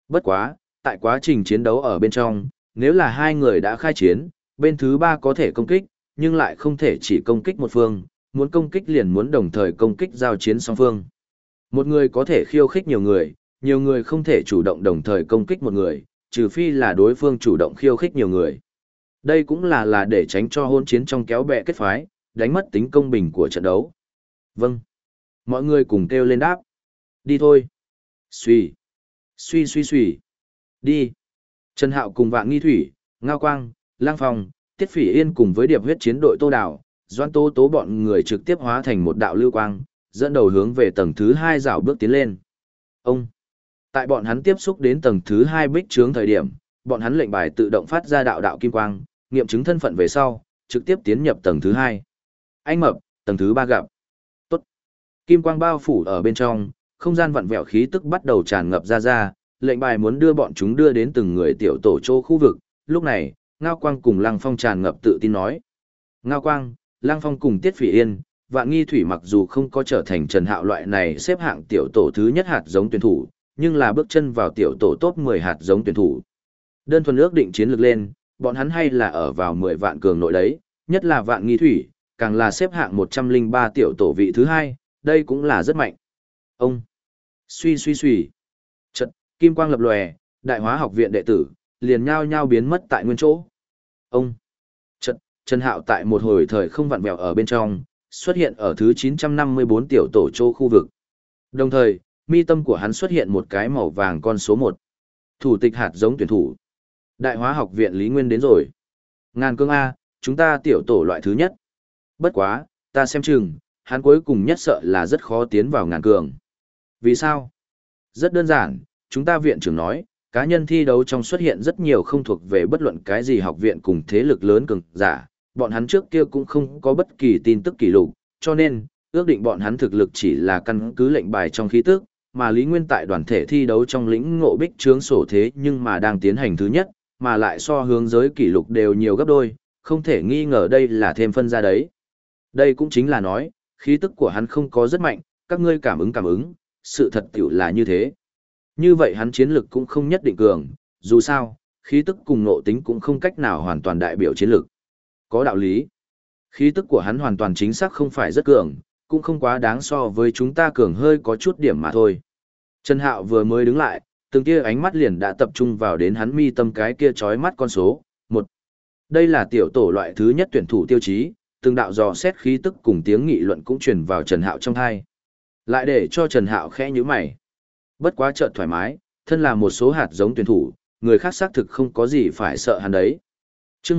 Bất quá, tại quá trình chiến đấu ở bên trong, nếu là hai người đã khai chiến, bên thứ ba có thể công kích, nhưng lại không thể chỉ công kích một phương, muốn công kích liền muốn đồng thời công kích giao chiến song phương. Một người có thể khiêu khích nhiều người không thể chủ động đồng thời công kích một người, trừ phi là đối phương chủ động khiêu khích nhiều người. Đây cũng là để tránh cho hôn chiến trong kéo bè kết phái, đánh mất tính công bình của trận đấu. Vâng. Mọi người cùng kêu lên đáp. Đi thôi. Xuy. Xuy xuy xuy. Đi. Trần Hạo cùng Vạn Nghi Thủy, Ngao Quang, Lang Phong, Tiết Phỉ Yên cùng với điệp huyết chiến đội Tô Đào, Doan Tố Tố bọn người trực tiếp hóa thành một đạo lưu quang, dẫn đầu hướng về tầng thứ 2 rảo bước tiến lên. Ông. Tại bọn hắn tiếp xúc đến tầng thứ 2 bích trướng thời điểm, bọn hắn lệnh bài tự động phát ra đạo đạo kim quang, nghiệm chứng thân phận về sau, trực tiếp tiến nhập tầng thứ 2. Anh Mập, tầng thứ 3 gặp. Tốt. Kim quang bao phủ ở bên trong, không gian vặn vẹo khí tức bắt đầu tràn ngập ra, lệnh bài muốn đưa bọn chúng đưa đến từng người tiểu tổ chỗ khu vực. Lúc này, Ngao Quang cùng Lăng Phong tràn ngập tự tin nói. Ngao Quang, Lăng Phong cùng Tiết Phỉ Yên, Vạn Nghi Thủy mặc dù không có trở thành Trần Hạo loại này xếp hạng tiểu tổ thứ nhất hạt giống tuyển thủ, nhưng là bước chân vào tiểu tổ top 10 hạt giống tuyển thủ. Đơn thuần ước định chiến lược lên, bọn hắn hay là ở vào 10 vạn cường nội đấy, nhất là Vạn Nghi Thủy, càng là xếp hạng 103 tiểu tổ vị thứ 2, đây cũng là rất mạnh. Ông, suy suy suy, chợt kim quang lập lòe, Đại Hóa học viện đệ tử liền nhao nhao biến mất tại nguyên chỗ. Ông, chợt Trần Hạo tại một hồi thời không vặn vẹo ở bên trong, xuất hiện ở thứ 954 tiểu tổ chỗ khu vực. Đồng thời, mi tâm của hắn xuất hiện một cái màu vàng con số 1. Thủ tịch hạt giống tuyển thủ. Đại Hóa học viện Lý Nguyên đến rồi. Ngàn cương A, chúng ta tiểu tổ loại thứ nhất. Bất quá, ta xem chừng, hắn cuối cùng nhất sợ là rất khó tiến vào ngàn cường. Vì sao? Rất đơn giản, chúng ta viện trưởng nói, cá nhân thi đấu trong xuất hiện rất nhiều không thuộc về bất luận cái gì học viện cùng thế lực lớn cường giả, bọn hắn trước kia cũng không có bất kỳ tin tức kỷ lục, cho nên, ước định bọn hắn thực lực chỉ là căn cứ lệnh bài trong khí tức, mà Lý Nguyên tại đoàn thể thi đấu trong lĩnh ngộ bích trướng sổ thế nhưng mà đang tiến hành thứ nhất, mà lại so hướng giới kỷ lục đều nhiều gấp đôi, không thể nghi ngờ đây là thêm phân ra đấy. Đây cũng chính là nói, khí tức của hắn không có rất mạnh, các ngươi cảm ứng, sự thật tiểu là như thế. Như vậy hắn chiến lực cũng không nhất định cường, dù sao, khí tức cùng ngộ tính cũng không cách nào hoàn toàn đại biểu chiến lực. Có đạo lý. Khí tức của hắn hoàn toàn chính xác không phải rất cường, cũng không quá đáng so với chúng ta cường hơi có chút điểm mà thôi. Trần Hạo vừa mới đứng lại, từng kia ánh mắt liền đã tập trung vào đến hắn mi tâm cái kia chói mắt con số 1. Đây là tiểu tổ loại thứ nhất tuyển thủ tiêu chí, từng đạo dò xét khí tức cùng tiếng nghị luận cũng truyền vào Trần Hạo trong tai. Lại để cho Trần Hạo khẽ nhíu mày. Bất quá chợt thoải mái, thân là một số hạt giống tuyển thủ, người khác xác thực không có gì phải sợ hắn đấy. Chương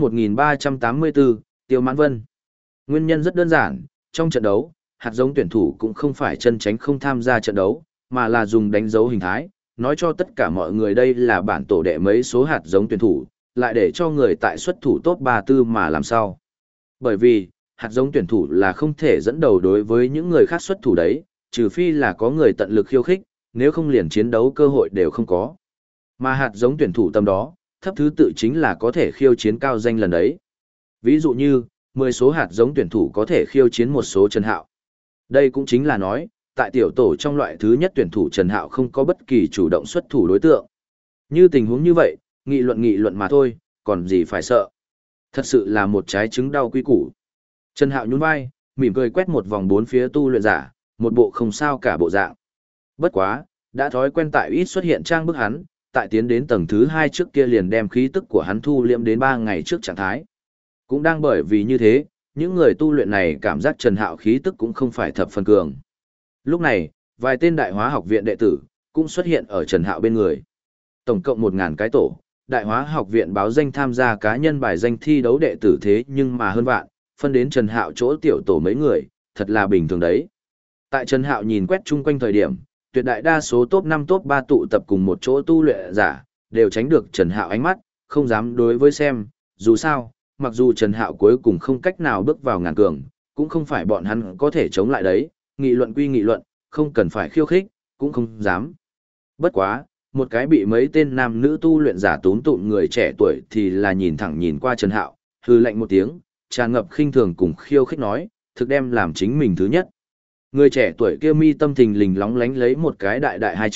1384, Tiêu Mãn Vân. Nguyên nhân rất đơn giản, trong trận đấu, hạt giống tuyển thủ cũng không phải chân tránh không tham gia trận đấu, mà là dùng đánh dấu hình thái, nói cho tất cả mọi người đây là bản tổ đệ mấy số hạt giống tuyển thủ, lại để cho người tại xuất thủ top 34 mà làm sao. Bởi vì, hạt giống tuyển thủ là không thể dẫn đầu đối với những người khác xuất thủ đấy, trừ phi là có người tận lực khiêu khích, nếu không liền chiến đấu cơ hội đều không có. Mà hạt giống tuyển thủ tâm đó, thấp thứ tự chính là có thể khiêu chiến cao danh lần đấy. Ví dụ như, 10 số hạt giống tuyển thủ có thể khiêu chiến một số Trần Hạo. Đây cũng chính là nói, tại tiểu tổ trong loại thứ nhất tuyển thủ Trần Hạo không có bất kỳ chủ động xuất thủ đối tượng. Như tình huống như vậy, nghị luận mà thôi, còn gì phải sợ. Thật sự là một trái trứng đau quy củ. Trần Hạo nhún vai, mỉm cười quét một vòng bốn phía tu luyện giả, một bộ không sao cả bộ dạng. Bất quá, đã thói quen tại ít xuất hiện trang bức hắn, tại tiến đến tầng thứ 2 trước kia liền đem khí tức của hắn thu liễm đến 3 ngày trước trạng thái. Cũng đang bởi vì như thế, những người tu luyện này cảm giác Trần Hạo khí tức cũng không phải thập phần cường. Lúc này, vài tên Đại Hóa học viện đệ tử cũng xuất hiện ở Trần Hạo bên người. Tổng cộng 1000 cái tổ, Đại Hóa học viện báo danh tham gia cá nhân bài danh thi đấu đệ tử thế nhưng mà hơn vạn, phân đến Trần Hạo chỗ tiểu tổ mấy người, thật là bình thường đấy. Tại Trần Hạo nhìn quét chung quanh thời điểm, tuyệt đại đa số top 5 top 3 tụ tập cùng một chỗ tu luyện giả, đều tránh được Trần Hạo ánh mắt, không dám đối với xem, dù sao, mặc dù Trần Hạo cuối cùng không cách nào bước vào ngàn cường, cũng không phải bọn hắn có thể chống lại đấy, nghị luận quy nghị luận, không cần phải khiêu khích, cũng không dám. Bất quá, một cái bị mấy tên nam nữ tu luyện giả tún tụm người trẻ tuổi thì là nhìn thẳng nhìn qua Trần Hạo, hư lạnh một tiếng, tràn ngập khinh thường cùng khiêu khích nói, thực đem làm chính mình thứ nhất. Người trẻ tuổi kia mi tâm thình lình lóng lánh lấy một cái đại đại hai chữ,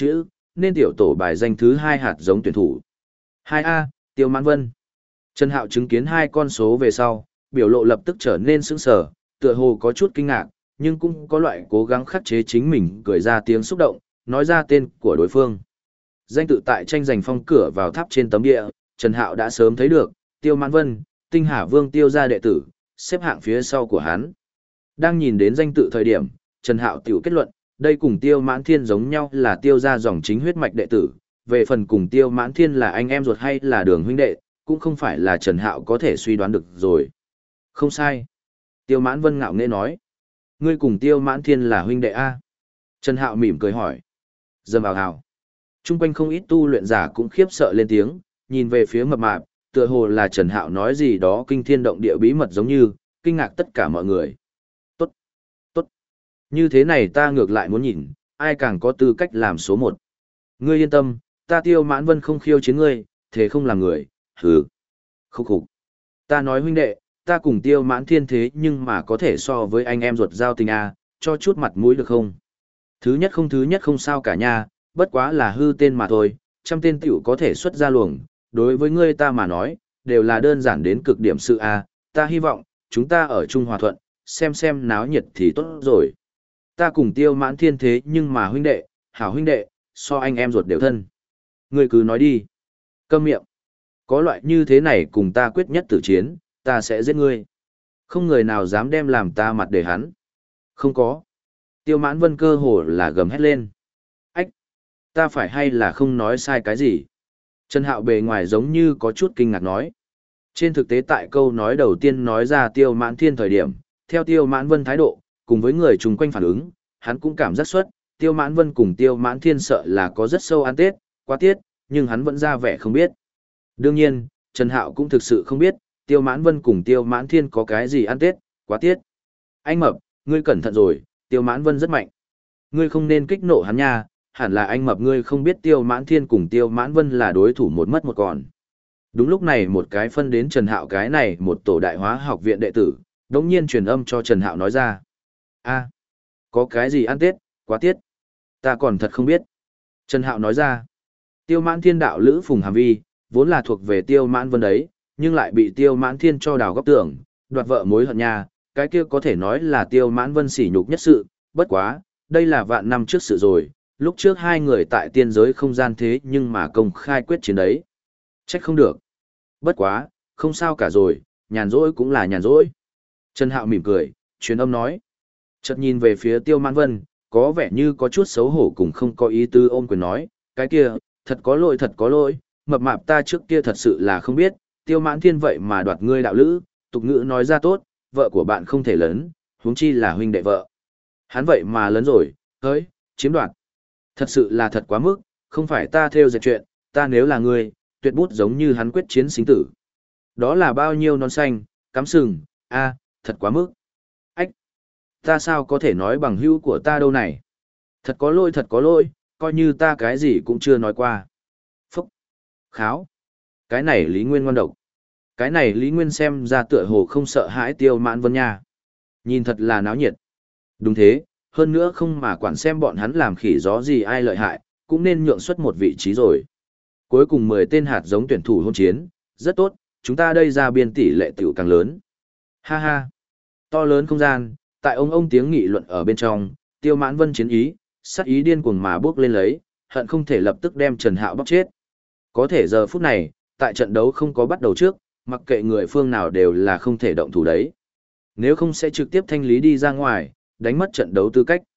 nên tiểu tổ bài danh thứ 2 hạt giống tuyển thủ. 2A, Tiêu Mãn Vân. Trần Hạo chứng kiến hai con số về sau, biểu lộ lập tức trở nên sững sờ, tựa hồ có chút kinh ngạc, nhưng cũng có loại cố gắng khắc chế chính mình cười ra tiếng xúc động, nói ra tên của đối phương. Danh tự tại tranh giành phong cửa vào tháp trên tấm địa, Trần Hạo đã sớm thấy được, Tiêu Mãn Vân, Tinh Hà Vương Tiêu gia đệ tử, xếp hạng phía sau của hắn. Đang nhìn đến danh tự thời điểm, Trần Hạo tiểu kết luận, đây cùng Tiêu Mãn Thiên giống nhau là Tiêu gia dòng chính huyết mạch đệ tử, về phần cùng Tiêu Mãn Thiên là anh em ruột hay là đường huynh đệ, cũng không phải là Trần Hạo có thể suy đoán được rồi. Không sai. Tiêu Mãn Vân ngạo nghễ nói. Ngươi cùng Tiêu Mãn Thiên là huynh đệ A. Trần Hạo mỉm cười hỏi. Dầm ào ào. Trung quanh không ít tu luyện giả cũng khiếp sợ lên tiếng, nhìn về phía mập mạp, tựa hồ là Trần Hạo nói gì đó kinh thiên động địa bí mật giống như, kinh ngạc tất cả mọi người. Tốt, tốt. Như thế này ta ngược lại muốn nhìn, ai càng có tư cách làm số 1. Ngươi yên tâm, ta Tiêu Mãn Vân không khiêu chiến ngươi, thế không làm người, hừ. Khúc khục. Ta nói huynh đệ, ta cùng Tiêu Mãn Thiên thế nhưng mà có thể so với anh em ruột giao tình A, cho chút mặt mũi được không? Thứ nhất không sao cả nha, bất quá là hư tên mà thôi, trăm tên tiểu có thể xuất ra luồng, đối với ngươi ta mà nói, đều là đơn giản đến cực điểm sự A, ta hy vọng, chúng ta ở chung hòa thuận, xem náo nhiệt thì tốt rồi. Ta cùng Tiêu Mãn Thiên thế nhưng mà huynh đệ, hảo huynh đệ, so anh em ruột đều thân. Ngươi cứ nói đi. Câm miệng. Có loại như thế này cùng ta quyết nhất tử chiến, ta sẽ giết ngươi. Không người nào dám đem làm ta mặt để hắn. Không có. Tiêu Mãn Vân cơ hồ là gầm hét lên. Ách! Ta phải hay là không nói sai cái gì? Trần Hạo bề ngoài giống như có chút kinh ngạc nói. Trên thực tế tại câu nói đầu tiên nói ra Tiêu Mãn Thiên thời điểm, theo Tiêu Mãn Vân thái độ, cùng với người chung quanh phản ứng, hắn cũng cảm giác xuất, Tiêu Mãn Vân cùng Tiêu Mãn Thiên sợ là có rất sâu ăn tết, quá tiết, nhưng hắn vẫn ra vẻ không biết. Đương nhiên, Trần Hạo cũng thực sự không biết, Tiêu Mãn Vân cùng Tiêu Mãn Thiên có cái gì ăn tết, quá tiết. Anh Mập, ngươi cẩn thận rồi, Tiêu Mãn Vân rất mạnh. Ngươi không nên kích nộ hắn nha, hẳn là anh Mập ngươi không biết Tiêu Mãn Thiên cùng Tiêu Mãn Vân là đối thủ một mất một còn. Đúng lúc này một cái phân đến Trần Hạo cái này một tổ đại hóa học viện đệ tử, đống nhiên truyền âm cho Trần Hạo nói ra. A, có cái gì ăn tết, quá tiết. Ta còn thật không biết. Trần Hạo nói ra. Tiêu Mãn Thiên đạo lữ Phùng Hàm Vi, vốn là thuộc về Tiêu Mãn Vân đấy, nhưng lại bị Tiêu Mãn Thiên cho đào góc tưởng, đoạt vợ mối hận nha, cái kia có thể nói là Tiêu Mãn Vân sỉ nhục nhất sự, bất quá, đây là vạn năm trước sự rồi, lúc trước hai người tại tiên giới không gian thế nhưng mà công khai quyết chiến đấy. Trách không được. Bất quá, không sao cả rồi, nhàn rỗi cũng là nhàn rỗi. Trần Hạo mỉm cười, truyền âm nói. Chợt nhìn về phía Tiêu Mãn Vân, có vẻ như có chút xấu hổ cùng không có ý tư ôm quyền nói, cái kia, thật có lỗi, mập mạp ta trước kia thật sự là không biết, Tiêu Mãn Thiên vậy mà đoạt ngươi đạo lữ, tục ngữ nói ra tốt, vợ của bạn không thể lớn, huống chi là huynh đệ vợ. Hắn vậy mà lớn rồi, hỡi, chiếm đoạt. Thật sự là thật quá mức, không phải ta theo dệt chuyện, ta nếu là ngươi, tuyệt bút giống như hắn quyết chiến sinh tử. Đó là bao nhiêu non xanh, cắm sừng, a, thật quá mức. Ách, ta sao có thể nói bằng hữu của ta đâu này? Thật có lỗi, coi như ta cái gì cũng chưa nói qua. Phúc, kháo, cái này Lý Nguyên ngon độc. Cái này Lý Nguyên xem ra tựa hồ không sợ hãi Tiêu Mãn Vân nha. Nhìn thật là náo nhiệt. Đúng thế, hơn nữa không mà quản xem bọn hắn làm khỉ gió gì ai lợi hại, cũng nên nhượng xuất một vị trí rồi. Cuối cùng 10 tên hạt giống tuyển thủ hôn chiến, rất tốt, chúng ta đây ra biên tỷ lệ tiểu càng lớn. Ha ha, to lớn không gian, tại ông tiếng nghị luận ở bên trong, Tiêu Mãn Vân chiến ý, sát ý điên cuồng mà bước lên lấy, hận không thể lập tức đem Trần Hạo bóc chết. Có thể giờ phút này, tại trận đấu không có bắt đầu trước, mặc kệ người phương nào đều là không thể động thủ đấy. Nếu không sẽ trực tiếp thanh lý đi ra ngoài, đánh mất trận đấu tư cách.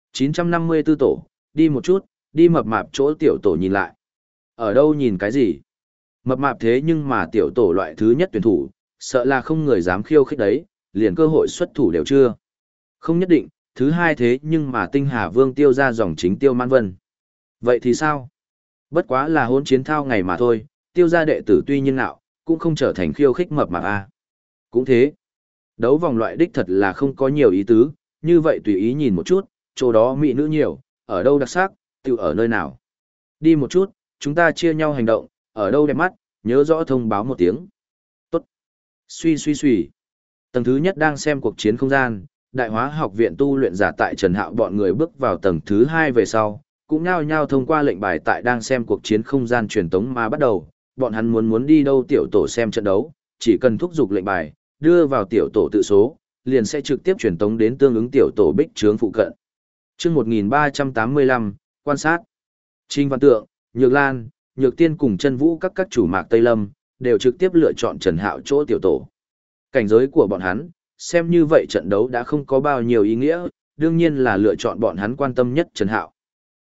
954 tổ, đi một chút, đi mập mạp chỗ tiểu tổ nhìn lại. Ở đâu nhìn cái gì? Mập mạp thế nhưng mà tiểu tổ loại thứ nhất tuyển thủ, sợ là không người dám khiêu khích đấy, liền cơ hội xuất thủ đều chưa. Không nhất định, thứ hai thế nhưng mà Tinh Hà Vương Tiêu ra dòng chính Tiêu Mãn Vân. Vậy thì sao? Bất quá là hôn chiến thao ngày mà thôi, Tiêu gia đệ tử tuy nhiên nạo, cũng không trở thành khiêu khích mập mạp a. Cũng thế. Đấu vòng loại đích thật là không có nhiều ý tứ, như vậy tùy ý nhìn một chút, chỗ đó mỹ nữ nhiều, ở đâu đặc sắc, tự ở nơi nào. Đi một chút, chúng ta chia nhau hành động, ở đâu đẹp mắt, nhớ rõ thông báo một tiếng. Tốt. Suy. Tầng thứ nhất đang xem cuộc chiến không gian, Đại hóa học viện tu luyện giả tại Trần Hạo bọn người bước vào tầng thứ 2 về sau, cũng nhao nhao thông qua lệnh bài tại đang xem cuộc chiến không gian truyền tống mà bắt đầu, bọn hắn muốn đi đâu tiểu tổ xem trận đấu, chỉ cần thúc giục lệnh bài, đưa vào tiểu tổ tự số, liền sẽ trực tiếp truyền tống đến tương ứng tiểu tổ bích trướng phụ cận. Chương 1385, quan sát. Trình Văn Tượng, Nhược Lan, Nhược Tiên cùng Chân Vũ các chủ mạc Tây Lâm đều trực tiếp lựa chọn Trần Hạo chỗ tiểu tổ. Cảnh giới của bọn hắn, xem như vậy trận đấu đã không có bao nhiêu ý nghĩa, đương nhiên là lựa chọn bọn hắn quan tâm nhất Trần Hạo.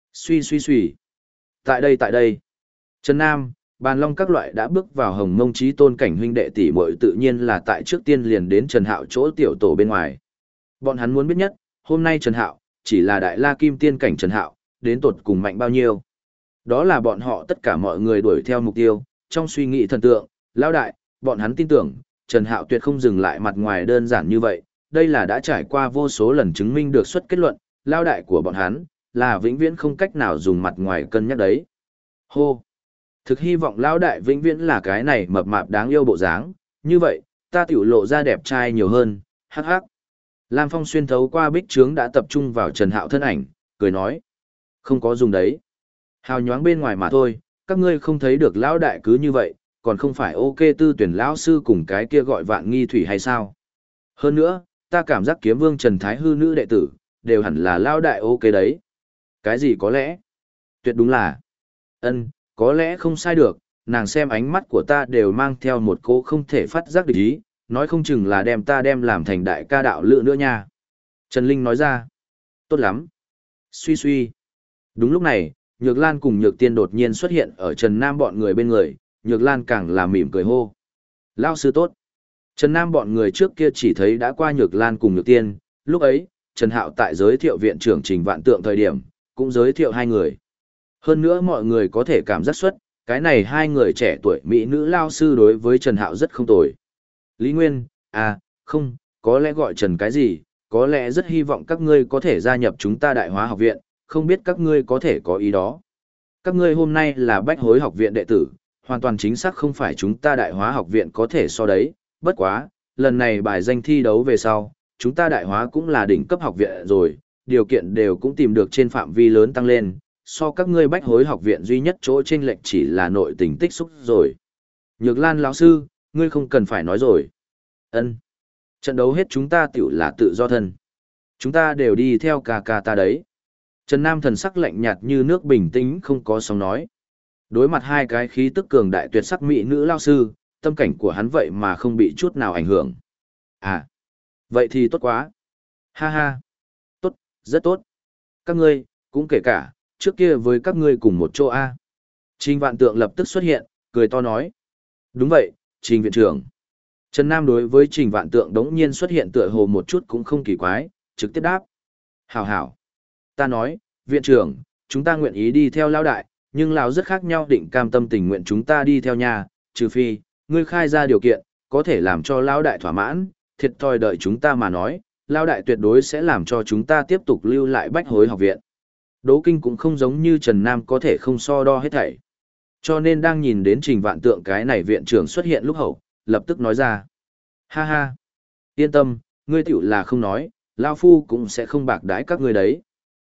Suy. Tại đây. Trần Nam, Bàn Long các loại đã bước vào Hồng Mông Chí Tôn cảnh huynh đệ tỷ muội tự nhiên là tại trước tiên liền đến Trần Hạo chỗ tiểu tổ bên ngoài. Bọn hắn muốn biết nhất, hôm nay Trần Hạo chỉ là Đại La Kim Tiên cảnh Trần Hạo, đến tột cùng mạnh bao nhiêu. Đó là bọn họ tất cả mọi người đuổi theo mục tiêu, trong suy nghĩ thần tượng, lão đại, bọn hắn tin tưởng, Trần Hạo tuyệt không dừng lại mặt ngoài đơn giản như vậy, đây là đã trải qua vô số lần chứng minh được xuất kết luận, lão đại của bọn hắn là vĩnh viễn không cách nào dùng mặt ngoài cân nhắc đấy. Hô! Thực hy vọng lão đại vĩnh viễn là cái này mập mạp đáng yêu bộ dáng, như vậy, ta tiểu lộ ra đẹp trai nhiều hơn, hắc hắc. Lam Phong xuyên thấu qua bích trướng đã tập trung vào Trần Hạo thân ảnh, cười nói. Không có dùng đấy. Hào nhoáng bên ngoài mà thôi, các ngươi không thấy được lão đại cứ như vậy, còn không phải ok tư tuyển lão sư cùng cái kia gọi Vạn Nghi Thủy hay sao? Hơn nữa, ta cảm giác Kiếm Vương Trần Thái Hư nữ đệ tử, đều hẳn là lão đại ok đấy. Cái gì có lẽ? Tuyệt đúng là. Có lẽ không sai được, nàng xem ánh mắt của ta đều mang theo một cô không thể phát giác địch ý, nói không chừng là đem ta đem làm thành đại ca đạo lữ nữa nha. Trần Linh nói ra. Tốt lắm. Suy. Đúng lúc này, Nhược Lan cùng Nhược Tiên đột nhiên xuất hiện ở Trần Nam bọn người bên người, Nhược Lan càng là mỉm cười hô. Lao sư tốt. Trần Nam bọn người trước kia chỉ thấy đã qua Nhược Lan cùng Nhược Tiên, lúc ấy, Trần Hạo tại giới thiệu viện trưởng Trình Vạn Tượng thời điểm, cũng giới thiệu hai người. Hơn nữa mọi người có thể cảm giác xuất, cái này hai người trẻ tuổi mỹ nữ lao sư đối với Trần Hạo rất không tồi. Lý Nguyên, không, có lẽ gọi Trần cái gì, có lẽ rất hy vọng các ngươi có thể gia nhập chúng ta Đại Hóa học viện, không biết các ngươi có thể có ý đó. Các ngươi hôm nay là Bách Hối học viện đệ tử, hoàn toàn chính xác không phải chúng ta Đại Hóa học viện có thể so đấy, bất quá, lần này bài danh thi đấu về sau, chúng ta Đại Hóa cũng là đỉnh cấp học viện rồi, điều kiện đều cũng tìm được trên phạm vi lớn tăng lên, so các ngươi Bách Hối học viện duy nhất chỗ chênh lệch chỉ là nội tình tích xúc rồi. Nhược Lan lão sư, ngươi không cần phải nói rồi. Trận đấu hết chúng ta tiểu là tự do thân. Chúng ta đều đi theo ca ta đấy. Trần Nam thần sắc lạnh nhạt như nước bình tĩnh không có sóng nói. Đối mặt hai cái khí tức cường đại tuyệt sắc mỹ nữ lao sư, tâm cảnh của hắn vậy mà không bị chút nào ảnh hưởng. Vậy thì tốt quá. Ha ha. Tốt, rất tốt. Các ngươi, cũng kể cả, trước kia với các ngươi cùng một chỗ A. Trình Vạn Tượng lập tức xuất hiện, cười to nói. Đúng vậy, Trình viện trưởng. Trần Nam đối với Trình Vạn Tượng đống nhiên xuất hiện tựa hồ một chút cũng không kỳ quái, trực tiếp đáp. Hảo. Ta nói, viện trưởng, chúng ta nguyện ý đi theo lão đại, nhưng lão rất khác nhau định cam tâm tình nguyện chúng ta đi theo nhà, trừ phi, ngươi khai ra điều kiện, có thể làm cho lão đại thỏa mãn, thiệt thòi đợi chúng ta mà nói, lão đại tuyệt đối sẽ làm cho chúng ta tiếp tục lưu lại Bách Hối học viện. Đỗ Kinh cũng không giống như Trần Nam có thể không so đo hết thảy. Cho nên đang nhìn đến Trình Vạn Tượng cái này viện trưởng xuất hiện lúc hậu, lập tức nói ra. Ha. Yên tâm, ngươi tiểu là không nói, Lao Phu cũng sẽ không bạc đái các ngươi đấy.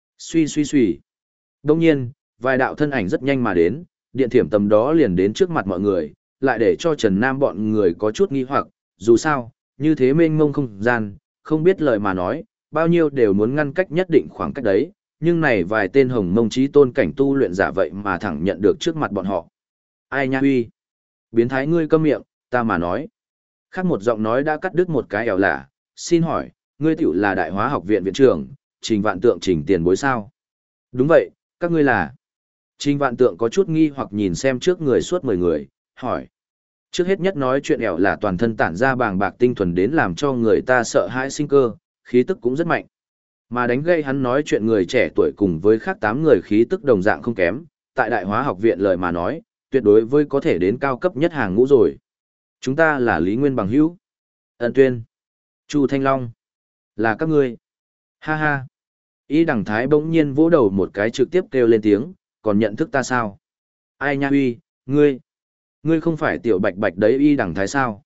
Suy. Đông nhiên, vài đạo thân ảnh rất nhanh mà đến, điện thiểm tầm đó liền đến trước mặt mọi người, lại để cho Trần Nam bọn người có chút nghi hoặc, dù sao, như thế mênh mông không gian, không biết lời mà nói, bao nhiêu đều muốn ngăn cách nhất định khoảng cách đấy, nhưng này vài tên Hồng Mông Chí Tôn cảnh tu luyện giả vậy mà thẳng nhận được trước mặt bọn họ. Ai nha huy? Biến thái ngươi câm miệng, ta mà nói. Khác một giọng nói đã cắt đứt một cái ẻo lả, xin hỏi, ngươi tiểu là Đại Hóa học viện viện trưởng, Trình Vạn Tượng Trình tiền bối sao? Đúng vậy, các ngươi là. Trình Vạn Tượng có chút nghi hoặc nhìn xem trước người suốt 10 người, hỏi. Trước hết nhất nói chuyện ẻo là toàn thân tản ra bàng bạc tinh thuần đến làm cho người ta sợ hãi sinh cơ, khí tức cũng rất mạnh. Mà đánh gây hắn nói chuyện người trẻ tuổi cùng với khác 8 người khí tức đồng dạng không kém, tại Đại Hóa học viện lời mà nói, tuyệt đối với có thể đến cao cấp nhất hàng ngũ rồi. Chúng ta là Lý Nguyên bằng hữu, Ân Tuyên, Chu Thanh Long, là các ngươi. Ha. Y Đằng Thái bỗng nhiên vỗ đầu một cái trực tiếp kêu lên tiếng, còn nhận thức ta sao? Ai nha huy, ngươi không phải tiểu bạch bạch đấy Y Đằng Thái sao?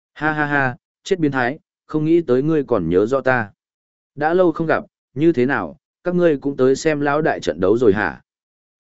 Ha, chết biến thái, không nghĩ tới ngươi còn nhớ rõ ta. Đã lâu không gặp, như thế nào, các ngươi cũng tới xem lão đại trận đấu rồi hả?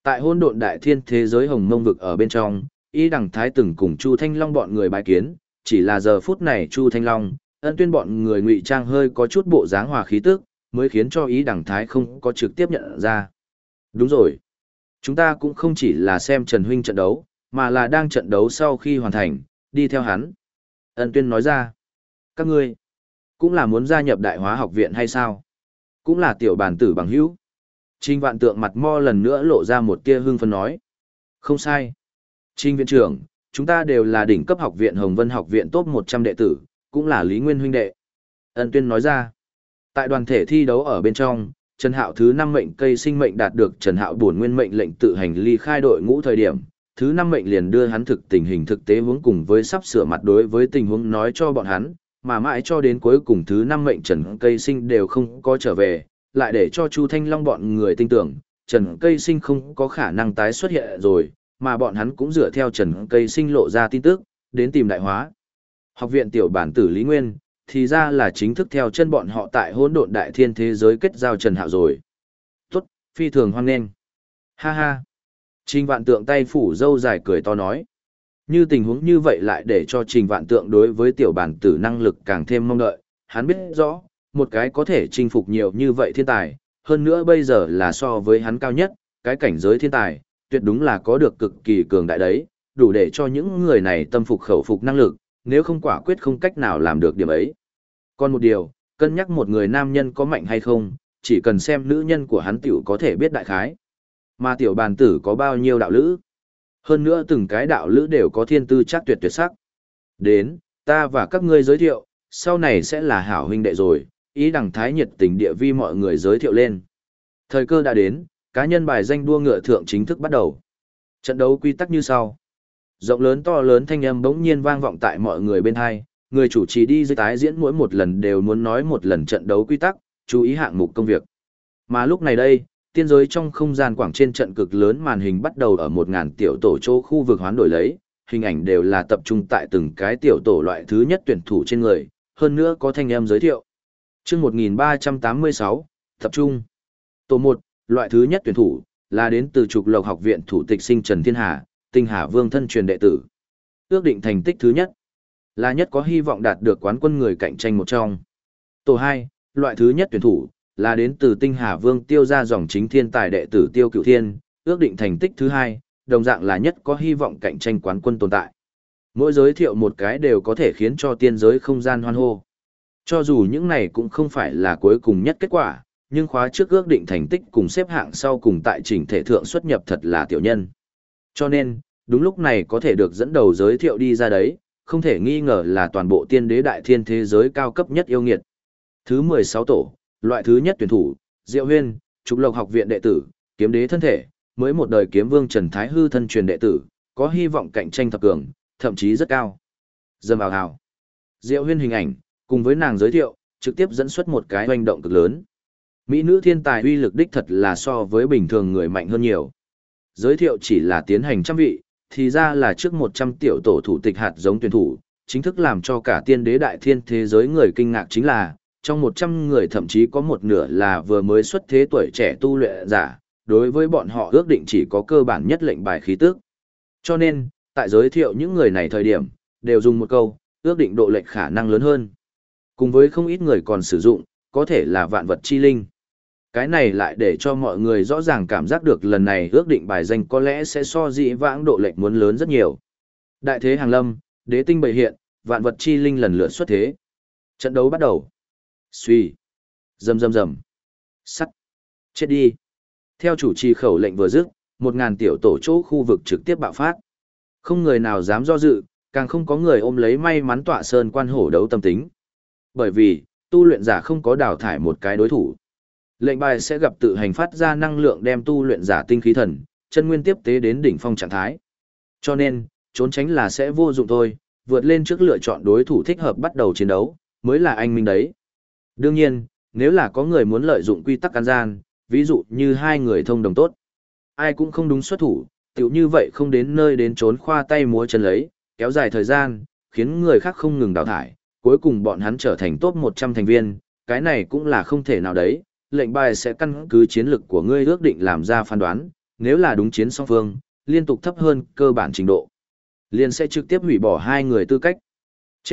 Tại hỗn độn đại thiên thế giới hồng mông vực ở bên trong, Y Đằng Thái từng cùng Chu Thanh Long bọn người bái kiến, chỉ là giờ phút này Chu Thanh Long, Ân Tuyên bọn người ngụy trang hơi có chút bộ dáng hòa khí tức, mới khiến cho Y Đằng Thái không có trực tiếp nhận ra. Đúng rồi. Chúng ta cũng không chỉ là xem Trần Huynh trận đấu, mà là đang trận đấu sau khi hoàn thành, đi theo hắn. Ân Tuyên nói ra. Các ngươi, cũng là muốn gia nhập Đại Hóa học viện hay sao? Cũng là tiểu bản tử bằng hữu. Trình Vạn Tượng mặt mo lần nữa lộ ra một tia hưng phấn nói. Không sai. Trình viện trưởng, chúng ta đều là đỉnh cấp học viện Hồng Vân học viện top 100 đệ tử, cũng là Lý Nguyên huynh đệ. Ân Tuyên nói ra. Tại đoàn thể thi đấu ở bên trong, Trần Hạo thứ 5 mệnh cây sinh mệnh đạt được Trần Hạo bổn nguyên mệnh lệnh tự hành ly khai đội ngũ thời điểm, thứ 5 mệnh liền đưa hắn thực tình hình thực tế hướng cùng với sắp sửa mặt đối với tình huống nói cho bọn hắn, mà mãi cho đến cuối cùng thứ 5 mệnh Trần Cây Sinh đều không có trở về, lại để cho Chu Thanh Long bọn người tin tưởng, Trần Cây Sinh không có khả năng tái xuất hiện rồi, mà bọn hắn cũng dựa theo Trần Cây Sinh lộ ra tin tức, đến tìm Đại Hóa. Học viện tiểu bản tử Lý Nguyên, thì ra là chính thức theo chân bọn họ tại hỗn độn đại thiên thế giới kết giao Trần Hạo rồi. Tốt, phi thường hoan nghênh. Ha ha. Trình Vạn Tượng tay phủ râu dài cười to nói. Như tình huống như vậy lại để cho Trình Vạn Tượng đối với tiểu bản tử năng lực càng thêm mong đợi. Hắn biết rõ, một cái có thể chinh phục nhiều như vậy thiên tài, hơn nữa bây giờ là so với hắn cao nhất, cái cảnh giới thiên tài, tuyệt đúng là có được cực kỳ cường đại đấy, đủ để cho những người này tâm phục khẩu phục năng lực, nếu không quả quyết không cách nào làm được điểm ấy. Còn một điều, cân nhắc một người nam nhân có mạnh hay không, chỉ cần xem nữ nhân của hắn tiểu có thể biết đại khái. Mà tiểu bàn tử có bao nhiêu đạo lữ. Hơn nữa từng cái đạo lữ đều có thiên tư chắc tuyệt tuyệt sắc. Đến, ta và các ngươi giới thiệu, sau này sẽ là hảo huynh đệ rồi, ý đằng thái nhiệt tình địa vi mọi người giới thiệu lên. Thời cơ đã đến, cá nhân bài danh đua ngựa thượng chính thức bắt đầu. Trận đấu quy tắc như sau. Rộng lớn to lớn thanh âm bỗng nhiên vang vọng tại mọi người bên hai, người chủ trì đi dưới tái diễn mỗi một lần đều muốn nói một lần trận đấu quy tắc, chú ý hạng mục công việc. Mà lúc này đây, tiên giới trong không gian quảng trên trận cực lớn màn hình bắt đầu ở 1000 tiểu tổ chỗ khu vực hoán đổi lấy, hình ảnh đều là tập trung tại từng cái tiểu tổ loại thứ nhất tuyển thủ trên người, hơn nữa có thanh âm giới thiệu. Chương 1386, tập trung. Tổ 1, loại thứ nhất tuyển thủ, là đến từ Trục Lộc học viện thủ tịch sinh Trần Thiên Hà, Tinh Hà Vương thân truyền đệ tử. Ước định thành tích thứ nhất, là nhất có hy vọng đạt được quán quân người cạnh tranh một trong. Tổ 2, loại thứ nhất tuyển thủ, là đến từ Tinh Hà Vương Tiêu ra dòng chính thiên tài đệ tử Tiêu Cửu Thiên, ước định thành tích thứ hai, đồng dạng là nhất có hy vọng cạnh tranh quán quân tồn tại. Mỗi giới thiệu một cái đều có thể khiến cho tiên giới không gian hoan hô. Cho dù những này cũng không phải là cuối cùng nhất kết quả, nhưng khóa trước ước định thành tích cùng xếp hạng sau cùng tại chỉnh thể thượng xuất nhập thật là tiểu nhân. Cho nên, đúng lúc này có thể được dẫn đầu giới thiệu đi ra đấy, không thể nghi ngờ là toàn bộ tiên đế đại thiên thế giới cao cấp nhất yêu nghiệt. Thứ 16 tổ, loại thứ nhất tuyển thủ, Diệu Huyên, Trục Lộc học viện đệ tử, kiếm đế thân thể, mới một đời kiếm vương Trần Thái Hư thân truyền đệ tử, có hy vọng cạnh tranh thập cường, thậm chí rất cao. Dầm ào ào. Diệu Huyên hình ảnh, cùng với nàng giới thiệu, trực tiếp dẫn xuất một cái hoành động cực lớn. Mỹ nữ thiên tài uy lực đích thật là so với bình thường người mạnh hơn nhiều. Giới thiệu chỉ là tiến hành trăm vị, thì ra là trước 100 tiểu tổ thủ tịch hạt giống tuyển thủ, chính thức làm cho cả tiên đế đại thiên thế giới người kinh ngạc chính là, trong 100 người thậm chí có một nửa là vừa mới xuất thế tuổi trẻ tu luyện giả, đối với bọn họ ước định chỉ có cơ bản nhất lệnh bài khí tức. Cho nên, tại giới thiệu những người này thời điểm, đều dùng một câu, ước định độ lệch khả năng lớn hơn. Cùng với không ít người còn sử dụng, có thể là vạn vật chi linh. Cái này lại để cho mọi người rõ ràng cảm giác được lần này ước định bài danh có lẽ sẽ so dị vãng độ lệch muốn lớn rất nhiều. Đại thế hàng lâm, đế tinh bày hiện, vạn vật chi linh lần lượt xuất thế. Trận đấu bắt đầu. Suy. Rầm rầm rầm. Sắt. Chết đi. Theo chủ trì khẩu lệnh vừa dứt, 1000 tiểu tổ chỗ khu vực trực tiếp bạo phát. Không người nào dám do dự, càng không có người ôm lấy may mắn tọa sơn quan hổ đấu tâm tính. Bởi vì, tu luyện giả không có đào thải một cái đối thủ. Lệnh bài sẽ gặp tự hành phát ra năng lượng đem tu luyện giả tinh khí thần, chân nguyên tiếp tế đến đỉnh phong trạng thái. Cho nên, trốn tránh là sẽ vô dụng thôi, vượt lên trước lựa chọn đối thủ thích hợp bắt đầu chiến đấu, mới là anh minh đấy. Đương nhiên, nếu là có người muốn lợi dụng quy tắc can gian, ví dụ như hai người thông đồng tốt, ai cũng không đúng xuất thủ, tiểu như vậy không đến nơi đến trốn khoa tay múa chân lấy, kéo dài thời gian, khiến người khác không ngừng đào thải, cuối cùng bọn hắn trở thành top 100 thành viên, cái này cũng là không thể nào đấy, lệnh bài sẽ căn cứ chiến lực của ngươi ước định làm ra phán đoán, nếu là đúng chiến song phương, liên tục thấp hơn cơ bản trình độ, liền sẽ trực tiếp hủy bỏ hai người tư cách. Chết.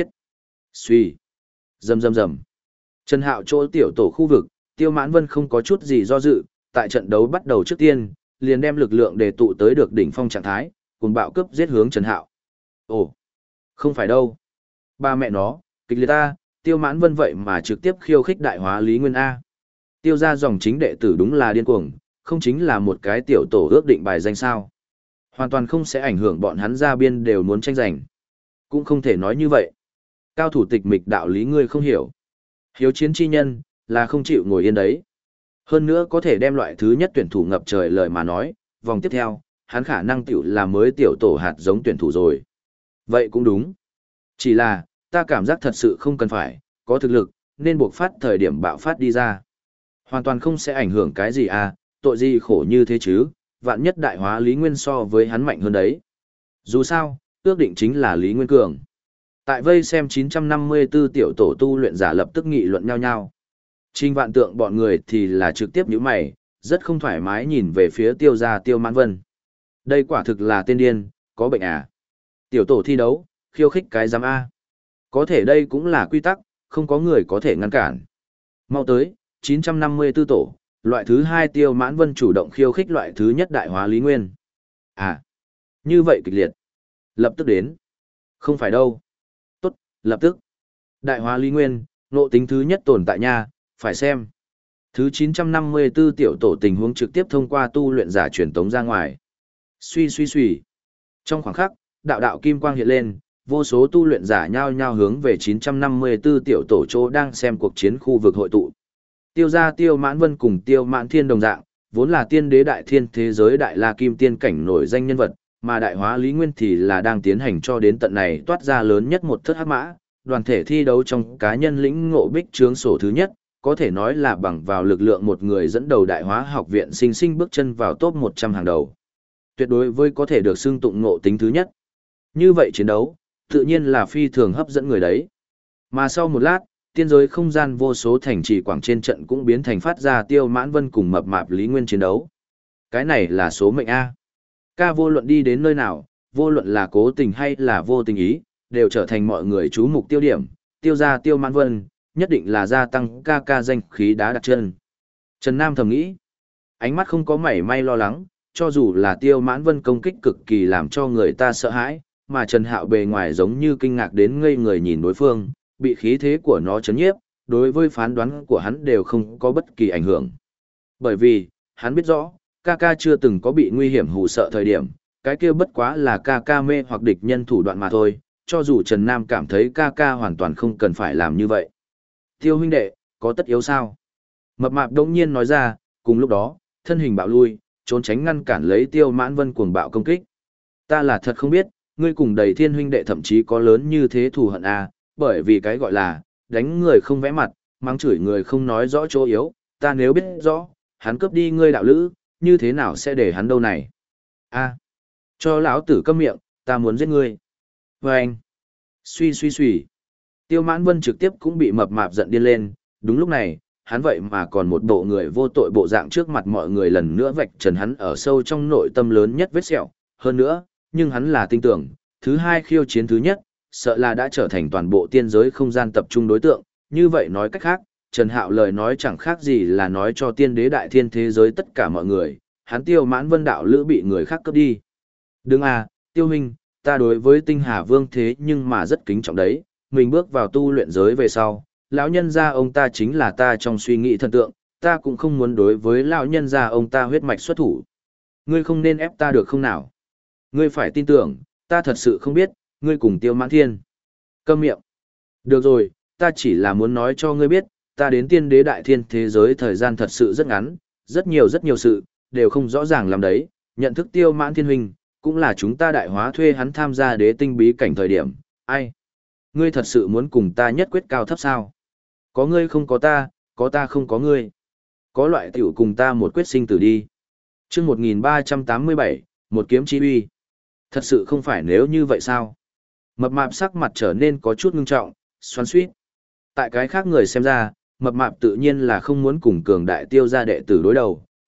Suy. Rầm rầm rầm. Trần Hạo chỗ tiểu tổ khu vực, Tiêu Mãn Vân không có chút gì do dự, tại trận đấu bắt đầu trước tiên, liền đem lực lượng để tụ tới được đỉnh phong trạng thái, cùng bạo cướp giết hướng Trần Hạo. Ồ, không phải đâu. Ba mẹ nó, kịch liệt ta, Tiêu Mãn Vân vậy mà trực tiếp khiêu khích đại hóa Lý Nguyên A. Tiêu ra dòng chính đệ tử đúng là điên cuồng, không chính là một cái tiểu tổ ước định bài danh sao. Hoàn toàn không sẽ ảnh hưởng bọn hắn ra biên đều muốn tranh giành. Cũng không thể nói như vậy. Cao thủ tịch mịch đạo lý ngươi không hiểu. Hiếu chiến chi nhân, là không chịu ngồi yên đấy. Hơn nữa có thể đem loại thứ nhất tuyển thủ ngập trời lời mà nói, vòng tiếp theo, hắn khả năng tiểu là mới tiểu tổ hạt giống tuyển thủ rồi. Vậy cũng đúng. Chỉ là, ta cảm giác thật sự không cần phải, có thực lực, nên buộc phát thời điểm bạo phát đi ra. Hoàn toàn không sẽ ảnh hưởng cái gì à, tội gì khổ như thế chứ, vạn nhất đại hóa Lý Nguyên so với hắn mạnh hơn đấy. Dù sao, ước định chính là Lý Nguyên cường. Tại vây xem 954 tiểu tổ tu luyện giả lập tức nghị luận nhau nhau. Trình Vạn Tượng bọn người thì là trực tiếp nhíu mày, rất không thoải mái nhìn về phía Tiêu gia Tiêu Mãn Vân. Đây quả thực là tên điên, có bệnh à? Tiểu tổ thi đấu, khiêu khích cái giám A. Có thể đây cũng là quy tắc, không có người có thể ngăn cản. Mau tới, 954 tổ, loại thứ 2 Tiêu Mãn Vân chủ động khiêu khích loại thứ nhất đại hóa Lý Nguyên. À, như vậy kịch liệt. Lập tức đến. Không phải đâu. Tốt, lập tức. Đại hóa Lý Nguyên, nộ tính thứ nhất tồn tại nha, phải xem. Thứ 954 tiểu tổ tình huống trực tiếp thông qua tu luyện giả truyền tống ra ngoài. Suy suy suy. Trong khoảng khắc, đạo đạo kim quang hiện lên, vô số tu luyện giả nhao nhao hướng về 954 tiểu tổ chỗ đang xem cuộc chiến khu vực hội tụ. Tiêu gia Tiêu Mãn Vân cùng Tiêu Mãn Thiên đồng dạng, vốn là tiên đế đại thiên thế giới đại la kim tiên cảnh nổi danh nhân vật, mà đại hóa Lý Nguyên thì là đang tiến hành cho đến tận này toát ra lớn nhất một thất hắc mã, đoàn thể thi đấu trong cá nhân lĩnh ngộ bích trướng sổ thứ nhất, có thể nói là bằng vào lực lượng một người dẫn đầu đại hóa học viện sinh sinh bước chân vào top 100 hàng đầu. Tuyệt đối với có thể được xưng tụng ngộ tính thứ nhất. Như vậy chiến đấu, tự nhiên là phi thường hấp dẫn người đấy. Mà sau một lát, tiên giới không gian vô số thành trì quảng trên trận cũng biến thành phát ra Tiêu Mãn Vân cùng mập mạp Lý Nguyên chiến đấu. Cái này là số mệnh A. Ca vô luận đi đến nơi nào, vô luận là cố tình hay là vô tình ý, đều trở thành mọi người chú mục tiêu điểm. Tiêu gia Tiêu Mãn Vân, nhất định là gia tăng ca danh khí đá đặt chân. Trần Nam thầm nghĩ, ánh mắt không có mảy may lo lắng, cho dù là Tiêu Mãn Vân công kích cực kỳ làm cho người ta sợ hãi, mà Trần Hạo bề ngoài giống như kinh ngạc đến ngây người nhìn đối phương, bị khí thế của nó chấn nhiếp, đối với phán đoán của hắn đều không có bất kỳ ảnh hưởng. Bởi vì, hắn biết rõ, ca chưa từng có bị nguy hiểm hù sợ thời điểm, cái kia bất quá là ca mê hoặc địch nhân thủ đoạn mà thôi, cho dù Trần Nam cảm thấy ca hoàn toàn không cần phải làm như vậy. Tiêu huynh đệ, có tất yếu sao? Mập mạp đông nhiên nói ra, cùng lúc đó, thân hình bạo lui, trốn tránh ngăn cản lấy Tiêu Mãn Vân cuồng bạo công kích. Ta là thật không biết, ngươi cùng Đầy Thiên huynh đệ thậm chí có lớn như thế thù hận à, bởi vì cái gọi là, đánh người không vẽ mặt, mắng chửi người không nói rõ chỗ yếu, ta nếu biết rõ, hắn cướp đi ngươi đạo lữ, như thế nào sẽ để hắn đâu này? A, cho lão tử câm miệng, ta muốn giết ngươi. Và anh, suy suy suy. Tiêu Mãn Vân trực tiếp cũng bị mập mạp giận điên lên, đúng lúc này, hắn vậy mà còn một bộ người vô tội bộ dạng trước mặt mọi người lần nữa vạch trần hắn ở sâu trong nội tâm lớn nhất vết sẹo, hơn nữa, nhưng hắn là tin tưởng, thứ hai khiêu chiến thứ nhất, sợ là đã trở thành toàn bộ tiên giới không gian tập trung đối tượng, như vậy nói cách khác, Trần Hạo lời nói chẳng khác gì là nói cho tiên đế đại thiên thế giới tất cả mọi người, hắn Tiêu Mãn Vân đạo lữ bị người khác cướp đi. Đừng à, Tiêu huynh, ta đối với Tinh Hà Vương thế nhưng mà rất kính trọng đấy, mình bước vào tu luyện giới về sau, lão nhân gia ông ta chính là ta trong suy nghĩ thần tượng, ta cũng không muốn đối với lão nhân gia ông ta huyết mạch xuất thủ. Ngươi không nên ép ta được không nào? Ngươi phải tin tưởng, ta thật sự không biết, ngươi cùng Tiêu Mãn Thiên. Câm miệng. Được rồi, ta chỉ là muốn nói cho ngươi biết, ta đến tiên đế đại thiên thế giới thời gian thật sự rất ngắn, rất nhiều sự, đều không rõ ràng làm đấy, nhận thức Tiêu Mãn Thiên huynh, cũng là chúng ta đại hóa thuê hắn tham gia đế tinh bí cảnh thời điểm, ai? Ngươi thật sự muốn cùng ta nhất quyết cao thấp sao? Có ngươi không có ta không có ngươi. Có loại tiểu cùng ta một quyết sinh tử đi. Chương 1387, một kiếm chi uy. Thật sự không phải nếu như vậy sao? Mập mạp sắc mặt trở nên có chút ngưng trọng, xoắn xuýt. Tại cái khác người xem ra, mập mạp tự nhiên là không muốn cùng cường đại Tiêu gia đệ tử đối đầu,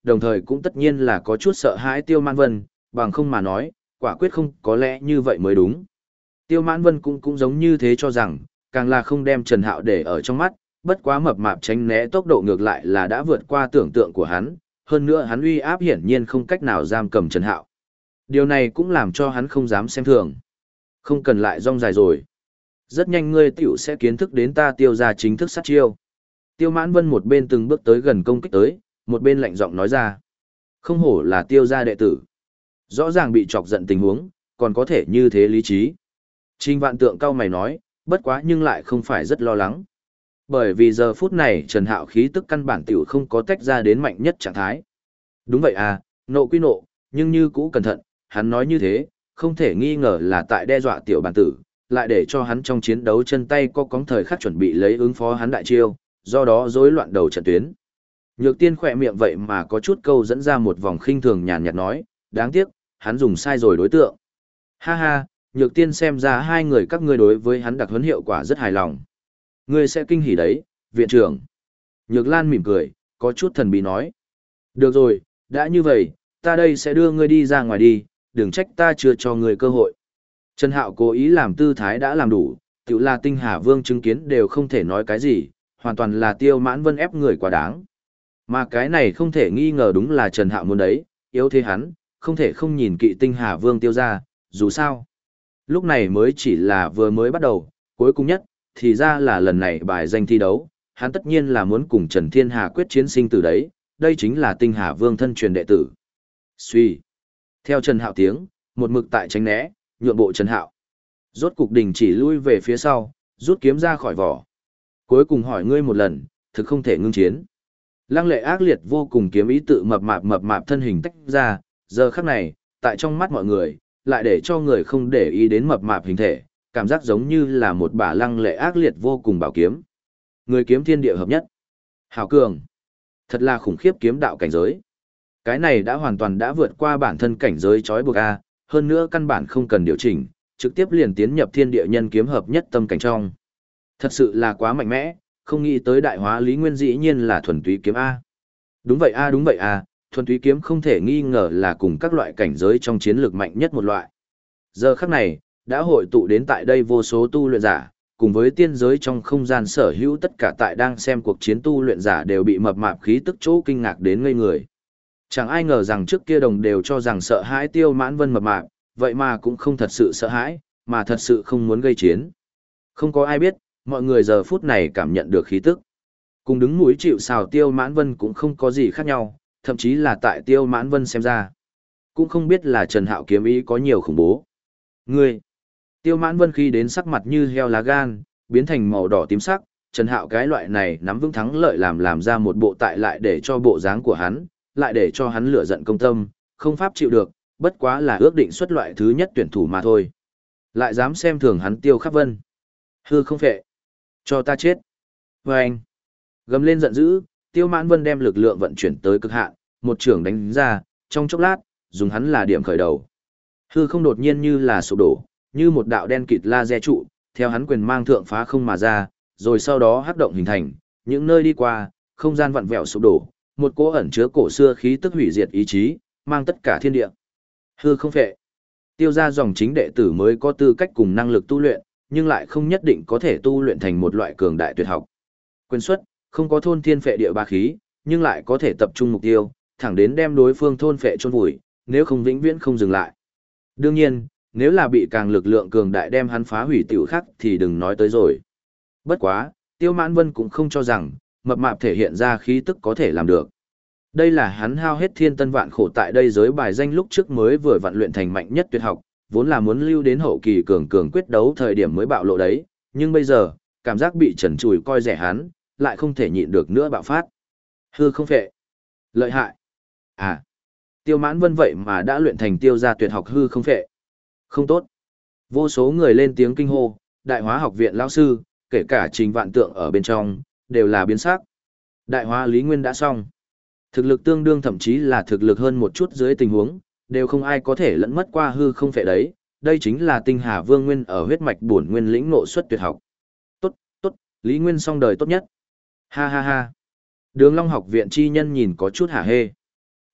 đồng thời cũng tất nhiên là có chút sợ hãi Tiêu Mãn Vân, bằng không mà nói, quả quyết không có lẽ như vậy mới đúng. Tiêu Mãn Vân cũng giống như thế cho rằng, càng là không đem Trần Hạo để ở trong mắt, bất quá mập mạp tránh né tốc độ ngược lại là đã vượt qua tưởng tượng của hắn, hơn nữa hắn uy áp hiển nhiên không cách nào giam cầm Trần Hạo. Điều này cũng làm cho hắn không dám xem thường. Không cần lại rong dài rồi. Rất nhanh ngươi tiểu sẽ kiến thức đến ta Tiêu gia chính thức sát chiêu. Tiêu Mãn Vân một bên từng bước tới gần công kích tới, một bên lạnh giọng nói ra. Không hổ là Tiêu gia đệ tử. Rõ ràng bị chọc giận tình huống, còn có thể như thế lý trí. Trình Vạn Tượng cau mày nói, bất quá nhưng lại không phải rất lo lắng. Bởi vì giờ phút này Trần Hạo khí tức căn bản tiểu không có tách ra đến mạnh nhất trạng thái. Đúng vậy à, nộ quy nộ, nhưng như cũ cẩn thận, hắn nói như thế, không thể nghi ngờ là tại đe dọa tiểu bản tử, lại để cho hắn trong chiến đấu chân tay có cóng thời khắc chuẩn bị lấy ứng phó hắn đại chiêu, do đó rối loạn đầu trận tuyến. Nhược Tiên khỏe miệng vậy mà có chút câu dẫn ra một vòng khinh thường nhàn nhạt nói, đáng tiếc, hắn dùng sai rồi đối tượng. Ha ha, Nhược Tiên xem ra hai người các ngươi đối với hắn đặc huấn hiệu quả rất hài lòng. Ngươi sẽ kinh hỉ đấy, viện trưởng. Nhược Lan mỉm cười, có chút thần bí nói. Được rồi, đã như vậy, ta đây sẽ đưa ngươi đi ra ngoài đi, đừng trách ta chưa cho ngươi cơ hội. Trần Hạo cố ý làm tư thái đã làm đủ, tiểu là Tinh Hà Vương chứng kiến đều không thể nói cái gì, hoàn toàn là Tiêu Mãn Vân ép người quá đáng. Mà cái này không thể nghi ngờ đúng là Trần Hạo muốn đấy, yếu thế hắn, không thể không nhìn kỵ Tinh Hà Vương Tiêu ra, dù sao. Lúc này mới chỉ là vừa mới bắt đầu, cuối cùng nhất, thì ra là lần này bài danh thi đấu, hắn tất nhiên là muốn cùng Trần Thiên Hà quyết chiến sinh tử đấy, đây chính là Tinh Hà Vương thân truyền đệ tử. Suy. Theo Trần Hạo tiếng, một mực tại tránh né, nhượng bộ Trần Hạo. Rốt cục đình chỉ lui về phía sau, rút kiếm ra khỏi vỏ. Cuối cùng hỏi ngươi một lần, thực không thể ngưng chiến. Lăng lệ ác liệt vô cùng kiếm ý tự mập mạp thân hình tách ra, giờ khắc này, tại trong mắt mọi người, lại để cho người không để ý đến mập mạp hình thể, cảm giác giống như là một bả lăng lệ ác liệt vô cùng bảo kiếm. Người kiếm thiên địa hợp nhất. Hảo cường. Thật là khủng khiếp kiếm đạo cảnh giới. Cái này đã hoàn toàn đã vượt qua bản thân cảnh giới trói buộc A, hơn nữa căn bản không cần điều chỉnh, trực tiếp liền tiến nhập thiên địa nhân kiếm hợp nhất tâm cảnh trong. Thật sự là quá mạnh mẽ, không nghĩ tới đại hóa Lý Nguyên dĩ nhiên là thuần túy kiếm A. Đúng vậy A, đúng vậy A, thuần túy kiếm không thể nghi ngờ là cùng các loại cảnh giới trong chiến lược mạnh nhất một loại. Giờ khắc này, đã hội tụ đến tại đây vô số tu luyện giả, cùng với tiên giới trong không gian sở hữu tất cả tại đang xem cuộc chiến tu luyện giả đều bị mập mạp khí tức chỗ kinh ngạc đến ngây người. Chẳng ai ngờ rằng trước kia đồng đều cho rằng sợ hãi Tiêu Mãn Vân mập mạp, vậy mà cũng không thật sự sợ hãi, mà thật sự không muốn gây chiến. Không có ai biết, mọi người giờ phút này cảm nhận được khí tức. Cùng đứng mũi chịu sào Tiêu Mãn Vân cũng không có gì khác nhau, thậm chí là tại Tiêu Mãn Vân xem ra. Cũng không biết là Trần Hạo kiếm ý có nhiều khủng bố. Ngươi! Tiêu Mãn Vân khi đến sắc mặt như heo lá gan, biến thành màu đỏ tím sắc, Trần Hạo cái loại này nắm vững thắng lợi làm ra một bộ tại lại để cho bộ dáng của hắn, lại để cho hắn lửa giận công tâm, không pháp chịu được, bất quá là ước định xuất loại thứ nhất tuyển thủ mà thôi. Lại dám xem thường hắn Tiêu Khắc Vân. Hư không phệ. Cho ta chết. Và anh. Gầm lên giận dữ, Tiêu Mãn Vân đem lực lượng vận chuyển tới cực hạn, một trường đánh ra, trong chốc lát, dùng hắn là điểm khởi đầu. Hư không đột nhiên như là sụp đổ, như một đạo đen kịt laser trụ, theo hắn quyền mang thượng phá không mà ra, rồi sau đó hắc động hình thành, những nơi đi qua, không gian vặn vẹo sụp đổ, một cỗ ẩn chứa cổ xưa khí tức hủy diệt ý chí, mang tất cả thiên địa. Hư không phệ. Tiêu ra dòng chính đệ tử mới có tư cách cùng năng lực tu luyện, nhưng lại không nhất định có thể tu luyện thành một loại cường đại tuyệt học. Quyền xuất, không có thôn thiên phệ địa ba khí, nhưng lại có thể tập trung mục tiêu, thẳng đến đem đối phương thôn phệ chôn vùi, nếu không vĩnh viễn không dừng lại. Đương nhiên, nếu là bị càng lực lượng cường đại đem hắn phá hủy tiểu khắc thì đừng nói tới rồi. Bất quá, Tiêu Mãn Vân cũng không cho rằng, mập mạp thể hiện ra khí tức có thể làm được. Đây là hắn hao hết thiên tân vạn khổ tại đây giới bài danh lúc trước mới vừa vặn luyện thành mạnh nhất tuyệt học, vốn là muốn lưu đến hậu kỳ cường quyết đấu thời điểm mới bạo lộ đấy, nhưng bây giờ, cảm giác bị trần trùi coi rẻ hắn, lại không thể nhịn được nữa bạo phát. Hư không phệ. Lợi hại. À, Tiêu Mãn Vân vậy mà đã luyện thành tiêu gia tuyệt học hư không phệ. Không tốt. Vô số người lên tiếng kinh hô, Đại Hóa học viện lão sư, kể cả Trình Vạn Tượng ở bên trong, đều là biến sắc. Đại Hóa Lý Nguyên đã xong. Thực lực tương đương thậm chí là thực lực hơn một chút dưới tình huống, đều không ai có thể lẫn mất qua hư không phệ đấy. Đây chính là Tinh Hà Vương Nguyên ở huyết mạch bổn nguyên lĩnh ngộ xuất tuyệt học. Tốt, tốt, Lý Nguyên xong đời tốt nhất. Ha ha ha. Đường Long học viện chi nhân nhìn có chút hả hê.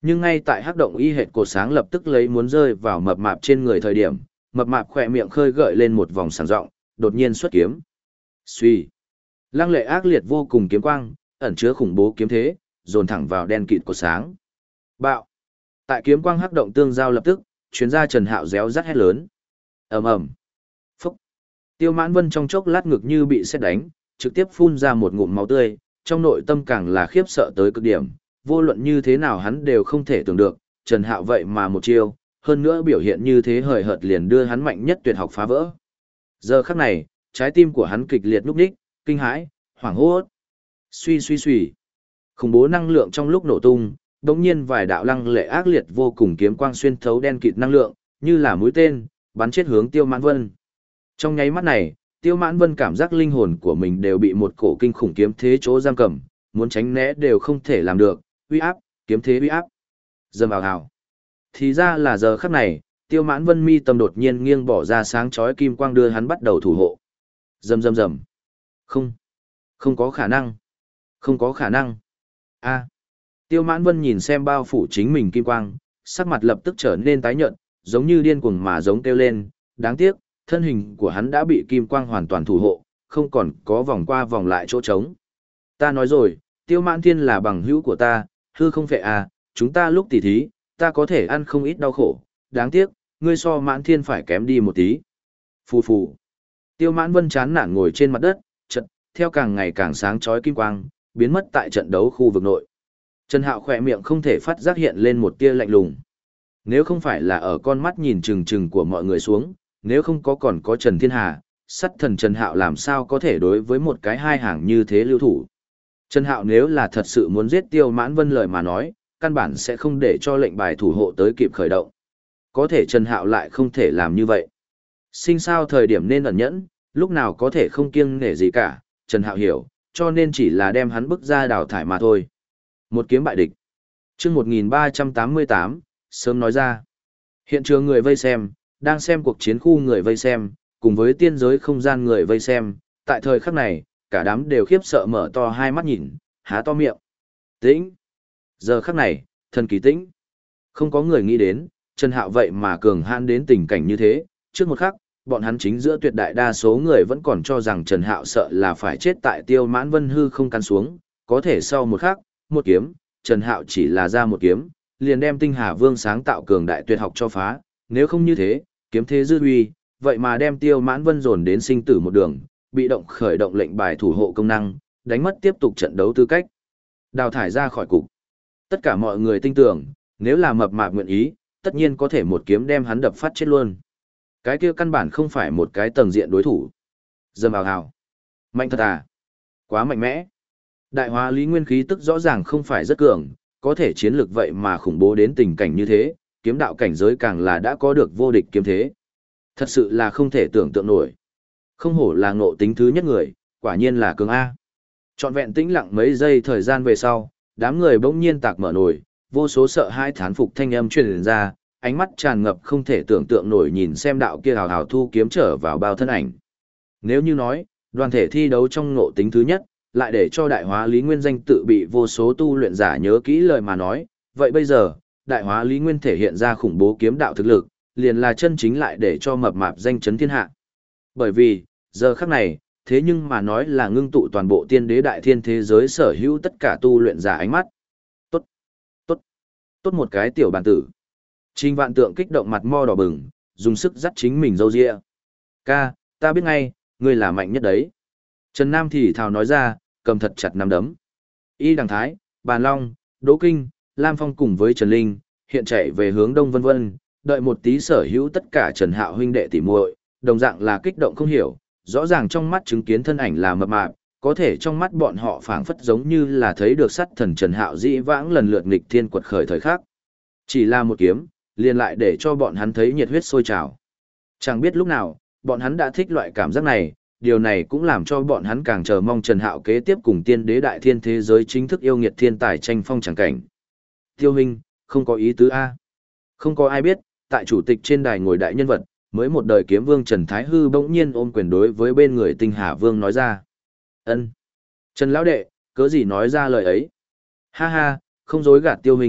Nhưng ngay tại hắc động y hệt cột sáng lập tức lấy muốn rơi vào mập mạp trên người thời điểm, mập mạp khỏe miệng khơi gợi lên một vòng sảng rộng, đột nhiên xuất kiếm. Suy. Lăng lệ ác liệt vô cùng kiếm quang, ẩn chứa khủng bố kiếm thế, dồn thẳng vào đen kịt cột sáng. Bạo. Tại kiếm quang hắc động tương giao lập tức, chuyến ra Trần Hạo réo rắt hét lớn. Ầm ầm. Phúc. Tiêu Mãn Vân trong chốc lát ngực như bị sét đánh, trực tiếp phun ra một ngụm máu tươi, trong nội tâm càng là khiếp sợ tới cực điểm, vô luận như thế nào hắn đều không thể tưởng được, Trần Hạo vậy mà một chiêu, hơn nữa biểu hiện như thế hời hợt liền đưa hắn mạnh nhất tuyệt học phá vỡ. Giờ khắc này, trái tim của hắn kịch liệt nhúc nhích, kinh hãi, hoảng hốt. Suy suy suy. Khủng bố năng lượng trong lúc nổ tung, đột nhiên vài đạo lăng lệ ác liệt vô cùng kiếm quang xuyên thấu đen kịt năng lượng, như là mũi tên, bắn chết hướng Tiêu Mãn Vân. Trong nháy mắt này, Tiêu Mãn Vân cảm giác linh hồn của mình đều bị một cổ kinh khủng kiếm thế chỗ giam cầm, muốn tránh né đều không thể làm được, uy áp, kiếm thế uy áp. Dầm vào hào. Thì ra là giờ khắc này, Tiêu Mãn Vân mi tâm đột nhiên nghiêng bỏ ra sáng chói kim quang đưa hắn bắt đầu thủ hộ. Rầm rầm rầm. Không có khả năng. Không có khả năng. A. Tiêu Mãn Vân nhìn xem bao phủ chính mình kim quang, sắc mặt lập tức trở nên tái nhợt, giống như điên cuồng mà giống kêu lên, đáng tiếc, thân hình của hắn đã bị kim quang hoàn toàn thủ hộ, không còn có vòng qua vòng lại chỗ trống. Ta nói rồi, Tiêu Mãn Thiên là bằng hữu của ta, hư không phệ à, chúng ta lúc tỉ thí, ta có thể ăn không ít đau khổ, đáng tiếc, ngươi so Mãn Thiên phải kém đi một tí. Phù phù. Tiêu Mãn Vân chán nản ngồi trên mặt đất, chợt, theo càng ngày càng sáng chói kim quang, biến mất tại trận đấu khu vực nội. Trần Hạo khỏe miệng không thể phát giác hiện lên một tia lạnh lùng. Nếu không phải là ở con mắt nhìn chừng chừng của mọi người xuống, nếu không có còn có Trần Thiên Hà, sắt thần Trần Hạo làm sao có thể đối với một cái hai hàng như thế lưu thủ. Trần Hạo nếu là thật sự muốn giết Tiêu Mãn Vân lời mà nói, căn bản sẽ không để cho lệnh bài thủ hộ tới kịp khởi động. Có thể Trần Hạo lại không thể làm như vậy. Sinh sao thời điểm nên ẩn nhẫn, lúc nào có thể không kiêng nể gì cả, Trần Hạo hiểu, cho nên chỉ là đem hắn bức ra đào thải mà thôi. Một kiếm bại địch. Chương 1388, sớm nói ra. Hiện trường người vây xem, đang xem cuộc chiến khu người vây xem, cùng với tiên giới không gian người vây xem, tại thời khắc này, cả đám đều khiếp sợ mở to hai mắt nhìn, há to miệng. Tĩnh. Giờ khắc này, thần kỳ tĩnh. Không có người nghĩ đến, Trần Hạo vậy mà cường hãn đến tình cảnh như thế, trước một khắc, bọn hắn chính giữa tuyệt đại đa số người vẫn còn cho rằng Trần Hạo sợ là phải chết tại Tiêu Mãn Vân hư không căn xuống, có thể sau một khắc, một kiếm, Trần Hạo chỉ là ra một kiếm, liền đem Tinh Hà Vương sáng tạo cường đại tuyệt học cho phá, nếu không như thế, kiếm thế dư uy, vậy mà đem Tiêu Mãn Vân dồn đến sinh tử một đường, bị động khởi động lệnh bài thủ hộ công năng, đánh mất tiếp tục trận đấu tư cách, đào thải ra khỏi cục. Tất cả mọi người tin tưởng, nếu là mập mạp nguyện ý, tất nhiên có thể một kiếm đem hắn đập phát chết luôn. Cái kia căn bản không phải một cái tầng diện đối thủ. Dầm vào hào. Mạnh thật à? Quá mạnh mẽ. Đại hóa lý nguyên khí tức rõ ràng không phải rất cường, có thể chiến lược vậy mà khủng bố đến tình cảnh như thế, kiếm đạo cảnh giới càng là đã có được vô địch kiếm thế. Thật sự là không thể tưởng tượng nổi. Không hổ là ngộ tính thứ nhất người, quả nhiên là cường A. Trọn vẹn tĩnh lặng mấy giây thời gian về sau, đám người bỗng nhiên tạc mở nổi, vô số sợ hai thán phục thanh âm truyền ra, ánh mắt tràn ngập không thể tưởng tượng nổi nhìn xem đạo kia hào hào thu kiếm trở vào bao thân ảnh. Nếu như nói, đoàn thể thi đấu trong ngộ tính thứ nhất, lại để cho đại hóa lý nguyên danh tự bị vô số tu luyện giả nhớ kỹ lời mà nói, vậy bây giờ, đại hóa lý nguyên thể hiện ra khủng bố kiếm đạo thực lực, liền là chân chính lại để cho mập mạp danh chấn thiên hạ. Bởi vì, giờ khắc này, thế nhưng mà nói là ngưng tụ toàn bộ tiên đế đại thiên thế giới sở hữu tất cả tu luyện giả ánh mắt. Tốt, tốt, tốt một cái tiểu bản tử. Trình Vạn Tượng kích động mặt mo đỏ bừng, dùng sức dắt chính mình râu ria. Ca, ta biết ngay, ngươi là mạnh nhất đấy. Trần Nam thì thào nói ra, cầm thật chặt nắm đấm. Y Đằng Thái, Bàn Long, Đỗ Kinh, Lam Phong cùng với Trần Linh, hiện chạy về hướng đông vân vân, đợi một tí sở hữu tất cả Trần Hạo huynh đệ tỉ muội, đồng dạng là kích động không hiểu, rõ ràng trong mắt chứng kiến thân ảnh là mập mạp, có thể trong mắt bọn họ phảng phất giống như là thấy được sắt thần Trần Hạo dĩ vãng lần lượt nghịch thiên quật khởi thời khắc. Chỉ là một kiếm, liền lại để cho bọn hắn thấy nhiệt huyết sôi trào. Chẳng biết lúc nào, bọn hắn đã thích loại cảm giác này, điều này cũng làm cho bọn hắn càng chờ mong Trần Hạo kế tiếp cùng tiên đế đại thiên thế giới chính thức yêu nghiệt thiên tài tranh phong chẳng cảnh. Tiêu huynh, không có ý tứ A. Không có ai biết, tại chủ tịch trên đài ngồi đại nhân vật, mới một đời kiếm vương Trần Thái Hư bỗng nhiên ôm quyền đối với bên người Tinh Hà Vương nói ra. Ân, Trần Lão Đệ, cớ gì nói ra lời ấy? Ha ha, không dối gạt Tiêu huynh,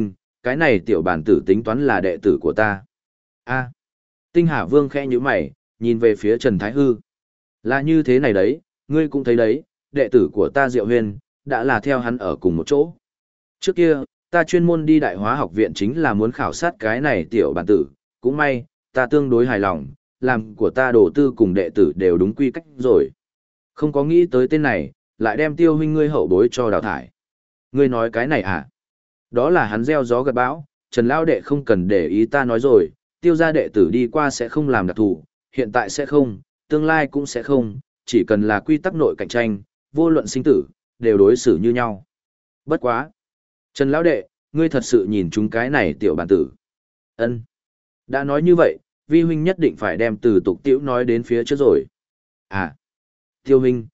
cái này tiểu bản tử tính toán là đệ tử của ta. A. Tinh Hà Vương khẽ nhíu mày, nhìn về phía Trần Thái Hư. Là như thế này đấy, ngươi cũng thấy đấy, đệ tử của ta Diệu Huyền, đã là theo hắn ở cùng một chỗ. Trước kia, ta chuyên môn đi Đại Hóa học viện chính là muốn khảo sát cái này tiểu bản tử, cũng may, ta tương đối hài lòng, làm của ta đồ tư cùng đệ tử đều đúng quy cách rồi. Không có nghĩ tới tên này, lại đem Tiêu huynh ngươi hậu bối cho đào thải. Ngươi nói cái này à? Đó là hắn gieo gió gặt bão, Trần Lao đệ không cần để ý ta nói rồi, Tiêu gia đệ tử đi qua sẽ không làm đặc thù, hiện tại sẽ không, tương lai cũng sẽ không, chỉ cần là quy tắc nội cạnh tranh, vô luận sinh tử, đều đối xử như nhau. Bất quá. Trần Lão đệ, ngươi thật sự nhìn chúng cái này tiểu bản tử. Ân. Đã nói như vậy, vi huynh nhất định phải đem từ tục tiễu nói đến phía trước rồi. À. Tiêu huynh,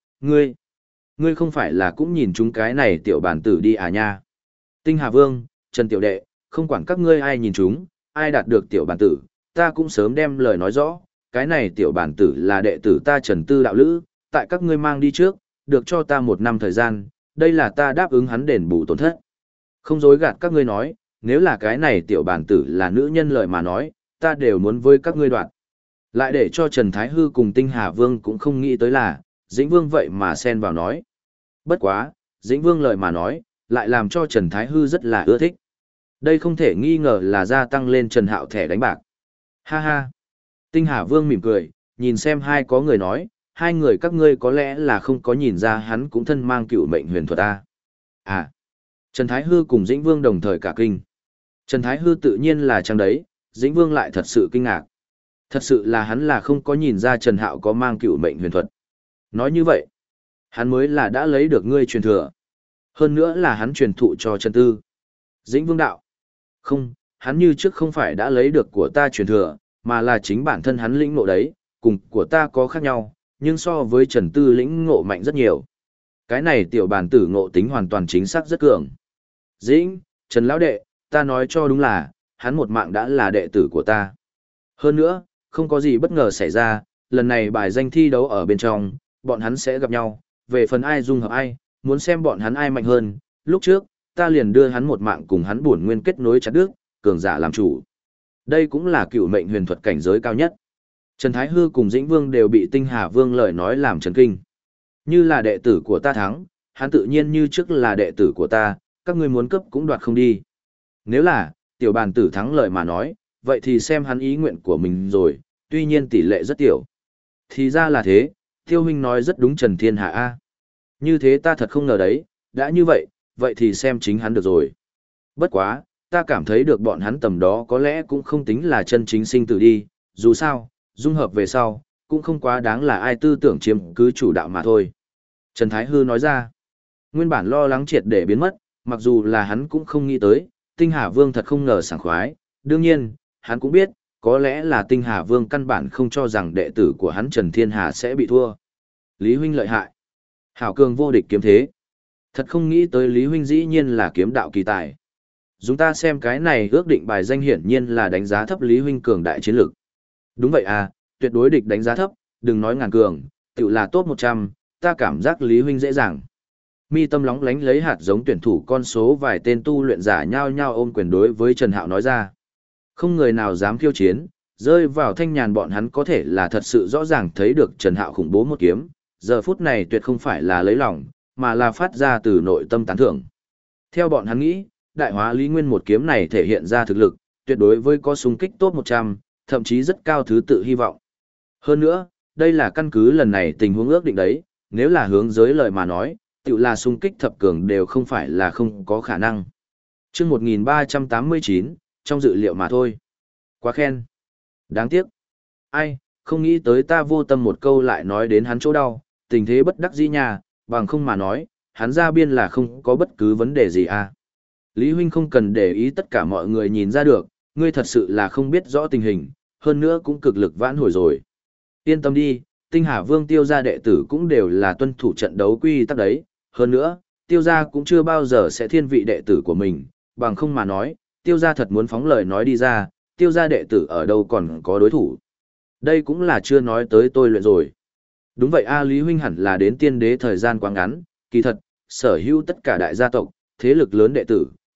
ngươi không phải là cũng nhìn chúng cái này tiểu bản tử đi à nha. Tinh Hà Vương, Trần Tiểu Đệ, không quản các ngươi ai nhìn chúng, ai đạt được tiểu bản tử, ta cũng sớm đem lời nói rõ, cái này tiểu bản tử là đệ tử ta Trần Tư Đạo Lữ, tại các ngươi mang đi trước, được cho ta 1 năm thời gian, đây là ta đáp ứng hắn đền bù tổn thất. Không dối gạt các ngươi nói, nếu là cái này tiểu bản tử là nữ nhân lợi mà nói, ta đều muốn với các ngươi đoạn. Lại để cho Trần Thái Hư cùng Tinh Hà Vương cũng không nghĩ tới là, Dĩnh Vương vậy mà xen vào nói. Bất quá, Dĩnh Vương lợi mà nói, lại làm cho Trần Thái Hư rất là ưa thích. Đây không thể nghi ngờ là gia tăng lên Trần Hạo thẻ đánh bạc. Ha ha. Tinh Hà Vương mỉm cười, nhìn xem hai có người nói, hai người các ngươi có lẽ là không có nhìn ra hắn cũng thân mang cựu mệnh huyền thuật ta. À. Trần Thái Hư cùng Dĩnh Vương đồng thời cả kinh. Trần Thái Hư tự nhiên là chẳng đấy, Dĩnh Vương lại thật sự kinh ngạc. Thật sự là hắn là không có nhìn ra Trần Hạo có mang cựu mệnh huyền thuật. Nói như vậy, hắn mới là đã lấy được ngươi truyền thừa. Hơn nữa là hắn truyền thụ cho Trần Tư. Dĩnh Vương đạo. Không, hắn như trước không phải đã lấy được của ta truyền thừa, mà là chính bản thân hắn lĩnh ngộ đấy, cùng của ta có khác nhau, nhưng so với Trần Tư lĩnh ngộ mạnh rất nhiều. Cái này tiểu bản tử ngộ tính hoàn toàn chính xác rất cường. Dĩnh, Trần Lão Đệ, ta nói cho đúng là, hắn một mạng đã là đệ tử của ta. Hơn nữa, không có gì bất ngờ xảy ra, lần này bài danh thi đấu ở bên trong, bọn hắn sẽ gặp nhau, về phần ai dung hợp ai, muốn xem bọn hắn ai mạnh hơn, lúc trước, ta liền đưa hắn một mạng cùng hắn bổn nguyên kết nối chặt đứt, cường giả làm chủ. Đây cũng là cựu mệnh huyền thuật cảnh giới cao nhất. Trần Thái Hư cùng Dĩnh Vương đều bị Tinh Hà Vương lời nói làm chấn kinh. Như là đệ tử của ta thắng, hắn tự nhiên như trước là đệ tử của ta, các ngươi muốn cấp cũng đoạt không đi. Nếu là, tiểu bàn tử thắng lời mà nói, vậy thì xem hắn ý nguyện của mình rồi, tuy nhiên tỷ lệ rất tiểu. Thì ra là thế, Tiêu huynh nói rất đúng Trần Thiên Hạ A. Như thế ta thật không ngờ đấy, đã như vậy, vậy thì xem chính hắn được rồi. Bất quá, ta cảm thấy được bọn hắn tầm đó có lẽ cũng không tính là chân chính sinh tử đi, dù sao, dung hợp về sau, cũng không quá đáng là ai tư tưởng chiếm cứ chủ đạo mà thôi. Trần Thái Hư nói ra, nguyên bản lo lắng triệt để biến mất, mặc dù là hắn cũng không nghĩ tới, Tinh Hà Vương thật không ngờ sảng khoái, đương nhiên, hắn cũng biết, có lẽ là Tinh Hà Vương căn bản không cho rằng đệ tử của hắn Trần Thiên Hà sẽ bị thua. Lý huynh lợi hại. Hảo cường vô địch kiếm thế. Thật không nghĩ tới Lý huynh dĩ nhiên là kiếm đạo kỳ tài. Chúng ta xem cái này ước định bài danh hiển nhiên là đánh giá thấp Lý huynh cường đại chiến lực. Đúng vậy à, tuyệt đối địch đánh giá thấp, đừng nói ngàn cường, tự là top 100, ta cảm giác Lý huynh dễ dàng. Mi tâm lóng lánh lấy hạt giống tuyển thủ con số vài tên tu luyện giả nhao nhao ôm quyền đối với Trần Hạo nói ra. Không người nào dám khiêu chiến, rơi vào thanh nhàn bọn hắn có thể là thật sự rõ ràng thấy được Trần Hạo khủng bố một kiếm, giờ phút này tuyệt không phải là lấy lòng, mà là phát ra từ nội tâm tán thưởng. Theo bọn hắn nghĩ, đại hóa Lý Nguyên một kiếm này thể hiện ra thực lực, tuyệt đối với có xung kích top 100, thậm chí rất cao thứ tự hy vọng. Hơn nữa, đây là căn cứ lần này tình huống ước định đấy, nếu là hướng giới lời mà nói, tự là xung kích thập cường đều không phải là không có khả năng. Chương 1389, trong dự liệu mà thôi. Quá khen. Đáng tiếc. Ai, không nghĩ tới ta vô tâm một câu lại nói đến hắn chỗ đau, tình thế bất đắc dĩ nhà, bằng không mà nói, hắn ra biên là không có bất cứ vấn đề gì à. Lý huynh không cần để ý tất cả mọi người nhìn ra được, ngươi thật sự là không biết rõ tình hình, hơn nữa cũng cực lực vãn hồi rồi. Yên tâm đi, Tinh Hà Vương Tiêu gia đệ tử cũng đều là tuân thủ trận đấu quy tắc đấy, hơn nữa, Tiêu gia cũng chưa bao giờ sẽ thiên vị đệ tử của mình, bằng không mà nói, Tiêu gia thật muốn phóng lời nói đi ra, Tiêu gia đệ tử ở đâu còn có đối thủ. Đây cũng là chưa nói tới tôi luyện rồi. Đúng vậy a, Lý huynh hẳn là đến tiên đế thời gian quá ngắn, kỳ thật, sở hữu tất cả đại gia tộc, thế lực lớn đệ tử,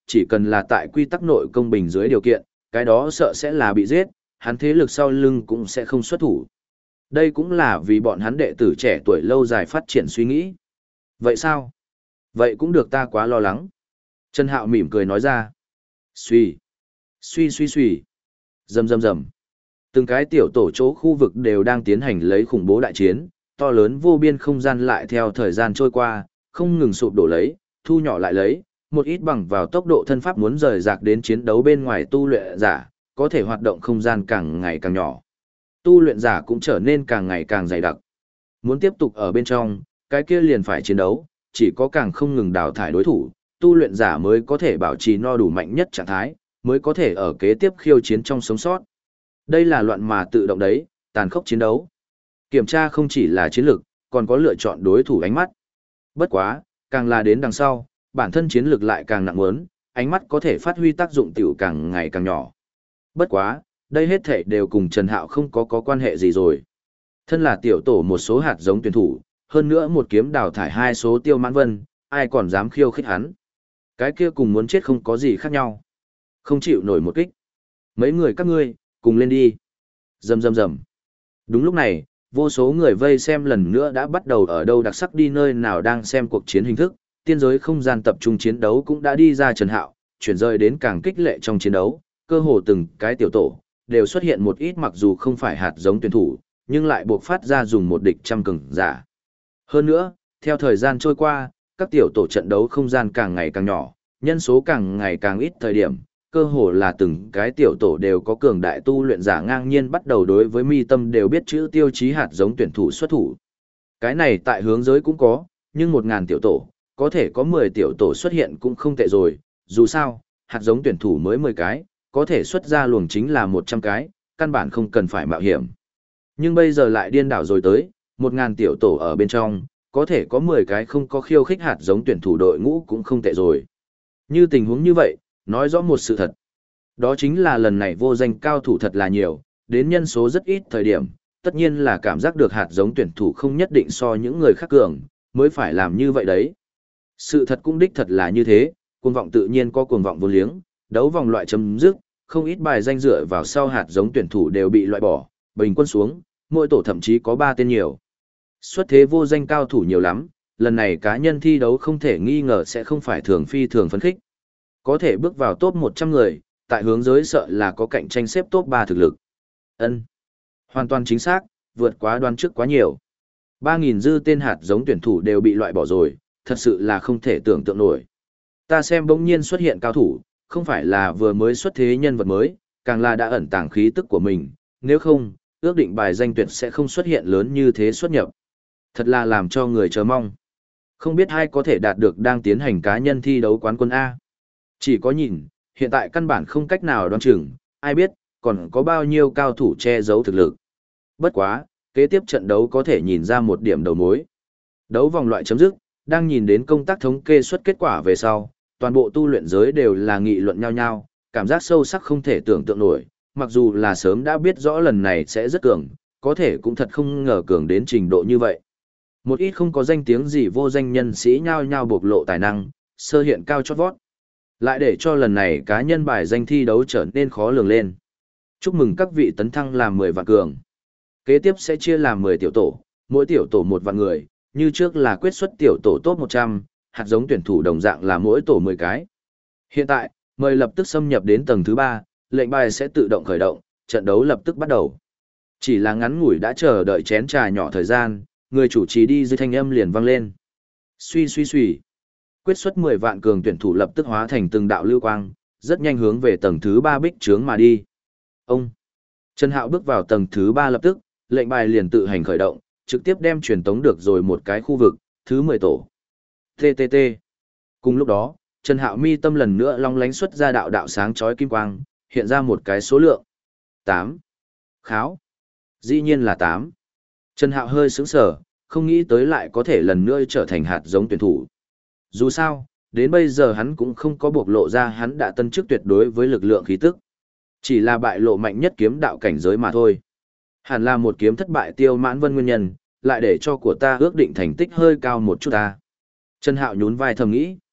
chỉ cần là tại quy tắc nội công bình dưới điều kiện, cái đó sợ sẽ là bị giết, hắn thế lực sau lưng cũng sẽ không xuất thủ. Đây cũng là vì bọn hắn đệ tử trẻ tuổi lâu dài phát triển suy nghĩ. Vậy sao? Vậy cũng được, ta quá lo lắng. Trần Hạo mỉm cười nói ra. Suy, suy suy suy, rầm rầm rầm. Từng cái tiểu tổ chỗ khu vực đều đang tiến hành lấy khủng bố đại chiến, to lớn vô biên không gian lại theo thời gian trôi qua, không ngừng sụp đổ lấy, thu nhỏ lại lấy, một ít bằng vào tốc độ thân pháp muốn rời rạc đến chiến đấu bên ngoài tu luyện giả, có thể hoạt động không gian càng ngày càng nhỏ. Tu luyện giả cũng trở nên càng ngày càng dày đặc. Muốn tiếp tục ở bên trong, cái kia liền phải chiến đấu, chỉ có càng không ngừng đào thải đối thủ, tu luyện giả mới có thể bảo trì no đủ mạnh nhất trạng thái, mới có thể ở kế tiếp khiêu chiến trong sống sót. Đây là loạn mà tự động đấy, tàn khốc chiến đấu. Kiểm tra không chỉ là chiến lược, còn có lựa chọn đối thủ ánh mắt. Bất quá, càng là đến đằng sau, bản thân chiến lược lại càng nặng muốn, ánh mắt có thể phát huy tác dụng tiểu càng ngày càng nhỏ. Bất quá, đây hết thể đều cùng Trần Hạo không có quan hệ gì rồi. Thân là tiểu tổ một số hạt giống tuyển thủ, hơn nữa một kiếm đào thải hai số Tiêu Mãn Vân, ai còn dám khiêu khích hắn. Cái kia cùng muốn chết không có gì khác nhau. Không chịu nổi một kích. Mấy người các ngươi, cùng lên đi. Rầm rầm rầm. Đúng lúc này, vô số người vây xem lần nữa đã bắt đầu ở đâu đặc sắc đi nơi nào đang xem cuộc chiến hình thức, tiên giới không gian tập trung chiến đấu cũng đã đi ra Trần Hạo, chuyển rời đến càng kích lệ trong chiến đấu, cơ hồ từng cái tiểu tổ, đều xuất hiện một ít mặc dù không phải hạt giống tuyển thủ, nhưng lại buộc phát ra dùng một địch trăm cường giả. Hơn nữa, theo thời gian trôi qua, các tiểu tổ trận đấu không gian càng ngày càng nhỏ, nhân số càng ngày càng ít thời điểm, cơ hồ là từng cái tiểu tổ đều có cường đại tu luyện giả ngang nhiên bắt đầu đối với mi tâm đều biết chữ tiêu chí hạt giống tuyển thủ xuất thủ. Cái này tại hướng giới cũng có, nhưng 1000 tiểu tổ, có thể có 10 tiểu tổ xuất hiện cũng không tệ rồi, dù sao, hạt giống tuyển thủ mới 10 cái, có thể xuất ra luồng chính là 100 cái, căn bản không cần phải mạo hiểm. Nhưng bây giờ lại điên đảo rồi tới, 1000 tiểu tổ ở bên trong, có thể có 10 cái không có khiêu khích hạt giống tuyển thủ đội ngũ cũng không tệ rồi. Như tình huống như vậy, nói rõ một sự thật. Đó chính là lần này vô danh cao thủ thật là nhiều, đến nhân số rất ít thời điểm, tất nhiên là cảm giác được hạt giống tuyển thủ không nhất định so những người khác cường, mới phải làm như vậy đấy. Sự thật cũng đích thật là như thế, cuồng vọng tự nhiên có cuồng vọng vô liếng, đấu vòng loại chấm dứt, không ít bài danh dựa vào sau hạt giống tuyển thủ đều bị loại bỏ, bình quân xuống, mỗi tổ thậm chí có 3 tên nhiều. Xuất thế vô danh cao thủ nhiều lắm, lần này cá nhân thi đấu không thể nghi ngờ sẽ không phải thường phi thường phấn khích. Có thể bước vào top 100 người, tại hướng giới sợ là có cạnh tranh xếp top 3 thực lực. Ân, hoàn toàn chính xác, vượt quá đoán trước quá nhiều. 3000 dư tên hạt giống tuyển thủ đều bị loại bỏ rồi, thật sự là không thể tưởng tượng nổi. Ta xem bỗng nhiên xuất hiện cao thủ, không phải là vừa mới xuất thế nhân vật mới, càng là đã ẩn tàng khí tức của mình, nếu không, ước định bài danh tuyệt sẽ không xuất hiện lớn như thế xuất nhập. Thật là làm cho người chờ mong. Không biết ai có thể đạt được đang tiến hành cá nhân thi đấu quán quân A. Chỉ có nhìn, hiện tại căn bản không cách nào đoán chừng, ai biết, còn có bao nhiêu cao thủ che giấu thực lực. Bất quá, kế tiếp trận đấu có thể nhìn ra một điểm đầu mối. Đấu vòng loại chấm dứt, đang nhìn đến công tác thống kê xuất kết quả về sau, toàn bộ tu luyện giới đều là nghị luận nhau nhau, cảm giác sâu sắc không thể tưởng tượng nổi, mặc dù là sớm đã biết rõ lần này sẽ rất cường, có thể cũng thật không ngờ cường đến trình độ như vậy. Một ít không có danh tiếng gì vô danh nhân sĩ nhao nhao bộc lộ tài năng, sơ hiện cao chót vót. Lại để cho lần này cá nhân bài danh thi đấu trở nên khó lường lên. Chúc mừng các vị tấn thăng làm 10 vạn cường. Kế tiếp sẽ chia làm 10 tiểu tổ, mỗi tiểu tổ 1 vạn người, như trước là quyết xuất tiểu tổ top 100, hạt giống tuyển thủ đồng dạng là mỗi tổ 10 cái. Hiện tại, mời lập tức xâm nhập đến tầng thứ 3, lệnh bài sẽ tự động khởi động, trận đấu lập tức bắt đầu. Chỉ là ngắn ngủi đã chờ đợi chén trà nhỏ thời gian, người chủ trì đi dưới thanh âm liền vang lên. Suy suy suy. Quyết xuất 10 vạn cường tuyển thủ lập tức hóa thành từng đạo lưu quang, rất nhanh hướng về tầng thứ 3 bích trướng mà đi. Ông Trần Hạo bước vào tầng thứ 3 lập tức, lệnh bài liền tự hành khởi động, trực tiếp đem truyền tống được rồi một cái khu vực, thứ 10 tổ. TTT. Cùng lúc đó, Trần Hạo mi tâm lần nữa long lánh xuất ra đạo đạo sáng chói kim quang, hiện ra một cái số lượng. 8. Kháo. Dĩ nhiên là 8. Trần Hạo hơi sững sờ, không nghĩ tới lại có thể lần nữa trở thành hạt giống tuyển thủ. Dù sao, đến bây giờ hắn cũng không có bộc lộ ra hắn đã tân chức tuyệt đối với lực lượng khí tức. Chỉ là bại lộ mạnh nhất kiếm đạo cảnh giới mà thôi. Hẳn là một kiếm thất bại Tiêu Mãn Vân nguyên nhân, lại để cho của ta ước định thành tích hơi cao một chút ta. Trần Hạo nhún vai thầm nghĩ.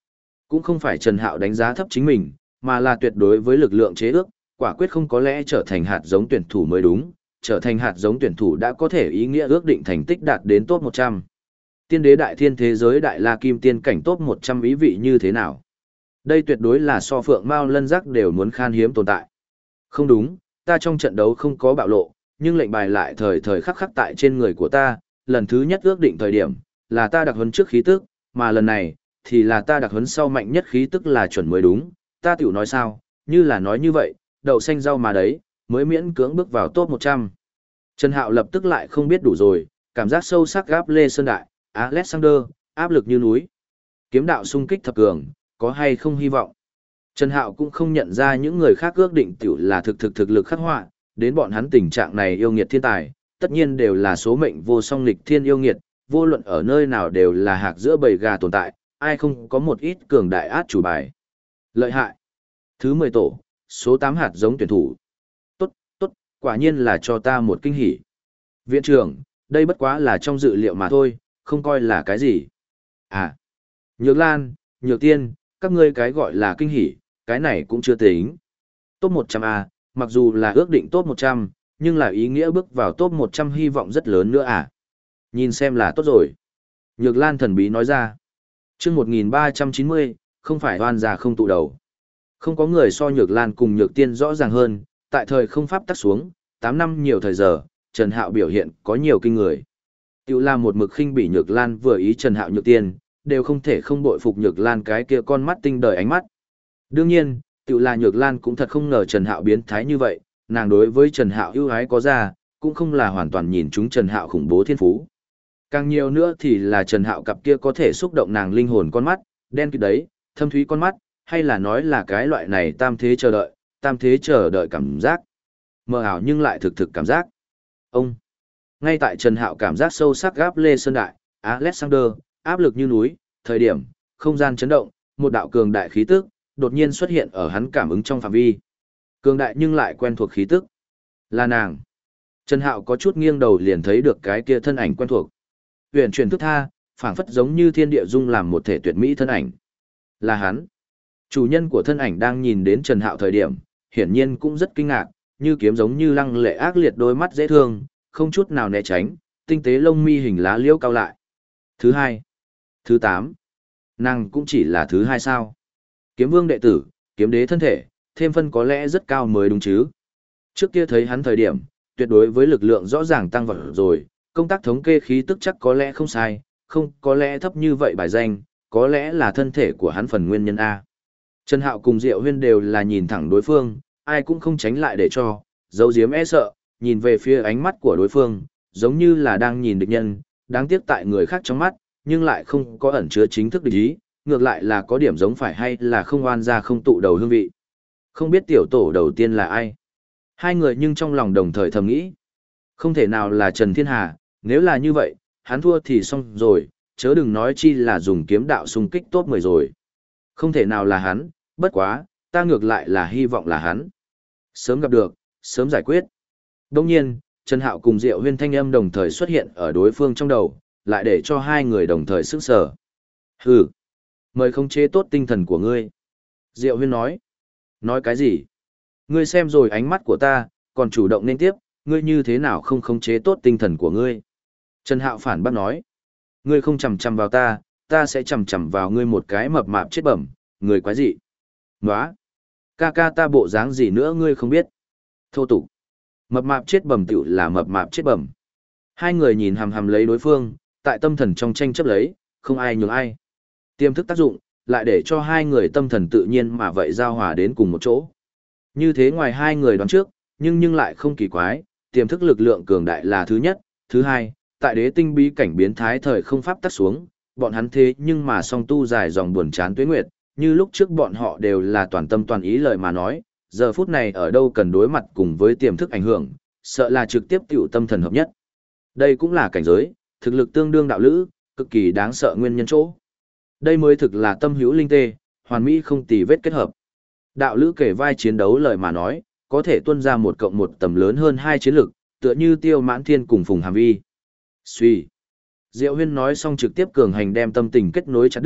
Cũng không phải Trần Hạo đánh giá thấp chính mình, mà là tuyệt đối với lực lượng chế ước, quả quyết không có lẽ trở thành hạt giống tuyển thủ mới đúng, trở thành hạt giống tuyển thủ đã có thể ý nghĩa ước định thành tích đạt đến top 100. Tiên đế đại thiên thế giới đại la kim tiên cảnh top 100 ý vị như thế nào? Đây tuyệt đối là so phượng mao lân giác đều muốn khan hiếm tồn tại. Không đúng, ta trong trận đấu không có bạo lộ, nhưng lệnh bài lại thời thời khắc khắc tại trên người của ta, lần thứ nhất ước định thời điểm, là ta đặc huấn trước khí tức, mà lần này, thì là ta đặc huấn sau mạnh nhất khí tức là chuẩn mới đúng, ta tiểu nói sao, như là nói như vậy, đậu xanh rau mà đấy, mới miễn cưỡng bước vào top 100. Trần Hạo lập tức lại không biết đủ rồi, cảm giác sâu sắc gáp Lê Sơn Đại, Alexander, áp lực như núi. Kiếm đạo xung kích thập cường, có hay không hy vọng. Trần Hạo cũng không nhận ra những người khác ước định tiểu là thực lực khắc họa, đến bọn hắn tình trạng này yêu nghiệt thiên tài, tất nhiên đều là số mệnh vô song nghịch thiên yêu nghiệt, vô luận ở nơi nào đều là hạc giữa bầy gà tồn tại, ai không có một ít cường đại át chủ bài. Lợi hại. Thứ 10 tổ, số 8 hạt giống tuyển thủ. Tốt, tốt, quả nhiên là cho ta một kinh hỉ. Viện trưởng, đây bất quá là trong dự liệu mà thôi, không coi là cái gì. À, Nhược Lan, Nhược Tiên, các ngươi cái gọi là kinh hỉ, cái này cũng chưa tính. Top 100A, mặc dù là ước định top 100, nhưng là ý nghĩa bước vào top 100 hy vọng rất lớn nữa à. Nhìn xem là tốt rồi. Nhược Lan thần bí nói ra. Chương 1390, không phải oan già không tụ đầu. Không có người so Nhược Lan cùng Nhược Tiên rõ ràng hơn, tại thời không pháp tắc xuống, 8 năm nhiều thời giờ, Trần Hạo biểu hiện có nhiều kinh người. Tiểu là một mực khinh bỉ Nhược Lan vừa ý Trần Hạo Nhược Tiên, đều không thể không bội phục Nhược Lan cái kia con mắt tinh đời ánh mắt. Đương nhiên, tiểu là Nhược Lan cũng thật không ngờ Trần Hạo biến thái như vậy, nàng đối với Trần Hạo ưu ái có ra, cũng không là hoàn toàn nhìn chúng Trần Hạo khủng bố thiên phú. Càng nhiều nữa thì là Trần Hạo cặp kia có thể xúc động nàng linh hồn con mắt, đen kịt đấy, thâm thúy con mắt, hay là nói là cái loại này tam thế chờ đợi cảm giác. Mơ ảo nhưng lại thực cảm giác. Ông, ngay tại Trần Hạo cảm giác sâu sắc gáp Lê Sơn Đại, Alexander, áp lực như núi, thời điểm, không gian chấn động, một đạo cường đại khí tức, đột nhiên xuất hiện ở hắn cảm ứng trong phạm vi. Cường đại nhưng lại quen thuộc khí tức. Là nàng. Trần Hạo có chút nghiêng đầu liền thấy được cái kia thân ảnh quen thuộc. Huyền chuyển thức tha, phảng phất giống như thiên địa dung làm một thể tuyệt mỹ thân ảnh. Là hắn. Chủ nhân của thân ảnh đang nhìn đến Trần Hạo thời điểm, hiển nhiên cũng rất kinh ngạc, như kiếm giống như lăng lệ ác liệt đôi mắt dễ thương, không chút nào né tránh, tinh tế lông mi hình lá liễu cao lại. Thứ 2. Thứ 8. Nàng cũng chỉ là thứ 2 sao. Kiếm vương đệ tử, kiếm đế thân thể, thêm phân có lẽ rất cao mới đúng chứ. Trước kia thấy hắn thời điểm, tuyệt đối với lực lượng rõ ràng tăng vọt rồi, công tác thống kê khí tức chắc có lẽ không sai, không có lẽ thấp như vậy bài danh, có lẽ là thân thể của hắn phần nguyên nhân A. Trần Hạo cùng Diệu Huyên đều là nhìn thẳng đối phương, ai cũng không tránh lại để cho, giấu giếm e sợ, nhìn về phía ánh mắt của đối phương, giống như là đang nhìn địch nhân, đáng tiếc tại người khác trong mắt, nhưng lại không có ẩn chứa chính thức địch ý, ngược lại là có điểm giống phải hay là không oan ra không tụ đầu hương vị. Không biết tiểu tổ đầu tiên là ai? Hai người nhưng trong lòng đồng thời thầm nghĩ. Không thể nào là Trần Thiên Hà, nếu là như vậy, hắn thua thì xong rồi, chớ đừng nói chi là dùng kiếm đạo xung kích top 10 rồi. Không thể nào là hắn, bất quá, ta ngược lại là hy vọng là hắn. Sớm gặp được, sớm giải quyết. Đồng nhiên, Trần Hạo cùng Diệu Huyên thanh âm đồng thời xuất hiện ở đối phương trong đầu, lại để cho hai người đồng thời sức sở. Hừ, mời khống chế tốt tinh thần của ngươi. Diệu Huyên nói. Nói cái gì? Ngươi xem rồi ánh mắt của ta, còn chủ động nên tiếp, ngươi như thế nào không khống chế tốt tinh thần của ngươi? Trần Hạo phản bác nói. Ngươi không chầm chầm vào ta, ta sẽ chầm chầm vào ngươi một cái mập mạp chết bẩm, người quái dị. Nóa! Ca ca ta bộ dáng gì nữa ngươi không biết. Thô tục. Mập mạp chết bẩm tiểu là mập mạp chết bẩm. Hai người nhìn hằm hằm lấy đối phương, tại tâm thần trong tranh chấp lấy, không ai nhường ai. Tiềm thức tác dụng, lại để cho hai người tâm thần tự nhiên mà vậy giao hòa đến cùng một chỗ. Như thế ngoài hai người đoán trước, nhưng lại không kỳ quái, tiềm thức lực lượng cường đại là thứ nhất, thứ hai, tại đế tinh bí cảnh biến thái thời không pháp tắt xuống, bọn hắn thế nhưng mà song tu dài dòng buồn chán tuế nguyệt, như lúc trước bọn họ đều là toàn tâm toàn ý lời mà nói, giờ phút này ở đâu cần đối mặt cùng với tiềm thức ảnh hưởng, sợ là trực tiếp tiểu tâm thần hợp nhất. Đây cũng là cảnh giới, thực lực tương đương đạo lữ, cực kỳ đáng sợ nguyên nhân chỗ. Đây mới thực là tâm hữu linh tê, hoàn mỹ không tì vết kết hợp. Đạo lữ kể vai chiến đấu lời mà nói, có thể tuân ra một cộng một tầm lớn hơn hai chiến lực, tựa như Tiêu Mãn Thiên cùng Phùng Hàm Vi. Suy. Diệu Huyên nói xong trực tiếp cường hành đem tâm tình kết nối chặt đứt,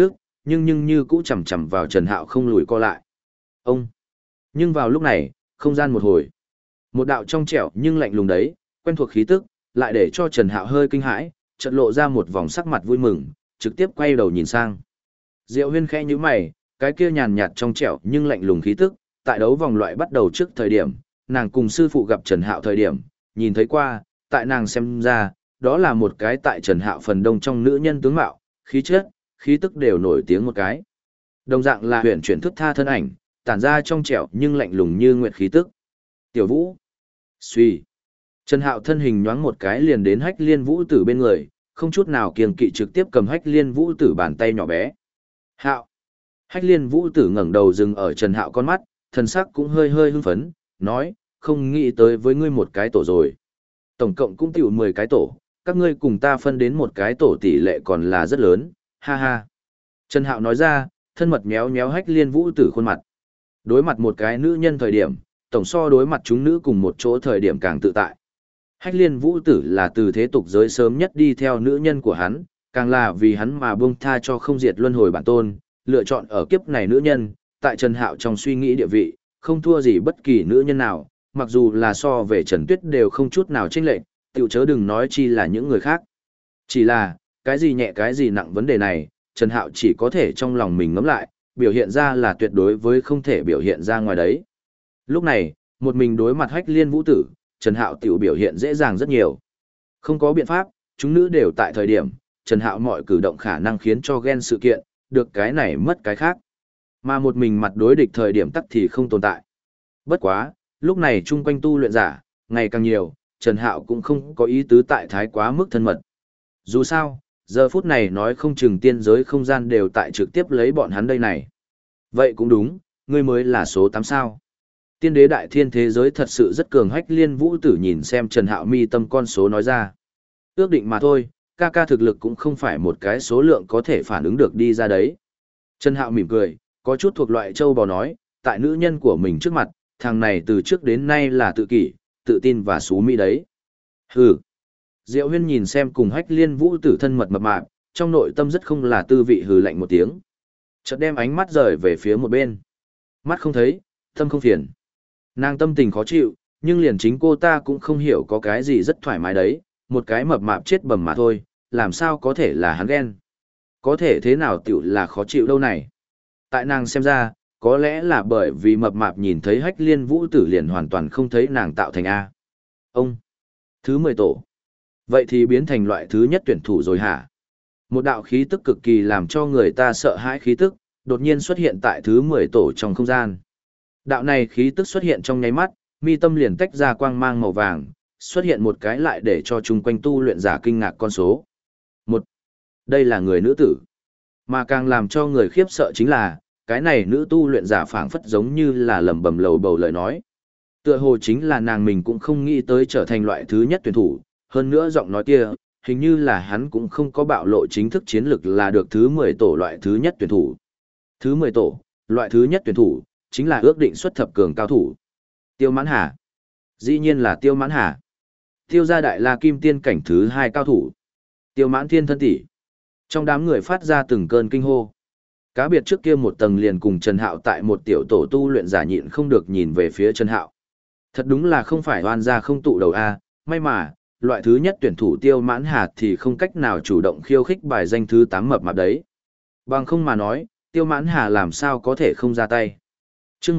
nhưng như cũ chầm chầm vào Trần Hạo không lùi co lại. Ông! Nhưng vào lúc này, không gian một hồi. Một đạo trong trẻo nhưng lạnh lùng đấy, quen thuộc khí tức, lại để cho Trần Hạo hơi kinh hãi, chợt lộ ra một vòng sắc mặt vui mừng, trực tiếp quay đầu nhìn sang. Diệu Huyên khẽ nhíu mày, cái kia nhàn nhạt trong trẻo nhưng lạnh lùng khí tức, tại đấu vòng loại bắt đầu trước thời điểm, nàng cùng sư phụ gặp Trần Hạo thời điểm, nhìn thấy qua, tại nàng xem ra, đó là một cái tại Trần Hạo phần đông trong nữ nhân tướng mạo, khí chất, khí tức đều nổi tiếng một cái. Đồng dạng là huyền chuyển thức tha thân ảnh, tản ra trong trẻo nhưng lạnh lùng như nguyệt khí tức. Tiểu Vũ. Suy. Trần Hạo thân hình nhoáng một cái liền đến Hách Liên Vũ Tử bên người, không chút nào kiêng kỵ trực tiếp cầm Hách Liên Vũ Tử bàn tay nhỏ bé. Hạo. Hách Liên Vũ Tử ngẩng đầu dừng ở Trần Hạo con mắt, thần sắc cũng hơi hơi hưng phấn, nói, không nghĩ tới với ngươi một cái tổ rồi. Tổng cộng cũng tiểu 10 cái tổ, các ngươi cùng ta phân đến một cái tổ tỷ lệ còn là rất lớn, ha ha. Trần Hạo nói ra, thân mật méo méo Hách Liên Vũ Tử khuôn mặt. Đối mặt một cái nữ nhân thời điểm, tổng so đối mặt chúng nữ cùng một chỗ thời điểm càng tự tại. Hách Liên Vũ Tử là từ thế tục giới sớm nhất đi theo nữ nhân của hắn, càng là vì hắn mà buông tha cho không diệt luân hồi bản tôn, lựa chọn ở kiếp này nữ nhân, tại Trần Hạo trong suy nghĩ địa vị, không thua gì bất kỳ nữ nhân nào, mặc dù là so về Trần Tuyết đều không chút nào chênh lệch, tiểu chớ đừng nói chi là những người khác. Chỉ là, cái gì nhẹ cái gì nặng vấn đề này, Trần Hạo chỉ có thể trong lòng mình ngẫm lại, biểu hiện ra là tuyệt đối với không thể biểu hiện ra ngoài đấy. Lúc này, một mình đối mặt Hách Liên Vũ Tử, Trần Hạo tiểu biểu hiện dễ dàng rất nhiều. Không có biện pháp, chúng nữ đều tại thời điểm, Trần Hạo mọi cử động khả năng khiến cho ghen sự kiện, được cái này mất cái khác. Mà một mình mặt đối địch thời điểm tắc thì không tồn tại. Bất quá, lúc này chung quanh tu luyện giả, ngày càng nhiều, Trần Hạo cũng không có ý tứ tại thái quá mức thân mật. Dù sao, giờ phút này nói không chừng tiên giới không gian đều tại trực tiếp lấy bọn hắn đây này. Vậy cũng đúng, ngươi mới là số 8 sao. Tiên đế đại thiên thế giới thật sự rất cường. Hách Liên Vũ Tử nhìn xem Trần Hạo mi tâm con số nói ra. Ước định mà thôi, ca ca thực lực cũng không phải một cái số lượng có thể phản ứng được đi ra đấy. Trần Hạo mỉm cười, có chút thuộc loại châu bò nói, tại nữ nhân của mình trước mặt, thằng này từ trước đến nay là tự kỷ, tự tin và xú mỹ đấy. Hừ. Diệu Huyên nhìn xem cùng Hách Liên Vũ Tử thân mật mập mạp, trong nội tâm rất không là tư vị hừ lạnh một tiếng. Chợt đem ánh mắt rời về phía một bên. Mắt không thấy, tâm không phiền. Nàng tâm tình khó chịu, nhưng liền chính cô ta cũng không hiểu có cái gì rất thoải mái đấy, một cái mập mạp chết bầm mà thôi, làm sao có thể là hắn ghen. Có thể thế nào tiểu là khó chịu đâu này. Tại nàng xem ra, có lẽ là bởi vì mập mạp nhìn thấy Hách Liên Vũ Tử liền hoàn toàn không thấy nàng tạo thành A. Ông. Thứ 10 tổ. Vậy thì biến thành loại thứ nhất tuyển thủ rồi hả? Một đạo khí tức cực kỳ làm cho người ta sợ hãi khí tức, đột nhiên xuất hiện tại thứ 10 tổ trong không gian. Đạo này khí tức xuất hiện trong nháy mắt, mi tâm liền tách ra quang mang màu vàng, xuất hiện một cái lại để cho chung quanh tu luyện giả kinh ngạc con số. Một. Đây là người nữ tử. Mà càng làm cho người khiếp sợ chính là, cái này nữ tu luyện giả phảng phất giống như là lẩm bẩm lầu bầu lời nói. Tựa hồ chính là nàng mình cũng không nghĩ tới trở thành loại thứ nhất tuyển thủ, hơn nữa giọng nói kia, hình như là hắn cũng không có bạo lộ chính thức chiến lực là được thứ 10 tổ loại thứ nhất tuyển thủ. Thứ 10 tổ, loại thứ nhất tuyển thủ, chính là ước định xuất thập cường cao thủ. Tiêu Mãn Hà. Dĩ nhiên là Tiêu Mãn Hà. Tiêu gia đại la kim tiên cảnh thứ 2 cao thủ. Tiêu Mãn Thiên thân tỷ. Trong đám người phát ra từng cơn kinh hô. Cá biệt trước kia một tầng liền cùng Trần Hạo tại một tiểu tổ tu luyện giả nhịn không được nhìn về phía Trần Hạo. Thật đúng là không phải oan gia không tụ đầu a, may mà, loại thứ nhất tuyển thủ Tiêu Mãn Hà thì không cách nào chủ động khiêu khích bài danh thứ 8 mập mạp đấy. Bằng không mà nói, Tiêu Mãn Hà làm sao có thể không ra tay. Chương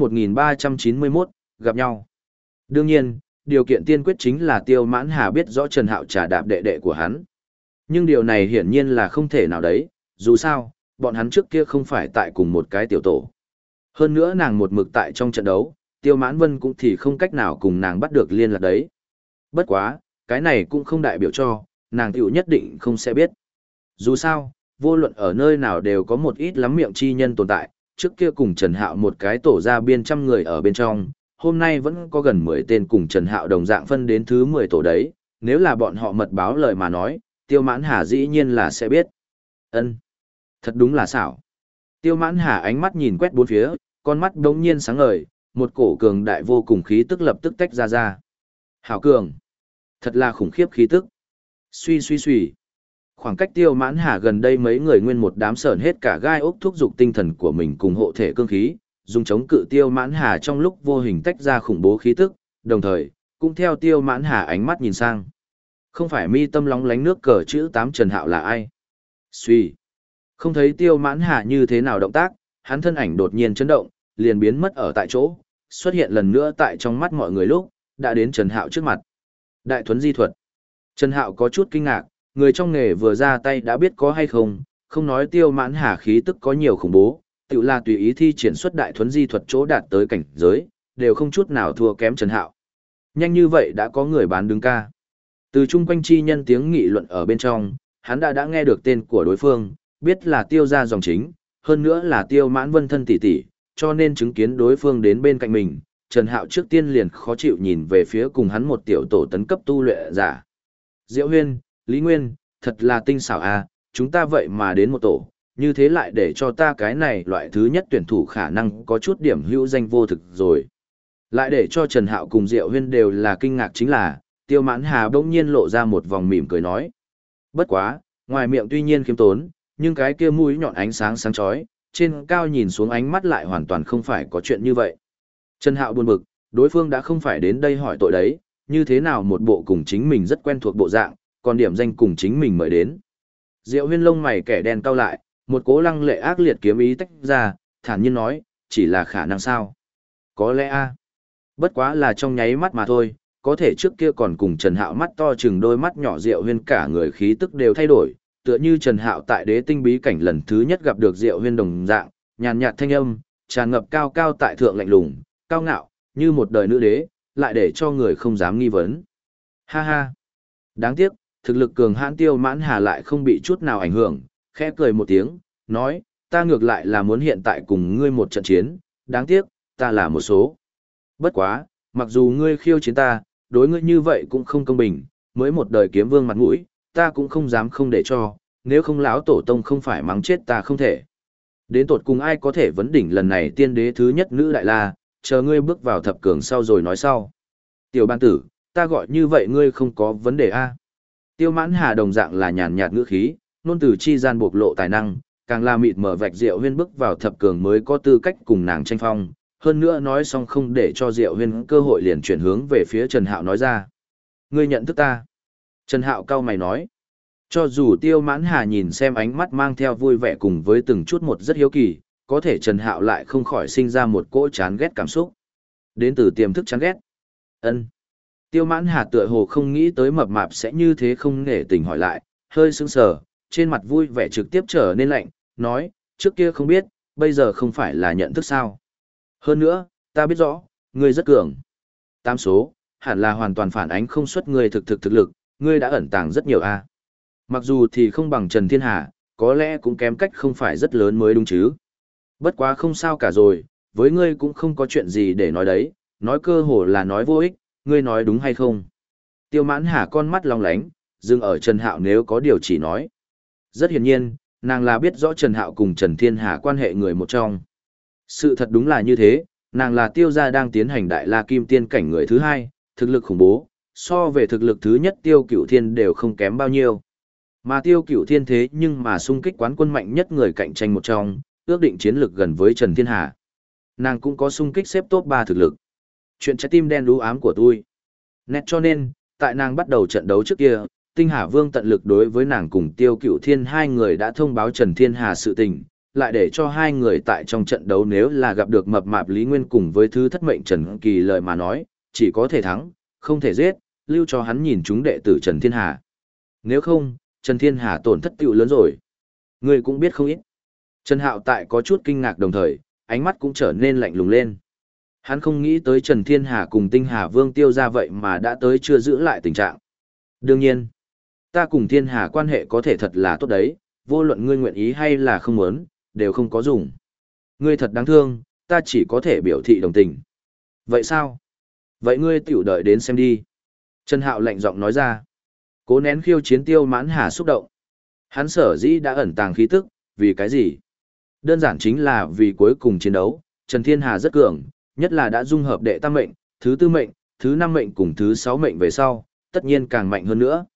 1391, gặp nhau. Đương nhiên, điều kiện tiên quyết chính là Tiêu Mãn Hà biết rõ Trần Hạo trả đạp đệ đệ của hắn. Nhưng điều này hiển nhiên là không thể nào đấy, dù sao, bọn hắn trước kia không phải tại cùng một cái tiểu tổ. Hơn nữa nàng một mực tại trong trận đấu, Tiêu Mãn Vân cũng thì không cách nào cùng nàng bắt được liên lạc đấy. Bất quá, cái này cũng không đại biểu cho, nàng tiểu nhất định không sẽ biết. Dù sao, vô luận ở nơi nào đều có một ít lắm miệng chi nhân tồn tại, trước kia cùng Trần Hạo một cái tổ ra biên trăm người ở bên trong, hôm nay vẫn có gần 10 tên cùng Trần Hạo đồng dạng phân đến thứ 10 tổ đấy, nếu là bọn họ mật báo lời mà nói, Tiêu Mãn Hà dĩ nhiên là sẽ biết. Ân, thật đúng là xảo. Tiêu Mãn Hà ánh mắt nhìn quét bốn phía, con mắt đống nhiên sáng ngời, một cổ cường đại vô cùng khí tức lập tức tách ra ra. Hảo cường, thật là khủng khiếp khí tức. Suy suy suy. Khoảng cách Tiêu Mãn Hà gần đây mấy người nguyên một đám sởn hết cả gai ốc thúc dục tinh thần của mình cùng hộ thể cương khí, dùng chống cự Tiêu Mãn Hà trong lúc vô hình tách ra khủng bố khí tức, đồng thời, cũng theo Tiêu Mãn Hà ánh mắt nhìn sang. Không phải mi tâm lóng lánh nước cờ chữ 8 Trần Hạo là ai? Suy. Không thấy Tiêu Mãn Hà như thế nào động tác, hắn thân ảnh đột nhiên chấn động, liền biến mất ở tại chỗ, xuất hiện lần nữa tại trong mắt mọi người lúc, đã đến Trần Hạo trước mặt. Đại thuấn di thuật. Trần Hạo có chút kinh ngạc, người trong nghề vừa ra tay đã biết có hay không, không nói Tiêu Mãn Hà khí tức có nhiều khủng bố, tự là tùy ý thi triển xuất đại thuấn di thuật chỗ đạt tới cảnh giới, đều không chút nào thua kém Trần Hạo. Nhanh như vậy đã có người bán đứng ca. Từ chung quanh chi nhân tiếng nghị luận ở bên trong, hắn đã nghe được tên của đối phương, biết là Tiêu gia dòng chính, hơn nữa là Tiêu Mãn Vân thân tỷ tỷ, cho nên chứng kiến đối phương đến bên cạnh mình, Trần Hạo trước tiên liền khó chịu nhìn về phía cùng hắn một tiểu tổ tấn cấp tu luyện giả. Diệu Huyên, Lý Nguyên, thật là tinh xảo à, chúng ta vậy mà đến một tổ, như thế lại để cho ta cái này loại thứ nhất tuyển thủ khả năng có chút điểm hữu danh vô thực rồi. Lại để cho Trần Hạo cùng Diệu Huyên đều là kinh ngạc chính là, Tiêu Mãn Hà bỗng nhiên lộ ra một vòng mỉm cười nói. Bất quá, ngoài miệng tuy nhiên khiêm tốn, nhưng cái kia mũi nhọn ánh sáng sáng chói, trên cao nhìn xuống ánh mắt lại hoàn toàn không phải có chuyện như vậy. Trần Hạo buồn bực, đối phương đã không phải đến đây hỏi tội đấy, như thế nào một bộ cùng chính mình rất quen thuộc bộ dạng, còn điểm danh cùng chính mình mời đến. Diệu Huyên lông mày kẻ đen cau lại, một cố lăng lệ ác liệt kiếm ý tách ra, thản nhiên nói, chỉ là khả năng sao? Có lẽ a, bất quá là trong nháy mắt mà thôi, có thể trước kia còn cùng Trần Hạo mắt to chừng đôi mắt nhỏ Diệu Huyên cả người khí tức đều thay đổi, tựa như Trần Hạo tại Đế Tinh bí cảnh lần thứ nhất gặp được Diệu Huyên đồng dạng, nhàn nhạt thanh âm, tràn ngập cao cao tại thượng lạnh lùng, cao ngạo, như một đời nữ đế, lại để cho người không dám nghi vấn. Ha ha. Đáng tiếc, thực lực cường hãn Tiêu Mãn Hà lại không bị chút nào ảnh hưởng, khẽ cười một tiếng, nói, ta ngược lại là muốn hiện tại cùng ngươi một trận chiến, đáng tiếc, ta là một số. Bất quá, mặc dù ngươi khiêu chiến ta, đối ngươi như vậy cũng không công bình, mới một đời kiếm vương mặt mũi, ta cũng không dám không để cho, nếu không lão tổ tông không phải mắng chết ta không thể. Đến tột cùng ai có thể vấn đỉnh lần này tiên đế thứ nhất nữ đại la, chờ ngươi bước vào thập cường sau rồi nói sau. Tiểu ban tử, ta gọi như vậy ngươi không có vấn đề a. Tiêu Mãn Hà đồng dạng là nhàn nhạt ngữ khí, nôn từ chi gian bộc lộ tài năng, càng là mịt mở vạch Diệu Huyên bước vào thập cường mới có tư cách cùng nàng tranh phong. Hơn nữa nói xong không để cho Diệu Huyên cơ hội liền chuyển hướng về phía Trần Hạo nói ra. Ngươi nhận thức ta. Trần Hạo cau mày nói. Cho dù Tiêu Mãn Hà nhìn xem ánh mắt mang theo vui vẻ cùng với từng chút một rất hiếu kỳ, có thể Trần Hạo lại không khỏi sinh ra một cỗ chán ghét cảm xúc. Đến từ tiềm thức chán ghét. Ân. Tiêu Mãn Hà tựa hồ không nghĩ tới mập mạp sẽ như thế không nể tình hỏi lại, hơi sững sờ, trên mặt vui vẻ trực tiếp trở nên lạnh, nói, trước kia không biết, bây giờ không phải là nhận thức sao. Hơn nữa, ta biết rõ, ngươi rất cường. Tám số, hẳn là hoàn toàn phản ánh không xuất ngươi thực lực, ngươi đã ẩn tàng rất nhiều a. Mặc dù thì không bằng Trần Thiên Hà, có lẽ cũng kém cách không phải rất lớn mới đúng chứ. Bất quá không sao cả rồi, với ngươi cũng không có chuyện gì để nói đấy, nói cơ hồ là nói vô ích, ngươi nói đúng hay không? Tiêu Mãn Hà con mắt long lánh, dừng ở Trần Hạo nếu có điều chỉ nói. Rất hiển nhiên, nàng là biết rõ Trần Hạo cùng Trần Thiên Hà quan hệ người một trong. Sự thật đúng là như thế, nàng là Tiêu gia đang tiến hành đại la kim tiên cảnh người thứ hai, thực lực khủng bố, so về thực lực thứ nhất Tiêu Cửu Thiên đều không kém bao nhiêu. Mà Tiêu Cửu Thiên thế nhưng mà xung kích quán quân mạnh nhất người cạnh tranh một trong, ước định chiến lược gần với Trần Thiên Hà. Nàng cũng có xung kích xếp top 3 thực lực. Chuyện trái tim đen đú ám của tôi. Nét cho nên, tại nàng bắt đầu trận đấu trước kia, Tinh Hà Vương tận lực đối với nàng cùng Tiêu Cửu Thiên hai người đã thông báo Trần Thiên Hà sự tình, lại để cho hai người tại trong trận đấu nếu là gặp được mập mạp Lý Nguyên cùng với thứ thất mệnh Trần Kỳ lời mà nói, chỉ có thể thắng, không thể giết, lưu cho hắn nhìn chúng đệ tử Trần Thiên Hà. Nếu không, Trần Thiên Hà tổn thất tiêu lớn rồi. Người cũng biết không ít. Trần Hạo tại có chút kinh ngạc đồng thời, ánh mắt cũng trở nên lạnh lùng lên. Hắn không nghĩ tới Trần Thiên Hà cùng Tinh Hà Vương Tiêu ra vậy mà đã tới chưa giữ lại tình trạng. Đương nhiên, ta cùng Thiên Hà quan hệ có thể thật là tốt đấy, vô luận ngươi nguyện ý hay là không muốn, đều không có dùng. Ngươi thật đáng thương, ta chỉ có thể biểu thị đồng tình. Vậy sao? Vậy ngươi tiểu đợi đến xem đi. Trần Hạo lạnh giọng nói ra. Cố nén khiêu chiến Tiêu Mãn Hà xúc động. Hắn sở dĩ đã ẩn tàng khí tức, vì cái gì? Đơn giản chính là vì cuối cùng chiến đấu, Trần Thiên Hà rất cường, nhất là đã dung hợp đệ tam mệnh, thứ tư mệnh, thứ năm mệnh cùng thứ sáu mệnh về sau, tất nhiên càng mạnh hơn nữa.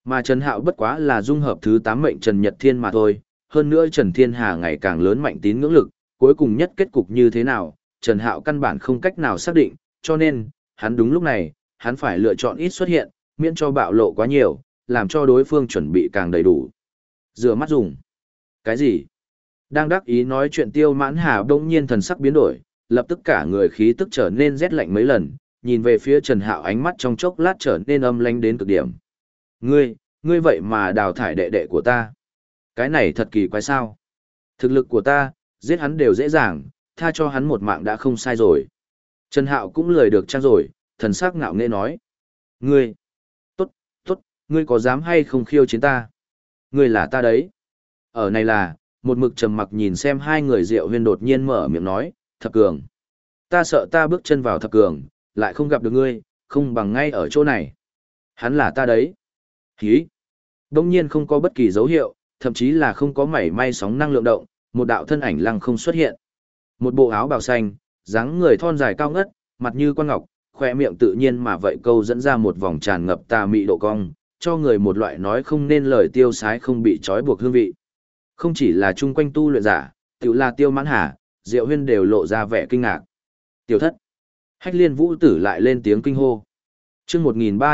Mà Trần Hạo bất quá là dung hợp thứ 8 mệnh Trần Nhật Thiên mà thôi, hơn nữa Trần Thiên Hà ngày càng lớn mạnh tín ngưỡng lực, cuối cùng nhất kết cục như thế nào, Trần Hạo căn bản không cách nào xác định, cho nên, hắn đúng lúc này, hắn phải lựa chọn ít xuất hiện, miễn cho bạo lộ quá nhiều, làm cho đối phương chuẩn bị càng đầy đủ. Rửa mắt dùng. Cái gì? Đang đắc ý nói chuyện Tiêu Mãn Hà bỗng nhiên thần sắc biến đổi, lập tức cả người khí tức trở nên rét lạnh mấy lần, nhìn về phía Trần Hạo ánh mắt trong chốc lát trở nên âm lãnh đến cực điểm. Ngươi vậy mà đào thải đệ đệ của ta. Cái này thật kỳ quái sao. Thực lực của ta, giết hắn đều dễ dàng, tha cho hắn một mạng đã không sai rồi. Trần Hạo cũng lười được trang rồi, thần sắc ngạo nghễ nói. Ngươi, tốt, ngươi có dám hay không khiêu chiến ta? Ngươi là ta đấy. Ở này là, một mực trầm mặc nhìn xem hai người Diệu Huyên đột nhiên mở miệng nói, Thập Cường. Ta sợ ta bước chân vào Thập Cường, lại không gặp được ngươi, không bằng ngay ở chỗ này. Hắn là ta đấy. Hí. Đông nhiên không có bất kỳ dấu hiệu, thậm chí là không có mảy may sóng năng lượng động, một đạo thân ảnh lăng không xuất hiện. Một bộ áo bào xanh, dáng người thon dài cao ngất, mặt như quan ngọc, khoe miệng tự nhiên mà vậy câu dẫn ra một vòng tràn ngập tà mị độ cong, cho người một loại nói không nên lời tiêu sái không bị trói buộc hương vị. Không chỉ là chung quanh tu luyện giả, tự là Tiêu Mãn Hà, Diệu Huyên đều lộ ra vẻ kinh ngạc. Tiểu thất. Hách Liên Vũ Tử lại lên tiếng kinh hô. Chương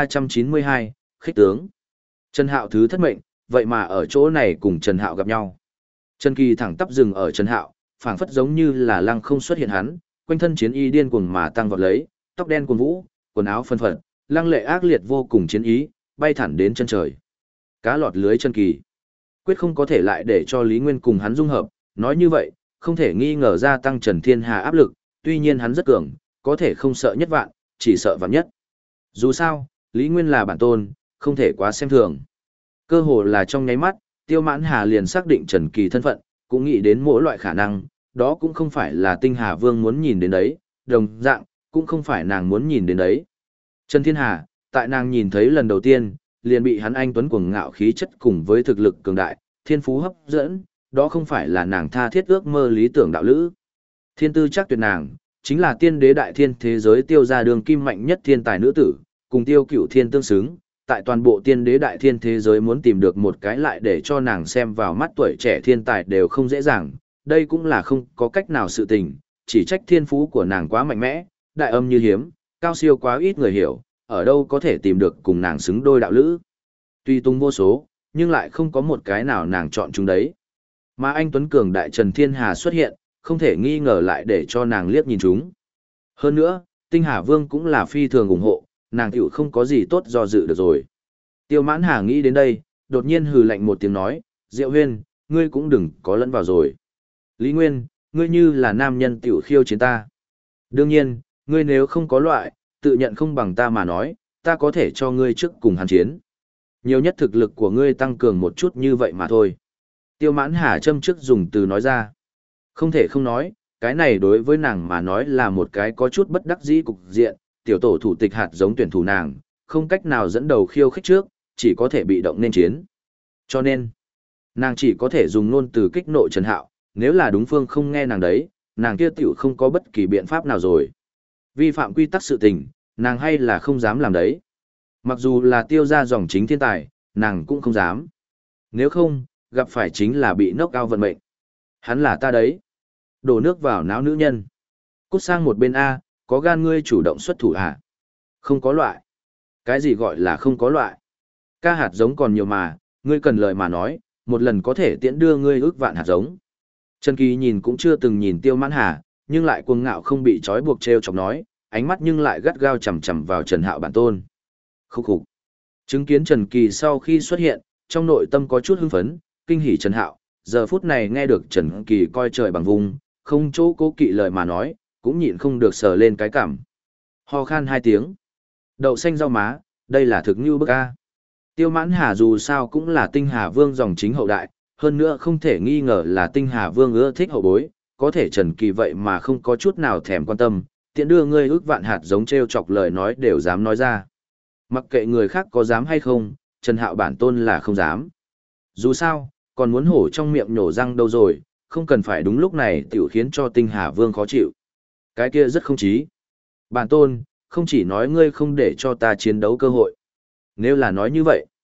1392, khích tướng. Trần Hạo thứ thất mệnh, vậy mà ở chỗ này cùng Trần Hạo gặp nhau. Trần Kỳ thẳng tắp dừng ở Trần Hạo, phảng phất giống như là lăng không xuất hiện hắn, quanh thân chiến y điên cuồng mà tăng vọt lấy, tóc đen cuồn vũ, quần áo phân phật, lăng lệ ác liệt vô cùng chiến ý, bay thẳng đến chân trời. Cá lọt lưới Trần Kỳ. Quyết không có thể lại để cho Lý Nguyên cùng hắn dung hợp, nói như vậy, không thể nghi ngờ gia tăng Trần Thiên Hà áp lực, tuy nhiên hắn rất cường, có thể không sợ nhất vạn, chỉ sợ vạn nhất. Dù sao, Lý Nguyên là bản tôn, không thể quá xem thường. Cơ hồ là trong nháy mắt, Tiêu Mãn Hà liền xác định Trần Kỳ thân phận, cũng nghĩ đến mỗi loại khả năng, đó cũng không phải là Tinh Hà Vương muốn nhìn đến đấy, đồng dạng, cũng không phải nàng muốn nhìn đến đấy. Trần Thiên Hà, tại nàng nhìn thấy lần đầu tiên, liền bị hắn anh tuấn cuồng ngạo khí chất cùng với thực lực cường đại, thiên phú hấp dẫn, đó không phải là nàng tha thiết ước mơ lý tưởng đạo lữ. Thiên tư chắc tuyệt nàng, chính là tiên đế đại thiên thế giới Tiêu gia đường kim mạnh nhất thiên tài nữ tử, cùng Tiêu Cửu Thiên tương xứng, tại toàn bộ tiên đế đại thiên thế giới muốn tìm được một cái lại để cho nàng xem vào mắt tuổi trẻ thiên tài đều không dễ dàng, đây cũng là không có cách nào sự tình, chỉ trách thiên phú của nàng quá mạnh mẽ, đại âm như hiếm, cao siêu quá ít người hiểu, ở đâu có thể tìm được cùng nàng xứng đôi đạo lữ. Tuy tung vô số, nhưng lại không có một cái nào nàng chọn chúng đấy. Mà anh Tuấn Cường đại Trần Thiên Hà xuất hiện, không thể nghi ngờ lại để cho nàng liếc nhìn chúng. Hơn nữa, Tinh Hà Vương cũng là phi thường ủng hộ, nàng tiểu không có gì tốt do dự được rồi. Tiêu Mãn Hà nghĩ đến đây, đột nhiên hừ lạnh một tiếng nói, Diệu Huyên, ngươi cũng đừng có lẫn vào rồi. Lý Nguyên, ngươi như là nam nhân tiểu khiêu chiến ta. Đương nhiên, ngươi nếu không có loại, tự nhận không bằng ta mà nói, ta có thể cho ngươi trước cùng hắn chiến. Nhiều nhất thực lực của ngươi tăng cường một chút như vậy mà thôi. Tiêu Mãn Hà châm trước dùng từ nói ra. Không thể không nói, cái này đối với nàng mà nói là một cái có chút bất đắc dĩ cục diện, tiểu tổ thủ tịch hạt giống tuyển thủ nàng, không cách nào dẫn đầu khiêu khích trước, chỉ có thể bị động nên chiến. Cho nên, nàng chỉ có thể dùng ngôn từ kích nộ Trần Hạo, nếu là đúng phương không nghe nàng đấy, nàng kia tiểu không có bất kỳ biện pháp nào rồi. Vi phạm quy tắc sự tình, nàng hay là không dám làm đấy. Mặc dù là Tiêu ra dòng chính thiên tài, nàng cũng không dám. Nếu không, gặp phải chính là bị nốc cao vận mệnh. Hắn là ta đấy. Đổ nước vào não nữ nhân. Cút sang một bên A, có gan ngươi chủ động xuất thủ à? Không có loại. Cái gì gọi là không có loại? Ca hạt giống còn nhiều mà, ngươi cần lời mà nói, một lần có thể tiễn đưa ngươi ước vạn hạt giống. Trần Kỳ nhìn cũng chưa từng nhìn Tiêu Mãn Hà, nhưng lại cuồng ngạo không bị trói buộc treo chọc nói, ánh mắt nhưng lại gắt gao chằm chằm vào Trần Hạo bản tôn. Khúc khục. Chứng kiến Trần Kỳ sau khi xuất hiện, trong nội tâm có chút hưng phấn, kinh hỉ Trần Hạo, giờ phút này nghe được Trần Kỳ coi trời bằng vùng, không chỗ cố kỵ lời mà nói, cũng nhịn không được sờ lên cái cảm. Ho khan hai tiếng. Đậu xanh rau má, đây là thực như bức a. Tiêu Mãn Hà dù sao cũng là Tinh Hà Vương dòng chính hậu đại, hơn nữa không thể nghi ngờ là Tinh Hà Vương ưa thích hậu bối, có thể Trần Kỳ vậy mà không có chút nào thèm quan tâm, tiện đưa ngươi ước vạn hạt giống treo chọc lời nói đều dám nói ra. Mặc kệ người khác có dám hay không, Trần Hạo bản tôn là không dám. Dù sao, còn muốn hổ trong miệng nhổ răng đâu rồi, không cần phải đúng lúc này tiểu khiến cho Tinh Hà Vương khó chịu. Cái kia rất không chí. Bản tôn, không chỉ nói ngươi không để cho ta chiến đấu cơ hội. Nếu là nói như vậy,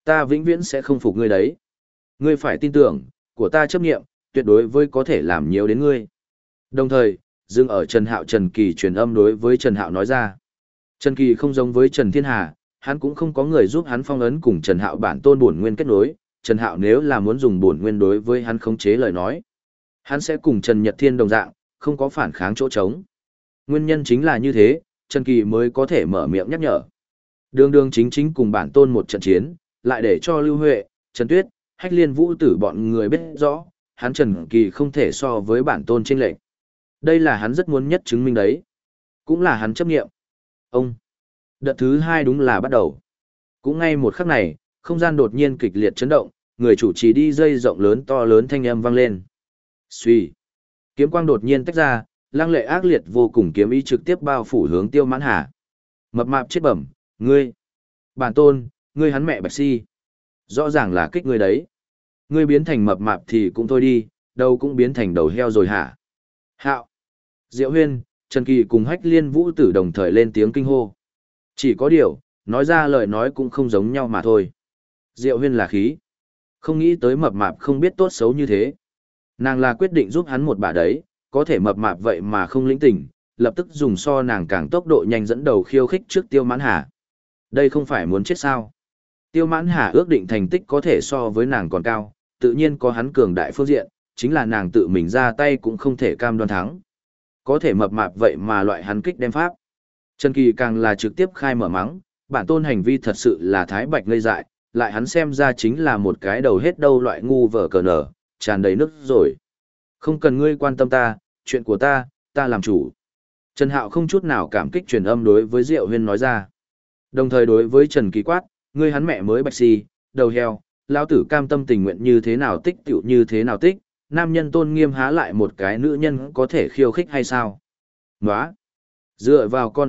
Ta vĩnh viễn sẽ không phục ngươi đấy. Ngươi phải tin tưởng, của ta chấp nghiệm, tuyệt đối với có thể làm nhiều đến ngươi. Đồng thời, dừng ở Trần Kỳ truyền âm đối với Trần Hạo nói ra. Trần Kỳ không giống với Trần Thiên Hà, hắn cũng không có người giúp hắn phong ấn cùng Trần Hạo bản tôn bổn nguyên kết nối. Trần Hạo nếu là muốn dùng bổn nguyên đối với hắn khống chế lời nói, hắn sẽ cùng Trần Nhật Thiên đồng dạng, không có phản kháng chỗ trống. Nguyên nhân chính là như thế, Trần Kỳ mới có thể mở miệng nhắc nhở. Đường đường chính chính cùng bản tôn một trận chiến, lại để cho Lưu Huệ, Trần Tuyết, Hách Liên Vũ Tử bọn người biết rõ, hắn Trần Kỳ không thể so với bản tôn chênh lệch. Đây là hắn rất muốn nhất chứng minh đấy. Cũng là hắn chấp nghiệm. Ông. Đợt thứ 2 đúng là bắt đầu. Cũng ngay một khắc này, không gian đột nhiên kịch liệt chấn động, người chủ trì đi dây rộng lớn to lớn thanh âm vang lên. Xuy. Kiếm quang đột nhiên tách ra, lăng lệ ác liệt vô cùng kiếm ý trực tiếp bao phủ hướng Tiêu Mãn Hà. Mập mạp chết bẩm, ngươi. Bản tôn, ngươi hắn mẹ Bạch Si. Rõ ràng là kích ngươi đấy. Ngươi biến thành mập mạp thì cũng thôi đi, đâu cũng biến thành đầu heo rồi hả? Hạo. Diệu Huyên, Trần Kỳ cùng Hách Liên Vũ Tử đồng thời lên tiếng kinh hô. Chỉ có điều, nói ra lời nói cũng không giống nhau mà thôi. Diệu Huyên là khí. Không nghĩ tới mập mạp không biết tốt xấu như thế. Nàng là quyết định giúp hắn một bà đấy, có thể mập mạp vậy mà không lĩnh tình, lập tức dùng so nàng càng tốc độ nhanh dẫn đầu khiêu khích trước Tiêu Mãn Hà. Đây không phải muốn chết sao? Tiêu Mãn Hà ước định thành tích có thể so với nàng còn cao, tự nhiên có hắn cường đại phương diện, chính là nàng tự mình ra tay cũng không thể cam đoan thắng. Có thể mập mạp vậy mà loại hắn kích đem pháp. Trần Kỳ càng là trực tiếp khai mở mắng, bản tôn hành vi thật sự là thái bạch ngây dại, lại hắn xem ra chính là một cái đầu hết đâu loại ngu vở cờ nở, tràn đầy nước rồi. Không cần ngươi quan tâm ta, chuyện của ta làm chủ. Trần Hạo không chút nào cảm kích truyền âm đối với Diệu Huyên nói ra. Đồng thời đối với Trần Kỳ quát, ngươi hắn mẹ mới Bạch Si, đầu heo, lão tử cam tâm tình nguyện như thế nào tích tựu như thế nào tích, nam nhân tôn nghiêm há lại một cái nữ nhân có thể khiêu khích hay sao? Nóa! Dựa vào con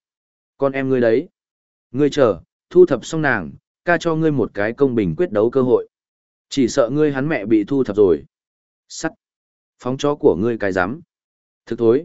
em ngươi đấy. Ngươi chờ, thu thập xong nàng, ca cho ngươi một cái công bình quyết đấu cơ hội. Chỉ sợ ngươi hắn mẹ bị thu thập rồi. Sắt! Phóng chó của ngươi cái rắm Thực thối!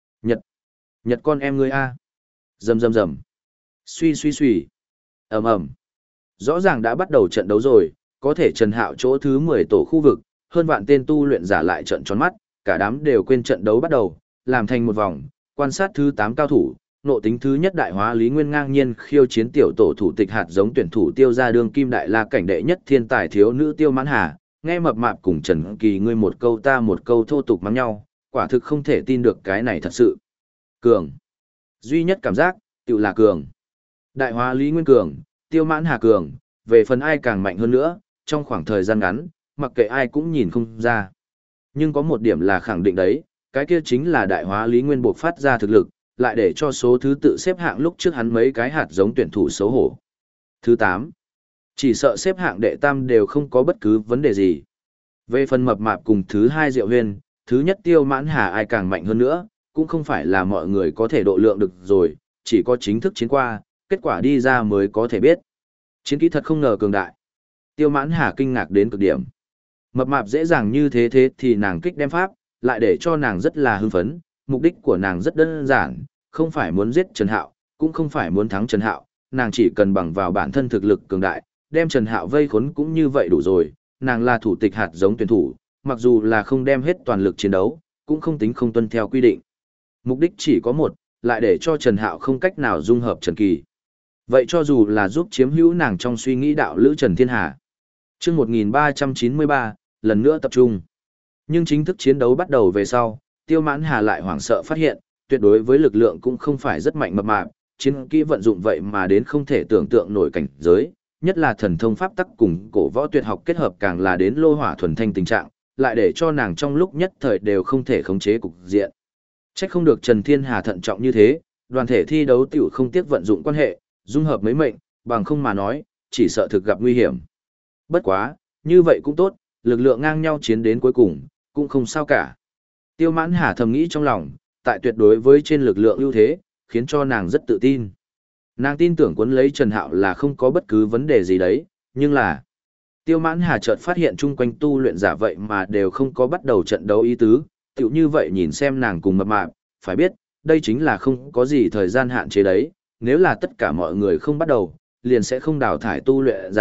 Nhật con em ngươi a. Rầm rầm rầm. Suy suy suy. Ầm ầm. Rõ ràng đã bắt đầu trận đấu rồi, có thể Trần Hạo chỗ thứ 10 tổ khu vực, hơn vạn tên tu luyện giả lại trận tròn mắt, cả đám đều quên trận đấu bắt đầu, làm thành một vòng, quan sát thứ 8 cao thủ, nộ tính thứ nhất đại hóa Lý Nguyên ngang nhiên khiêu chiến tiểu tổ thủ tịch hạt giống tuyển thủ Tiêu gia đương kim đại la cảnh đệ nhất thiên tài thiếu nữ Tiêu Mãn Hà, nghe mập mạp cùng Trần Kỳ ngươi một câu ta một câu thô tục mắng nhau, quả thực không thể tin được cái này thật sự. Cường. Duy nhất cảm giác, tự là cường. Đại hóa Lý Nguyên cường, Tiêu Mãn Hà cường, về phần ai càng mạnh hơn nữa, trong khoảng thời gian ngắn, mặc kệ ai cũng nhìn không ra. Nhưng có một điểm là khẳng định đấy, cái kia chính là đại hóa Lý Nguyên buộc phát ra thực lực, lại để cho số thứ tự xếp hạng lúc trước hắn mấy cái hạt giống tuyển thủ xấu hổ. Thứ 8. Chỉ sợ xếp hạng đệ tam đều không có bất cứ vấn đề gì. Về phần mập mạp cùng thứ 2 Diệu Huyên, thứ nhất Tiêu Mãn Hà ai càng mạnh hơn nữa, cũng không phải là mọi người có thể độ lượng được rồi, chỉ có chính thức chiến qua, kết quả đi ra mới có thể biết. Chiến kỹ thật không ngờ cường đại. Tiêu Mãn Hà kinh ngạc đến cực điểm. Mập mạp dễ dàng như thế thì nàng kích đem pháp, lại để cho nàng rất là hưng phấn, mục đích của nàng rất đơn giản, không phải muốn giết Trần Hạo, cũng không phải muốn thắng Trần Hạo, nàng chỉ cần bằng vào bản thân thực lực cường đại, đem Trần Hạo vây khốn cũng như vậy đủ rồi, nàng là thủ tịch hạt giống tuyển thủ, mặc dù là không đem hết toàn lực chiến đấu, cũng không tính không tuân theo quy định. Mục đích chỉ có một, lại để cho Trần Hạo không cách nào dung hợp Trần Kỳ. Vậy cho dù là giúp chiếm hữu nàng trong suy nghĩ đạo lữ Trần Thiên Hà. Chương 1393, lần nữa tập trung. Nhưng chính thức chiến đấu bắt đầu về sau, Tiêu Mãn Hà lại hoảng sợ phát hiện, tuyệt đối với lực lượng cũng không phải rất mạnh mập mạp, chiến kỹ vận dụng vậy mà đến không thể tưởng tượng nổi cảnh giới, nhất là thần thông pháp tắc cùng cổ võ tuyệt học kết hợp càng là đến lô hỏa thuần thanh tình trạng, lại để cho nàng trong lúc nhất thời đều không thể khống chế cục diện. Trách không được Trần Thiên Hà thận trọng như thế, đoàn thể thi đấu tiểu không tiếc vận dụng quan hệ, dung hợp mấy mệnh, bằng không mà nói, chỉ sợ thực gặp nguy hiểm. Bất quá, như vậy cũng tốt, lực lượng ngang nhau chiến đến cuối cùng, cũng không sao cả. Tiêu Mãn Hà thầm nghĩ trong lòng, tại tuyệt đối với trên lực lượng ưu thế, khiến cho nàng rất tự tin. Nàng tin tưởng cuốn lấy Trần Hạo là không có bất cứ vấn đề gì đấy, nhưng là... Tiêu Mãn Hà chợt phát hiện chung quanh tu luyện giả vậy mà đều không có bắt đầu trận đấu ý tứ, tựu như vậy nhìn xem nàng cùng mập mạp, phải biết, đây chính là không có gì thời gian hạn chế đấy, nếu là tất cả mọi người không bắt đầu, liền sẽ không đào thải tu luyện giả,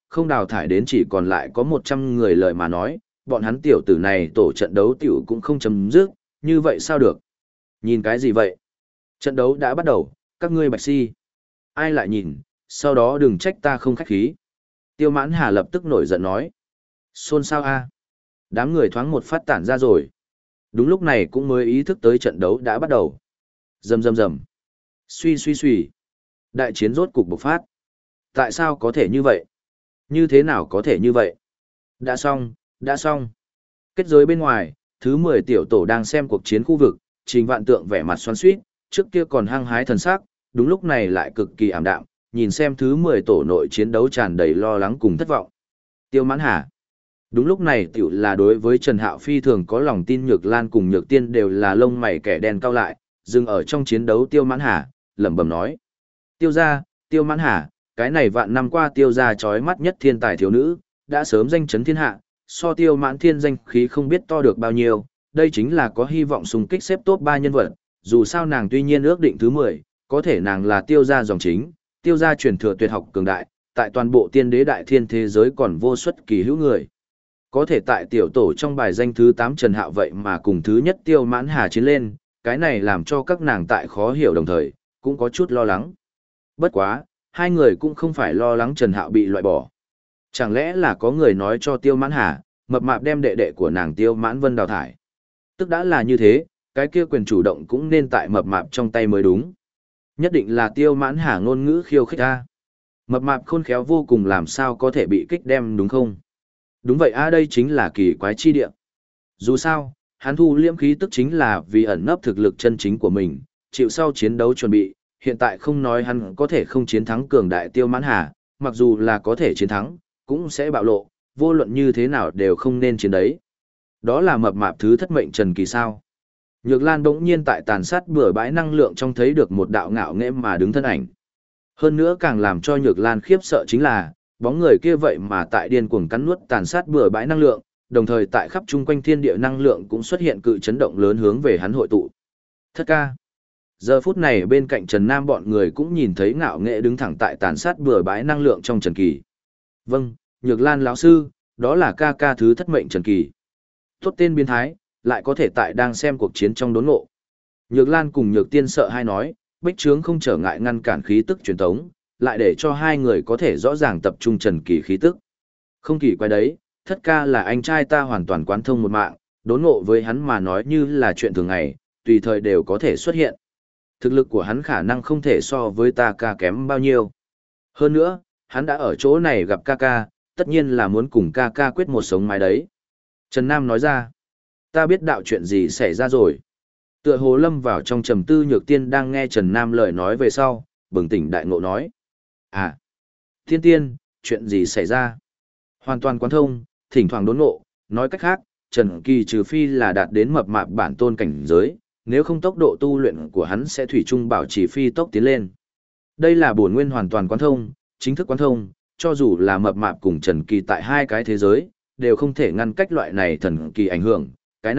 không đào thải đến chỉ còn lại có 100 người lời mà nói, bọn hắn tiểu tử này tổ trận đấu tiểu cũng không chấm dứt, như vậy sao được? Nhìn cái gì vậy? Trận đấu đã bắt đầu, các ngươi Bạch Si. Ai lại nhìn, sau đó đừng trách ta không khách khí. Tiêu Mãn Hà lập tức nổi giận nói. Xôn xao a? Đám người thoáng một phát tản ra rồi. Đúng lúc này cũng mới ý thức tới trận đấu đã bắt đầu. Rầm rầm rầm. Suy suy suy. Đại chiến rốt cục bộc phát. Tại sao có thể như vậy? Như thế nào có thể như vậy? Đã xong, đã xong. Kết giới bên ngoài, thứ 10 tiểu tổ đang xem cuộc chiến khu vực, Trình Vạn Tượng vẻ mặt xoắn xuýt, trước kia còn hăng hái thần sắc, đúng lúc này lại cực kỳ ảm đạm, nhìn xem thứ 10 tổ nội chiến đấu tràn đầy lo lắng cùng thất vọng. Tiêu Mãn Hà. Đúng lúc này tiểu là đối với Trần Hạo phi thường có lòng tin Nhược Lan cùng Nhược Tiên đều là lông mày kẻ đen cau lại, dừng ở trong chiến đấu Tiêu Mãn Hà, lẩm bẩm nói. Tiêu gia, Tiêu Mãn Hà, cái này vạn năm qua Tiêu gia chói mắt nhất thiên tài thiếu nữ, đã sớm danh chấn thiên hạ, so Tiêu Mãn Thiên danh khí không biết to được bao nhiêu, đây chính là có hy vọng xung kích xếp top 3 nhân vật, dù sao nàng tuy nhiên ước định thứ 10, có thể nàng là Tiêu gia dòng chính, Tiêu gia truyền thừa tuyệt học cường đại, tại toàn bộ tiên đế đại thiên thế giới còn vô xuất kỳ hữu người. Có thể tại tiểu tổ trong bài danh thứ 8 Trần Hạo vậy mà cùng thứ nhất Tiêu Mãn Hà chiến lên, cái này làm cho các nàng tại khó hiểu đồng thời, cũng có chút lo lắng. Bất quá, hai người cũng không phải lo lắng Trần Hạo bị loại bỏ. Chẳng lẽ là có người nói cho Tiêu Mãn Hà, mập mạp đem đệ đệ của nàng Tiêu Mãn Vân đào thải. Tức đã là như thế, cái kia quyền chủ động cũng nên tại mập mạp trong tay mới đúng. Nhất định là Tiêu Mãn Hà ngôn ngữ khiêu khích ta. Mập mạp khôn khéo vô cùng làm sao có thể bị kích đem đúng không? Đúng vậy đây chính là kỳ quái chi địa. Dù sao, hắn thu liễm khí tức chính là vì ẩn nấp thực lực chân chính của mình, chịu sau chiến đấu chuẩn bị, hiện tại không nói hắn có thể không chiến thắng cường đại Tiêu Mãn Hà, mặc dù là có thể chiến thắng, cũng sẽ bạo lộ, vô luận như thế nào đều không nên chiến đấy. Đó là mập mạp thứ thất mệnh Trần Kỳ sao. Nhược Lan bỗng nhiên tại tàn sát bừa bãi năng lượng trong thấy được một đạo ngạo nghễ mà đứng thân ảnh. Hơn nữa càng làm cho Nhược Lan khiếp sợ chính là, bóng người kia vậy mà tại điên cuồng cắn nuốt tàn sát bừa bãi năng lượng, đồng thời tại khắp chung quanh thiên địa năng lượng cũng xuất hiện cự chấn động lớn hướng về hắn hội tụ. Thất ca. Giờ phút này bên cạnh Trần Nam bọn người cũng nhìn thấy ngạo nghệ đứng thẳng tại tàn sát bừa bãi năng lượng trong Trần Kỳ. Vâng, Nhược Lan lão sư, đó là ca ca thứ thất mệnh Trần Kỳ. Tốt tên biến thái, lại có thể tại đang xem cuộc chiến trong đốn ngộ. Nhược Lan cùng Nhược Tiên sợ hai nói, bích trướng không trở ngại ngăn cản khí tức truyền tống, lại để cho hai người có thể rõ ràng tập trung Trần Kỳ khí tức. Không kỳ quái đấy, thất ca là anh trai ta hoàn toàn quán thông một mạng, đốn ngộ với hắn mà nói như là chuyện thường ngày, tùy thời đều có thể xuất hiện. Thực lực của hắn khả năng không thể so với ta ca kém bao nhiêu. Hơn nữa, hắn đã ở chỗ này gặp ca ca, tất nhiên là muốn cùng ca ca quyết một sống mái đấy. Trần Nam nói ra, ta biết đạo chuyện gì xảy ra rồi. Tựa hồ lâm vào trong trầm tư Nhược Tiên đang nghe Trần Nam lời nói về sau, bừng tỉnh đại ngộ nói. À, Tiên Tiên, chuyện gì xảy ra? Hoàn toàn quán thông, thỉnh thoảng đốn ngộ, nói cách khác, Trần Kỳ trừ phi là đạt đến mập mạp bản tôn cảnh giới, nếu không tốc độ tu luyện của hắn sẽ thủy chung bảo trì phi tốc tiến lên. Đây là bổn nguyên hoàn toàn quán thông, chính thức quán thông, cho dù là mập mạp cùng Trần Kỳ tại hai cái thế giới, đều không thể ngăn cách loại này thần kỳ ảnh hưởng,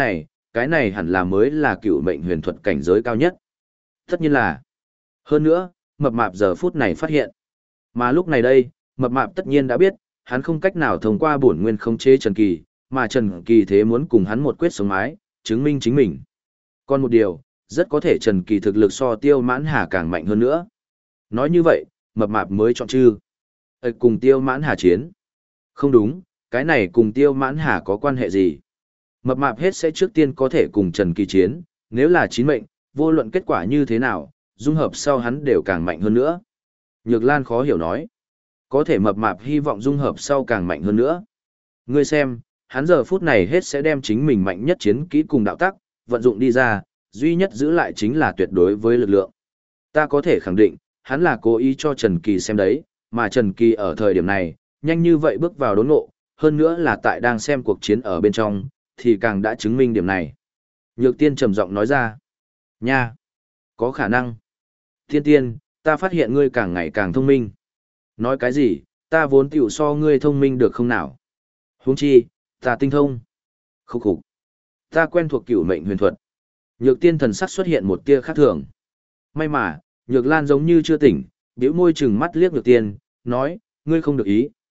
cái này hẳn là mới là cựu mệnh huyền thuật cảnh giới cao nhất. Tất nhiên là, hơn nữa, mập mạp giờ phút này phát hiện. Mà lúc này đây, mập mạp tất nhiên đã biết, hắn không cách nào thông qua bổn nguyên khống chế Trần Kỳ, mà Trần Kỳ thế muốn cùng hắn một quyết sống mái, chứng minh chính mình. Còn một điều, rất có thể Trần Kỳ thực lực so Tiêu Mãn Hà càng mạnh hơn nữa. Nói như vậy, mập mạp mới chọn chư. Cùng Tiêu Mãn Hà chiến. Không đúng, cái này cùng Tiêu Mãn Hà có quan hệ gì? Mập mạp hết sẽ trước tiên có thể cùng Trần Kỳ chiến, nếu là chín mệnh, vô luận kết quả như thế nào, dung hợp sau hắn đều càng mạnh hơn nữa. Nhược Lan khó hiểu nói. Có thể mập mạp hy vọng dung hợp sau càng mạnh hơn nữa. Ngươi xem, hắn giờ phút này hết sẽ đem chính mình mạnh nhất chiến kỹ cùng đạo tắc, vận dụng đi ra, duy nhất giữ lại chính là tuyệt đối với lực lượng. Ta có thể khẳng định, hắn là cố ý cho Trần Kỳ xem đấy, mà Trần Kỳ ở thời điểm này, nhanh như vậy bước vào đốn ngộ, hơn nữa là tại đang xem cuộc chiến ở bên trong, thì càng đã chứng minh điểm này. Nhược Tiên trầm giọng nói ra. Nha! Có khả năng. Tiên Tiên, ta phát hiện ngươi càng ngày càng thông minh. Nói cái gì, ta vốn tiểu so ngươi thông minh được không nào? Huống chi, ta tinh thông. Khúc khục. Ta quen thuộc cửu mệnh huyền thuật. Nhược Tiên thần sắc xuất hiện một tia khác thường. May mà, Nhược Lan giống như chưa tỉnh, bĩu môi chừng mắt liếc Nhược Tiên, nói, ngươi không được ý,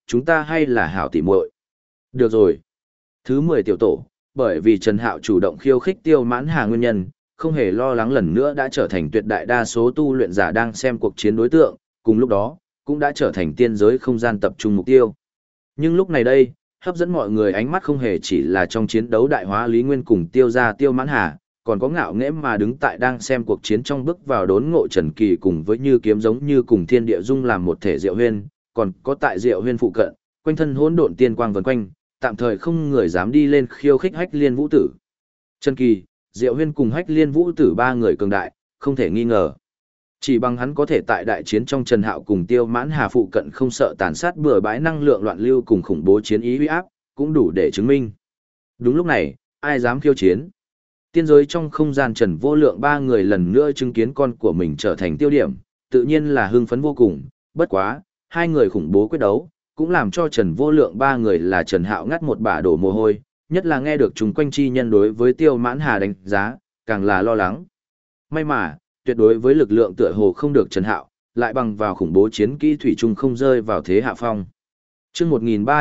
chúng ta hay là hảo tỉ muội. Được rồi. Thứ 10 tiểu tổ, bởi vì Trần Hạo chủ động khiêu khích Tiêu Mãn Hà nguyên nhân, không hề lo lắng lần nữa đã trở thành tuyệt đại đa số tu luyện giả đang xem cuộc chiến đối tượng, cùng lúc đó, cũng đã trở thành tiên giới không gian tập trung mục tiêu. Nhưng lúc này đây, hấp dẫn mọi người ánh mắt không hề chỉ là trong chiến đấu đại hóa Lý Nguyên cùng Tiêu gia Tiêu Mãn Hà, còn có ngạo nghễ mà đứng tại đang xem cuộc chiến trong bước vào đốn ngộ Trần Kỳ cùng với như kiếm giống như cùng thiên địa dung làm một thể Diệu Huyên, còn có tại Diệu Huyên phụ cận, quanh thân hỗn độn tiên quang vần quanh, tạm thời không người dám đi lên khiêu khích Hách Liên Vũ Tử. Trần Kỳ, Diệu Huyên cùng Hách Liên Vũ Tử ba người cường đại, không thể nghi ngờ. Chỉ bằng hắn có thể tại đại chiến trong Trần Hạo cùng Tiêu Mãn Hà phụ cận không sợ tàn sát bừa bãi năng lượng loạn lưu cùng khủng bố chiến ý uy áp, cũng đủ để chứng minh. Đúng lúc này, ai dám khiêu chiến? Tiên giới trong không gian Trần Vô Lượng ba người lần nữa chứng kiến con của mình trở thành tiêu điểm, tự nhiên là hưng phấn vô cùng, bất quá, hai người khủng bố quyết đấu, cũng làm cho Trần Vô Lượng ba người là Trần Hạo ngắt một bả đổ mồ hôi, nhất là nghe được chúng quanh chi nhân đối với Tiêu Mãn Hà đánh giá, càng là lo lắng. May mà, tuyệt đối với lực lượng tựa hồ không được Trần Hạo, lại bằng vào khủng bố chiến kỹ thủy chung không rơi vào thế hạ phong. Chương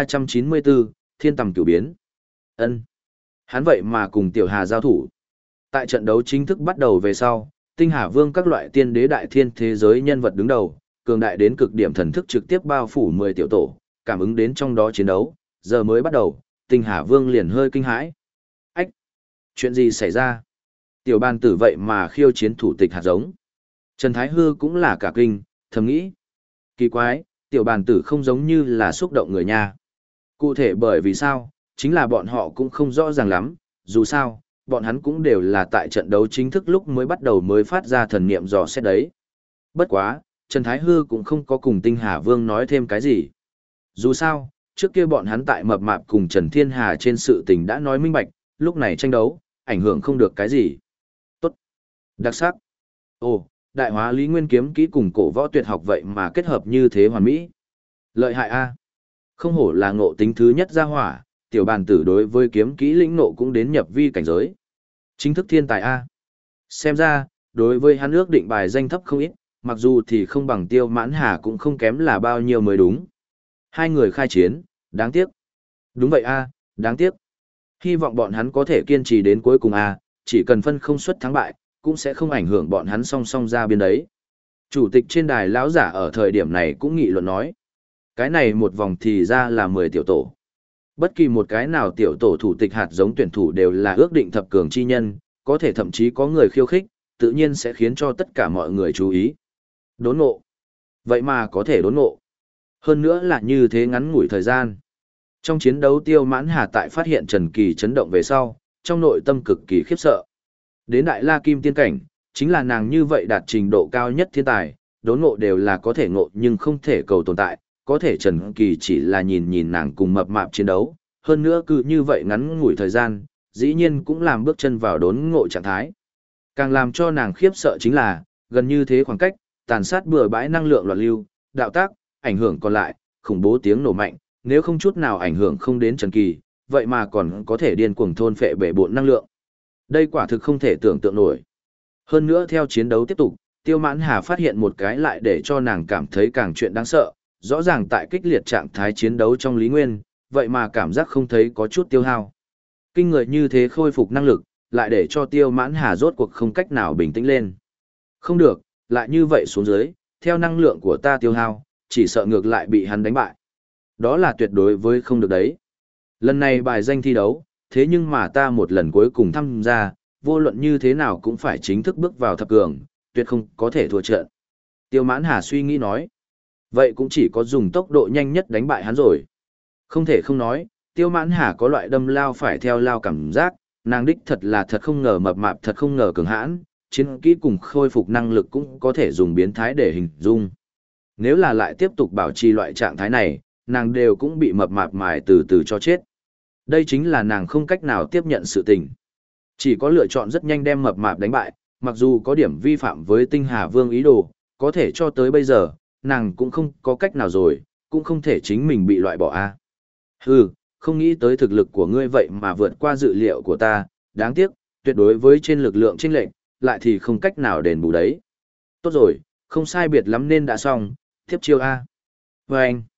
1394, Thiên Tầm Cửu Biến. Ân. Hắn vậy mà cùng Tiểu Hà giao thủ. Tại trận đấu chính thức bắt đầu về sau, Tinh Hà Vương các loại tiên đế đại thiên thế giới nhân vật đứng đầu, cường đại đến cực điểm thần thức trực tiếp bao phủ 10 tiểu tổ, cảm ứng đến trong đó chiến đấu, giờ mới bắt đầu, Tinh Hà Vương liền hơi kinh hãi. Ách! Chuyện gì xảy ra? Tiểu Bàn Tử vậy mà khiêu chiến thủ tịch hạt giống. Trần Thái Hư cũng là cả kinh, thầm nghĩ. Kỳ quái, Tiểu Bàn Tử không giống như là xúc động người nha. Cụ thể bởi vì sao, chính là bọn họ cũng không rõ ràng lắm, dù sao, bọn hắn cũng đều là tại trận đấu chính thức lúc mới bắt đầu mới phát ra thần niệm dò xét đấy. Bất quá, Trần Thái Hư cũng không có cùng Tinh Hà Vương nói thêm cái gì. Dù sao, trước kia bọn hắn tại mập mạp cùng Trần Thiên Hà trên sự tình đã nói minh bạch, lúc này tranh đấu, ảnh hưởng không được cái gì. Tốt. Đặc sắc. Ồ, đại hóa Lý Nguyên kiếm kỹ cùng cổ võ tuyệt học vậy mà kết hợp như thế hoàn mỹ. Lợi hại a. Không hổ là ngộ tính thứ nhất gia hỏa, Tiểu Bàn Tử đối với kiếm kỹ lĩnh nộ cũng đến nhập vi cảnh giới. Chính thức thiên tài a. Xem ra, đối với hắn ước định bài danh thấp không ít, mặc dù thì không bằng Tiêu Mãn Hà cũng không kém là bao nhiêu mới đúng. Hai người khai chiến, đáng tiếc. Đúng vậy a, đáng tiếc. Hy vọng bọn hắn có thể kiên trì đến cuối cùng a, chỉ cần phân không xuất thắng bại, cũng sẽ không ảnh hưởng bọn hắn song song ra biên đấy. Chủ tịch trên đài lão giả ở thời điểm này cũng nghị luận nói. Cái này một vòng thì ra là 10 tiểu tổ. Bất kỳ một cái nào tiểu tổ thủ tịch hạt giống tuyển thủ đều là ước định thập cường chi nhân, có thể thậm chí có người khiêu khích, tự nhiên sẽ khiến cho tất cả mọi người chú ý. Đốn ngộ. Vậy mà có thể đốn ngộ. Hơn nữa là như thế ngắn ngủi thời gian. Trong chiến đấu Tiêu Mãn Hà tại phát hiện Trần Kỳ chấn động về sau, trong nội tâm cực kỳ khiếp sợ. Đến Đại La Kim tiên cảnh, chính là nàng như vậy đạt trình độ cao nhất thiên tài, đốn ngộ đều là có thể ngộ nhưng không thể cầu tồn tại, có thể Trần Kỳ chỉ là nhìn nhìn nàng cùng mập mạp chiến đấu, hơn nữa cứ như vậy ngắn ngủi thời gian, dĩ nhiên cũng làm bước chân vào đốn ngộ trạng thái. Càng làm cho nàng khiếp sợ chính là, gần như thế khoảng cách, tàn sát bừa bãi năng lượng loạn lưu, đạo tác, ảnh hưởng còn lại, khủng bố tiếng nổ mạnh, nếu không chút nào ảnh hưởng không đến Trần Kỳ, vậy mà còn có thể điên cuồng thôn phệ bể bộn năng lượng. Đây quả thực không thể tưởng tượng nổi. Hơn nữa theo chiến đấu tiếp tục, Tiêu Mãn Hà phát hiện một cái lại để cho nàng cảm thấy càng chuyện đáng sợ, rõ ràng tại kích liệt trạng thái chiến đấu trong Lý Nguyên, vậy mà cảm giác không thấy có chút tiêu hao. Kinh người như thế khôi phục năng lực, lại để cho Tiêu Mãn Hà rốt cuộc không cách nào bình tĩnh lên. Không được, lại như vậy xuống dưới, theo năng lượng của ta tiêu hao, chỉ sợ ngược lại bị hắn đánh bại. Đó là tuyệt đối với không được đấy. Lần này bài danh thi đấu, thế nhưng mà ta một lần cuối cùng tham gia, vô luận như thế nào cũng phải chính thức bước vào thập cường, tuyệt không có thể thua trận. Tiêu Mãn Hà suy nghĩ nói. Vậy cũng chỉ có dùng tốc độ nhanh nhất đánh bại hắn rồi. Không thể không nói, Tiêu Mãn Hà có loại đâm lao phải theo lao cảm giác, nàng đích thật là thật không ngờ mập mạp thật không ngờ cường hãn, chiến kỹ cùng khôi phục năng lực cũng có thể dùng biến thái để hình dung. Nếu là lại tiếp tục bảo trì loại trạng thái này, nàng đều cũng bị mập mạp mài từ từ cho chết. Đây chính là nàng không cách nào tiếp nhận sự tình. Chỉ có lựa chọn rất nhanh đem mập mạp đánh bại, mặc dù có điểm vi phạm với Tinh Hà Vương ý đồ, có thể cho tới bây giờ, nàng cũng không có cách nào rồi, cũng không thể chính mình bị loại bỏ a. Hừ, không nghĩ tới thực lực của ngươi vậy mà vượt qua dự liệu của ta, đáng tiếc, tuyệt đối với trên lực lượng chênh lệch, lại thì không cách nào đền bù đấy. Tốt rồi, không sai biệt lắm nên đã xong, tiếp chiêu a. Vâng.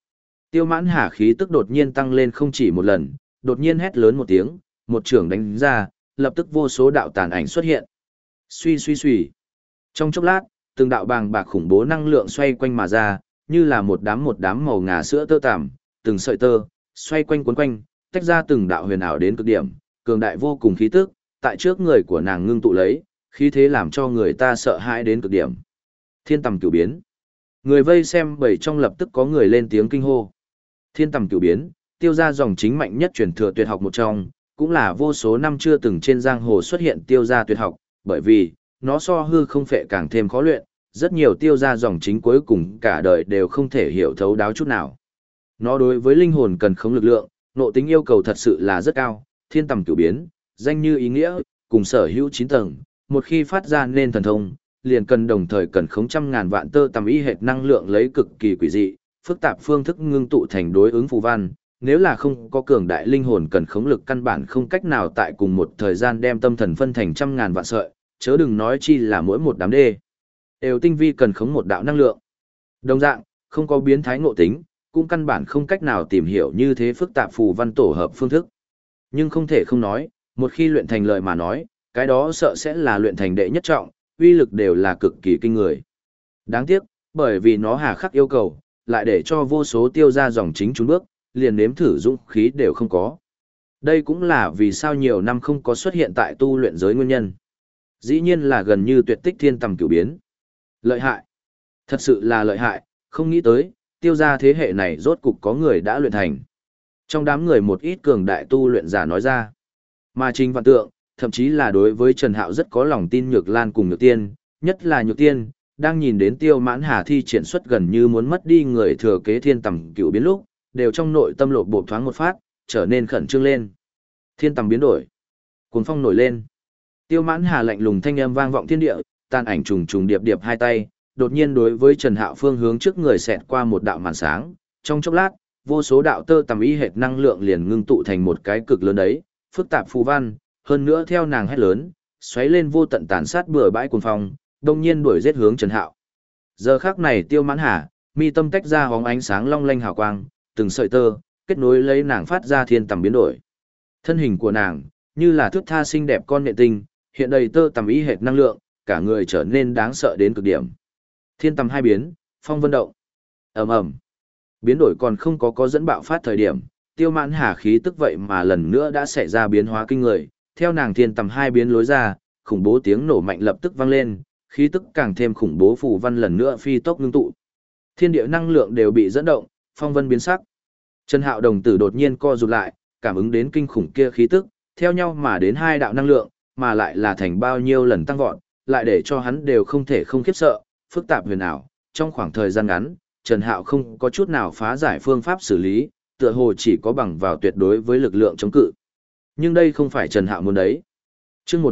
Tiêu Mãn Hà khí tức đột nhiên tăng lên không chỉ một lần, đột nhiên hét lớn một tiếng, một chưởng đánh ra, lập tức vô số đạo tàn ảnh xuất hiện. Suy suy suy. Trong chốc lát, từng đạo bàng bạc khủng bố năng lượng xoay quanh mà ra, như là một đám màu ngà sữa tơ tằm, từng sợi tơ, xoay quanh cuốn quanh, tách ra từng đạo huyền ảo đến cực điểm, cường đại vô cùng khí tức, tại trước người của nàng ngưng tụ lấy, khí thế làm cho người ta sợ hãi đến cực điểm. Thiên tầm cửu biến. Người vây xem bởi trong lập tức có người lên tiếng kinh hô. Thiên tầm cửu biến, tiêu ra dòng chính mạnh nhất truyền thừa tuyệt học một trong, cũng là vô số năm chưa từng trên giang hồ xuất hiện tiêu ra tuyệt học, bởi vì, nó so hư không phệ càng thêm khó luyện, rất nhiều tiêu ra dòng chính cuối cùng cả đời đều không thể hiểu thấu đáo chút nào. Nó đối với linh hồn cần khống lực lượng, nộ tính yêu cầu thật sự là rất cao, thiên tầm cửu biến, danh như ý nghĩa, cùng sở hữu 9 tầng, một khi phát ra nên thần thông, liền cần đồng thời cần khống trăm ngàn vạn tơ tầm y hệt năng lượng lấy cực kỳ quỷ dị, phức tạp phương thức ngưng tụ thành đối ứng phù văn, nếu là không có cường đại linh hồn cần khống lực căn bản không cách nào tại cùng một thời gian đem tâm thần phân thành trăm ngàn vạn sợi, chớ đừng nói chi là mỗi một đám đê. Đều tinh vi cần khống một đạo năng lượng. Đồng dạng, không có biến thái ngộ tính, cũng căn bản không cách nào tìm hiểu như thế phức tạp phù văn tổ hợp phương thức. Nhưng không thể không nói, một khi luyện thành lời mà nói, cái đó sợ sẽ là luyện thành đệ nhất trọng, uy lực đều là cực kỳ kinh người. Đáng tiếc, bởi vì nó hà khắc yêu cầu, lại để cho vô số tiêu ra dòng chính trốn bước, liền nếm thử dũng khí đều không có. Đây cũng là vì sao nhiều năm không có xuất hiện tại tu luyện giới nguyên nhân. Dĩ nhiên là gần như tuyệt tích thiên tầm cửu biến. Lợi hại. Thật sự là lợi hại, không nghĩ tới, tiêu ra thế hệ này rốt cục có người đã luyện thành. Trong đám người một ít cường đại tu luyện giả nói ra. Mà Trình Vạn Tượng, thậm chí là đối với Trần Hạo rất có lòng tin Nhược Lan cùng Nhược Tiên, nhất là Nhược Tiên, đang nhìn đến Tiêu Mãn Hà thi triển xuất gần như muốn mất đi người thừa kế thiên tầm cửu biến lúc, đều trong nội tâm lột bột thoáng một phát, trở nên khẩn trương lên. Thiên tầm biến đổi, cuồng phong nổi lên. Tiêu Mãn Hà lạnh lùng thanh âm vang vọng thiên địa, tàn ảnh trùng trùng điệp điệp hai tay, đột nhiên đối với Trần Hạo phương hướng trước người xẹt qua một đạo màn sáng, trong chốc lát, vô số đạo tơ tầm y hệt năng lượng liền ngưng tụ thành một cái cực lớn đấy, phức tạp phù văn, hơn nữa theo nàng hét lớn, xoáy lên vô tận tàn sát bừa bãi cuồng phong, đông nhiên đuổi giết hướng Trần Hạo. Giờ khắc này Tiêu Mãn Hà, mi tâm tách ra hóng ánh sáng long lanh hào quang, từng sợi tơ kết nối lấy nàng phát ra thiên tầm biến đổi. Thân hình của nàng như là thước tha xinh đẹp con nhện tinh, hiện đầy tơ tầm y hệt năng lượng, cả người trở nên đáng sợ đến cực điểm. Thiên tầm hai biến, phong vân động. Ầm ầm. Biến đổi còn không có dẫn bạo phát thời điểm, Tiêu Mãn Hà khí tức vậy mà lần nữa đã xảy ra biến hóa kinh người, theo nàng thiên tầm hai biến lối ra, khủng bố tiếng nổ mạnh lập tức vang lên, khí tức càng thêm khủng bố phù văn lần nữa phi tốc ngưng tụ. Thiên địa năng lượng đều bị dẫn động, phong vân biến sắc. Trần Hạo đồng tử đột nhiên co rụt lại, cảm ứng đến kinh khủng kia khí tức, theo nhau mà đến hai đạo năng lượng, mà lại là thành bao nhiêu lần tăng vọt, lại để cho hắn đều không thể không khiếp sợ, phức tạp huyền ảo. Trong khoảng thời gian ngắn, Trần Hạo không có chút nào phá giải phương pháp xử lý, tựa hồ chỉ có bằng vào tuyệt đối với lực lượng chống cự. Nhưng đây không phải Trần Hạo muốn đấy. Chương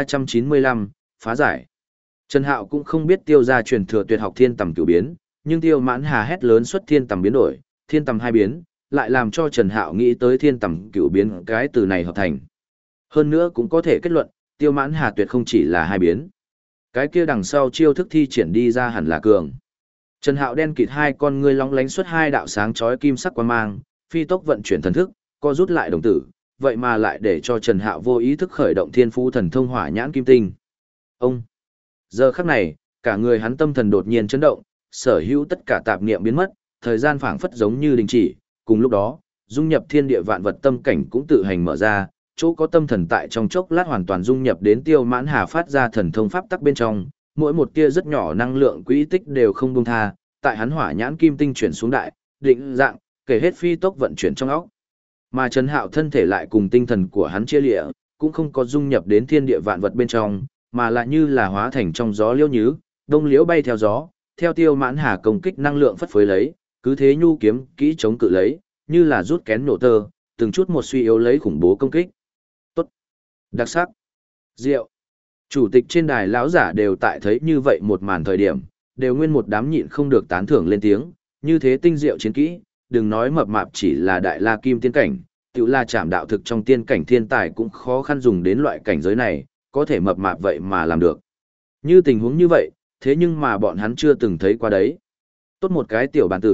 1395, phá giải. Trần Hạo cũng không biết Tiêu gia truyền thừa tuyệt học thiên tầm cửu biến, nhưng Tiêu Mãn Hà hét lớn xuất thiên tầm biến đổi, thiên tầm hai biến, lại làm cho Trần Hạo nghĩ tới thiên tầm cửu biến cái từ này hợp thành. Hơn nữa cũng có thể kết luận, Tiêu Mãn Hà tuyệt không chỉ là hai biến. Cái kia đằng sau chiêu thức thi triển đi ra hẳn là cường. Trần Hạo đen kịt hai con ngươi long lánh xuất hai đạo sáng chói kim sắc quang mang, phi tốc vận chuyển thần thức, co rút lại đồng tử, vậy mà lại để cho Trần Hạo vô ý thức khởi động thiên phú thần thông hỏa nhãn kim tinh. Ông! Giờ khắc này, cả người hắn tâm thần đột nhiên chấn động, sở hữu tất cả tạp niệm biến mất, thời gian phảng phất giống như đình chỉ, cùng lúc đó, dung nhập thiên địa vạn vật tâm cảnh cũng tự hành mở ra, chỗ có tâm thần tại trong chốc lát hoàn toàn dung nhập đến Tiêu Mãn Hà phát ra thần thông pháp tắc bên trong, mỗi một tia rất nhỏ năng lượng quỹ tích đều không buông tha, tại hắn hỏa nhãn kim tinh chuyển xuống đại, định dạng, kể hết phi tốc vận chuyển trong óc. Mà Trần Hạo thân thể lại cùng tinh thần của hắn chia lịa, cũng không có dung nhập đến thiên địa vạn vật bên trong, mà lại như là hóa thành trong gió liễu nhứ, đông liễu bay theo gió, theo Tiêu Mãn Hà công kích năng lượng phất phới lấy, cứ thế nhu kiếm kỹ chống cự lấy, như là rút kén nổ tơ, từng chút một suy yếu lấy khủng bố công kích. Tốt, đặc sắc, diệu. Chủ tịch trên đài lão giả đều tại thấy như vậy một màn thời điểm, đều nguyên một đám nhịn không được tán thưởng lên tiếng, như thế tinh diệu chiến kỹ, đừng nói mập mạp chỉ là đại la kim tiên cảnh, tiểu la chạm đạo thực trong tiên cảnh thiên tài cũng khó khăn dùng đến loại cảnh giới này, có thể mập mạp vậy mà làm được. Như tình huống như vậy, thế nhưng mà bọn hắn chưa từng thấy qua đấy. Tốt một cái tiểu bản tử,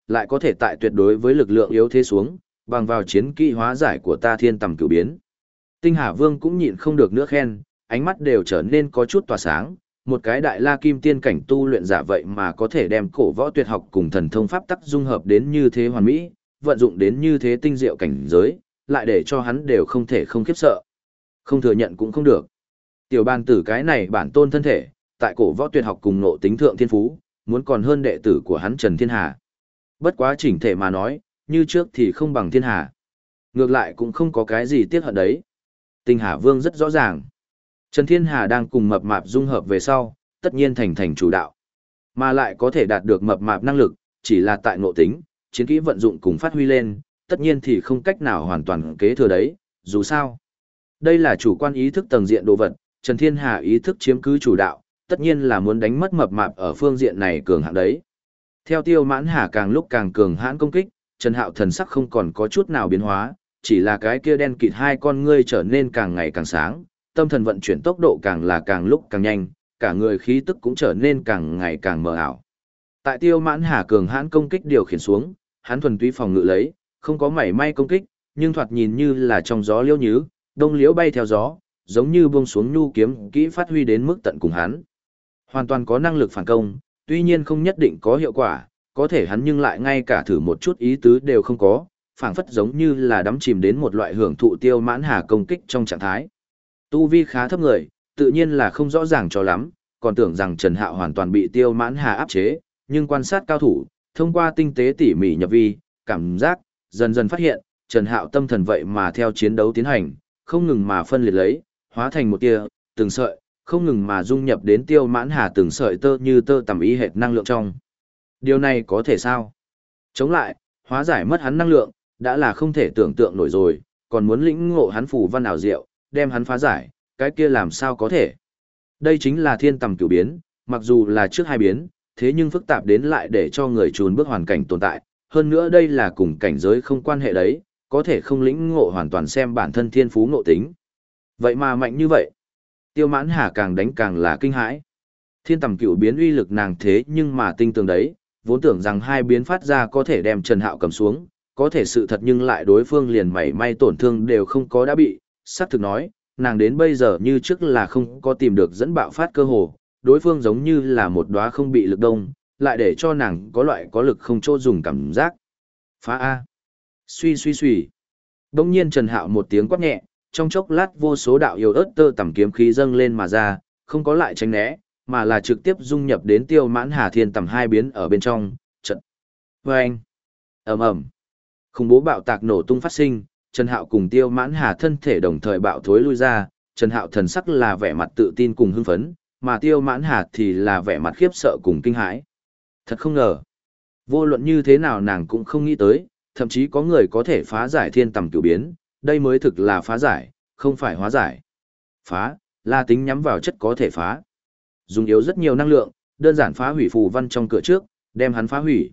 lại có thể tại tuyệt đối với lực lượng yếu thế xuống, bằng vào chiến kỹ hóa giải của ta thiên tầm cửu biến. Tinh Hà Vương cũng nhịn không được nữa khen, ánh mắt đều trở nên có chút tỏa sáng, một cái đại la kim tiên cảnh tu luyện giả vậy mà có thể đem cổ võ tuyệt học cùng thần thông pháp tắc dung hợp đến như thế hoàn mỹ, vận dụng đến như thế tinh diệu cảnh giới, lại để cho hắn đều không thể không khiếp sợ. Không thừa nhận cũng không được. Tiểu bàn tử cái này bản tôn thân thể, tại cổ võ tuyệt học cùng ngộ tính thượng thiên phú, muốn còn hơn đệ tử của hắn Trần Thiên Hà. Bất quá chỉnh thể mà nói, như trước thì không bằng Thiên Hà. Ngược lại cũng không có cái gì tiếc hận đấy. Tinh Hà Vương rất rõ ràng. Trần Thiên Hà đang cùng mập mạp dung hợp về sau, tất nhiên thành chủ đạo. Mà lại có thể đạt được mập mạp năng lực, chỉ là tại ngộ tính, chiến kỹ vận dụng cùng phát huy lên, tất nhiên thì không cách nào hoàn toàn kế thừa đấy, dù sao. Đây là chủ quan ý thức tầng diện đồ vật, Trần Thiên Hà ý thức chiếm cứ chủ đạo, tất nhiên là muốn đánh mất mập mạp ở phương diện này cường hạng đấy. Theo Tiêu Mãn Hà càng lúc càng cường hãn công kích, Trần Hạo thần sắc không còn có chút nào biến hóa, chỉ là cái kia đen kịt hai con ngươi trở nên càng ngày càng sáng, tâm thần vận chuyển tốc độ càng là càng lúc càng nhanh, cả người khí tức cũng trở nên càng ngày càng mờ ảo. Tại Tiêu Mãn Hà cường hãn công kích điều khiển xuống, hắn thuần túy phòng ngự lấy, không có mảy may công kích, nhưng thoạt nhìn như là trong gió liễu nhứ, đông liễu bay theo gió, giống như buông xuống nhu kiếm kỹ phát huy đến mức tận cùng hắn. Hoàn toàn có năng lực phản công, tuy nhiên không nhất định có hiệu quả, có thể hắn nhưng lại ngay cả thử một chút ý tứ đều không có, phảng phất giống như là đắm chìm đến một loại hưởng thụ Tiêu Mãn Hà công kích trong trạng thái. Tu vi khá thấp người, tự nhiên là không rõ ràng cho lắm, còn tưởng rằng Trần Hạo hoàn toàn bị Tiêu Mãn Hà áp chế, nhưng quan sát cao thủ, thông qua tinh tế tỉ mỉ nhập vi, cảm giác, dần dần phát hiện, Trần Hạo tâm thần vậy mà theo chiến đấu tiến hành, không ngừng mà phân liệt lấy, hóa thành một tia, từng sợi, không ngừng mà dung nhập đến Tiêu Mãn Hà từng sợi tơ như tơ tầm ý hệt năng lượng trong. Điều này có thể sao? Chống lại, hóa giải mất hắn năng lượng, đã là không thể tưởng tượng nổi rồi, còn muốn lĩnh ngộ hắn phù văn ảo diệu, đem hắn phá giải, cái kia làm sao có thể? Đây chính là thiên tầm cửu biến, mặc dù là trước hai biến, thế nhưng phức tạp đến lại để cho người trùn bước hoàn cảnh tồn tại, hơn nữa đây là cùng cảnh giới không quan hệ đấy, có thể không lĩnh ngộ hoàn toàn xem bản thân thiên phú ngộ tính. Vậy mà mạnh như vậy, Tiêu Mãn Hà càng đánh càng là kinh hãi. Thiên tầm cửu biến uy lực nàng thế nhưng mà tinh tường đấy, vốn tưởng rằng hai biến phát ra có thể đem Trần Hạo cầm xuống, có thể sự thật nhưng lại đối phương liền mảy may tổn thương đều không có đã bị, xác thực nói, nàng đến bây giờ như trước là không có tìm được dẫn bạo phát cơ hồ, đối phương giống như là một đóa không bị lực đông, lại để cho nàng có loại có lực không chỗ dùng cảm giác. Phá A. Suy suy suy. Đông nhiên Trần Hạo một tiếng quát nhẹ, trong chốc lát vô số đạo yêu ớt tơ tầm kiếm khí dâng lên mà ra, không có lại tránh né, mà là trực tiếp dung nhập đến Tiêu Mãn Hà thiên tầm hai biến ở bên trong, trận. Vâng! Ầm ầm. Khủng bố bạo tạc nổ tung phát sinh, Trần Hạo cùng Tiêu Mãn Hà thân thể đồng thời bạo thối lui ra, Trần Hạo thần sắc là vẻ mặt tự tin cùng hưng phấn, mà Tiêu Mãn Hà thì là vẻ mặt khiếp sợ cùng kinh hãi. Thật không ngờ. Vô luận như thế nào nàng cũng không nghĩ tới, thậm chí có người có thể phá giải thiên tầm cửu biến, đây mới thực là phá giải, không phải hóa giải. Phá, là tính nhắm vào chất có thể phá. Dùng yếu rất nhiều năng lượng, đơn giản phá hủy phù văn trong cửa trước, đem hắn phá hủy.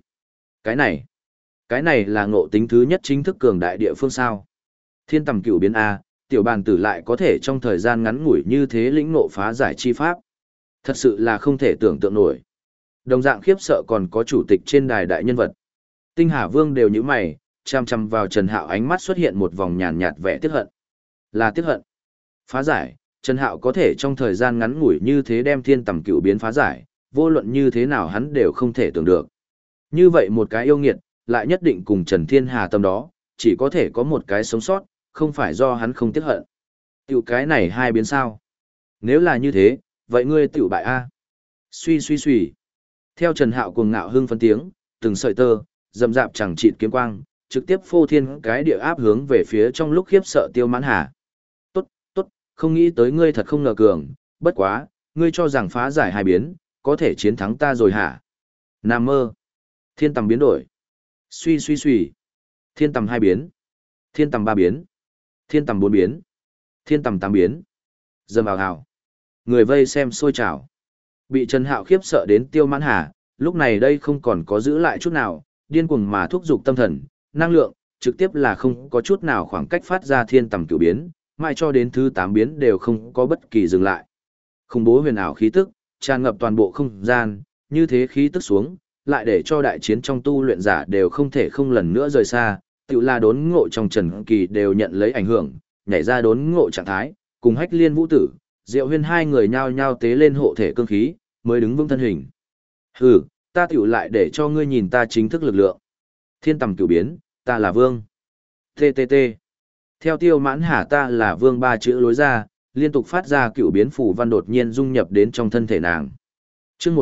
Cái này là ngộ tính thứ nhất chính thức cường đại địa phương sao. Thiên tầm cửu biến A, tiểu bàn tử lại có thể trong thời gian ngắn ngủi như thế lĩnh ngộ phá giải chi pháp. Thật sự là không thể tưởng tượng nổi. Đồng dạng khiếp sợ còn có chủ tịch trên đài đại nhân vật. Tinh Hà Vương đều như mày, chăm chăm vào Trần Hạo ánh mắt xuất hiện một vòng nhàn nhạt vẻ tiếc hận. Là tiếc hận. Phá giải, Trần Hạo có thể trong thời gian ngắn ngủi như thế đem thiên tầm cửu biến phá giải, vô luận như thế nào hắn đều không thể tưởng được. Như vậy một cái yêu nghiệt, lại nhất định cùng Trần Thiên Hà tâm đó, chỉ có thể có một cái sống sót, không phải do hắn không tiếc hận. Tiểu cái này hai biến sao? Nếu là như thế, vậy ngươi tiểu bại A. Suy suy suy. Theo Trần Hạo cuồng ngạo hưng phấn tiếng, từng sợi tơ, rậm rạp chẳng chịt kiếm quang, trực tiếp phô thiên cái địa áp hướng về phía trong lúc khiếp sợ Tiêu Mãn Hà. Tốt, tốt, không nghĩ tới ngươi thật không ngờ cường, bất quá, ngươi cho rằng phá giải hai biến, có thể chiến thắng ta rồi hả? Nam mơ. Thiên tầm biến đổi. Suy suy suy. Thiên tầm hai biến. Thiên tầm ba biến. Thiên tầm bốn biến. Thiên tầm tám biến. Dầm ào ào. Người vây xem sôi trào. Bị Trần Hạo khiếp sợ đến Tiêu Mãn Hà, lúc này đây không còn có giữ lại chút nào, điên cuồng mà thúc giục tâm thần, năng lượng, trực tiếp là không có chút nào khoảng cách phát ra thiên tầm cửu biến, mai cho đến thứ 8 biến đều không có bất kỳ dừng lại. Khủng bố huyền ảo khí tức, tràn ngập toàn bộ không gian, như thế khí tức xuống, lại để cho đại chiến trong tu luyện giả đều không thể không lần nữa rời xa, tự là đốn ngộ trong Trần Kỳ đều nhận lấy ảnh hưởng, nhảy ra đốn ngộ trạng thái, cùng Hách Liên Vũ Tử, Diệu Huyên hai người nhao nhao tế lên hộ thể cương khí, mới đứng vững thân hình. Hừ, ta tiểu lại để cho ngươi nhìn ta chính thức lực lượng. Thiên tầm cửu biến, ta là vương. TTT. Theo Tiêu Mãn Hà ta là vương ba chữ lối ra, liên tục phát ra cửu biến phù văn đột nhiên dung nhập đến trong thân thể nàng. Chương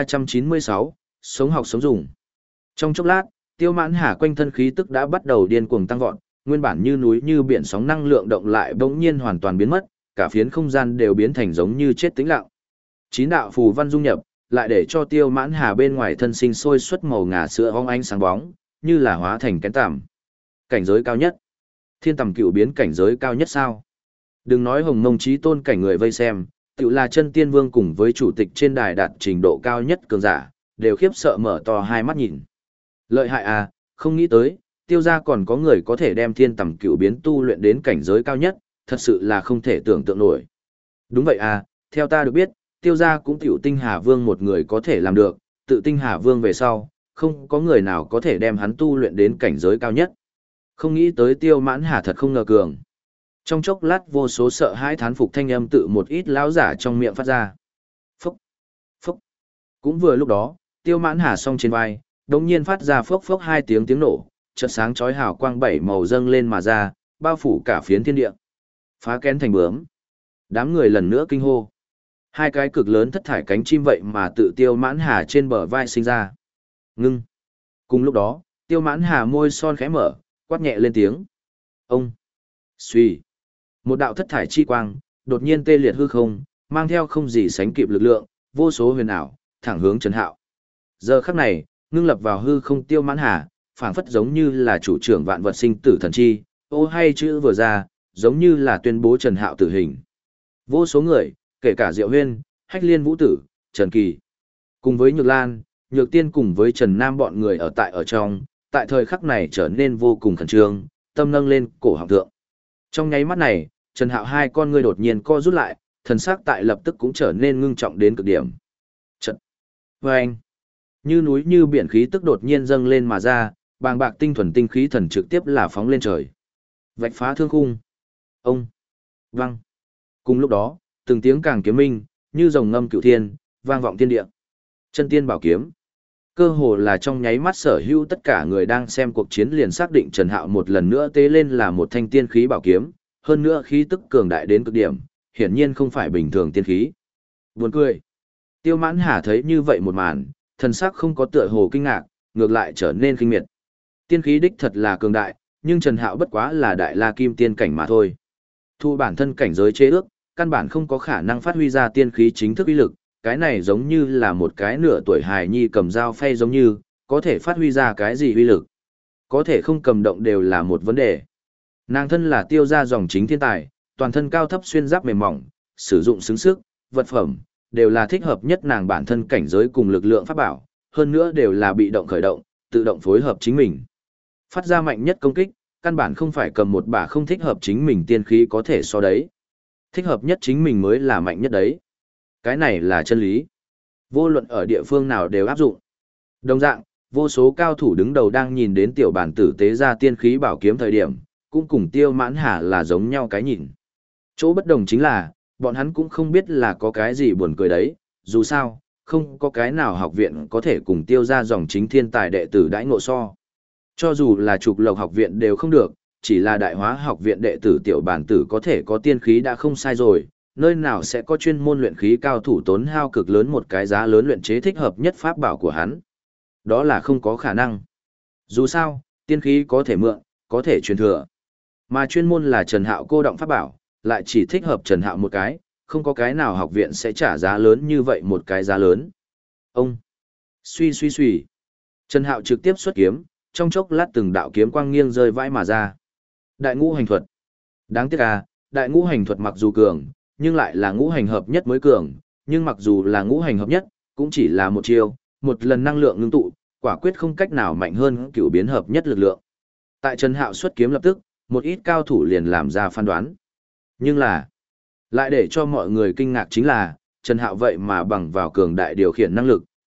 1396, sống học sống dùng. Trong chốc lát, Tiêu Mãn Hà quanh thân khí tức đã bắt đầu điên cuồng tăng vọt, nguyên bản như núi như biển sóng năng lượng động lại bỗng nhiên hoàn toàn biến mất, cả phiến không gian đều biến thành giống như chết tĩnh lặng. Chín đạo phù văn dung nhập, lại để cho Tiêu Mãn Hà bên ngoài thân sinh sôi xuất màu ngà sữa óng ánh sáng bóng, như là hóa thành kén tằm. Cảnh giới cao nhất. Thiên tầm cửu biến cảnh giới cao nhất sao? Đừng nói Hồng Mông Chí Tôn cảnh người vây xem, tự là chân tiên vương cùng với chủ tịch trên đài đạt trình độ cao nhất cường giả, đều khiếp sợ mở to hai mắt nhìn. Lợi hại à, không nghĩ tới, Tiêu gia còn có người có thể đem thiên tầm cửu biến tu luyện đến cảnh giới cao nhất, thật sự là không thể tưởng tượng nổi. Đúng vậy à, theo ta được biết, Tiêu gia cũng tiểu tinh Hà Vương một người có thể làm được, tự tinh Hà Vương về sau, không có người nào có thể đem hắn tu luyện đến cảnh giới cao nhất. Không nghĩ tới Tiêu Mãn Hà thật không ngờ cường. Trong chốc lát vô số sợ hãi thán phục thanh âm tự một ít lão giả trong miệng phát ra. Phốc, phốc. Cũng vừa lúc đó, Tiêu Mãn Hà song trên vai, đột nhiên phát ra phốc phốc hai tiếng tiếng nổ, chợt sáng chói hào quang bảy màu dâng lên mà ra, bao phủ cả phiến thiên địa. Phá kén thành bướm. Đám người lần nữa kinh hô. Hai cái cực lớn thất thải cánh chim vậy mà tự Tiêu Mãn Hà trên bờ vai sinh ra. Ngưng. Cùng lúc đó, Tiêu Mãn Hà môi son khẽ mở, quát nhẹ lên tiếng. Ông. Xuy. Một đạo thất thải chi quang, đột nhiên tê liệt hư không, mang theo không gì sánh kịp lực lượng, vô số huyền ảo, thẳng hướng Trần Hạo. Giờ khắc này, ngưng lập vào hư không Tiêu Mãn Hà, phảng phất giống như là chủ trưởng vạn vật sinh tử thần chi, ô hay chữ vừa ra, giống như là tuyên bố Trần Hạo tử hình. Vô số người, kể cả Diệu Huyên, Hách Liên Vũ Tử, Trần Kỳ, cùng với Nhược Lan, Nhược Tiên cùng với Trần Nam bọn người ở trong, tại thời khắc này trở nên vô cùng khẩn trương, tâm nâng lên cổ họng thượng. Trong nháy mắt này, Trần Hạo hai con ngươi đột nhiên co rút lại, thần sắc tại lập tức cũng trở nên ngưng trọng đến cực điểm. Trận. Vâng. Như núi như biển khí tức đột nhiên dâng lên mà ra, bàng bạc tinh thuần tinh khí thần trực tiếp là phóng lên trời. Vạch phá thương khung. Ông. Vang. Cùng lúc đó, từng tiếng càng kiếm minh, như rồng ngâm cửu thiên, vang vọng thiên địa. Chân tiên bảo kiếm. Cơ hồ là trong nháy mắt sở hữu tất cả người đang xem cuộc chiến liền xác định Trần Hạo một lần nữa tế lên là một thanh tiên khí bảo kiếm, hơn nữa khí tức cường đại đến cực điểm, hiển nhiên không phải bình thường tiên khí. Buồn cười. Tiêu Mãn Hà thấy như vậy một màn, thần sắc không có tựa hồ kinh ngạc, ngược lại trở nên kinh miệt. Tiên khí đích thật là cường đại, nhưng Trần Hạo bất quá là đại la kim tiên cảnh mà thôi. Thu bản thân cảnh giới chế ước, căn bản không có khả năng phát huy ra tiên khí chính thức uy lực, cái này giống như là một cái nửa tuổi hài nhi cầm dao phay giống như, có thể phát huy ra cái gì uy lực. Có thể không cầm động đều là một vấn đề. Nàng thân là Tiêu gia dòng chính thiên tài, toàn thân cao thấp xuyên giáp mềm mỏng, sử dụng xứng sức, vật phẩm, đều là thích hợp nhất nàng bản thân cảnh giới cùng lực lượng pháp bảo, hơn nữa đều là bị động khởi động, tự động phối hợp chính mình. Phát ra mạnh nhất công kích, căn bản không phải cầm một bả không thích hợp chính mình tiên khí có thể so đấy. Thích hợp nhất chính mình mới là mạnh nhất đấy. Cái này là chân lý. Vô luận ở địa phương nào đều áp dụng. Đồng dạng, vô số cao thủ đứng đầu đang nhìn đến tiểu bản tử tế ra tiên khí bảo kiếm thời điểm, cũng cùng Tiêu Mãn Hà là giống nhau cái nhìn. Chỗ bất đồng chính là, bọn hắn cũng không biết là có cái gì buồn cười đấy, dù sao, không có cái nào học viện có thể cùng Tiêu ra dòng chính thiên tài đệ tử đãi ngộ so. Cho dù là trục lộc học viện đều không được, chỉ là đại hóa học viện đệ tử tiểu bản tử có thể có tiên khí đã không sai rồi, nơi nào sẽ có chuyên môn luyện khí cao thủ tốn hao cực lớn một cái giá lớn luyện chế thích hợp nhất pháp bảo của hắn. Đó là không có khả năng. Dù sao, tiên khí có thể mượn, có thể truyền thừa. Mà chuyên môn là Trần Hạo cô động pháp bảo, lại chỉ thích hợp Trần Hạo một cái, không có cái nào học viện sẽ trả giá lớn như vậy một cái giá lớn. Ông. Suy suy suy. Trần Hạo trực tiếp xuất kiếm, trong chốc lát từng đạo kiếm quang nghiêng rơi vãi mà ra. Đại ngũ hành thuật. Đáng tiếc à, đại ngũ hành thuật mặc dù cường, nhưng lại là ngũ hành hợp nhất mới cường, nhưng mặc dù là ngũ hành hợp nhất, cũng chỉ là một chiêu, một lần năng lượng ngưng tụ, quả quyết không cách nào mạnh hơn cửu biến hợp nhất lực lượng. Tại Trần Hạo xuất kiếm lập tức, một ít cao thủ liền làm ra phán đoán. Nhưng là, lại để cho mọi người kinh ngạc chính là, Trần Hạo vậy mà bằng vào cường đại điều khiển năng lực,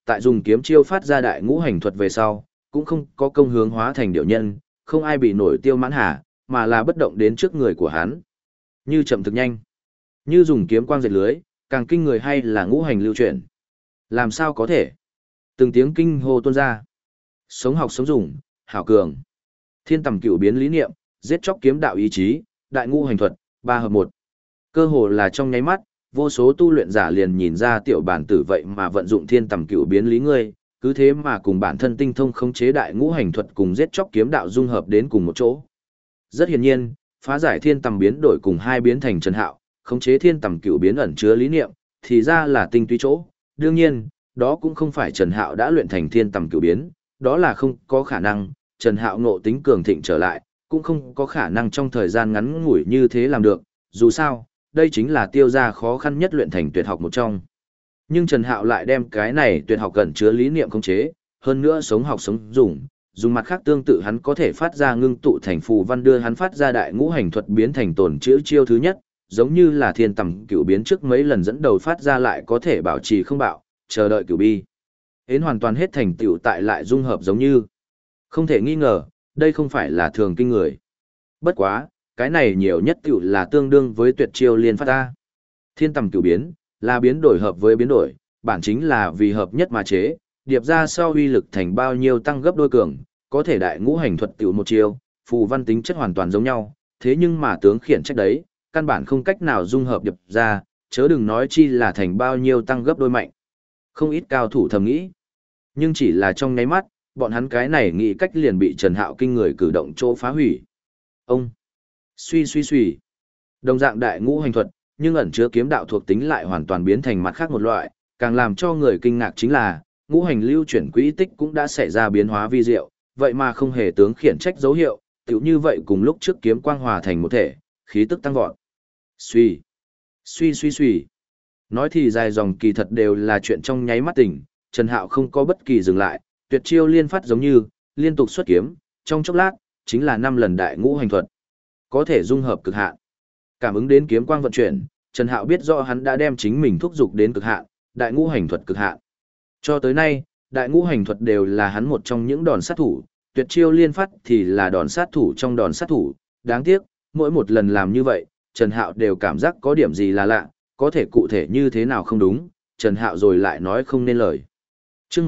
tại dùng kiếm chiêu phát ra đại ngũ hành thuật về sau, cũng không có công hướng hóa thành điệu nhân, không ai bị nổi Tiêu Mãn Hà, mà là bất động đến trước người của hắn. Như chậm thực nhanh, như dùng kiếm quang dệt lưới, càng kinh người hay là ngũ hành lưu chuyển. Làm sao có thể? Từng tiếng kinh hô tuôn ra. Sống học sống dùng, hảo cường. Thiên tầm cựu biến lý niệm, giết chóc kiếm đạo ý chí, đại ngũ hành thuật, 3 hợp 1. Cơ hồ là trong nháy mắt, vô số tu luyện giả liền nhìn ra tiểu bản tử vậy mà vận dụng thiên tầm cựu biến lý ngươi, cứ thế mà cùng bản thân tinh thông khống chế đại ngũ hành thuật cùng giết chóc kiếm đạo dung hợp đến cùng một chỗ. Rất hiển nhiên, phá giải thiên tầm biến đổi cùng hai biến thành Trần Hạo, khống chế thiên tầm cựu biến ẩn chứa lý niệm, thì ra là tinh túy chỗ. Đương nhiên, đó cũng không phải Trần Hạo đã luyện thành thiên tầm cựu biến, đó là không có khả năng, Trần Hạo ngộ tính cường thịnh trở lại, cũng không có khả năng trong thời gian ngắn ngủi như thế làm được, dù sao, đây chính là tiêu gia khó khăn nhất luyện thành tuyệt học một trong. Nhưng Trần Hạo lại đem cái này tuyệt học cẩn chứa lý niệm khống chế, hơn nữa sống học sống dùng mặt khác tương tự hắn có thể phát ra ngưng tụ thành phù văn đưa hắn phát ra đại ngũ hành thuật biến thành tổn chữa chiêu thứ nhất, giống như là thiên tầm cửu biến trước mấy lần dẫn đầu phát ra lại có thể bảo trì không bạo, chờ đợi cửu bi. Hến hoàn toàn hết thành tựu tại lại dung hợp giống như. Không thể nghi ngờ, đây không phải là thường kinh người. Bất quá, cái này nhiều nhất tựu là tương đương với tuyệt chiêu liên phát ta. Thiên tầm cửu biến, là biến đổi hợp với biến đổi, bản chính là vì hợp nhất mà chế, điệp ra sau uy lực thành bao nhiêu tăng gấp đôi cường, có thể đại ngũ hành thuật tựu một chiêu, phù văn tính chất hoàn toàn giống nhau, thế nhưng mà tướng khiển trách đấy, căn bản không cách nào dung hợp điệp ra, chớ đừng nói chi là thành bao nhiêu tăng gấp đôi mạnh. Không ít cao thủ thầm nghĩ, nhưng chỉ là trong nháy mắt, bọn hắn cái này nghĩ cách liền bị Trần Hạo kinh người cử động chỗ phá hủy. Ông suy. Đồng dạng đại ngũ hành thuật, nhưng ẩn chứa kiếm đạo thuộc tính lại hoàn toàn biến thành mặt khác một loại, càng làm cho người kinh ngạc chính là, ngũ hành lưu chuyển quỹ tích cũng đã xảy ra biến hóa vi diệu, vậy mà không hề tướng khiển trách dấu hiệu, tựu như vậy cùng lúc trước kiếm quang hòa thành một thể, khí tức tăng vọt. Suy. Nói thì dài dòng kỳ thật đều là chuyện trong nháy mắt tỉnh, Trần Hạo không có bất kỳ dừng lại, tuyệt chiêu liên phát giống như, liên tục xuất kiếm, trong chốc lát, chính là 5 lần đại ngũ hành thuật. Có thể dung hợp cực hạn. Cảm ứng đến kiếm quang vận chuyển, Trần Hạo biết rõ hắn đã đem chính mình thúc dục đến cực hạn, đại ngũ hành thuật cực hạn. Cho tới nay, đại ngũ hành thuật đều là hắn một trong những đòn sát thủ, tuyệt chiêu liên phát thì là đòn sát thủ trong đòn sát thủ, đáng tiếc, mỗi một lần làm như vậy, Trần Hạo đều cảm giác có điểm gì là lạ, có thể cụ thể như thế nào không đúng, Trần Hạo rồi lại nói không nên lời. Chương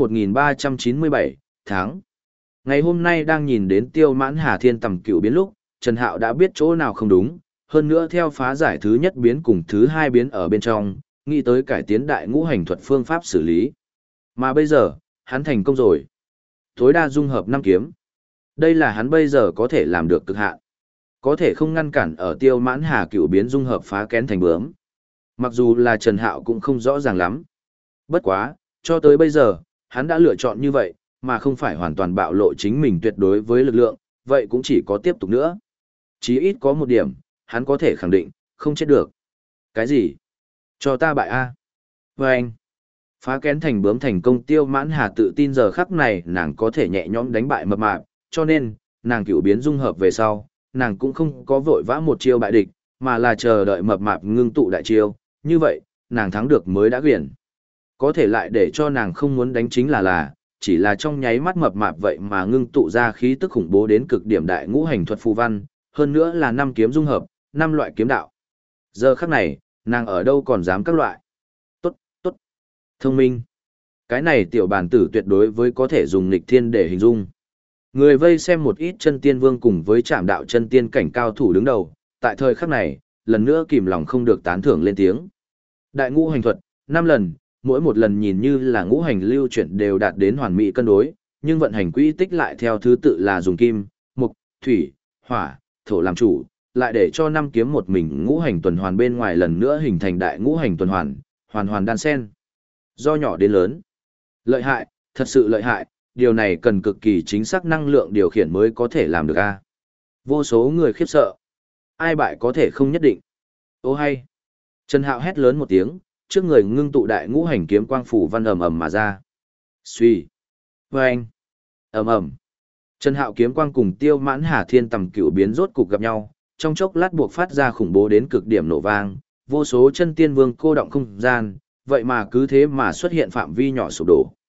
1397, tháng. Ngày hôm nay đang nhìn đến Tiêu Mãn Hà thiên tầm cửu biến lúc, Trần Hạo đã biết chỗ nào không đúng, hơn nữa theo phá giải thứ nhất biến cùng thứ hai biến ở bên trong, nghĩ tới cải tiến đại ngũ hành thuật phương pháp xử lý. Mà bây giờ, hắn thành công rồi. Tối đa dung hợp 5 kiếm. Đây là hắn bây giờ có thể làm được cực hạn. Có thể không ngăn cản ở Tiêu Mãn Hà cửu biến dung hợp phá kén thành bướm. Mặc dù là Trần Hạo cũng không rõ ràng lắm. Bất quá, cho tới bây giờ, hắn đã lựa chọn như vậy, mà không phải hoàn toàn bạo lộ chính mình tuyệt đối với lực lượng, vậy cũng chỉ có tiếp tục nữa. Chí ít có một điểm, hắn có thể khẳng định, không chết được. Cái gì? Cho ta bại A. Và anh, phá kén thành bướm thành công Tiêu Mãn Hà tự tin giờ khắc này nàng có thể nhẹ nhõm đánh bại mập mạp, cho nên, nàng cửu biến dung hợp về sau, nàng cũng không có vội vã một chiêu bại địch, mà là chờ đợi mập mạp ngưng tụ đại chiêu, như vậy, nàng thắng được mới đã quyển. Có thể lại để cho nàng không muốn đánh chính là, chỉ là trong nháy mắt mập mạp vậy mà ngưng tụ ra khí tức khủng bố đến cực điểm đại ngũ hành thuật phù văn, hơn nữa là 5 kiếm dung hợp, 5 loại kiếm đạo. Giờ khắc này, nàng ở đâu còn dám các loại. Tốt. Thông minh. Cái này tiểu bản tử tuyệt đối với có thể dùng nghịch thiên để hình dung. Người vây xem một ít chân tiên vương cùng với trạm đạo chân tiên cảnh cao thủ đứng đầu, tại thời khắc này, lần nữa kìm lòng không được tán thưởng lên tiếng. Đại ngũ hành thuật, 5 lần, mỗi một lần nhìn như là ngũ hành lưu chuyển đều đạt đến hoàn mỹ cân đối, nhưng vận hành quỹ tích lại theo thứ tự là dùng kim, mộc, thủy, hỏa, thổ làm chủ, lại để cho 5 kiếm một mình ngũ hành tuần hoàn bên ngoài lần nữa hình thành đại ngũ hành tuần hoàn, hoàn hoàn đan xen. Do nhỏ đến lớn. Lợi hại, thật sự lợi hại, điều này cần cực kỳ chính xác năng lượng điều khiển mới có thể làm được a. Vô số người khiếp sợ. Ai bại có thể không nhất định. Ô hay. Trần Hạo hét lớn một tiếng, trước người ngưng tụ đại ngũ hành kiếm quang phủ văn ầm ầm mà ra. Suy. Vâng. Ầm ầm. Trần Hạo kiếm quang cùng Tiêu Mãn Hà thiên tầm cửu biến rốt cục gặp nhau, trong chốc lát buộc phát ra khủng bố đến cực điểm nổ vang, vô số chân tiên vương cô động không gian, vậy mà cứ thế mà xuất hiện phạm vi nhỏ sụp đổ.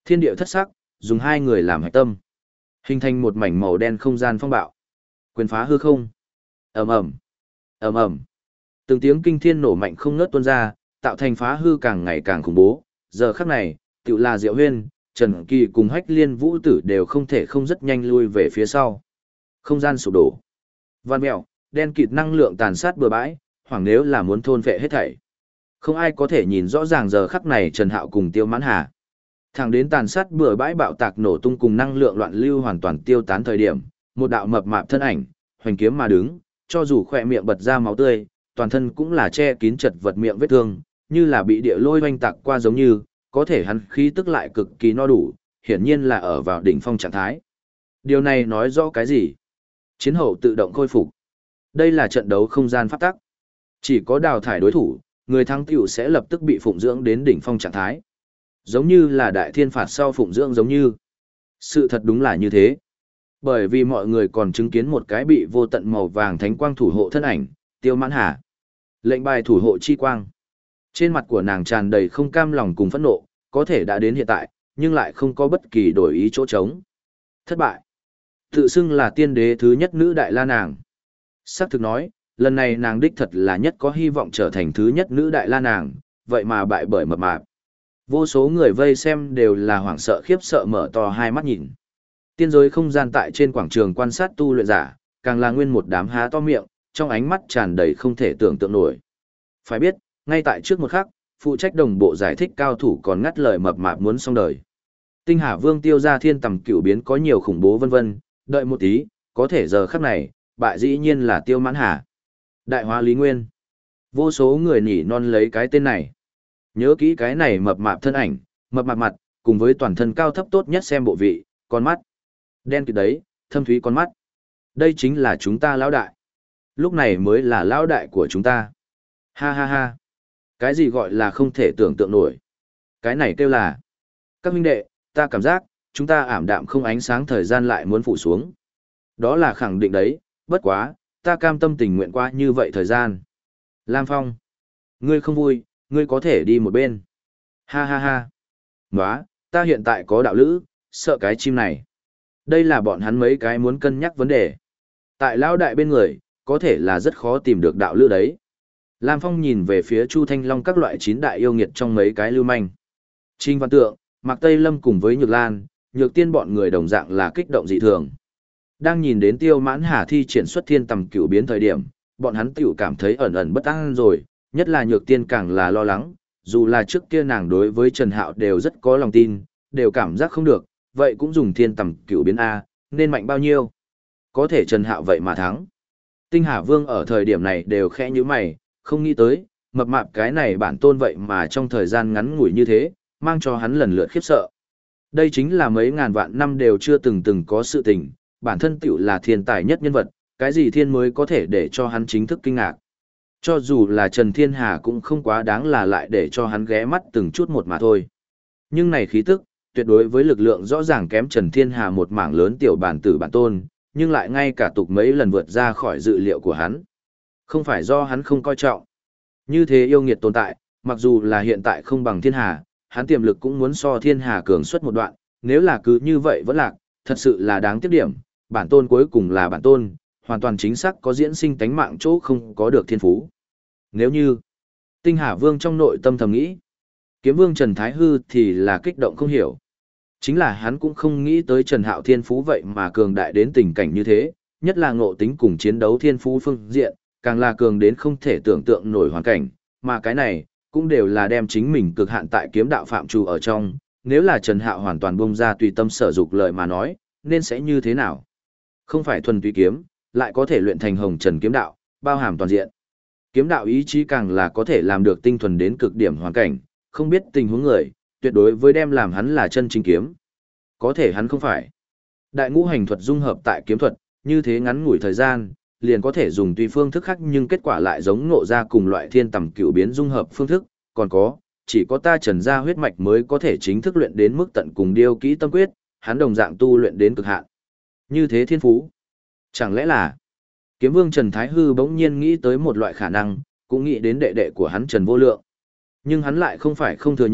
Thiên địa thất sắc, dùng hai người làm hạch tâm, hình thành một mảnh màu đen không gian phong bạo. Quyền phá hư không. Ầm ầm, ầm ầm. Từng tiếng kinh thiên nổ mạnh không ngớt tuôn ra, tạo thành phá hư càng ngày càng khủng bố. Giờ khắc này, tựu là Diệu Huyên, Trần Kỳ cùng Hách Liên Vũ Tử đều không thể không rất nhanh lui về phía sau. Không gian sụp đổ. Văn mèo, đen kịt năng lượng tàn sát bừa bãi, hoảng nếu là muốn thôn phệ hết thảy. Không ai có thể nhìn rõ ràng giờ khắc này Trần Hạo cùng Tiêu Mãn Hà. Thẳng đến tàn sát bừa bãi bạo tạc nổ tung cùng năng lượng loạn lưu hoàn toàn tiêu tán thời điểm, một đạo mập mạp thân ảnh, hoành kiếm mà đứng, cho dù khỏe miệng bật ra máu tươi, toàn thân cũng là che kín chật vật miệng vết thương, như là bị địa lôi oanh tạc qua giống như, có thể hắn khí tức lại cực kỳ no đủ, hiển nhiên là ở vào đỉnh phong trạng thái. Điều này nói rõ cái gì? Chiến hậu tự động khôi phục. Đây là trận đấu không gian pháp tắc. Chỉ có đào thải đối thủ, người thắng tiểu sẽ lập tức bị phụng dưỡng đến đỉnh phong trạng thái. Giống như là đại thiên phạt sau phụng dưỡng giống như. Sự thật đúng là như thế. Bởi vì mọi người còn chứng kiến một cái bị vô tận màu vàng thánh quang thủ hộ thân ảnh, Tiêu Mãn Hà. Lệnh bài thủ hộ chi quang. Trên mặt của nàng tràn đầy không cam lòng cùng phẫn nộ, có thể đã đến hiện tại, nhưng lại không có bất kỳ đổi ý chỗ trống. Thất bại. Tự xưng là tiên đế thứ nhất nữ đại la nàng. Sắc thực nói, lần này nàng đích thật là nhất có hy vọng trở thành thứ nhất nữ đại la nàng, vậy mà bại bởi mập mạp. Vô số người vây xem đều là hoảng sợ khiếp sợ mở to hai mắt nhìn. Tiên giới không gian tại trên quảng trường quan sát tu luyện giả, càng là nguyên một đám há to miệng, trong ánh mắt tràn đầy không thể tưởng tượng nổi. Phải biết, ngay tại trước một khắc, phụ trách đồng bộ giải thích cao thủ còn ngắt lời mập mạp muốn xong đời. Tinh Hà Vương Tiêu ra thiên tầm cửu biến có nhiều khủng bố vân vân, đợi một tí, có thể giờ khắc này, bại dĩ nhiên là Tiêu Mãn Hà. Đại hóa Lý Nguyên. Vô số người nỉ non lấy cái tên này. Nhớ kỹ cái này mập mạp thân ảnh, mập mạp mặt, cùng với toàn thân cao thấp tốt nhất xem bộ vị, con mắt. Đen kịt đấy, thâm thúy con mắt. Đây chính là chúng ta lão đại. Lúc này mới là lão đại của chúng ta. Ha ha ha. Cái gì gọi là không thể tưởng tượng nổi. Cái này kêu là. Các huynh đệ, ta cảm giác, chúng ta ảm đạm không ánh sáng thời gian lại muốn phủ xuống. Đó là khẳng định đấy, bất quá, ta cam tâm tình nguyện qua như vậy thời gian. Lam Phong. Ngươi không vui, ngươi có thể đi một bên. Ha ha ha. Nóa, ta hiện tại có đạo lữ, sợ cái chim này. Đây là bọn hắn mấy cái muốn cân nhắc vấn đề. Tại lão đại bên người, có thể là rất khó tìm được đạo lữ đấy. Lam Phong nhìn về phía Chu Thanh Long các loại 9 đại yêu nghiệt trong mấy cái lưu manh. Trình Văn Tượng, Mạc Tây Lâm cùng với Nhược Lan, Nhược Tiên bọn người đồng dạng là kích động dị thường. Đang nhìn đến Tiêu Mãn Hà thi triển xuất thiên tầm cửu biến thời điểm, bọn hắn tiểu cảm thấy ẩn ẩn bất an rồi, nhất là Nhược Tiên càng là lo lắng, dù là trước kia nàng đối với Trần Hạo đều rất có lòng tin, đều cảm giác không được, vậy cũng dùng thiên tầm cửu biến A, nên mạnh bao nhiêu. Có thể Trần Hạo vậy mà thắng. Tinh Hà Vương ở thời điểm này đều khẽ như mày, không nghĩ tới, mập mạp cái này bản tôn vậy mà trong thời gian ngắn ngủi như thế, mang cho hắn lần lượt khiếp sợ. Đây chính là mấy ngàn vạn năm đều chưa từng có sự tình, bản thân tiểu là thiên tài nhất nhân vật, cái gì thiên mới có thể để cho hắn chính thức kinh ngạc. Cho dù là Trần Thiên Hà cũng không quá đáng là lại để cho hắn ghé mắt từng chút một mà thôi. Nhưng này khí tức, tuyệt đối với lực lượng rõ ràng kém Trần Thiên Hà một mảng lớn tiểu bản tử bản tôn, nhưng lại ngay cả tục mấy lần vượt ra khỏi dự liệu của hắn. Không phải do hắn không coi trọng. Như thế yêu nghiệt tồn tại, mặc dù là hiện tại không bằng Thiên Hà, hắn tiềm lực cũng muốn so Thiên Hà cường suất một đoạn, nếu là cứ như vậy vẫn lạc, thật sự là đáng tiếc điểm, bản tôn cuối cùng là bản tôn, hoàn toàn chính xác có diễn sinh tánh mạng chỗ không có được thiên phú. Nếu như, Tinh Hà Vương trong nội tâm thầm nghĩ, Kiếm Vương Trần Thái Hư thì là kích động không hiểu. Chính là hắn cũng không nghĩ tới Trần Hạo thiên phú vậy mà cường đại đến tình cảnh như thế, nhất là ngộ tính cùng chiến đấu thiên phú phương diện, càng là cường đến không thể tưởng tượng nổi hoàn cảnh, mà cái này, cũng đều là đem chính mình cực hạn tại kiếm đạo phạm trù ở trong, nếu là Trần Hạo hoàn toàn bông ra tùy tâm sở dục lời mà nói, nên sẽ như thế nào? Không phải thuần túy kiếm, lại có thể luyện thành hồng trần kiếm đạo, bao hàm toàn diện. Kiếm đạo ý chí càng là có thể làm được tinh thuần đến cực điểm hoàn cảnh, không biết tình huống người, tuyệt đối với đem làm hắn là chân chính kiếm. Có thể hắn không phải. Đại ngũ hành thuật dung hợp tại kiếm thuật, như thế ngắn ngủi thời gian, liền có thể dùng tùy phương thức khác nhưng kết quả lại giống ngộ ra cùng loại thiên tầm cửu biến dung hợp phương thức, còn có, chỉ có ta Trần gia huyết mạch mới có thể chính thức luyện đến mức tận cùng điêu kỹ tâm quyết, hắn đồng dạng tu luyện đến cực hạn. Như thế thiên phú. Chẳng lẽ là Kiếm Vương Trần Thái Hư bỗng nhiên nghĩ tới một loại khả năng, cũng nghĩ đến đệ đệ của hắn Trần Vô Lượng. Nhưng hắn lại không phải không thừa nhận,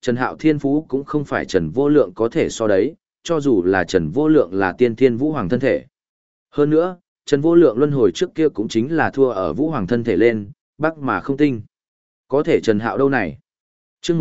Trần Hạo thiên phú cũng không phải Trần Vô Lượng có thể so đấy, cho dù là Trần Vô Lượng là tiên thiên vũ hoàng thân thể. Hơn nữa, Trần Vô Lượng luân hồi trước kia cũng chính là thua ở vũ hoàng thân thể lên, bắc mà không tinh. Có thể Trần Hạo đâu này? Chương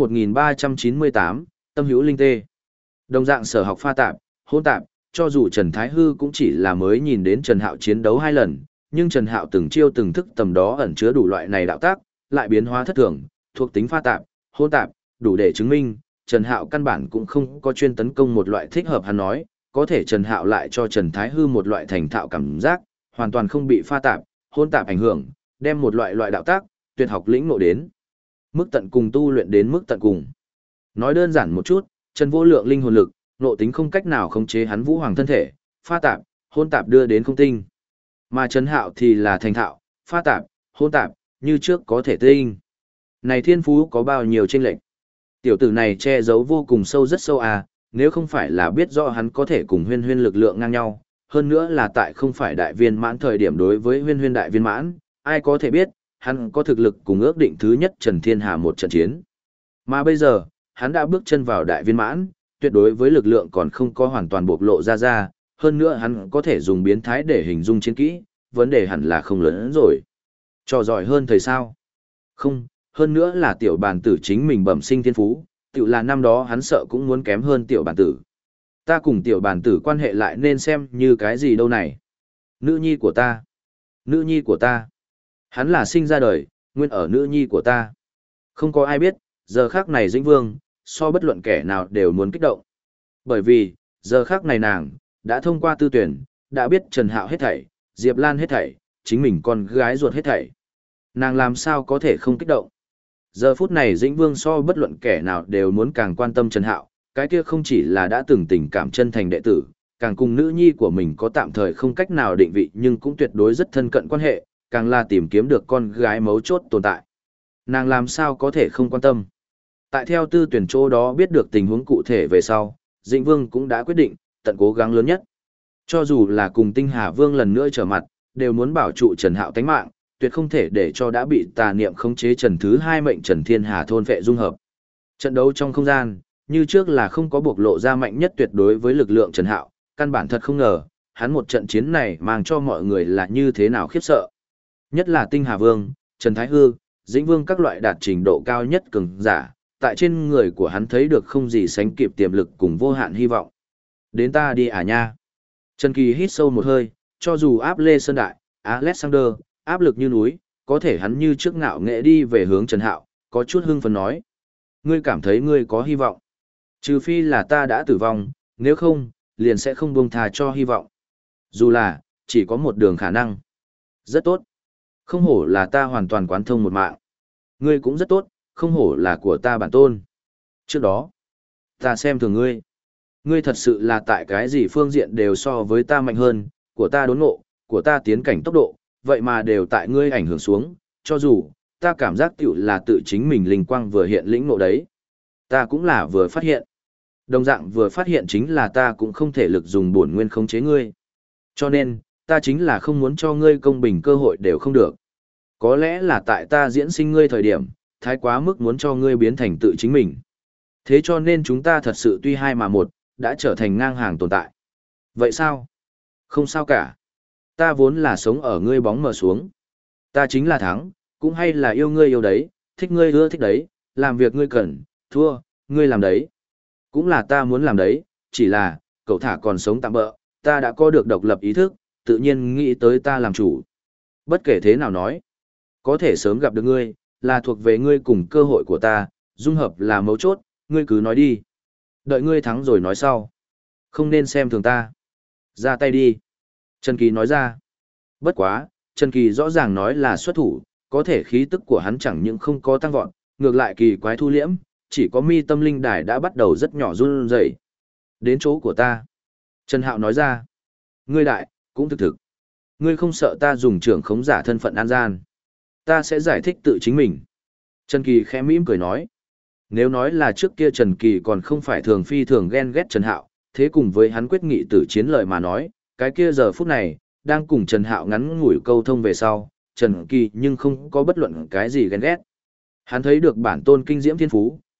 1398, Tâm hữu linh tê. Đồng dạng sở học pha tạp, hôn tạp, cho dù Trần Thái Hư cũng chỉ là mới nhìn đến Trần Hạo chiến đấu 2 lần, nhưng Trần Hạo từng chiêu từng thức tầm đó ẩn chứa đủ loại này đạo tác, lại biến hóa thất thường, thuộc tính pha tạp, hôn tạp, đủ để chứng minh, Trần Hạo căn bản cũng không có chuyên tấn công một loại thích hợp hắn nói, có thể Trần Hạo lại cho Trần Thái Hư một loại thành thạo cảm giác, hoàn toàn không bị pha tạp, hôn tạp ảnh hưởng, đem một loại đạo tác, tuyệt học lĩnh ngộ đến mức tận cùng tu luyện đến mức tận cùng. Nói đơn giản một chút, Trần Vô Lượng linh hồn lực, nộ tính không cách nào khống chế hắn vũ hoàng thân thể, pha tạp, hôn tạp đưa đến không tinh. Mà Trần Hạo thì là thành thạo, pha tạp, hôn tạp, như trước có thể tinh. Này thiên phú có bao nhiêu chênh lệch? Tiểu tử này che giấu vô cùng sâu rất sâu à, nếu không phải là biết rõ hắn có thể cùng huyên huyên lực lượng ngang nhau, hơn nữa là tại không phải đại viên mãn thời điểm đối với huyên huyên đại viên mãn, ai có thể biết, hắn có thực lực cùng ước định thứ nhất Trần Thiên Hà một trận chiến. Mà bây giờ, hắn đã bước chân vào đại viên mãn, tuyệt đối với lực lượng còn không có hoàn toàn bộc lộ ra, hơn nữa hắn có thể dùng biến thái để hình dung chiến kỹ, vấn đề hẳn là không lớn rồi. Trò giỏi hơn thầy sao? Không, hơn nữa là tiểu bản tử chính mình bẩm sinh thiên phú, tự là năm đó hắn sợ cũng muốn kém hơn tiểu bản tử. Ta cùng tiểu bản tử quan hệ lại nên xem như cái gì đâu này? Nữ nhi của ta. Nữ nhi của ta. Hắn là sinh ra đời, nguyên ở nữ nhi của ta. Không có ai biết, giờ khác này Dĩnh Vương, so bất luận kẻ nào đều muốn kích động. Bởi vì, giờ khác này nàng, đã thông qua tư tuyển, đã biết Trần Hạo hết thảy, Diệp Lan hết thảy, chính mình con gái ruột hết thảy. Nàng làm sao có thể không kích động. Giờ phút này Dĩnh Vương so bất luận kẻ nào đều muốn càng quan tâm Trần Hạo, cái kia không chỉ là đã từng tình cảm chân thành đệ tử, càng cùng nữ nhi của mình có tạm thời không cách nào định vị nhưng cũng tuyệt đối rất thân cận quan hệ, càng là tìm kiếm được con gái mấu chốt tồn tại. Nàng làm sao có thể không quan tâm. Tại theo tư tuyển chỗ đó biết được tình huống cụ thể về sau, Dĩnh Vương cũng đã quyết định, tận cố gắng lớn nhất. Cho dù là cùng Tinh Hà Vương lần nữa trở mặt, đều muốn bảo trụ Trần Hạo tánh mạng, tuyệt không thể để cho đã bị tà niệm khống chế Trần thứ 2 mệnh Trần Thiên Hà thôn vệ dung hợp. Trận đấu trong không gian, như trước là không có bộc lộ ra mạnh nhất tuyệt đối với lực lượng Trần Hạo, căn bản thật không ngờ, hắn một trận chiến này mang cho mọi người là như thế nào khiếp sợ. Nhất là Tinh Hà Vương, Trần Thái Hư, Dĩnh Vương các loại đạt trình độ cao nhất cường giả, tại trên người của hắn thấy được không gì sánh kịp tiềm lực cùng vô hạn hy vọng. Đến ta đi à nha. Trần Kỳ hít sâu một hơi, cho dù áp Lê Sơn Đại, Alexander, áp lực như núi, có thể hắn như trước ngạo nghệ đi về hướng Trần Hạo, có chút hưng phấn nói. Ngươi cảm thấy ngươi có hy vọng. Trừ phi là ta đã tử vong, nếu không, liền sẽ không buông tha cho hy vọng. Dù là, chỉ có một đường khả năng. Rất tốt. Không hổ là ta hoàn toàn quán thông một mạng. Ngươi cũng rất tốt, không hổ là của ta bản tôn. Trước đó, ta xem thường ngươi. Ngươi thật sự là tại cái gì phương diện đều so với ta mạnh hơn, của ta đốn ngộ, của ta tiến cảnh tốc độ, vậy mà đều tại ngươi ảnh hưởng xuống, cho dù, ta cảm giác tiểu là tự chính mình linh quang vừa hiện lĩnh ngộ đấy. Ta cũng là vừa phát hiện. Đồng dạng vừa phát hiện chính là ta cũng không thể lực dùng bổn nguyên khống chế ngươi. Cho nên, ta chính là không muốn cho ngươi công bình cơ hội đều không được. Có lẽ là tại ta diễn sinh ngươi thời điểm, thái quá mức muốn cho ngươi biến thành tự chính mình. Thế cho nên chúng ta thật sự tuy hai mà một, đã trở thành ngang hàng tồn tại. Vậy sao? Không sao cả. Ta vốn là sống ở ngươi bóng mờ xuống. Ta chính là thắng, cũng hay là yêu ngươi yêu đấy, thích ngươi ưa thích đấy, làm việc ngươi cần, thua, ngươi làm đấy. Cũng là ta muốn làm đấy, chỉ là, cậu thả còn sống tạm bỡ, ta đã có được độc lập ý thức, tự nhiên nghĩ tới ta làm chủ. Bất kể thế nào nói, có thể sớm gặp được ngươi, là thuộc về ngươi cùng cơ hội của ta, dung hợp là mấu chốt, ngươi cứ nói đi. Đợi ngươi thắng rồi nói sau. Không nên xem thường ta. Ra tay đi. Trần Kỳ nói ra. Bất quá, Trần Kỳ rõ ràng nói là xuất thủ, có thể khí tức của hắn chẳng những không có tăng vọt, ngược lại kỳ quái thu liễm, chỉ có mi tâm linh đài đã bắt đầu rất nhỏ run rẩy. Đến chỗ của ta. Trần Hạo nói ra. Ngươi đại, cũng thực thực. Ngươi không sợ ta dùng trưởng khống giả thân phận an gian. Ta sẽ giải thích tự chính mình. Trần Kỳ khẽ mỉm cười nói. Nếu nói là trước kia Trần Kỳ còn không phải thường phi thường ghen ghét Trần Hạo, thế cùng với hắn quyết nghị tử chiến lời mà nói, cái kia giờ phút này, đang cùng Trần Hạo ngắn ngủi câu thông về sau, Trần Kỳ nhưng không có bất luận cái gì ghen ghét. Hắn thấy được bản tôn kinh diễm thiên phú,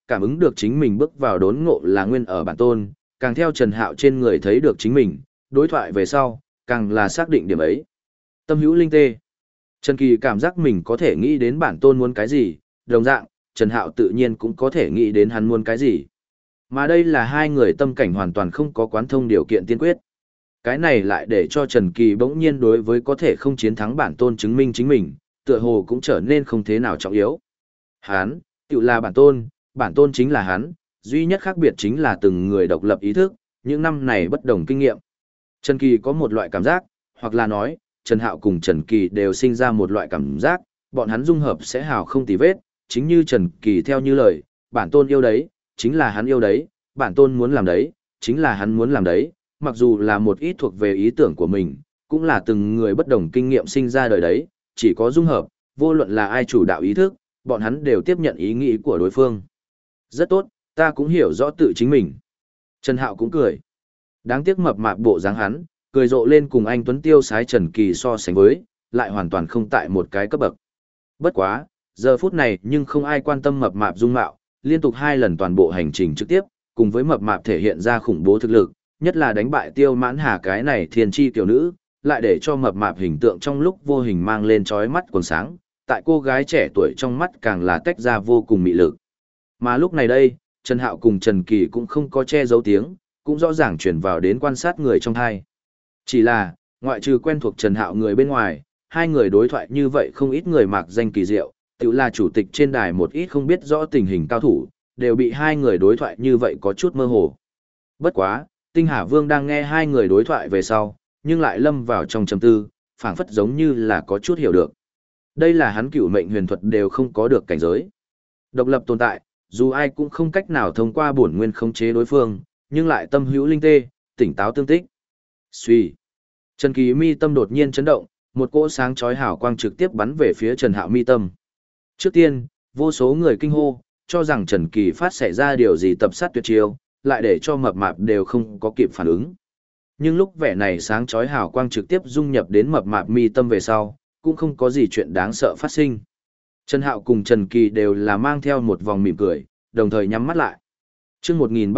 cảm ứng được chính mình bước vào đốn ngộ là nguyên ở bản tôn, càng theo Trần Hạo trên người thấy được chính mình, đối thoại về sau, càng là xác định điểm ấy. Tâm hữu linh tê. Trần Kỳ cảm giác mình có thể nghĩ đến bản tôn muốn cái gì, đồng dạng, Trần Hạo tự nhiên cũng có thể nghĩ đến hắn muốn cái gì. Mà đây là hai người tâm cảnh hoàn toàn không có quán thông điều kiện tiên quyết. Cái này lại để cho Trần Kỳ bỗng nhiên đối với có thể không chiến thắng bản tôn chứng minh chính mình, tựa hồ cũng trở nên không thế nào trọng yếu. Hắn, tự là bản tôn chính là hắn, duy nhất khác biệt chính là từng người độc lập ý thức, những năm này bất đồng kinh nghiệm. Trần Kỳ có một loại cảm giác, hoặc là nói, Trần Hạo cùng Trần Kỳ đều sinh ra một loại cảm giác, bọn hắn dung hợp sẽ hào không tì vết, chính như Trần Kỳ theo như lời, bản tôn yêu đấy, chính là hắn yêu đấy, bản tôn muốn làm đấy, chính là hắn muốn làm đấy, mặc dù là một ít thuộc về ý tưởng của mình, cũng là từng người bất đồng kinh nghiệm sinh ra đời đấy, chỉ có dung hợp, vô luận là ai chủ đạo ý thức, bọn hắn đều tiếp nhận ý nghĩ của đối phương. Rất tốt, ta cũng hiểu rõ tự chính mình. Trần Hạo cũng cười. Đáng tiếc mập mạp bộ dáng hắn, cười rộ lên cùng anh Tuấn Tiêu sái Trần Kỳ so sánh với, lại hoàn toàn không tại một cái cấp bậc. Bất quá, giờ phút này nhưng không ai quan tâm mập mạp dung mạo, liên tục 2 lần toàn bộ hành trình trực tiếp, cùng với mập mạp thể hiện ra khủng bố thực lực, nhất là đánh bại Tiêu Mãn Hà cái này thiên chi tiểu nữ, lại để cho mập mạp hình tượng trong lúc vô hình mang lên chói mắt quần sáng, tại cô gái trẻ tuổi trong mắt càng là tách ra vô cùng mị lực. Mà lúc này đây, Trần Hạo cùng Trần Kỳ cũng không có che giấu tiếng, cũng rõ ràng chuyển vào đến quan sát người trong hai. Chỉ là, ngoại trừ quen thuộc Trần Hạo người bên ngoài, hai người đối thoại như vậy không ít người mạc danh kỳ diệu, tự là chủ tịch trên đài một ít không biết rõ tình hình cao thủ, đều bị hai người đối thoại như vậy có chút mơ hồ. Bất quá, Tinh Hà Vương đang nghe hai người đối thoại về sau, nhưng lại lâm vào trong trầm tư, phảng phất giống như là có chút hiểu được. Đây là hắn cửu mệnh huyền thuật đều không có được cảnh giới. Độc lập tồn tại, dù ai cũng không cách nào thông qua bổn nguyên khống chế đối phương, nhưng lại tâm hữu linh tê, tỉnh táo tương tích. Suy. Trần Kỳ mi tâm đột nhiên chấn động, một cỗ sáng chói hào quang trực tiếp bắn về phía Trần Hạo mi tâm. Trước tiên, vô số người kinh hô, cho rằng Trần Kỳ phát xảy ra điều gì tập sát tuyệt chiêu, lại để cho mập mạp đều không có kịp phản ứng. Nhưng lúc vẻ này sáng chói hào quang trực tiếp dung nhập đến mập mạp mi tâm về sau, cũng không có gì chuyện đáng sợ phát sinh. Trần Hạo cùng Trần Kỳ đều là mang theo một vòng mỉm cười, đồng thời nhắm mắt lại. Chương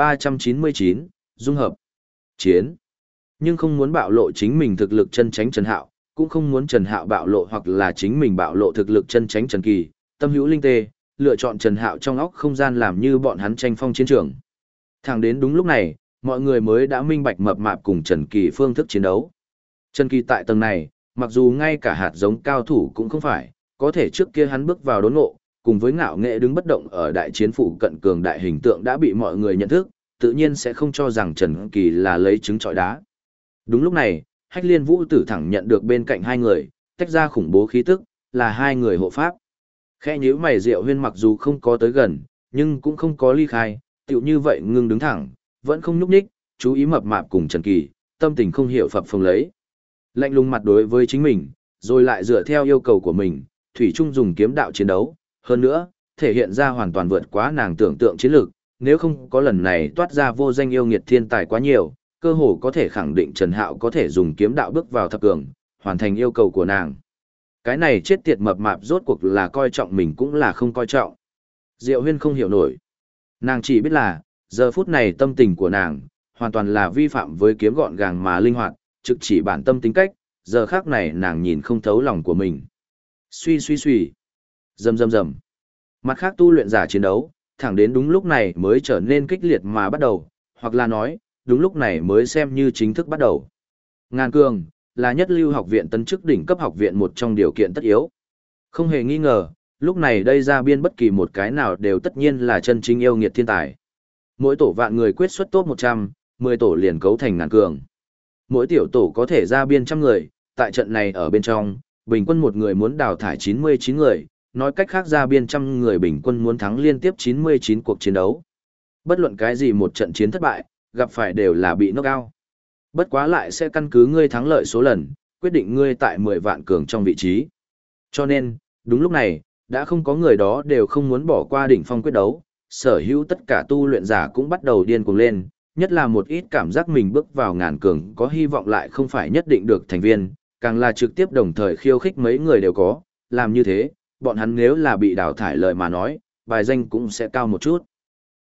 1399, dung hợp. Chiến. Nhưng không muốn bạo lộ chính mình thực lực chân tránh Trần Hạo, cũng không muốn Trần Hạo bạo lộ hoặc là chính mình bạo lộ thực lực chân tránh Trần Kỳ, tâm hữu linh tê, lựa chọn Trần Hạo trong óc không gian làm như bọn hắn tranh phong chiến trường. Thẳng đến đúng lúc này, mọi người mới đã minh bạch mập mạp cùng Trần Kỳ phương thức chiến đấu. Trần Kỳ tại tầng này, mặc dù ngay cả hạt giống cao thủ cũng không phải, có thể trước kia hắn bước vào đốn ngộ, cùng với ngạo nghệ đứng bất động ở đại chiến phủ cận cường đại hình tượng đã bị mọi người nhận thức, tự nhiên sẽ không cho rằng Trần Kỳ là lấy trứng trọi đá. Đúng lúc này, Hách Liên Vũ Tử thẳng nhận được bên cạnh hai người, tách ra khủng bố khí tức, là hai người hộ pháp. Khẽ nhíu mày Diệu Huyên mặc dù không có tới gần, nhưng cũng không có ly khai, tựu như vậy ngưng đứng thẳng, vẫn không nhúc nhích, chú ý mập mạp cùng Trần Kỳ, tâm tình không hiểu phập phồng lấy. Lạnh lùng mặt đối với chính mình, rồi lại dựa theo yêu cầu của mình, thủy chung dùng kiếm đạo chiến đấu, hơn nữa, thể hiện ra hoàn toàn vượt quá nàng tưởng tượng chiến lược, nếu không có lần này toát ra vô danh yêu nghiệt thiên tài quá nhiều, cơ hồ có thể khẳng định Trần Hạo có thể dùng kiếm đạo bước vào thập cường, hoàn thành yêu cầu của nàng. Cái này chết tiệt mập mạp rốt cuộc là coi trọng mình cũng là không coi trọng. Diệu Huyên không hiểu nổi. Nàng chỉ biết là, giờ phút này tâm tình của nàng, hoàn toàn là vi phạm với kiếm gọn gàng mà linh hoạt, trực chỉ bản tâm tính cách, giờ khác này nàng nhìn không thấu lòng của mình. Suy suy suy. Rầm rầm rầm. Mặt khác tu luyện giả chiến đấu, thẳng đến đúng lúc này mới trở nên kích liệt mà bắt đầu, hoặc là nói, đúng lúc này mới xem như chính thức bắt đầu. Ngàn Cường là nhất lưu học viện tấn chức đỉnh cấp học viện một trong điều kiện tất yếu. Không hề nghi ngờ, lúc này đây ra biên bất kỳ một cái nào đều tất nhiên là chân chính yêu nghiệt thiên tài. Mỗi tổ vạn người quyết xuất top 100, 10 tổ liền cấu thành Ngàn Cường. Mỗi tiểu tổ có thể ra biên trăm người, tại trận này ở bên trong, bình quân một người muốn đào thải 99 người, nói cách khác ra biên trăm người bình quân muốn thắng liên tiếp 99 cuộc chiến đấu. Bất luận cái gì một trận chiến thất bại, gặp phải đều là bị knock out. Bất quá lại sẽ căn cứ ngươi thắng lợi số lần, quyết định ngươi tại 10 vạn cường trong vị trí. Cho nên, đúng lúc này, đã không có người đó đều không muốn bỏ qua đỉnh phong quyết đấu, sở hữu tất cả tu luyện giả cũng bắt đầu điên cuồng lên, nhất là một ít cảm giác mình bước vào Ngàn Cường có hy vọng lại không phải nhất định được thành viên, càng là trực tiếp đồng thời khiêu khích mấy người đều có, làm như thế, bọn hắn nếu là bị đào thải lời mà nói, bài danh cũng sẽ cao một chút.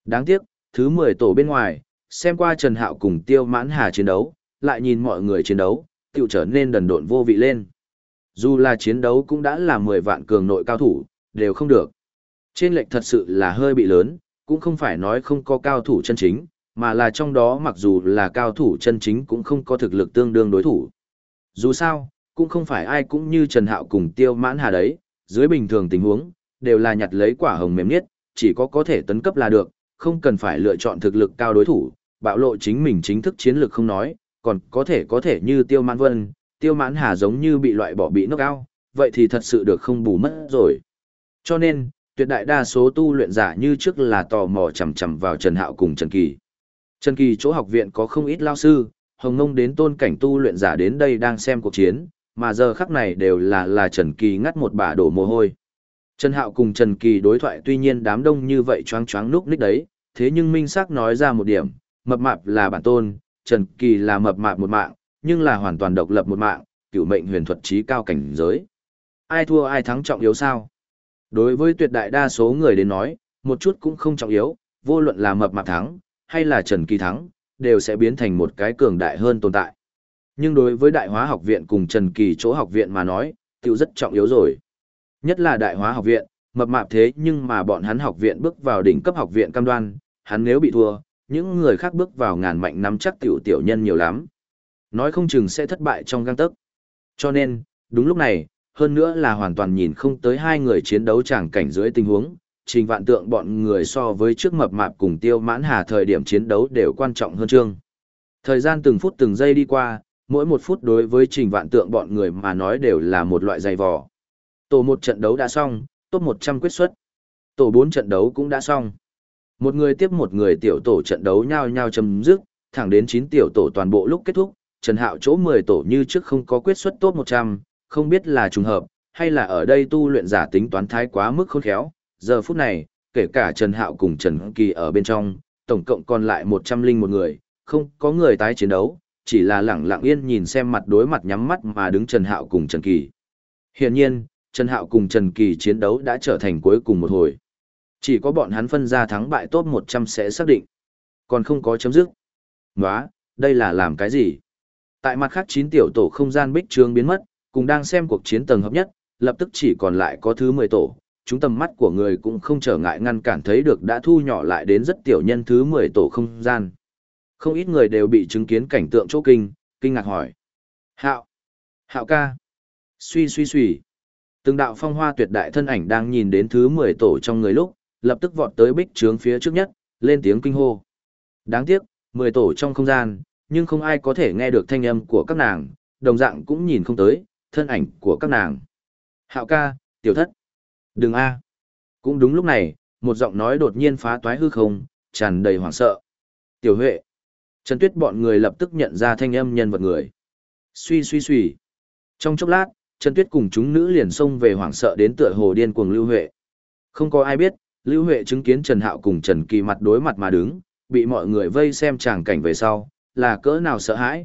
Đáng tiếc, thứ 10 tổ bên ngoài, xem qua Trần Hạo cùng Tiêu Mãn Hà chiến đấu, lại nhìn mọi người chiến đấu, tiểu trở nên đần độn vô vị lên. Dù là chiến đấu cũng đã là 10 vạn cường nội cao thủ, đều không được. Trên lệch thật sự là hơi bị lớn, cũng không phải nói không có cao thủ chân chính, mà là trong đó mặc dù là cao thủ chân chính cũng không có thực lực tương đương đối thủ. Dù sao, cũng không phải ai cũng như Trần Hạo cùng Tiêu Mãn Hà đấy, dưới bình thường tình huống, đều là nhặt lấy quả hồng mềm nhất, chỉ có thể tấn cấp là được, không cần phải lựa chọn thực lực cao đối thủ, bạo lộ chính mình chính thức chiến lược không nói, còn có thể như Tiêu Mãn Vân, Tiêu Mãn Hà giống như bị loại bỏ bị knock out, vậy thì thật sự được không bù mất rồi. Cho nên, tuyệt đại đa số tu luyện giả như trước là tò mò chằm chằm vào Trần Hạo cùng Trần Kỳ. Trần Kỳ chỗ học viện có không ít lao sư, hồng ngông đến tôn cảnh tu luyện giả đến đây đang xem cuộc chiến, mà giờ khắc này đều là Trần Kỳ ngắt một bả đổ mồ hôi. Trần Hạo cùng Trần Kỳ đối thoại tuy nhiên đám đông như vậy choáng choáng núp ních đấy, thế nhưng minh xác nói ra một điểm, mập mạp là bản tôn, Trần Kỳ là mập mạp một mạng, nhưng là hoàn toàn độc lập một mạng, cửu mệnh huyền thuật trí cao cảnh giới. Ai thua ai thắng trọng yếu sao? Đối với tuyệt đại đa số người đến nói, một chút cũng không trọng yếu, vô luận là mập mạp thắng, hay là Trần Kỳ thắng, đều sẽ biến thành một cái cường đại hơn tồn tại. Nhưng đối với Đại Hóa học viện cùng Trần Kỳ chỗ học viện mà nói, tiểu rất trọng yếu rồi. Nhất là Đại Hóa học viện, mập mạp thế nhưng mà bọn hắn học viện bước vào đỉnh cấp học viện cam đoan, hắn nếu bị thua, những người khác bước vào ngàn mạnh nắm chắc tiểu nhân nhiều lắm. Nói không chừng sẽ thất bại trong gang tấc. Cho nên, đúng lúc này, hơn nữa là hoàn toàn nhìn không tới hai người chiến đấu tràng cảnh dưới tình huống, Trình Vạn Tượng bọn người so với trước mập mạp cùng Tiêu Mãn Hà thời điểm chiến đấu đều quan trọng hơn chương. Thời gian từng phút từng giây đi qua, mỗi một phút đối với Trình Vạn Tượng bọn người mà nói đều là một loại dày vò. Tổ 1 trận đấu đã xong, top 100 quyết xuất. Tổ 4 trận đấu cũng đã xong. Một người tiếp một người tiểu tổ trận đấu nhau nhau chấm dứt, thẳng đến 9 tiểu tổ toàn bộ lúc kết thúc, Trần Hạo chỗ 10 tổ như trước không có quyết xuất top 100, không biết là trùng hợp, hay là ở đây tu luyện giả tính toán thái quá mức khôn khéo. Giờ phút này, kể cả Trần Hạo cùng Trần Kỳ ở bên trong, tổng cộng còn lại 101 người, không có người tái chiến đấu, chỉ là lẳng lặng yên nhìn xem mặt đối mặt nhắm mắt mà đứng Trần Hạo cùng Trần Kỳ. Hiển nhiên, Trần Hạo cùng Trần Kỳ chiến đấu đã trở thành cuối cùng một hồi. Chỉ có bọn hắn phân ra thắng bại top 100 sẽ xác định. Còn không có chấm dứt. Nóa, đây là làm cái gì? Tại mặt khác 9 tiểu tổ không gian bích trướng biến mất, cùng đang xem cuộc chiến tầng hợp nhất, lập tức chỉ còn lại có thứ 10 tổ. Chúng tầm mắt của người cũng không trở ngại ngăn cản thấy được đã thu nhỏ lại đến rất tiểu nhân thứ 10 tổ không gian. Không ít người đều bị chứng kiến cảnh tượng chỗ kinh ngạc hỏi. Hạo! Hạo ca! Suy suy suy! Từng đạo phong hoa tuyệt đại thân ảnh đang nhìn đến thứ 10 tổ trong người lúc, lập tức vọt tới bích trướng phía trước nhất, lên tiếng kinh hô. Đáng tiếc, 10 tổ trong không gian, nhưng không ai có thể nghe được thanh âm của các nàng, đồng dạng cũng nhìn không tới, thân ảnh của các nàng. Hạo ca, tiểu thất. Đừng a. Cũng đúng lúc này, một giọng nói đột nhiên phá toái hư không, tràn đầy hoảng sợ. Tiểu Huệ. Trần Tuyết bọn người lập tức nhận ra thanh âm nhân vật người. Suy suy suy. Trong chốc lát, Trần Tuyết cùng chúng nữ liền xông về hoảng sợ đến tựa hồ điên cuồng Lưu Huệ. Không có ai biết, Lưu Huệ chứng kiến Trần Hạo cùng Trần Kỳ mặt đối mặt mà đứng, bị mọi người vây xem tràng cảnh về sau, là cỡ nào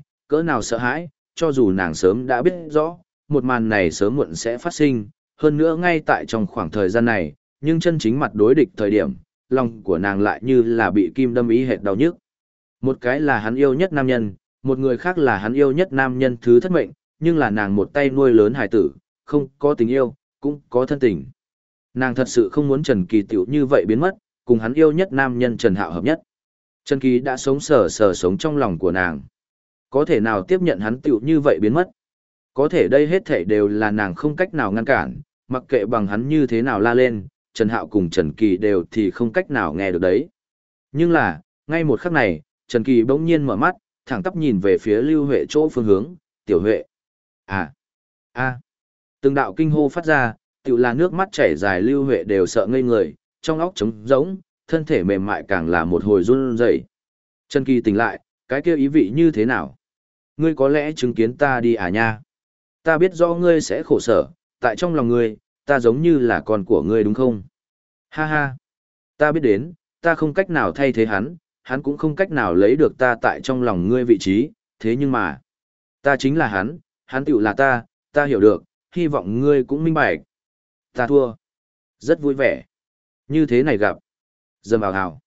sợ hãi, cho dù nàng sớm đã biết rõ, một màn này sớm muộn sẽ phát sinh, hơn nữa ngay tại trong khoảng thời gian này, nhưng chân chính mặt đối địch thời điểm, lòng của nàng lại như là bị kim đâm ý hệt đau nhức. Một cái là hắn yêu nhất nam nhân, một người khác là hắn yêu nhất nam nhân thứ thất mệnh, nhưng là nàng một tay nuôi lớn hài tử, không có tình yêu, cũng có thân tình. Nàng thật sự không muốn Trần Kỳ tiểu như vậy biến mất, cùng hắn yêu nhất nam nhân Trần Hạo hợp nhất. Trần Kỳ đã sống sờ sống trong lòng của nàng. Có thể nào tiếp nhận hắn tiểu như vậy biến mất? Có thể đây hết thảy đều là nàng không cách nào ngăn cản, mặc kệ bằng hắn như thế nào la lên, Trần Hạo cùng Trần Kỳ đều thì không cách nào nghe được đấy. Nhưng là, ngay một khắc này, Trần Kỳ bỗng nhiên mở mắt, thẳng tắp nhìn về phía Lưu Huệ chỗ phương hướng, "Tiểu Huệ." Từng đạo kinh hô phát ra, tiểu là nước mắt chảy dài Lưu Huệ đều sợ ngây người, trong óc trống rỗng, thân thể mềm mại càng là một hồi run rẩy. Trần Kỳ tỉnh lại, cái kia ý vị như thế nào? Ngươi có lẽ chứng kiến ta đi à nha? Ta biết rõ ngươi sẽ khổ sở, tại trong lòng ngươi, ta giống như là con của ngươi đúng không? Ha ha, ta biết đến, ta không cách nào thay thế hắn, hắn cũng không cách nào lấy được ta tại trong lòng ngươi vị trí, thế nhưng mà, ta chính là hắn tựu là ta hiểu được, hy vọng ngươi cũng minh bạch. Ta thua. Rất vui vẻ. Như thế này gặp. Dầm ào ào.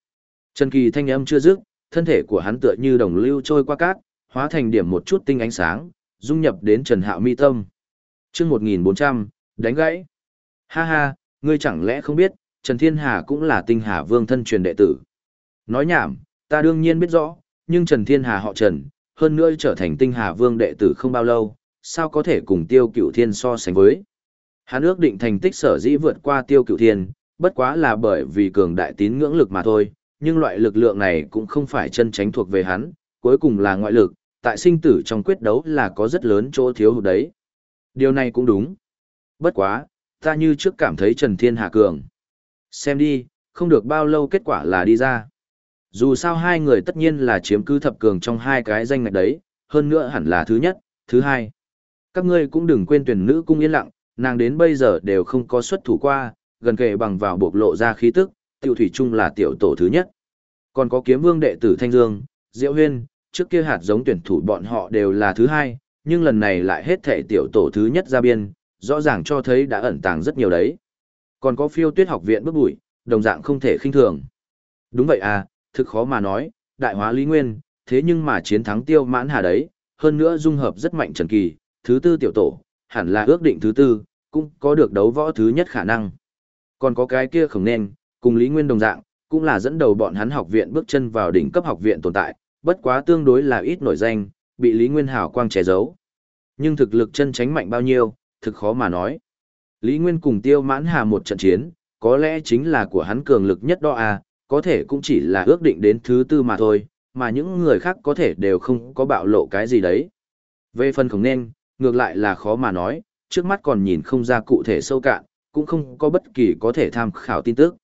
Trần Kỳ thanh âm chưa dứt, thân thể của hắn tựa như đồng lưu trôi qua cát, hóa thành điểm một chút tinh ánh sáng, dung nhập đến Trần Hạo mi tâm. Chương 1400, đánh gãy. Ha ha, ngươi chẳng lẽ không biết, Trần Thiên Hà cũng là Tinh Hà Vương thân truyền đệ tử. Nói nhảm, ta đương nhiên biết rõ, nhưng Trần Thiên Hà họ Trần, hơn nữa trở thành Tinh Hà Vương đệ tử không bao lâu, sao có thể cùng Tiêu Cửu Thiên so sánh với. Hắn ước định thành tích sở dĩ vượt qua Tiêu Cửu Thiên, bất quá là bởi vì cường đại tín ngưỡng lực mà thôi, nhưng loại lực lượng này cũng không phải chân tránh thuộc về hắn, cuối cùng là ngoại lực, tại sinh tử trong quyết đấu là có rất lớn chỗ thiếu hụt đấy. Điều này cũng đúng. Bất quá, ta như trước cảm thấy Trần Thiên Hà cường. Xem đi, không được bao lâu kết quả là đi ra. Dù sao hai người tất nhiên là chiếm cứ thập cường trong hai cái danh ngạch đấy, hơn nữa hẳn là thứ nhất, thứ hai. Các ngươi cũng đừng quên tuyển nữ cung yên lặng, nàng đến bây giờ đều không có xuất thủ qua, gần kề bằng vào bộc lộ ra khí tức, tiểu thủy chung là tiểu tổ thứ nhất. Còn có kiếm vương đệ tử Thanh Dương, Diệu Huyên, trước kia hạt giống tuyển thủ bọn họ đều là thứ hai, nhưng lần này lại hết thể tiểu tổ thứ nhất ra biên, rõ ràng cho thấy đã ẩn tàng rất nhiều đấy. Còn có Phiêu Tuyết học viện bước bụi, đồng dạng không thể khinh thường. Đúng vậy à, thực khó mà nói, đại hóa Lý Nguyên, thế nhưng mà chiến thắng Tiêu Mãn Hà đấy, hơn nữa dung hợp rất mạnh Trần Kỳ, thứ tư tiểu tổ, hẳn là ước định thứ tư, cũng có được đấu võ thứ nhất khả năng. Còn có cái kia Khổng Nên, cùng Lý Nguyên đồng dạng, cũng là dẫn đầu bọn hắn học viện bước chân vào đỉnh cấp học viện tồn tại, bất quá tương đối là ít nổi danh, bị Lý Nguyên hào quang che giấu. Nhưng thực lực chân tránh mạnh bao nhiêu, thực khó mà nói. Lý Nguyên cùng Tiêu Mãn Hà một trận chiến, có lẽ chính là của hắn cường lực nhất đó à, có thể cũng chỉ là ước định đến thứ tư mà thôi, mà những người khác có thể đều không có bạo lộ cái gì đấy. Về phần Khổng Nên, ngược lại là khó mà nói, trước mắt còn nhìn không ra cụ thể sâu cạn, cũng không có bất kỳ có thể tham khảo tin tức.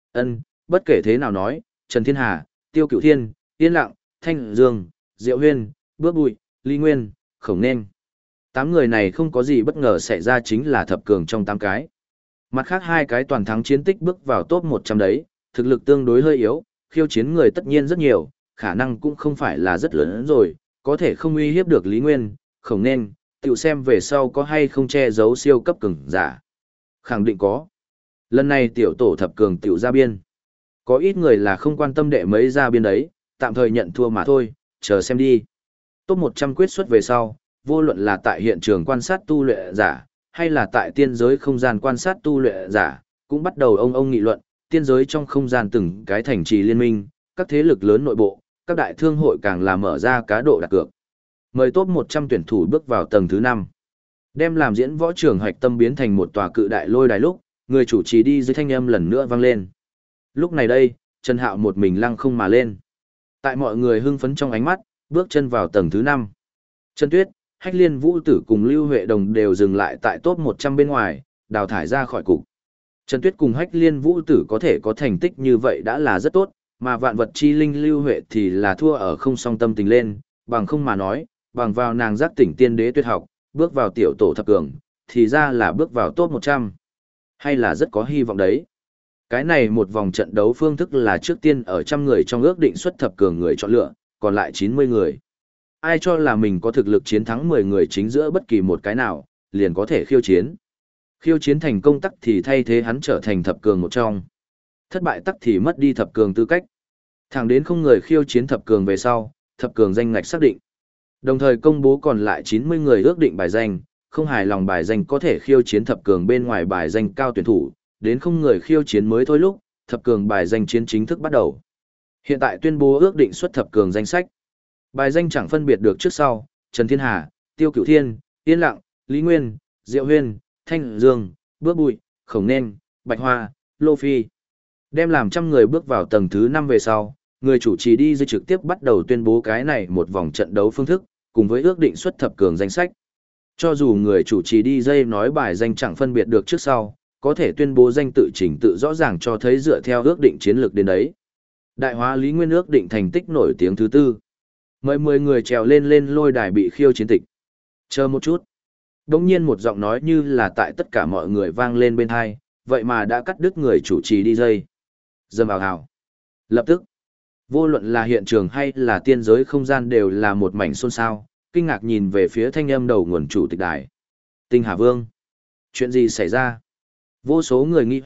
Bất kể thế nào nói, Trần Thiên Hà, Tiêu Cửu Thiên, Yên Lặng, Thanh Dương, Diệu Huyên, Bước Bụi, Lý Nguyên, Khổng Nên. 8 người này không có gì bất ngờ xảy ra, chính là thập cường trong 8 cái. Mặt khác hai cái toàn thắng chiến tích bước vào top 100 đấy, thực lực tương đối hơi yếu, khiêu chiến người tất nhiên rất nhiều, khả năng cũng không phải là rất lớn rồi, có thể không uy hiếp được Lý Nguyên, Khổng Nên, tiểu xem về sau có hay không che giấu siêu cấp cường giả. Khẳng định có. Lần này tiểu tổ thập cường tiểu ra biên. Có ít người là không quan tâm đệ mấy ra biên đấy, tạm thời nhận thua mà thôi, chờ xem đi. Top 100 quyết xuất về sau, vô luận là tại hiện trường quan sát tu luyện giả, hay là tại tiên giới không gian quan sát tu luyện giả, cũng bắt đầu ông nghị luận, tiên giới trong không gian từng cái thành trì liên minh, các thế lực lớn nội bộ, các đại thương hội càng là mở ra cá độ đặt cược. Mời top 100 tuyển thủ bước vào tầng thứ 5. Đem làm diễn võ trường hoạch tâm biến thành một tòa cự đại lôi đài lúc, người chủ trì đi dưới thanh âm lần nữa vang lên. Lúc này đây, Trần Hạo một mình lăng không mà lên. Tại mọi người hưng phấn trong ánh mắt, bước chân vào tầng thứ 5. Trần Tuyết, Hách Liên Vũ Tử cùng Lưu Huệ Đồng đều dừng lại tại top 100 bên ngoài, đào thải ra khỏi cục. Trần Tuyết cùng Hách Liên Vũ Tử có thể có thành tích như vậy đã là rất tốt, mà vạn vật chi linh Lưu Huệ thì là thua ở không song tâm tình lên, bằng không mà nói, bằng vào nàng giác tỉnh tiên đế tuyệt học, bước vào tiểu tổ thập cường, thì ra là bước vào top 100. Hay là rất có hy vọng đấy. Cái này một vòng trận đấu phương thức là trước tiên ở trăm người trong ước định xuất thập cường người chọn lựa, còn lại 90 người. Ai cho là mình có thực lực chiến thắng 10 người chính giữa bất kỳ một cái nào, liền có thể khiêu chiến. Khiêu chiến thành công tắc thì thay thế hắn trở thành thập cường một trong. Thất bại tắc thì mất đi thập cường tư cách. Thẳng đến không người khiêu chiến thập cường về sau, thập cường danh ngạch xác định. Đồng thời công bố còn lại 90 người ước định bài danh, không hài lòng bài danh có thể khiêu chiến thập cường bên ngoài bài danh cao tuyển thủ, đến không người khiêu chiến mới thôi lúc, thập cường bài danh chiến chính thức bắt đầu. Hiện tại tuyên bố ước định xuất thập cường danh sách. Bài danh chẳng phân biệt được trước sau, Trần Thiên Hà, Tiêu Cửu Thiên, Yên Lặng, Lý Nguyên, Diệu Huyên, Thanh Dương, Bước Bụi, Khổng Nên, Bạch Hoa, Lô Phi. Đem làm trăm người bước vào tầng thứ 5 về sau, người chủ trì đi dưới trực tiếp bắt đầu tuyên bố cái này một vòng trận đấu phương thức, cùng với ước định xuất thập cường danh sách. Cho dù người chủ trì đi dây nói bài danh chẳng phân biệt được trước sau, có thể tuyên bố danh tự chỉnh tự rõ ràng cho thấy dựa theo ước định chiến lược đến đấy. Đại hóa Lý Nguyên ước định thành tích nổi tiếng thứ tư. Mời 10 người trèo lên lôi đài bị khiêu chiến tịch. Chờ một chút. Đống nhiên một giọng nói như là tại tất cả mọi người vang lên bên hai, vậy mà đã cắt đứt người chủ trì đi dây. Dâm ào ào. Lập tức, vô luận là hiện trường hay là tiên giới không gian đều là một mảnh xôn xao, kinh ngạc nhìn về phía thanh âm đầu nguồn chủ tịch đài. Tinh Hà Vương. Chuyện gì xảy ra? Vô số người nghi hoặc,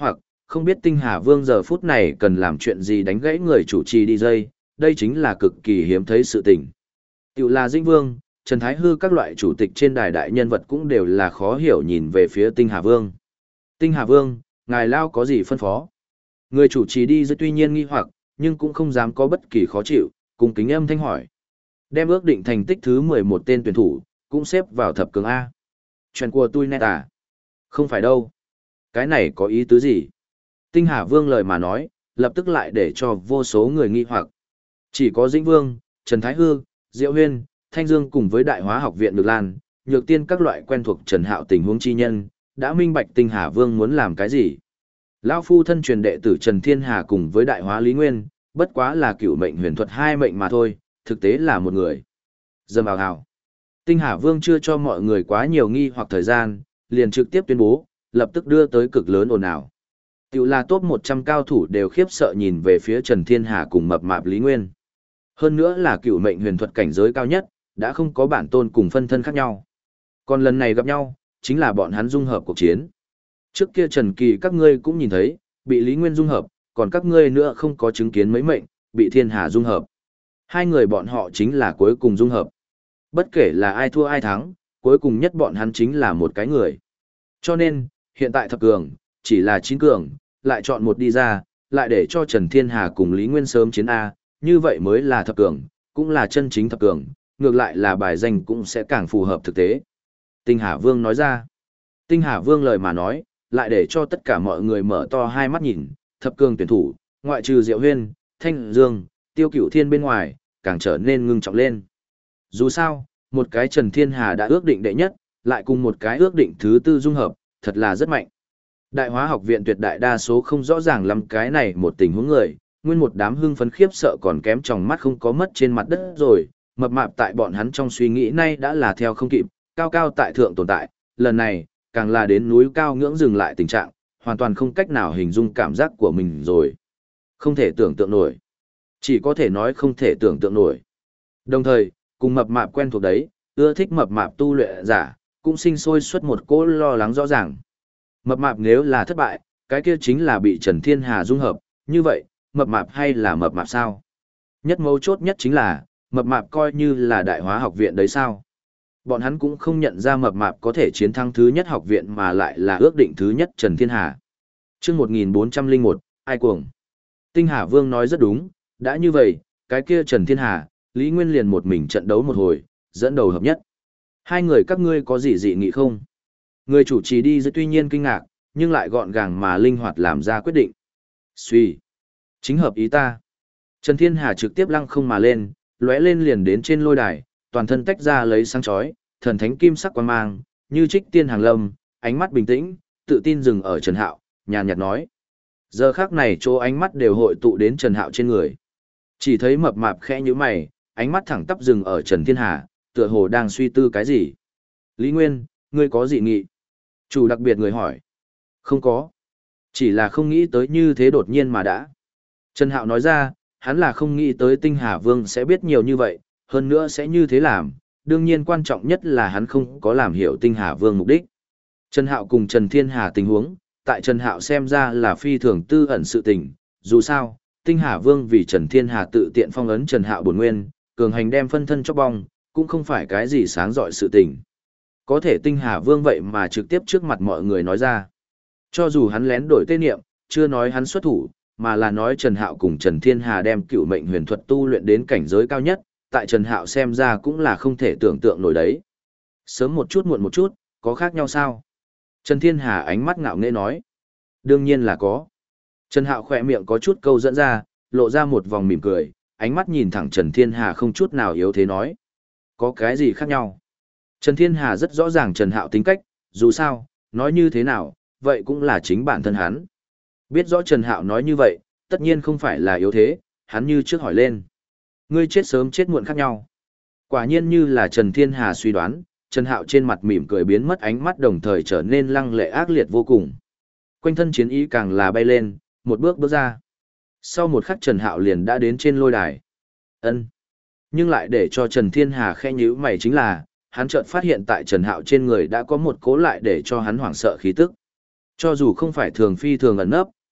không biết Tinh Hà Vương giờ phút này cần làm chuyện gì đánh gãy người chủ trì đi dây, đây chính là cực kỳ hiếm thấy sự tình. Tiểu là Dĩnh Vương, Trần Thái Hư các loại chủ tịch trên đài đại nhân vật cũng đều là khó hiểu nhìn về phía Tinh Hà Vương. Tinh Hà Vương, ngài lao có gì phân phó? Người chủ trì đi dây tuy nhiên nghi hoặc, nhưng cũng không dám có bất kỳ khó chịu, cùng kính âm thanh hỏi. Đem ước định thành tích thứ 11 tên tuyển thủ, cũng xếp vào thập cường A. Chuyện của tôi nét à? Không phải đâu. Cái này có ý tứ gì? Tinh Hà Vương lời mà nói, lập tức lại để cho vô số người nghi hoặc. Chỉ có Dĩnh Vương, Trần Thái Hư, Diệu Huyên, Thanh Dương cùng với Đại Hóa Học viện Nhược Lan, Nhược Tiên các loại quen thuộc Trần Hạo tình huống chi nhân, đã minh bạch Tinh Hà Vương muốn làm cái gì. Lão phu thân truyền đệ tử Trần Thiên Hà cùng với Đại Hóa Lý Nguyên, bất quá là cựu mệnh huyền thuật hai mệnh mà thôi, thực tế là một người. Dâm ào hào. Tinh Hà Vương chưa cho mọi người quá nhiều nghi hoặc thời gian, liền trực tiếp tuyên bố, lập tức đưa tới cực lớn ồn ào. Tiểu là top 100 cao thủ đều khiếp sợ nhìn về phía Trần Thiên Hà cùng mập mạp Lý Nguyên. Hơn nữa là cựu mệnh huyền thuật cảnh giới cao nhất, đã không có bản tôn cùng phân thân khác nhau. Còn lần này gặp nhau, chính là bọn hắn dung hợp cuộc chiến. Trước kia Trần Kỳ các ngươi cũng nhìn thấy, bị Lý Nguyên dung hợp, còn các ngươi nữa không có chứng kiến mấy mệnh, bị Thiên Hà dung hợp. Hai người bọn họ chính là cuối cùng dung hợp. Bất kể là ai thua ai thắng, cuối cùng nhất bọn hắn chính là một cái người. Cho nên, hiện tại thập cường, chỉ là 9 cường, lại chọn một đi ra, lại để cho Trần Thiên Hà cùng Lý Nguyên sớm chiến A, như vậy mới là thập cường, cũng là chân chính thập cường, ngược lại là bài danh cũng sẽ càng phù hợp thực tế. Tinh Hà Vương nói ra. Tinh Hà Vương lời mà nói, lại để cho tất cả mọi người mở to hai mắt nhìn, thập cường tuyển thủ, ngoại trừ Diệu Huyên, Thanh Dương, Tiêu Cửu Thiên bên ngoài, càng trở nên ngưng trọng lên. Dù sao, một cái Trần Thiên Hà đã ước định đệ nhất, lại cùng một cái ước định thứ tư dung hợp, thật là rất mạnh. Đại Hóa Học viện tuyệt đại đa số không rõ ràng lắm cái này một tình huống người, nguyên một đám hưng phấn khiếp sợ còn kém tròng mắt không có mất trên mặt đất rồi, mập mạp tại bọn hắn trong suy nghĩ nay đã là theo không kịp, cao cao tại thượng tồn tại, lần này, càng là đến núi cao ngưỡng dừng lại tình trạng, hoàn toàn không cách nào hình dung cảm giác của mình rồi. Không thể tưởng tượng nổi. Chỉ có thể nói không thể tưởng tượng nổi. Đồng thời, cùng mập mạp quen thuộc đấy, ưa thích mập mạp tu luyện giả, cũng sinh sôi xuất một cỗ lo lắng rõ ràng. Mập mạp nếu là thất bại, cái kia chính là bị Trần Thiên Hà dung hợp, như vậy, mập mạp hay là mập mạp sao? Nhất mấu chốt nhất chính là, mập mạp coi như là Đại Hóa Học viện đấy sao? Bọn hắn cũng không nhận ra mập mạp có thể chiến thắng thứ nhất học viện mà lại là ước định thứ nhất Trần Thiên Hà. Trước 1401, ai cuồng? Tinh Hà Vương nói rất đúng, đã như vậy, cái kia Trần Thiên Hà, Lý Nguyên liền một mình trận đấu một hồi, dẫn đầu hợp nhất. Hai người các ngươi có gì dị nghị không? Người chủ trì đi dưới tuy nhiên kinh ngạc, nhưng lại gọn gàng mà linh hoạt làm ra quyết định. Suy. Chính hợp ý ta. Trần Thiên Hà trực tiếp lăng không mà lên, lóe lên liền đến trên lôi đài, toàn thân tách ra lấy sáng chói, thần thánh kim sắc quang mang, như trích tiên hàng lâm, ánh mắt bình tĩnh, tự tin dừng ở Trần Hạo, nhàn nhạt nói. Giờ khắc này chỗ ánh mắt đều hội tụ đến Trần Hạo trên người. Chỉ thấy mập mạp khẽ nhíu mày, ánh mắt thẳng tắp dừng ở Trần Thiên Hà, tựa hồ đang suy tư cái gì. Lý Nguyên, ngươi có dị nghị? Chủ đặc biệt người hỏi. Không có. Chỉ là không nghĩ tới như thế đột nhiên mà đã. Trần Hạo nói ra, hắn là không nghĩ tới Tinh Hà Vương sẽ biết nhiều như vậy, hơn nữa sẽ như thế làm. Đương nhiên quan trọng nhất là hắn không có làm hiểu Tinh Hà Vương mục đích. Trần Hạo cùng Trần Thiên Hà tình huống, tại Trần Hạo xem ra là phi thường tư ẩn sự tình. Dù sao, Tinh Hà Vương vì Trần Thiên Hà tự tiện phong ấn Trần Hạo bổn nguyên, cường hành đem phân thân chóc bong, cũng không phải cái gì sáng rọi sự tình. Có thể Tinh Hà Vương vậy mà trực tiếp trước mặt mọi người nói ra. Cho dù hắn lén đổi tên niệm, chưa nói hắn xuất thủ, mà là nói Trần Hạo cùng Trần Thiên Hà đem cựu mệnh huyền thuật tu luyện đến cảnh giới cao nhất, tại Trần Hạo xem ra cũng là không thể tưởng tượng nổi đấy. Sớm một chút muộn một chút, có khác nhau sao? Trần Thiên Hà ánh mắt ngạo nghễ nói. Đương nhiên là có. Trần Hạo khỏe miệng có chút câu dẫn ra, lộ ra một vòng mỉm cười, ánh mắt nhìn thẳng Trần Thiên Hà không chút nào yếu thế nói. Có cái gì khác nhau? Trần Thiên Hà rất rõ ràng Trần Hạo tính cách, dù sao, nói như thế nào, vậy cũng là chính bản thân hắn. Biết rõ Trần Hạo nói như vậy, tất nhiên không phải là yếu thế, hắn như trước hỏi lên. Ngươi chết sớm chết muộn khác nhau. Quả nhiên như là Trần Thiên Hà suy đoán, Trần Hạo trên mặt mỉm cười biến mất ánh mắt đồng thời trở nên lăng lệ ác liệt vô cùng. Quanh thân chiến ý càng là bay lên, một bước bước ra. Sau một khắc Trần Hạo liền đã đến trên lôi đài. Ân. Nhưng lại để cho Trần Thiên Hà khẽ nhíu mày chính là, hắn chợt phát hiện tại Trần Hạo trên người đã có một cố lại để cho hắn hoảng sợ khí tức. Cho dù không phải thường phi thường ẩn nấp,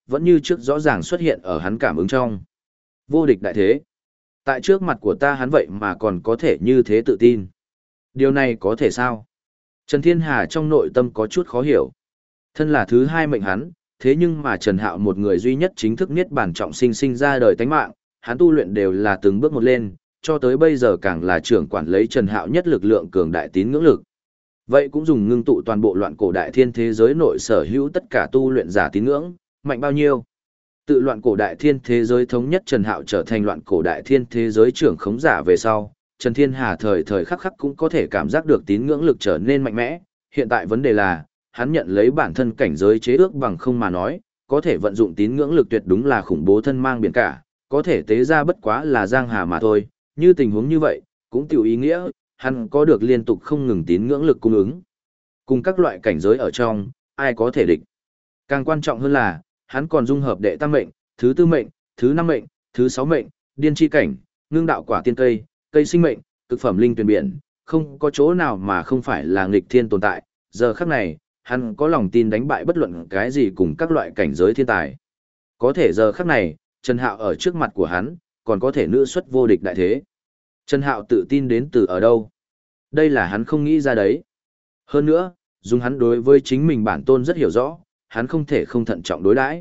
vẫn như trước rõ ràng xuất hiện ở hắn cảm ứng trong. Vô địch đại thế. Tại trước mặt của ta hắn vậy mà còn có thể như thế tự tin. Điều này có thể sao? Trần Thiên Hà trong nội tâm có chút khó hiểu. Thân là thứ hai mệnh hắn, thế nhưng mà Trần Hạo một người duy nhất chính thức niết bàn trọng sinh sinh ra đời tánh mạng, hắn tu luyện đều là từng bước một lên, cho tới bây giờ càng là trưởng quản lấy Trần Hạo nhất lực lượng cường đại tín ngưỡng lực. Vậy cũng dùng ngưng tụ toàn bộ loạn cổ đại thiên thế giới nội sở hữu tất cả tu luyện giả tín ngưỡng, mạnh bao nhiêu? Tự loạn cổ đại thiên thế giới thống nhất Trần Hạo trở thành loạn cổ đại thiên thế giới trưởng khống giả về sau, Trần Thiên Hà thời thời khắc khắc cũng có thể cảm giác được tín ngưỡng lực trở nên mạnh mẽ, hiện tại vấn đề là, hắn nhận lấy bản thân cảnh giới chế ước bằng không mà nói, có thể vận dụng tín ngưỡng lực tuyệt đúng là khủng bố thân mang biển cả, có thể tế ra bất quá là giang hà mà thôi, như tình huống như vậy, cũng tiểu ý nghĩa, hắn có được liên tục không ngừng tín ngưỡng lực cung ứng. Cùng các loại cảnh giới ở trong, ai có thể địch. Càng quan trọng hơn là, hắn còn dung hợp đệ tam mệnh, thứ tư mệnh, thứ năm mệnh, thứ sáu mệnh, điên chi cảnh, ngưng đạo quả tiên cây, cây sinh mệnh, cực phẩm linh tuyền biển, không có chỗ nào mà không phải là nghịch thiên tồn tại. Giờ khắc này, hắn có lòng tin đánh bại bất luận cái gì cùng các loại cảnh giới thiên tài. Có thể giờ khắc này, Trần Hạo ở trước mặt của hắn, còn có thể nữ xuất vô địch đại thế. Trần Hạo tự tin đến từ ở đâu? Đây là hắn không nghĩ ra đấy. Hơn nữa, dùng hắn đối với chính mình bản tôn rất hiểu rõ, hắn không thể không thận trọng đối đãi.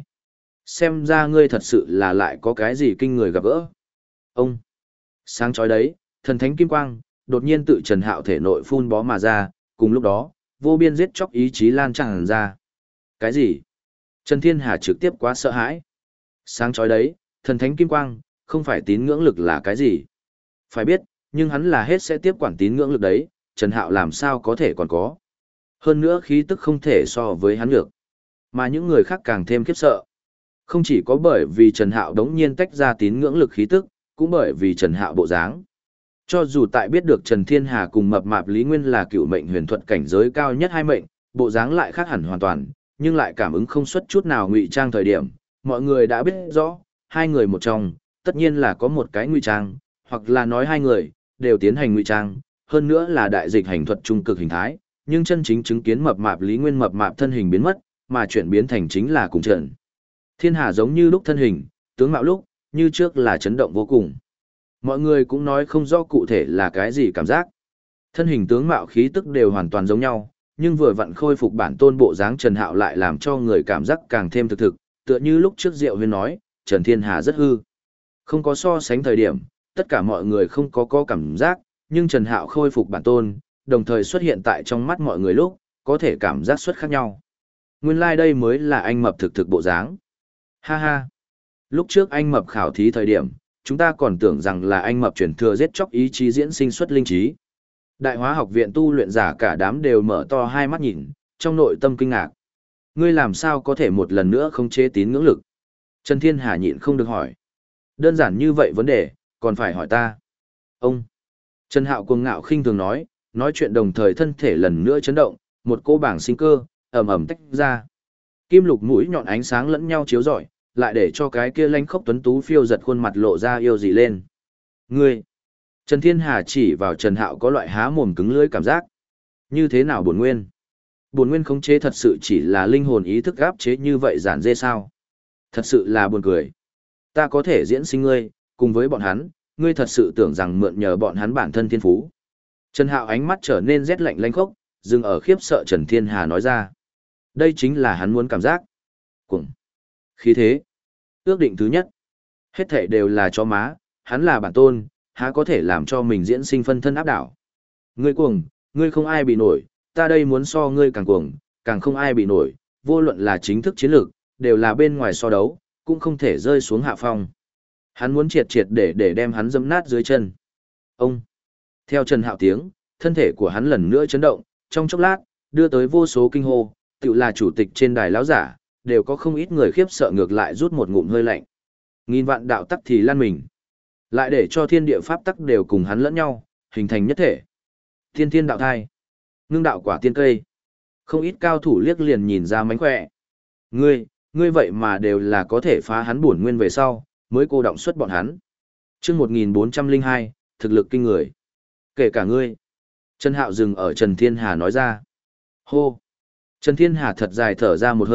Xem ra ngươi thật sự là lại có cái gì kinh người gặp gỡ. Ông, sáng chói đấy, thần thánh kim quang, đột nhiên tự Trần Hạo thể nội phun bó mà ra, cùng lúc đó, vô biên giết chóc ý chí lan tràn ra. Cái gì? Trần Thiên Hà trực tiếp quá sợ hãi. Sáng chói đấy, thần thánh kim quang, không phải tín ngưỡng lực là cái gì? Phải biết, nhưng hắn là hết sẽ tiếp quản tín ngưỡng lực đấy, Trần Hạo làm sao có thể còn có. Hơn nữa khí tức không thể so với hắn được. Mà những người khác càng thêm khiếp sợ. Không chỉ có bởi vì Trần Hạo đống nhiên tách ra tín ngưỡng lực khí tức, cũng bởi vì Trần Hạo bộ dáng. Cho dù tại biết được Trần Thiên Hà cùng mập mạp Lý Nguyên là cựu mệnh huyền thuật cảnh giới cao nhất hai mệnh, bộ dáng lại khác hẳn hoàn toàn, nhưng lại cảm ứng không xuất chút nào ngụy trang thời điểm, mọi người đã biết rõ, hai người một trong, tất nhiên là có một cái ngụy trang, hoặc là nói hai người đều tiến hành ngụy trang, hơn nữa là đại dịch hành thuật trung cực hình thái, nhưng chân chính chứng kiến mập mạp Lý Nguyên mập mạp thân hình biến mất, mà chuyển biến thành chính là cùng Trần Thiên Hà giống như lúc thân hình, tướng mạo lúc, như trước là chấn động vô cùng. Mọi người cũng nói không rõ cụ thể là cái gì cảm giác. Thân hình tướng mạo khí tức đều hoàn toàn giống nhau, nhưng vừa vặn khôi phục bản tôn bộ dáng Trần Hạo lại làm cho người cảm giác càng thêm thực thực, tựa như lúc trước Diệu Huyên nói, Trần Thiên Hà rất hư. Không có so sánh thời điểm, tất cả mọi người không có cảm giác, nhưng Trần Hạo khôi phục bản tôn, đồng thời xuất hiện tại trong mắt mọi người lúc, có thể cảm giác xuất khác nhau. Nguyên lai đây mới là anh mập thực thực bộ dáng. Ha ha. Lúc trước anh mập khảo thí thời điểm, chúng ta còn tưởng rằng là anh mập chuyển thừa giết chóc ý chí diễn sinh xuất linh trí. Đại hóa học viện tu luyện giả cả đám đều mở to hai mắt nhìn, trong nội tâm kinh ngạc. Ngươi làm sao có thể một lần nữa không chế tín ngưỡng lực? Trần Thiên Hà nhịn không được hỏi. Đơn giản như vậy vấn đề, còn phải hỏi ta. Ông. Trần Hạo cuồng ngạo khinh thường nói chuyện đồng thời thân thể lần nữa chấn động, một cô bảng sinh cơ, ầm ầm tách ra. Kim lục mũi nhọn ánh sáng lẫn nhau chiếu rọi, lại để cho cái kia lanh khốc tuấn tú phiêu giật khuôn mặt lộ ra yêu dị lên. Ngươi! Trần Thiên Hà chỉ vào Trần Hạo có loại há mồm cứng lưỡi cảm giác. Như thế nào bổn nguyên? Bổn nguyên khống chế thật sự chỉ là linh hồn ý thức áp chế như vậy giản dê sao? Thật sự là buồn cười. Ta có thể diễn sinh ngươi, cùng với bọn hắn, ngươi thật sự tưởng rằng mượn nhờ bọn hắn bản thân thiên phú. Trần Hạo ánh mắt trở nên rét lạnh lanh khốc, dừng ở khiếp sợ Trần Thiên Hà nói ra. Đây chính là hắn muốn cảm giác. Cuồng. Khí thế. Ước định thứ nhất. Hết thảy đều là cho má, hắn là bản tôn, há có thể làm cho mình diễn sinh phân thân áp đảo. Ngươi cuồng, ngươi không ai bị nổi, ta đây muốn so ngươi càng cuồng, càng không ai bị nổi, vô luận là chính thức chiến lược, đều là bên ngoài so đấu, cũng không thể rơi xuống hạ phong. Hắn muốn triệt triệt để đem hắn dẫm nát dưới chân. Ông. Theo Trần Hạo tiếng, thân thể của hắn lần nữa chấn động, trong chốc lát, đưa tới vô số kinh hô, tự là chủ tịch trên đài lão giả, đều có không ít người khiếp sợ ngược lại rút một ngụm hơi lạnh. Nghìn vạn đạo tắc thì lan mình. Lại để cho thiên địa pháp tắc đều cùng hắn lẫn nhau, hình thành nhất thể. Thiên thiên đạo thai. Ngưng đạo quả tiên cây. Không ít cao thủ liếc liền nhìn ra mánh khỏe. Ngươi vậy mà đều là có thể phá hắn bổn nguyên về sau, mới cô động xuất bọn hắn. Chương 1402, thực lực kinh người. Kể cả ngươi. Trần Hạo dừng ở Trần Thiên Hà nói ra. Hô. Trần Thiên Hà thật dài thở ra một hơi,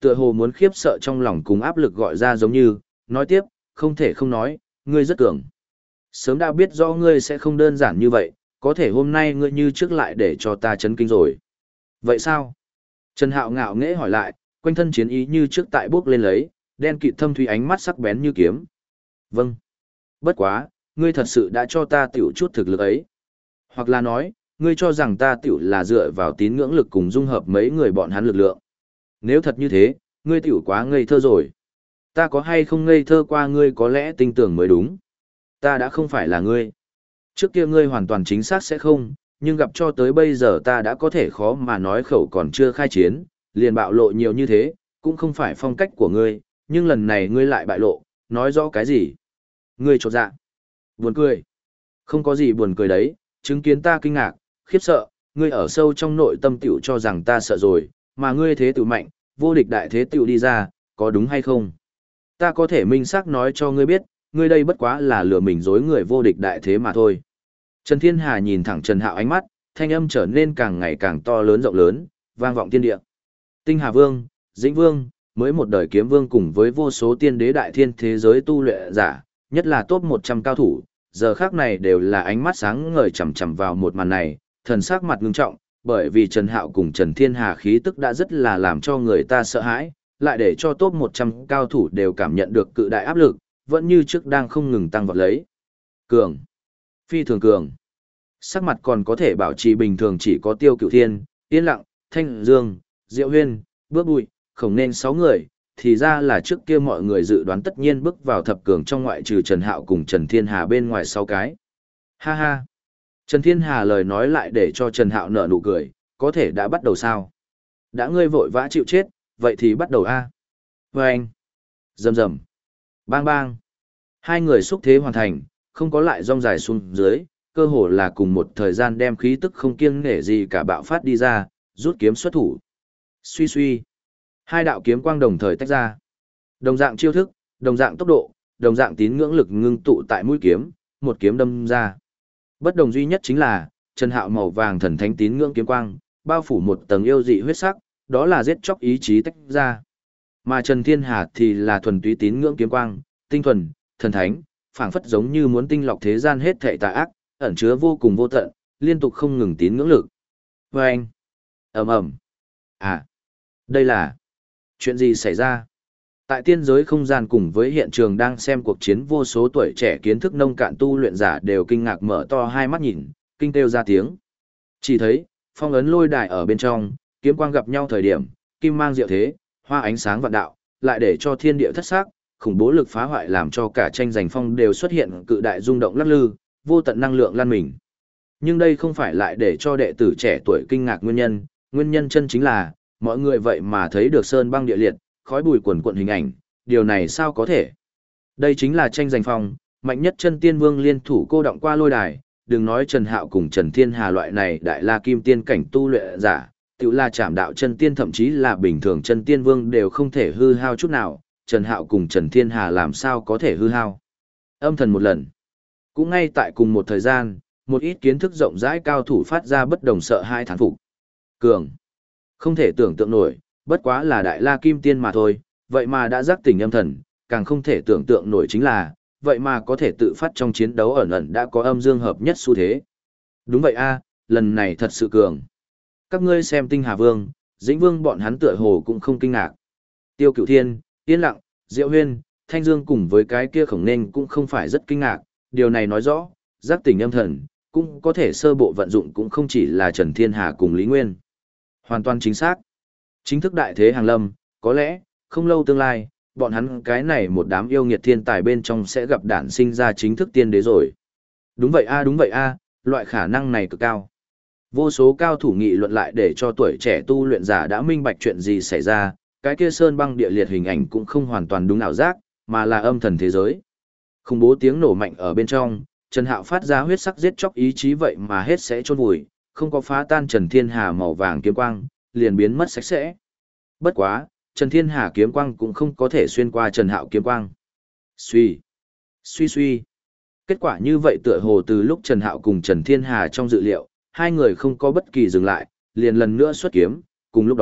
Tựa hồ muốn khiếp sợ trong lòng cùng áp lực gọi ra giống như, nói tiếp, không thể không nói, ngươi rất cường. Sớm đã biết rõ ngươi sẽ không đơn giản như vậy, có thể hôm nay ngươi như trước lại để cho ta chấn kinh rồi. Vậy sao? Trần Hạo ngạo nghễ hỏi lại, quanh thân chiến ý như trước tại bước lên lấy, đen kịt thâm thúy ánh mắt sắc bén như kiếm. Vâng. Bất quá, ngươi thật sự đã cho ta tiểu chút thực lực ấy. Hoặc là nói, ngươi cho rằng ta tiểu là dựa vào tín ngưỡng lực cùng dung hợp mấy người bọn hắn lực lượng. Nếu thật như thế, ngươi tiểu quá ngây thơ rồi. Ta có hay không ngây thơ qua ngươi có lẽ tin tưởng mới đúng. Ta đã không phải là ngươi. Trước kia ngươi hoàn toàn chính xác sẽ không, nhưng gặp cho tới bây giờ ta đã có thể khó mà nói khẩu còn chưa khai chiến, liền bạo lộ nhiều như thế, cũng không phải phong cách của ngươi, nhưng lần này ngươi lại bại lộ, nói rõ cái gì? Ngươi chột dạ. Buồn cười. Không có gì buồn cười đấy, chứng kiến ta kinh ngạc, khiếp sợ, ngươi ở sâu trong nội tâm tiểu cho rằng ta sợ rồi, mà ngươi thế tiểu mạnh, vô địch đại thế tiểu đi ra, có đúng hay không? Ta có thể minh xác nói cho ngươi biết, ngươi đây bất quá là lừa mình dối người vô địch đại thế mà thôi. Trần Thiên Hà nhìn thẳng Trần Hạo ánh mắt, thanh âm trở nên càng ngày càng to lớn rộng lớn, vang vọng thiên địa. Tinh Hà Vương, Dĩnh Vương, mới một đời kiếm vương cùng với vô số tiên đế đại thiên thế giới tu luyện giả, nhất là top 100 cao thủ, giờ khác này đều là ánh mắt sáng ngời chằm chằm vào một màn này, thần sắc mặt ngưng trọng, bởi vì Trần Hạo cùng Trần Thiên Hà khí tức đã rất là làm cho người ta sợ hãi, lại để cho top 100 cao thủ đều cảm nhận được cự đại áp lực, vẫn như trước đang không ngừng tăng vọt lấy. Cường, phi thường cường. Sắc mặt còn có thể bảo trì bình thường chỉ có Tiêu Cửu Thiên, Yên Lặng, Thanh Dương, Diệu Huyên, Bước Bụi, Khổng Nên 6 người, thì ra là trước kia mọi người dự đoán tất nhiên bước vào thập cường trong ngoại trừ Trần Hạo cùng Trần Thiên Hà bên ngoài 6 cái. Ha ha. Trần Thiên Hà lời nói lại để cho Trần Hạo nở nụ cười, có thể đã bắt đầu sao? Đã ngươi vội vã chịu chết, vậy thì bắt đầu a. Vâng. Rầm rầm. Bang bang. Hai người xúc thế hoàn thành, không có lại rong dài xuống dưới, cơ hồ là cùng một thời gian đem khí tức không kiêng nể gì cả bạo phát đi ra, rút kiếm xuất thủ. Suy suy. Hai đạo kiếm quang đồng thời tách ra. Đồng dạng chiêu thức, đồng dạng tốc độ, đồng dạng tín ngưỡng lực ngưng tụ tại mũi kiếm, một kiếm đâm ra. Bất đồng duy nhất chính là, Trần Hạo màu vàng thần thánh tín ngưỡng kiếm quang, bao phủ một tầng yêu dị huyết sắc, đó là giết chóc ý chí tách ra. Mà Trần Thiên Hà thì là thuần túy tín ngưỡng kiếm quang, tinh thuần, thần thánh, phảng phất giống như muốn tinh lọc thế gian hết thảy tà ác, ẩn chứa vô cùng vô tận, liên tục không ngừng tín ngưỡng lực. Vâng! Ầm ầm! À! Đây là... chuyện gì xảy ra? Tại tiên giới không gian cùng với hiện trường đang xem cuộc chiến vô số tuổi trẻ kiến thức nông cạn tu luyện giả đều kinh ngạc mở to hai mắt nhìn, kinh kêu ra tiếng. Chỉ thấy, phong ấn lôi đài ở bên trong, kiếm quang gặp nhau thời điểm, kim mang diệu thế, hoa ánh sáng vạn đạo, lại để cho thiên địa thất sắc, khủng bố lực phá hoại làm cho cả tranh giành phong đều xuất hiện cự đại rung động lắc lư, vô tận năng lượng lan mình. Nhưng đây không phải lại để cho đệ tử trẻ tuổi kinh ngạc nguyên nhân chân chính là, mọi người vậy mà thấy được sơn băng địa liệt, khói bụi quần quận hình ảnh, điều này sao có thể? Đây chính là tranh giành phong, mạnh nhất chân tiên vương liên thủ cô động qua lôi đài, đừng nói Trần Hạo cùng Trần Thiên Hà loại này đại la kim tiên cảnh tu luyện giả, tự là chạm đạo chân tiên thậm chí là bình thường chân tiên vương đều không thể hư hao chút nào, Trần Hạo cùng Trần Thiên Hà làm sao có thể hư hao? Âm thần một lần. Cũng ngay tại cùng một thời gian, một ít kiến thức rộng rãi cao thủ phát ra bất đồng sợ hai thán phục. Cường. Không thể tưởng tượng nổi, bất quá là đại la kim tiên mà thôi, vậy mà đã giác tỉnh âm thần, càng không thể tưởng tượng nổi chính là, vậy mà có thể tự phát trong chiến đấu ẩn ẩn đã có âm dương hợp nhất xu thế. Đúng vậy a, lần này thật sự cường. Các ngươi xem Tinh Hà Vương, Dĩnh Vương bọn hắn tựa hồ cũng không kinh ngạc. Tiêu Cửu Thiên, Yên Lặng, Diệu Huyên, Thanh Dương cùng với cái kia Khổng Nên cũng không phải rất kinh ngạc, điều này nói rõ, giác tỉnh âm thần, cũng có thể sơ bộ vận dụng cũng không chỉ là Trần Thiên Hà cùng Lý Nguyên. Hoàn toàn chính xác. Chính thức đại thế hàng lâm, có lẽ, không lâu tương lai, bọn hắn cái này một đám yêu nghiệt thiên tài bên trong sẽ gặp đản sinh ra chính thức tiên đế rồi. Đúng vậy a, loại khả năng này cực cao. Vô số cao thủ nghị luận lại để cho tuổi trẻ tu luyện giả đã minh bạch chuyện gì xảy ra, cái kia sơn băng địa liệt hình ảnh cũng không hoàn toàn đúng ảo giác, mà là âm thần thế giới. Khủng bố tiếng nổ mạnh ở bên trong, Trần Hạo phát ra huyết sắc giết chóc ý chí vậy mà hết sẽ chôn vùi, không có phá tan Trần Thiên Hà màu vàng kiếm quang, liền biến mất sạch sẽ. Bất quá, Trần Thiên Hà kiếm quang cũng không có thể xuyên qua Trần Hạo kiếm quang. Suy, suy suy. Kết quả như vậy tựa hồ từ lúc Trần Hạo cùng Trần Thiên Hà trong dự liệu, hai người không có bất kỳ dừng lại, liền lần nữa xuất kiếm, cùng lúc đó,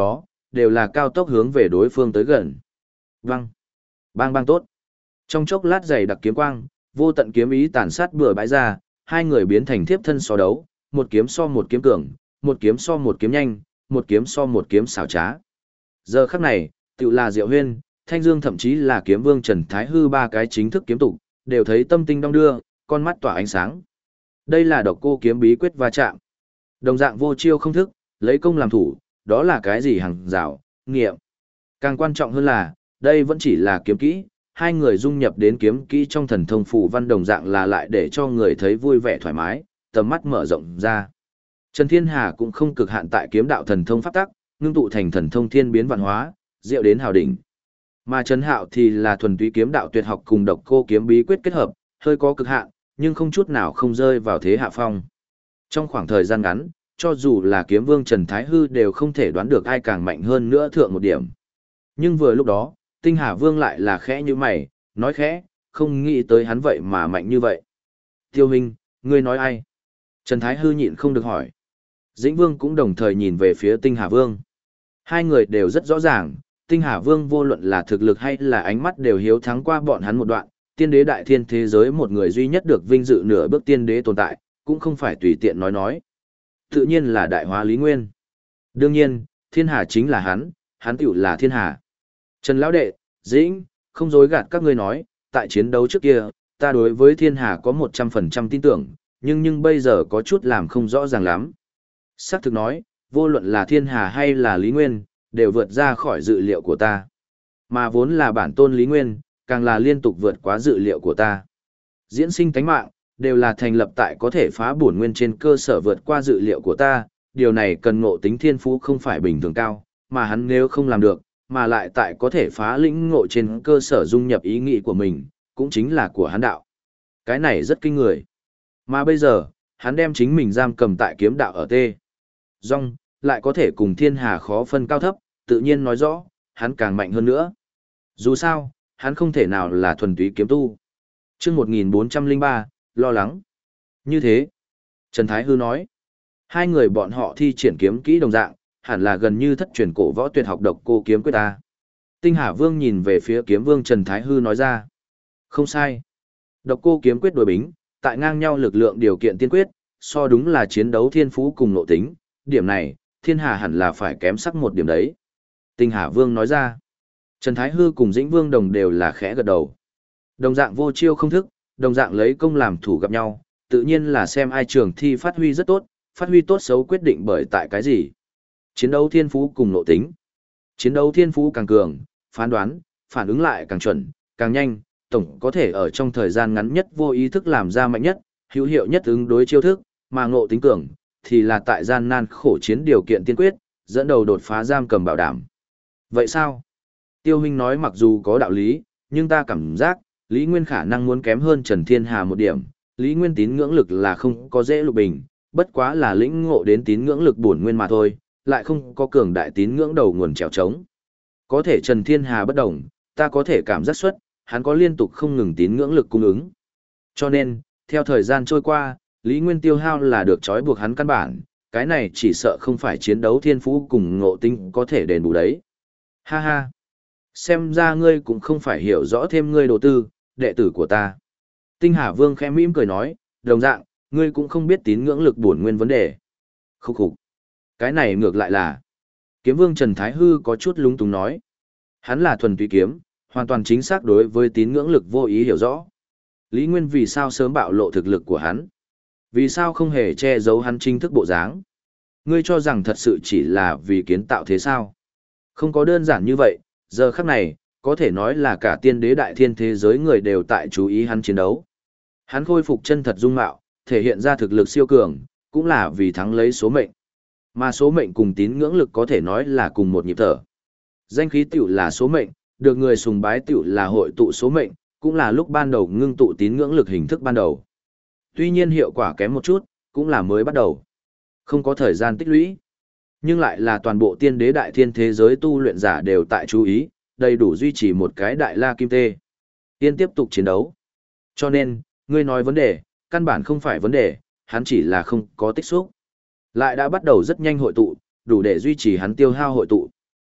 đều là cao tốc hướng về đối phương tới gần. Bang! Bang bang tốt! Trong chốc lát dày đặc kiếm quang, vô tận kiếm ý tàn sát bừa bãi ra, hai người biến thành thiếp thân so đấu, một kiếm so một kiếm cường, một kiếm so một kiếm nhanh, một kiếm so một kiếm xảo trá. Giờ khắc này, tự là Diệu Huyên, Thanh Dương thậm chí là kiếm vương Trần Thái Hư ba cái chính thức kiếm tục, đều thấy tâm tinh đong đưa, con mắt tỏa ánh sáng. Đây là độc cô kiếm bí quyết va chạm. Đồng dạng vô chiêu không thức, lấy công làm thủ, đó là cái gì hàng rào, nghiệm. Càng quan trọng hơn là, đây vẫn chỉ là kiếm kỹ, hai người dung nhập đến kiếm kỹ trong thần thông phù văn đồng dạng là lại để cho người thấy vui vẻ thoải mái, tầm mắt mở rộng ra. Trần Thiên Hà cũng không cực hạn tại kiếm đạo thần thông pháp tắc, ngưng tụ thành thần thông thiên biến vạn hóa, diệu đến hào đỉnh. Mà Trần Hạo thì là thuần túy kiếm đạo tuyệt học cùng độc cô kiếm bí quyết kết hợp, hơi có cực hạn, nhưng không chút nào không rơi vào thế hạ phong. Trong khoảng thời gian ngắn, cho dù là kiếm vương Trần Thái Hư đều không thể đoán được ai càng mạnh hơn nữa thượng một điểm. Nhưng vừa lúc đó, Tinh Hà Vương lại là khẽ như mày, nói khẽ, không nghĩ tới hắn vậy mà mạnh như vậy. Tiêu huynh, ngươi nói ai? Trần Thái Hư nhịn không được hỏi. Dĩnh Vương cũng đồng thời nhìn về phía Tinh Hà Vương. Hai người đều rất rõ ràng, Tinh Hà Vương vô luận là thực lực hay là ánh mắt đều hiếu thắng qua bọn hắn một đoạn, tiên đế đại thiên thế giới một người duy nhất được vinh dự nửa bước tiên đế tồn tại, cũng không phải tùy tiện nói. Tự nhiên là đại hóa Lý Nguyên. Đương nhiên, thiên hà chính là hắn tiểu là thiên hà. Trần Lão Đệ, Dĩnh, không dối gạt các ngươi nói, tại chiến đấu trước kia, ta đối với thiên hà có 100% tin tưởng, nhưng bây giờ có chút làm không rõ ràng lắm. Xác thực nói, vô luận là thiên hà hay là Lý Nguyên, đều vượt ra khỏi dự liệu của ta. Mà vốn là bản tôn Lý Nguyên, càng là liên tục vượt quá dự liệu của ta. Diễn sinh tánh mạng, đều là thành lập tại có thể phá bổn nguyên trên cơ sở vượt qua dự liệu của ta, điều này cần ngộ tính thiên phú không phải bình thường cao, mà hắn nếu không làm được, mà lại tại có thể phá lĩnh ngộ trên cơ sở dung nhập ý nghĩ của mình, cũng chính là của hắn đạo. Cái này rất kinh người. Mà bây giờ, hắn đem chính mình giam cầm tại kiếm đạo ở tê. Dòng, lại có thể cùng thiên hà khó phân cao thấp, tự nhiên nói rõ, hắn càng mạnh hơn nữa. Dù sao, hắn không thể nào là thuần túy kiếm tu. Trước 1403, lo lắng. Như thế, Trần Thái Hư nói, hai người bọn họ thi triển kiếm kỹ đồng dạng, hẳn là gần như thất truyền cổ võ tuyệt học độc cô kiếm quyết ta. Tinh Hà Vương nhìn về phía kiếm vương Trần Thái Hư nói ra. Không sai. Độc cô kiếm quyết đối bính, tại ngang nhau lực lượng điều kiện tiên quyết, so đúng là chiến đấu thiên phú cùng nội tính, điểm này, thiên hà hẳn là phải kém sắc một điểm đấy. Tinh Hà Vương nói ra. Trần Thái Hư cùng Dĩnh Vương Đồng đều là khẽ gật đầu. Đồng dạng vô chiêu không thức, đồng dạng lấy công làm thủ gặp nhau, tự nhiên là xem ai trường thi phát huy rất tốt, phát huy tốt xấu quyết định bởi tại cái gì. Chiến đấu thiên phú cùng nội tính. Chiến đấu thiên phú càng cường, phán đoán, phản ứng lại càng chuẩn, càng nhanh, tổng có thể ở trong thời gian ngắn nhất vô ý thức làm ra mạnh nhất, hữu hiệu nhất ứng đối chiêu thức, mà ngộ tính cường, thì là tại gian nan khổ chiến điều kiện tiên quyết, dẫn đầu đột phá giam cầm bảo đảm. Vậy sao? Tiêu huynh nói mặc dù có đạo lý, nhưng ta cảm giác, Lý Nguyên khả năng muốn kém hơn Trần Thiên Hà một điểm, Lý Nguyên tín ngưỡng lực là không có dễ lục bình, bất quá là lĩnh ngộ đến tín ngưỡng lực bổn nguyên mà thôi, lại không có cường đại tín ngưỡng đầu nguồn trèo trống. Có thể Trần Thiên Hà bất đồng, ta có thể cảm giác xuất, hắn có liên tục không ngừng tín ngưỡng lực cung ứng. Cho nên, theo thời gian trôi qua, Lý Nguyên tiêu hao là được trói buộc hắn căn bản, cái này chỉ sợ không phải chiến đấu thiên phú cùng ngộ tinh có thể đền bù đấy. Ha ha! Xem ra ngươi cũng không phải hiểu rõ thêm ngươi đồ tư, đệ tử của ta. Tinh Hà Vương khẽ mỉm cười nói, đồng dạng, ngươi cũng không biết tín ngưỡng lực bổn nguyên vấn đề. Khúc khục. Cái này ngược lại là. Kiếm Vương Trần Thái Hư có chút lúng túng nói. Hắn là thuần túy kiếm, hoàn toàn chính xác đối với tín ngưỡng lực vô ý hiểu rõ. Lý Nguyên vì sao sớm bạo lộ thực lực của hắn? Vì sao không hề che giấu hắn chính thức bộ dáng? Ngươi cho rằng thật sự chỉ là vì kiến tạo thế sao? Không có đơn giản như vậy, giờ khắc này, có thể nói là cả tiên đế đại thiên thế giới người đều tại chú ý hắn chiến đấu. Hắn khôi phục chân thật dung mạo, thể hiện ra thực lực siêu cường, cũng là vì thắng lấy số mệnh. Mà số mệnh cùng tín ngưỡng lực có thể nói là cùng một nhịp thở. Danh khí tiểu là số mệnh, được người sùng bái tiểu là hội tụ số mệnh, cũng là lúc ban đầu ngưng tụ tín ngưỡng lực hình thức ban đầu. Tuy nhiên hiệu quả kém một chút, cũng là mới bắt đầu. Không có thời gian tích lũy. Nhưng lại là toàn bộ tiên đế đại thiên thế giới tu luyện giả đều tại chú ý, đầy đủ duy trì một cái đại la kim tê. Tiên tiếp tục chiến đấu. Cho nên, ngươi nói vấn đề, căn bản không phải vấn đề, hắn chỉ là không có tích xúc. Lại đã bắt đầu rất nhanh hội tụ, đủ để duy trì hắn tiêu hao hội tụ.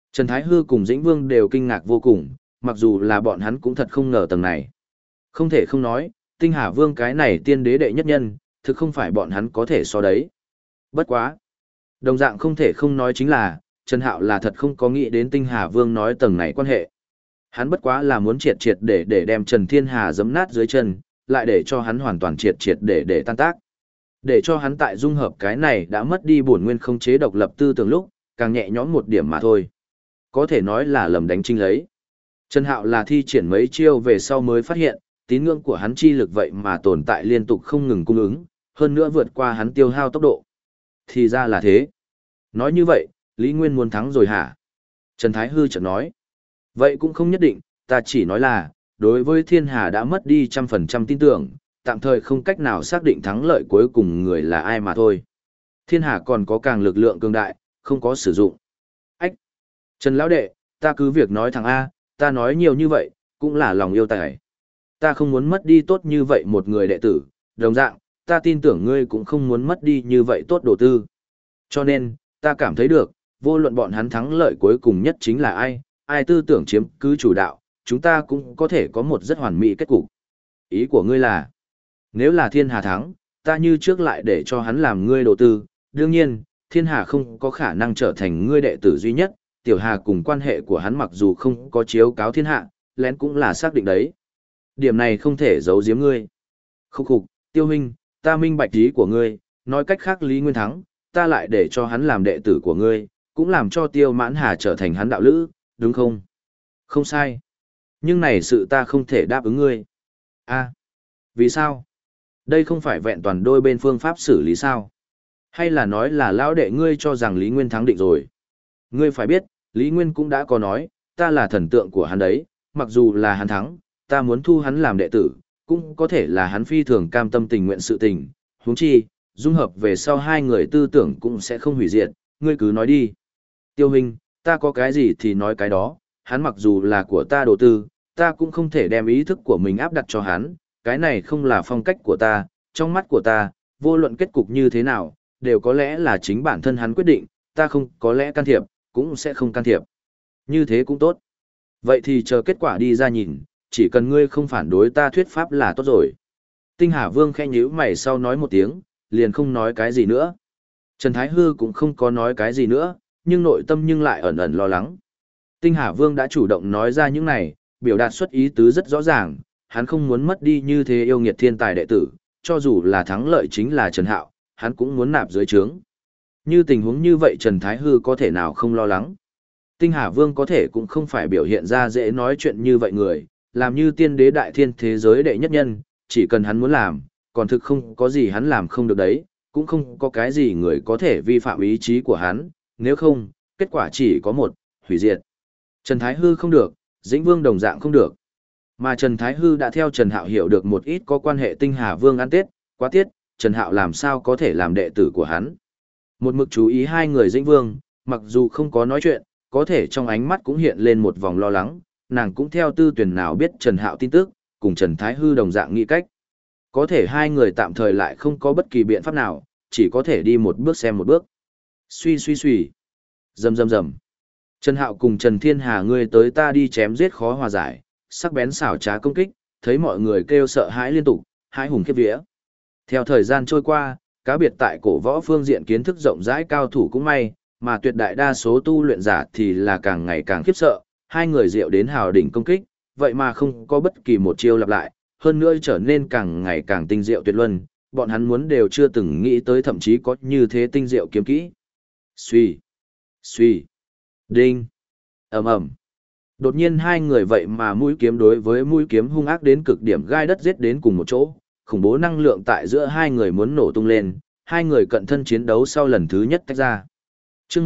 Trần Thái Hư cùng Dĩnh Vương đều kinh ngạc vô cùng, mặc dù là bọn hắn cũng thật không ngờ tầng này. Không thể không nói, Tinh Hà Vương cái này tiên đế đệ nhất nhân, thực không phải bọn hắn có thể so đấy. Bất quá. Đồng dạng không thể không nói chính là, Trần Hạo là thật không có nghĩ đến Tinh Hà Vương nói tầng này quan hệ. Hắn bất quá là muốn triệt triệt để đem Trần Thiên Hà giẫm nát dưới chân, lại để cho hắn hoàn toàn triệt triệt để tan tác. Để cho hắn tại dung hợp cái này đã mất đi bổn nguyên không chế độc lập tư tưởng lúc, càng nhẹ nhõm một điểm mà thôi. Có thể nói là lầm đánh trinh lấy. Trần Hạo là thi triển mấy chiêu về sau mới phát hiện, tín ngưỡng của hắn chi lực vậy mà tồn tại liên tục không ngừng cung ứng, hơn nữa vượt qua hắn tiêu hao tốc độ. Thì ra là thế. Nói như vậy, Lý Nguyên muốn thắng rồi hả? Trần Thái Hư chợt nói. Vậy cũng không nhất định, ta chỉ nói là, đối với Thiên Hà đã mất đi 100% tin tưởng, tạm thời không cách nào xác định thắng lợi cuối cùng người là ai mà thôi. Thiên Hà còn có càng lực lượng cường đại, không có sử dụng. Ách! Trần Lão Đệ, ta cứ việc nói thằng A, ta nói nhiều như vậy, cũng là lòng yêu tài. Ta không muốn mất đi tốt như vậy một người đệ tử, đồng dạng, ta tin tưởng ngươi cũng không muốn mất đi như vậy tốt đồ tư. Cho nên, ta cảm thấy được, vô luận bọn hắn thắng lợi cuối cùng nhất chính là ai tư tưởng chiếm cứ chủ đạo, chúng ta cũng có thể có một rất hoàn mỹ kết cục. Ý của ngươi là, nếu là Thiên Hà thắng, ta như trước lại để cho hắn làm ngươi đồ tư, đương nhiên, Thiên Hà không có khả năng trở thành ngươi đệ tử duy nhất, Tiểu Hà cùng quan hệ của hắn mặc dù không có chiếu cáo thiên hạ, lén cũng là xác định đấy. Điểm này không thể giấu giếm ngươi. Khúc khục, Tiêu huynh, ta minh bạch ý của ngươi, nói cách khác Lý Nguyên thắng, ta lại để cho hắn làm đệ tử của ngươi, cũng làm cho Tiêu Mãn Hà trở thành hắn đạo lữ, đúng không? Không sai. Nhưng này sự ta không thể đáp ứng ngươi. A, vì sao? Đây không phải vẹn toàn đôi bên phương pháp xử lý sao? Hay là nói là lão đệ ngươi cho rằng Lý Nguyên thắng định rồi? Ngươi phải biết, Lý Nguyên cũng đã có nói, ta là thần tượng của hắn đấy, mặc dù là hắn thắng, ta muốn thu hắn làm đệ tử, cũng có thể là hắn phi thường cam tâm tình nguyện sự tình, huống chi, dung hợp về sau hai người tư tưởng cũng sẽ không hủy diệt, ngươi cứ nói đi. Tiêu huynh, ta có cái gì thì nói cái đó, hắn mặc dù là của ta đồ tư, ta cũng không thể đem ý thức của mình áp đặt cho hắn, cái này không là phong cách của ta, trong mắt của ta, vô luận kết cục như thế nào, đều có lẽ là chính bản thân hắn quyết định, ta không có lẽ can thiệp, cũng sẽ không can thiệp. Như thế cũng tốt. Vậy thì chờ kết quả đi ra nhìn, chỉ cần ngươi không phản đối ta thuyết pháp là tốt rồi. Tinh Hà Vương khẽ nhíu mày sau nói một tiếng, liền không nói cái gì nữa. Trần Thái Hư cũng không có nói cái gì nữa, nhưng nội tâm nhưng lại ẩn ẩn lo lắng. Tinh Hà Vương đã chủ động nói ra những này, biểu đạt xuất ý tứ rất rõ ràng, hắn không muốn mất đi như thế yêu nghiệt thiên tài đệ tử, cho dù là thắng lợi chính là Trần Hạo, hắn cũng muốn nạp dưới trướng. Như tình huống như vậy Trần Thái Hư có thể nào không lo lắng. Tinh Hà Vương có thể cũng không phải biểu hiện ra dễ nói chuyện như vậy người, làm như tiên đế đại thiên thế giới đệ nhất nhân, chỉ cần hắn muốn làm, còn thực không có gì hắn làm không được đấy, cũng không có cái gì người có thể vi phạm ý chí của hắn, nếu không, kết quả chỉ có một, hủy diệt. Trần Thái Hư không được, Dĩnh Vương đồng dạng không được. Mà Trần Thái Hư đã theo Trần Hạo hiểu được một ít có quan hệ Tinh Hà Vương ăn Tết, quá tiết, Trần Hạo làm sao có thể làm đệ tử của hắn. Một mực chú ý hai người Dĩnh Vương, mặc dù không có nói chuyện, có thể trong ánh mắt cũng hiện lên một vòng lo lắng, nàng cũng theo tư tuyển nào biết Trần Hạo tin tức, cùng Trần Thái Hư đồng dạng nghĩ cách. Có thể hai người tạm thời lại không có bất kỳ biện pháp nào, chỉ có thể đi một bước xem một bước. Suy suy suy. Rầm rầm rầm. Trần Hạo cùng Trần Thiên Hà ngươi tới ta đi chém giết khó hòa giải, sắc bén xảo trá công kích, thấy mọi người kêu sợ hãi liên tục, hãi hùng khiếp vía. Theo thời gian trôi qua, cá biệt tại cổ võ phương diện kiến thức rộng rãi cao thủ cũng may, mà tuyệt đại đa số tu luyện giả thì là càng ngày càng khiếp sợ, hai người diệu đến hào đỉnh công kích, vậy mà không có bất kỳ một chiêu lặp lại, hơn nữa trở nên càng ngày càng tinh diệu tuyệt luân, bọn hắn muốn đều chưa từng nghĩ tới thậm chí có như thế tinh diệu kiếm kỹ. Suy, suy, đinh, ầm ầm. Đột nhiên hai người vậy mà mũi kiếm đối với mũi kiếm hung ác đến cực điểm gai đất giết đến cùng một chỗ, khủng bố năng lượng tại giữa hai người muốn nổ tung lên, hai người cận thân chiến đấu sau lần thứ nhất tách ra. Chương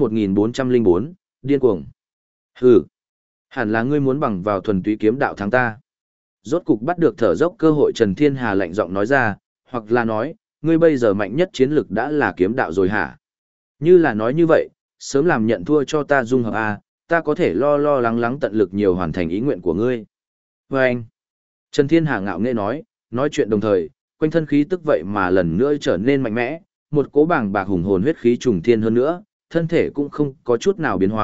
1404, điên cuồng. Hừ, hẳn là ngươi muốn bằng vào thuần túy kiếm đạo thắng ta. Rốt cục bắt được thở dốc cơ hội Trần Thiên Hà lạnh giọng nói ra, hoặc là nói, ngươi bây giờ mạnh nhất chiến lực đã là kiếm đạo rồi hả? Như là nói như vậy, sớm làm nhận thua cho ta dung hợp a, ta có thể lo lắng lắng tận lực nhiều hoàn thành ý nguyện của ngươi. Và anh, Trần Thiên Hà ngạo nghễ nói chuyện đồng thời, quanh thân khí tức vậy mà lần nữa trở nên mạnh mẽ, một cỗ bàng bạc hùng hồn huyết khí trùng thiên hơn nữa, thân thể cũng không có chút nào biến hóa,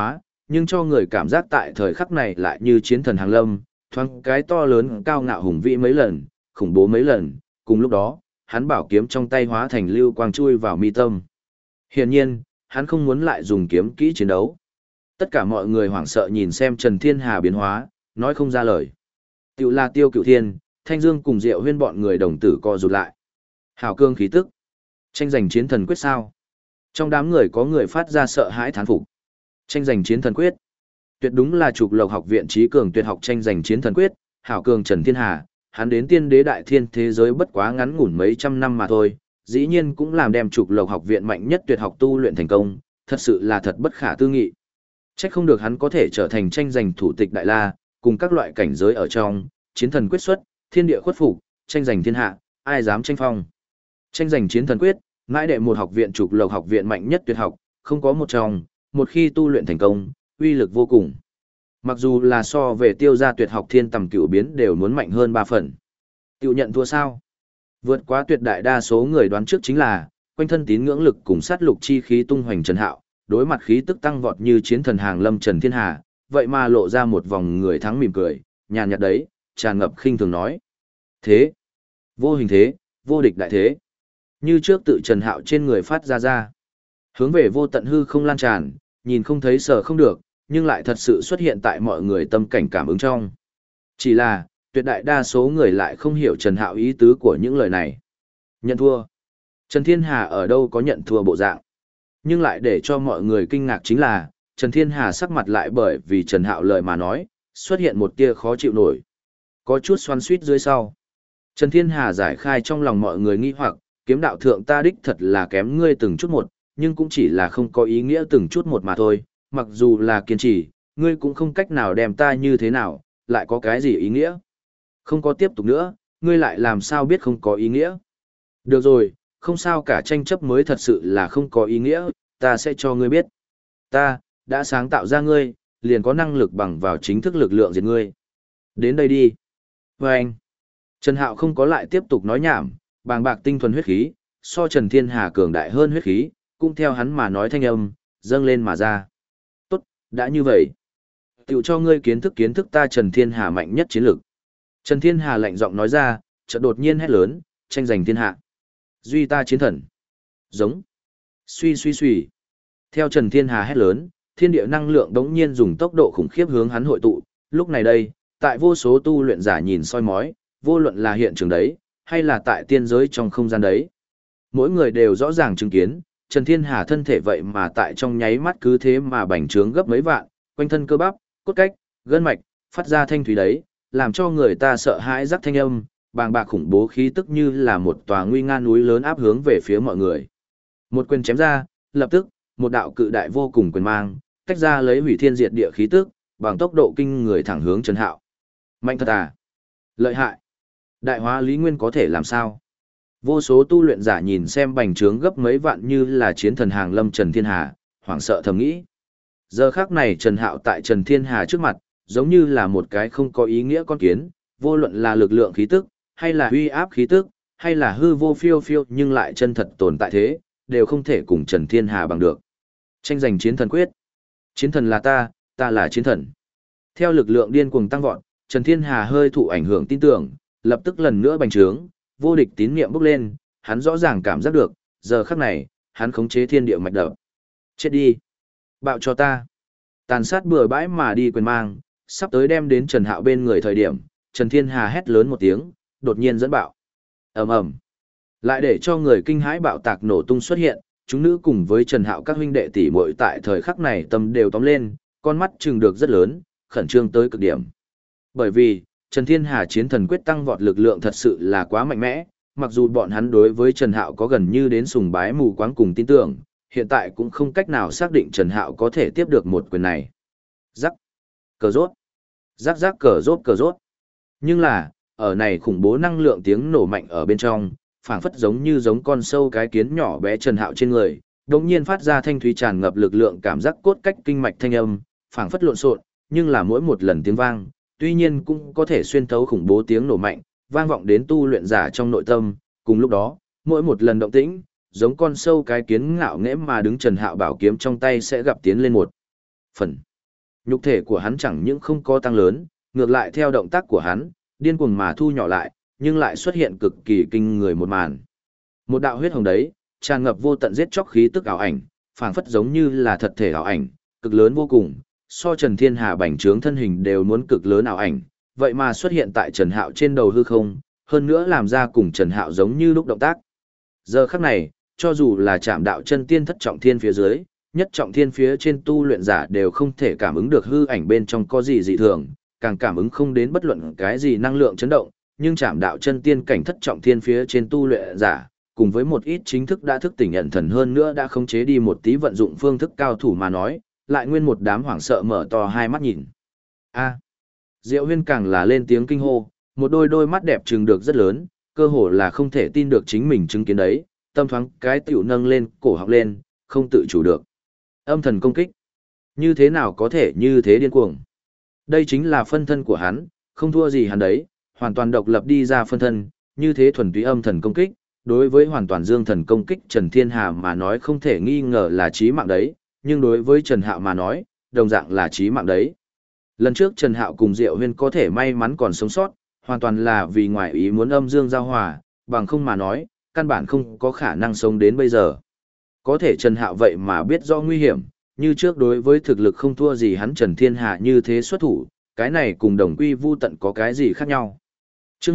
nhưng cho người cảm giác tại thời khắc này lại như chiến thần hàng lâm, thoáng cái to lớn cao ngạo hùng vĩ mấy lần, khủng bố mấy lần, cùng lúc đó, hắn bảo kiếm trong tay hóa thành lưu quang chui vào mi tâm. Hiển nhiên, hắn không muốn lại dùng kiếm kỹ chiến đấu. Tất cả mọi người hoảng sợ nhìn xem Trần Thiên Hà biến hóa, nói không ra lời. Tiểu là Tiêu Cửu Thiên, Thanh Dương cùng Diệu Huyên bọn người đồng tử co rụt lại. Hảo cương khí tức. Tranh giành chiến thần quyết sao? Trong đám người có người phát ra sợ hãi thán phục. Tranh giành chiến thần quyết. Tuyệt đúng là Trục Lộc học viện trí cường tuyệt học tranh giành chiến thần quyết, hảo cường Trần Thiên Hà, hắn đến tiên đế đại thiên thế giới bất quá ngắn ngủn mấy trăm năm mà thôi, dĩ nhiên cũng làm đem Trục Lộc học viện mạnh nhất tuyệt học tu luyện thành công, thật sự là thật bất khả tư nghị. Chắc không được hắn có thể trở thành tranh giành thủ tịch đại la, cùng các loại cảnh giới ở trong, chiến thần quyết xuất, thiên địa khuất phục, tranh giành thiên hạ, ai dám tranh phong. Tranh giành chiến thần quyết, mãi đệ một học viện Trục Lộc học viện mạnh nhất tuyệt học, không có một trong, một khi tu luyện thành công, uy lực vô cùng. Mặc dù là so về Tiêu gia tuyệt học thiên tầm cửu biến đều muốn mạnh hơn 3 phần. Tiểu nhận thua sao? Vượt quá tuyệt đại đa số người đoán trước chính là, quanh thân tín ngưỡng lực cùng sát lục chi khí tung hoành Trần Hạo, đối mặt khí tức tăng vọt như chiến thần hàng lâm Trần Thiên Hà, vậy mà lộ ra một vòng người thắng mỉm cười, nhàn nhạt đấy, tràn ngập khinh thường nói. Thế, vô hình thế, vô địch đại thế. Như trước tự Trần Hạo trên người phát ra. Hướng về vô tận hư không lan tràn, nhìn không thấy sờ không được, nhưng lại thật sự xuất hiện tại mọi người tâm cảnh cảm ứng trong. Chỉ là, tuyệt đại đa số người lại không hiểu Trần Hạo ý tứ của những lời này. Nhận thua. Trần Thiên Hà ở đâu có nhận thua bộ dạng. Nhưng lại để cho mọi người kinh ngạc chính là, Trần Thiên Hà sắc mặt lại bởi vì Trần Hạo lời mà nói, xuất hiện một tia khó chịu nổi. Có chút xoắn xuýt dưới sau. Trần Thiên Hà giải khai trong lòng mọi người nghi hoặc, kiếm đạo thượng ta đích thật là kém ngươi từng chút một, nhưng cũng chỉ là không có ý nghĩa từng chút một mà thôi, mặc dù là kiên trì, ngươi cũng không cách nào đem ta như thế nào, lại có cái gì ý nghĩa. Không có tiếp tục nữa, ngươi lại làm sao biết không có ý nghĩa. Được rồi, không sao cả, tranh chấp mới thật sự là không có ý nghĩa, ta sẽ cho ngươi biết. Ta, đã sáng tạo ra ngươi, liền có năng lực bằng vào chính thức lực lượng diệt ngươi. Đến đây đi. Và anh, Trần Hạo không có lại tiếp tục nói nhảm, bàng bạc tinh thuần huyết khí, so Trần Thiên Hà cường đại hơn huyết khí, cũng theo hắn mà nói thanh âm, dâng lên mà ra. Tốt, đã như vậy. Tiểu cho ngươi kiến thức ta Trần Thiên Hà mạnh nhất chiến lực. Trần Thiên Hà lạnh giọng nói ra, chợt đột nhiên hét lớn, tranh giành thiên hạ. Duy ta chiến thần. Giống. Suy suy suy. Theo Trần Thiên Hà hét lớn, thiên địa năng lượng đống nhiên dùng tốc độ khủng khiếp hướng hắn hội tụ. Lúc này đây, tại vô số tu luyện giả nhìn soi mói, vô luận là hiện trường đấy, hay là tại tiên giới trong không gian đấy. Mỗi người đều rõ ràng chứng kiến, Trần Thiên Hà thân thể vậy mà tại trong nháy mắt cứ thế mà bành trướng gấp mấy vạn, quanh thân cơ bắp, cốt cách, gân mạch, phát ra thanh thúy đấy, làm cho người ta sợ hãi rắc thanh âm, bàng bạc khủng bố khí tức như là một tòa nguy nga núi lớn áp hướng về phía mọi người. Một quyền chém ra, lập tức, một đạo cự đại vô cùng quyền mang, tách ra lấy hủy thiên diệt địa khí tức, bằng tốc độ kinh người thẳng hướng Trần Hạo. Mạnh thật à? Lợi hại. Đại hóa Lý Nguyên có thể làm sao? Vô số tu luyện giả nhìn xem bành trướng gấp mấy vạn như là chiến thần hàng lâm Trần Thiên Hà, hoảng sợ thầm nghĩ. Giờ khắc này Trần Hạo tại Trần Thiên Hà trước mặt, giống như là một cái không có ý nghĩa con kiến, vô luận là lực lượng khí tức, hay là uy áp khí tức, hay là hư vô phiêu phiêu nhưng lại chân thật tồn tại thế, đều không thể cùng Trần Thiên Hà bằng được. Tranh giành chiến thần quyết. Chiến thần là ta là chiến thần. Theo lực lượng điên cuồng tăng vọt, Trần Thiên Hà hơi thụ ảnh hưởng tin tưởng, lập tức lần nữa bành trướng, vô địch tín niệm bốc lên, hắn rõ ràng cảm giác được, giờ khắc này, hắn khống chế thiên địa mạch đập. Chết đi. Bạo cho ta. Tàn sát bừa bãi mà đi quyền mang, sắp tới đem đến Trần Hạo bên người thời điểm, Trần Thiên Hà hét lớn một tiếng, đột nhiên dẫn bạo. Ầm ầm. Lại để cho người kinh hãi bạo tạc nổ tung xuất hiện, chúng nữ cùng với Trần Hạo các huynh đệ tỷ muội tại thời khắc này tâm đều tóm lên, con mắt trừng được rất lớn, khẩn trương tới cực điểm. Bởi vì, Trần Thiên Hà chiến thần quyết tăng vọt lực lượng thật sự là quá mạnh mẽ, mặc dù bọn hắn đối với Trần Hạo có gần như đến sùng bái mù quáng cùng tin tưởng, hiện tại cũng không cách nào xác định Trần Hạo có thể tiếp được một quyền này. Rắc, cờ rốt, rắc rắc cờ rốt. Nhưng là, ở này khủng bố năng lượng tiếng nổ mạnh ở bên trong, phảng phất giống như giống con sâu cái kiến nhỏ bé Trần Hạo trên người, đột nhiên phát ra thanh thúy tràn ngập lực lượng cảm giác cốt cách kinh mạch thanh âm, phảng phất lộn xộn, nhưng là mỗi một lần tiếng vang, tuy nhiên cũng có thể xuyên thấu khủng bố tiếng nổ mạnh, vang vọng đến tu luyện giả trong nội tâm, cùng lúc đó, mỗi một lần động tĩnh, giống con sâu cái kiến ngạo nghễ mà đứng Trần Hạo bảo kiếm trong tay sẽ gặp tiến lên một phần. Nhục thể của hắn chẳng những không có tăng lớn, ngược lại theo động tác của hắn, điên cuồng mà thu nhỏ lại, nhưng lại xuất hiện cực kỳ kinh người một màn. Một đạo huyết hồng đấy, tràn ngập vô tận giết chóc khí tức ảo ảnh, phảng phất giống như là thật thể ảo ảnh, cực lớn vô cùng, so Trần Thiên Hà bành trướng thân hình đều muốn cực lớn ảo ảnh, vậy mà xuất hiện tại Trần Hạo trên đầu hư không, hơn nữa làm ra cùng Trần Hạo giống như lúc động tác. Giờ khắc này, cho dù là Trảm Đạo Chân Tiên thất trọng thiên phía dưới, nhất trọng thiên phía trên tu luyện giả đều không thể cảm ứng được hư ảnh bên trong có gì dị thường, càng cảm ứng không đến bất luận cái gì năng lượng chấn động, nhưng Trảm Đạo Chân Tiên cảnh thất trọng thiên phía trên tu luyện giả, cùng với một ít chính thức đã thức tỉnh nhận thần hơn nữa đã khống chế đi một tí vận dụng phương thức cao thủ mà nói, lại nguyên một đám hoảng sợ mở to hai mắt nhìn. A. Diệu Huyên càng là lên tiếng kinh hô, một đôi mắt đẹp trừng được rất lớn, cơ hồ là không thể tin được chính mình chứng kiến đấy, tâm thoáng cái tiểu nâng lên, cổ họng lên, không tự chủ được. Âm thần công kích. Như thế nào có thể như thế điên cuồng? Đây chính là phân thân của hắn, không thua gì hắn đấy, hoàn toàn độc lập đi ra phân thân, như thế thuần túy âm thần công kích, đối với hoàn toàn dương thần công kích Trần Thiên Hà mà nói không thể nghi ngờ là chí mạng đấy, nhưng đối với Trần Hạo mà nói, đồng dạng là chí mạng đấy. Lần trước Trần Hạo cùng Diệu Huyên có thể may mắn còn sống sót, hoàn toàn là vì ngoại ý muốn âm dương giao hòa, bằng không mà nói, căn bản không có khả năng sống đến bây giờ. Có thể Trần Hạo vậy mà biết rõ nguy hiểm, như trước đối với thực lực không thua gì hắn Trần Thiên Hà như thế xuất thủ, cái này cùng đồng quy vu tận có cái gì khác nhau. Trước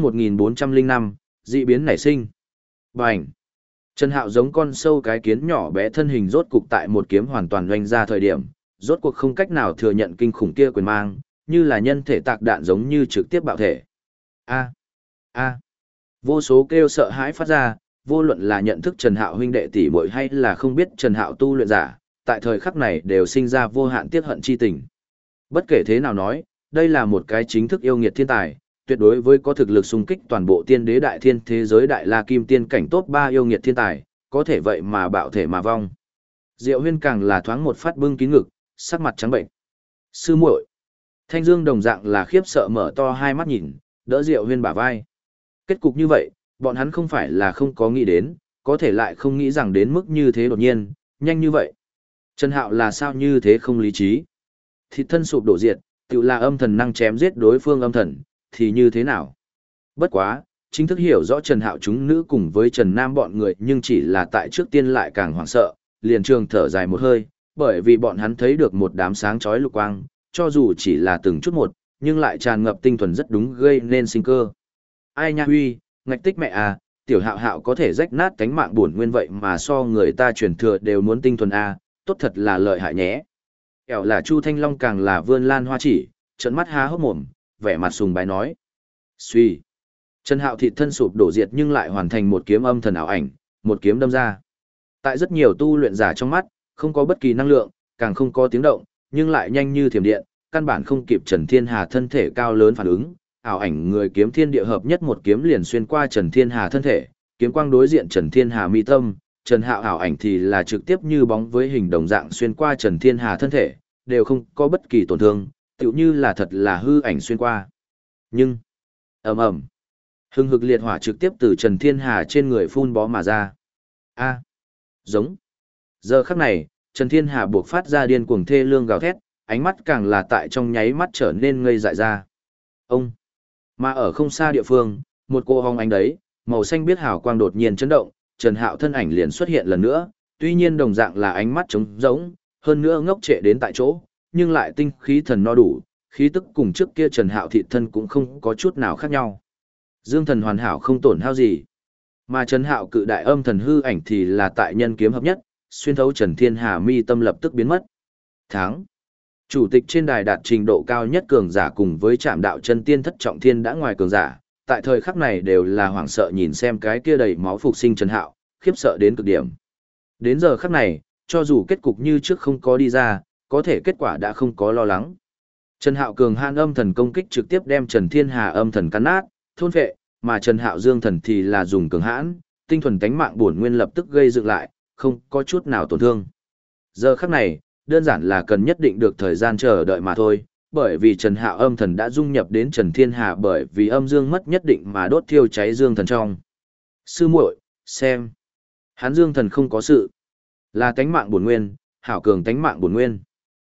1405, dị biến nảy sinh. Bành! Trần Hạo giống con sâu cái kiến nhỏ bé thân hình rốt cục tại một kiếm hoàn toàn doanh ra thời điểm, rốt cuộc không cách nào thừa nhận kinh khủng kia quyền mang, như là nhân thể tạc đạn giống như trực tiếp bạo thể. A! A! Vô số kêu sợ hãi phát ra, vô luận là nhận thức Trần Hạo huynh đệ tỷ muội hay là không biết Trần Hạo tu luyện giả, tại thời khắc này đều sinh ra vô hạn tiếc hận chi tình. Bất kể thế nào nói, đây là một cái chính thức yêu nghiệt thiên tài, tuyệt đối với có thực lực xung kích toàn bộ tiên đế đại thiên thế giới đại la kim tiên cảnh top 3 yêu nghiệt thiên tài, có thể vậy mà bạo thể mà vong. Diệu Huyên càng là thoáng một phát bưng kín ngực, sắc mặt trắng bệnh. Sư muội. Thanh Dương đồng dạng là khiếp sợ mở to hai mắt nhìn, đỡ Diệu Huyên bả vai. Kết cục như vậy, bọn hắn không phải là không có nghĩ đến, có thể lại không nghĩ rằng đến mức như thế đột nhiên, nhanh như vậy. Trần Hạo là sao như thế không lý trí? Thịt thân sụp đổ diệt, tự là âm thần năng chém giết đối phương âm thần, thì như thế nào? Bất quá, chính thức hiểu rõ Trần Hạo chúng nữ cùng với Trần Nam bọn người nhưng chỉ là tại trước tiên lại càng hoảng sợ, liền trường thở dài một hơi, bởi vì bọn hắn thấy được một đám sáng chói lục quang, cho dù chỉ là từng chút một, nhưng lại tràn ngập tinh thuần rất đúng gây nên sinh cơ. Ai nha huy, ngạch tích mẹ à, tiểu Hạo Hạo có thể rách nát cánh mạng buồn nguyên vậy mà so người ta truyền thừa đều muốn tinh thuần à, tốt thật là lợi hại nhé. Kẻo là Chu Thanh Long càng là vươn lan hoa chỉ, trợn mắt há hốc mồm, vẻ mặt sùng bái nói. Suy. Trần Hạo thịt thân sụp đổ diệt nhưng lại hoàn thành một kiếm âm thần ảo ảnh, một kiếm đâm ra. Tại rất nhiều tu luyện giả trong mắt, không có bất kỳ năng lượng, càng không có tiếng động, nhưng lại nhanh như thiểm điện, căn bản không kịp Trần Thiên Hà thân thể cao lớn phản ứng, ảo ảnh người kiếm thiên địa hợp nhất một kiếm liền xuyên qua Trần Thiên Hà thân thể, kiếm quang đối diện Trần Thiên Hà mi tâm, Trần Hạo ảo ảnh thì là trực tiếp như bóng với hình đồng dạng xuyên qua Trần Thiên Hà thân thể, đều không có bất kỳ tổn thương, tựu như là thật là hư ảnh xuyên qua. Nhưng, ầm ầm, hừng hực liệt hỏa trực tiếp từ Trần Thiên Hà trên người phun bó mà ra. A, giống. Giờ khắc này, Trần Thiên Hà buộc phát ra điên cuồng thê lương gào thét, ánh mắt càng là tại trong nháy mắt trở nên ngây dại ra. Ông, mà ở không xa địa phương, một cô hong ánh đấy, màu xanh biết hào quang đột nhiên chấn động, Trần Hạo thân ảnh liền xuất hiện lần nữa, tuy nhiên đồng dạng là ánh mắt trống rỗng, hơn nữa ngốc trệ đến tại chỗ, nhưng lại tinh khí thần no đủ, khí tức cùng trước kia Trần Hạo thị thân cũng không có chút nào khác nhau. Dương thần hoàn hảo không tổn hao gì. Mà Trần Hạo cự đại âm thần hư ảnh thì là tại nhân kiếm hợp nhất, xuyên thấu Trần Thiên Hà mi tâm lập tức biến mất. Tháng. Chủ tịch trên đài đạt trình độ cao nhất cường giả cùng với Trảm Đạo Chân Tiên thất trọng thiên đã ngoài cường giả, tại thời khắc này đều là hoảng sợ nhìn xem cái kia đầy máu phục sinh Trần Hạo, khiếp sợ đến cực điểm. Đến giờ khắc này, cho dù kết cục như trước không có đi ra, có thể kết quả đã không có lo lắng. Trần Hạo cường hàn âm thần công kích trực tiếp đem Trần Thiên Hà âm thần cắn nát, thôn phệ, mà Trần Hạo dương thần thì là dùng cường hãn, tinh thuần tánh mạng bổn nguyên lập tức gây dựng lại, không có chút nào tổn thương. Giờ khắc này, đơn giản là cần nhất định được thời gian chờ đợi mà thôi, bởi vì Trần Hạo âm thần đã dung nhập đến Trần Thiên Hà bởi vì âm dương mất nhất định mà đốt thiêu cháy dương thần trong. Sư muội, xem. Hắn dương thần không có sự. Là tánh mạng bổn nguyên, hảo cường tánh mạng bổn nguyên.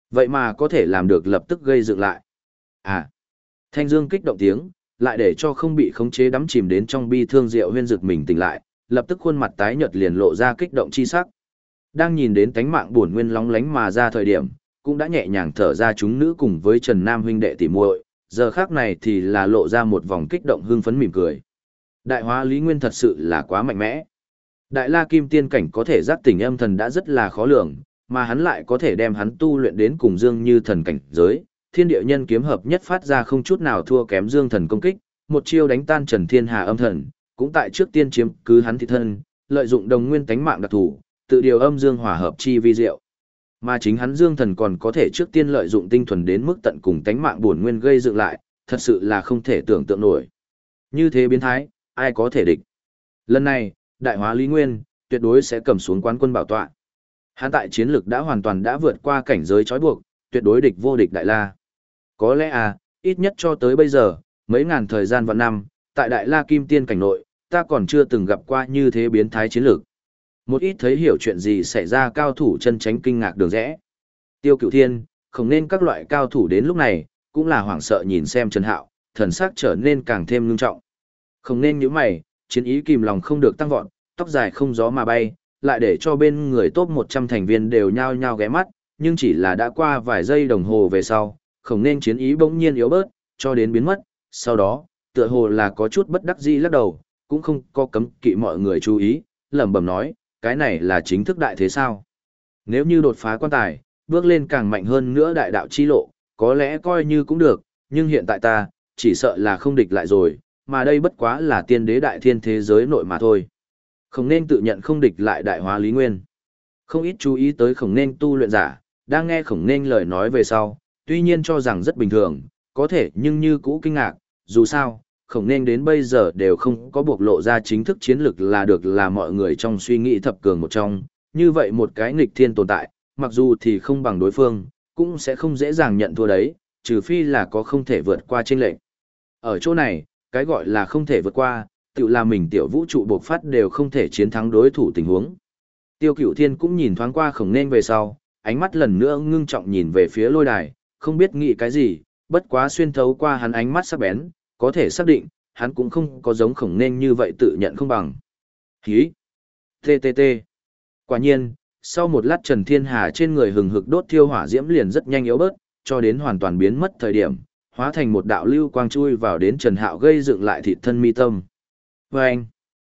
Vậy mà có thể làm được lập tức gây dựng lại. À, Thanh Dương kích động tiếng, lại để cho không bị khống chế đắm chìm đến trong bi thương Diệu Huyên giật mình tỉnh lại, lập tức khuôn mặt tái nhợt liền lộ ra kích động chi sắc. Đang nhìn đến tánh mạng buồn nguyên lóng lánh mà ra thời điểm, cũng đã nhẹ nhàng thở ra chúng nữ cùng với Trần Nam huynh đệ tỉ muội, giờ khác này thì là lộ ra một vòng kích động hưng phấn mỉm cười. Đại hóa Lý Nguyên thật sự là quá mạnh mẽ. Đại La Kim Tiên cảnh có thể giác tỉnh âm thần đã rất là khó lường, mà hắn lại có thể đem hắn tu luyện đến cùng Dương Như thần cảnh giới, thiên địa nhân kiếm hợp nhất phát ra không chút nào thua kém Dương thần công kích, một chiêu đánh tan Trần Thiên Hà âm thần, cũng tại trước tiên chiếm cứ hắn thị thân, lợi dụng đồng nguyên tánh mạng đặc thủ, tự điều âm dương hòa hợp chi vi diệu. Mà chính hắn Dương thần còn có thể trước tiên lợi dụng tinh thuần đến mức tận cùng tánh mạng bổn nguyên gây dựng lại, thật sự là không thể tưởng tượng nổi. Như thế biến thái, ai có thể địch. Lần này, đại hóa Lý Nguyên, tuyệt đối sẽ cầm xuống quán quân bảo tọa. Hắn tại chiến lực đã hoàn toàn đã vượt qua cảnh giới trói buộc, tuyệt đối địch vô địch đại la. Có lẽ ít nhất cho tới bây giờ, mấy ngàn thời gian và năm, tại đại la kim tiên cảnh nội, ta còn chưa từng gặp qua như thế biến thái chiến lược. Một ít thấy hiểu chuyện gì xảy ra cao thủ chân tránh kinh ngạc đường rẽ. Tiêu Cửu Thiên, không nên các loại cao thủ đến lúc này, cũng là hoảng sợ nhìn xem Trần Hạo, thần sắc trở nên càng thêm ngưng trọng. Không nên những mày, chiến ý kìm lòng không được tăng vọt, tóc dài không gió mà bay, lại để cho bên người top 100 thành viên đều nhao nhao ghé mắt, nhưng chỉ là đã qua vài giây đồng hồ về sau, không nên chiến ý bỗng nhiên yếu bớt, cho đến biến mất, sau đó, tựa hồ là có chút bất đắc dĩ lắc đầu, cũng không có cấm kỵ mọi người chú ý, lẩm bẩm nói, cái này là chính thức đại thế sao? Nếu như đột phá quan tài, bước lên càng mạnh hơn nữa đại đạo chi lộ, có lẽ coi như cũng được, nhưng hiện tại ta, chỉ sợ là không địch lại rồi, mà đây bất quá là tiên đế đại thiên thế giới nội mà thôi. Không nên tự nhận không địch lại đại hóa Lý Nguyên. Không ít chú ý tới khổng nên tu luyện giả, đang nghe khổng nên lời nói về sau, tuy nhiên cho rằng rất bình thường, có thể nhưng như cũ kinh ngạc, dù sao, khổng nên đến bây giờ đều không có bộc lộ ra chính thức chiến lực là được là mọi người trong suy nghĩ thập cường một trong, như vậy một cái nghịch thiên tồn tại, mặc dù thì không bằng đối phương, cũng sẽ không dễ dàng nhận thua đấy, trừ phi là có không thể vượt qua chênh lệch. Ở chỗ này, cái gọi là không thể vượt qua, tự là mình tiểu vũ trụ bộc phát đều không thể chiến thắng đối thủ tình huống. Tiêu Cửu Thiên cũng nhìn thoáng qua khổng nên về sau, ánh mắt lần nữa ngưng trọng nhìn về phía lôi đài, không biết nghĩ cái gì, bất quá xuyên thấu qua hắn ánh mắt sắc bén, có thể xác định, hắn cũng không có giống khổng nên như vậy tự nhận không bằng. Hí! TTT! Quả nhiên, sau một lát Trần Thiên Hà trên người hừng hực đốt thiêu hỏa diễm liền rất nhanh yếu bớt, cho đến hoàn toàn biến mất thời điểm, hóa thành một đạo lưu quang chui vào đến Trần Hạo gây dựng lại thịt thân mi tâm. Vâng!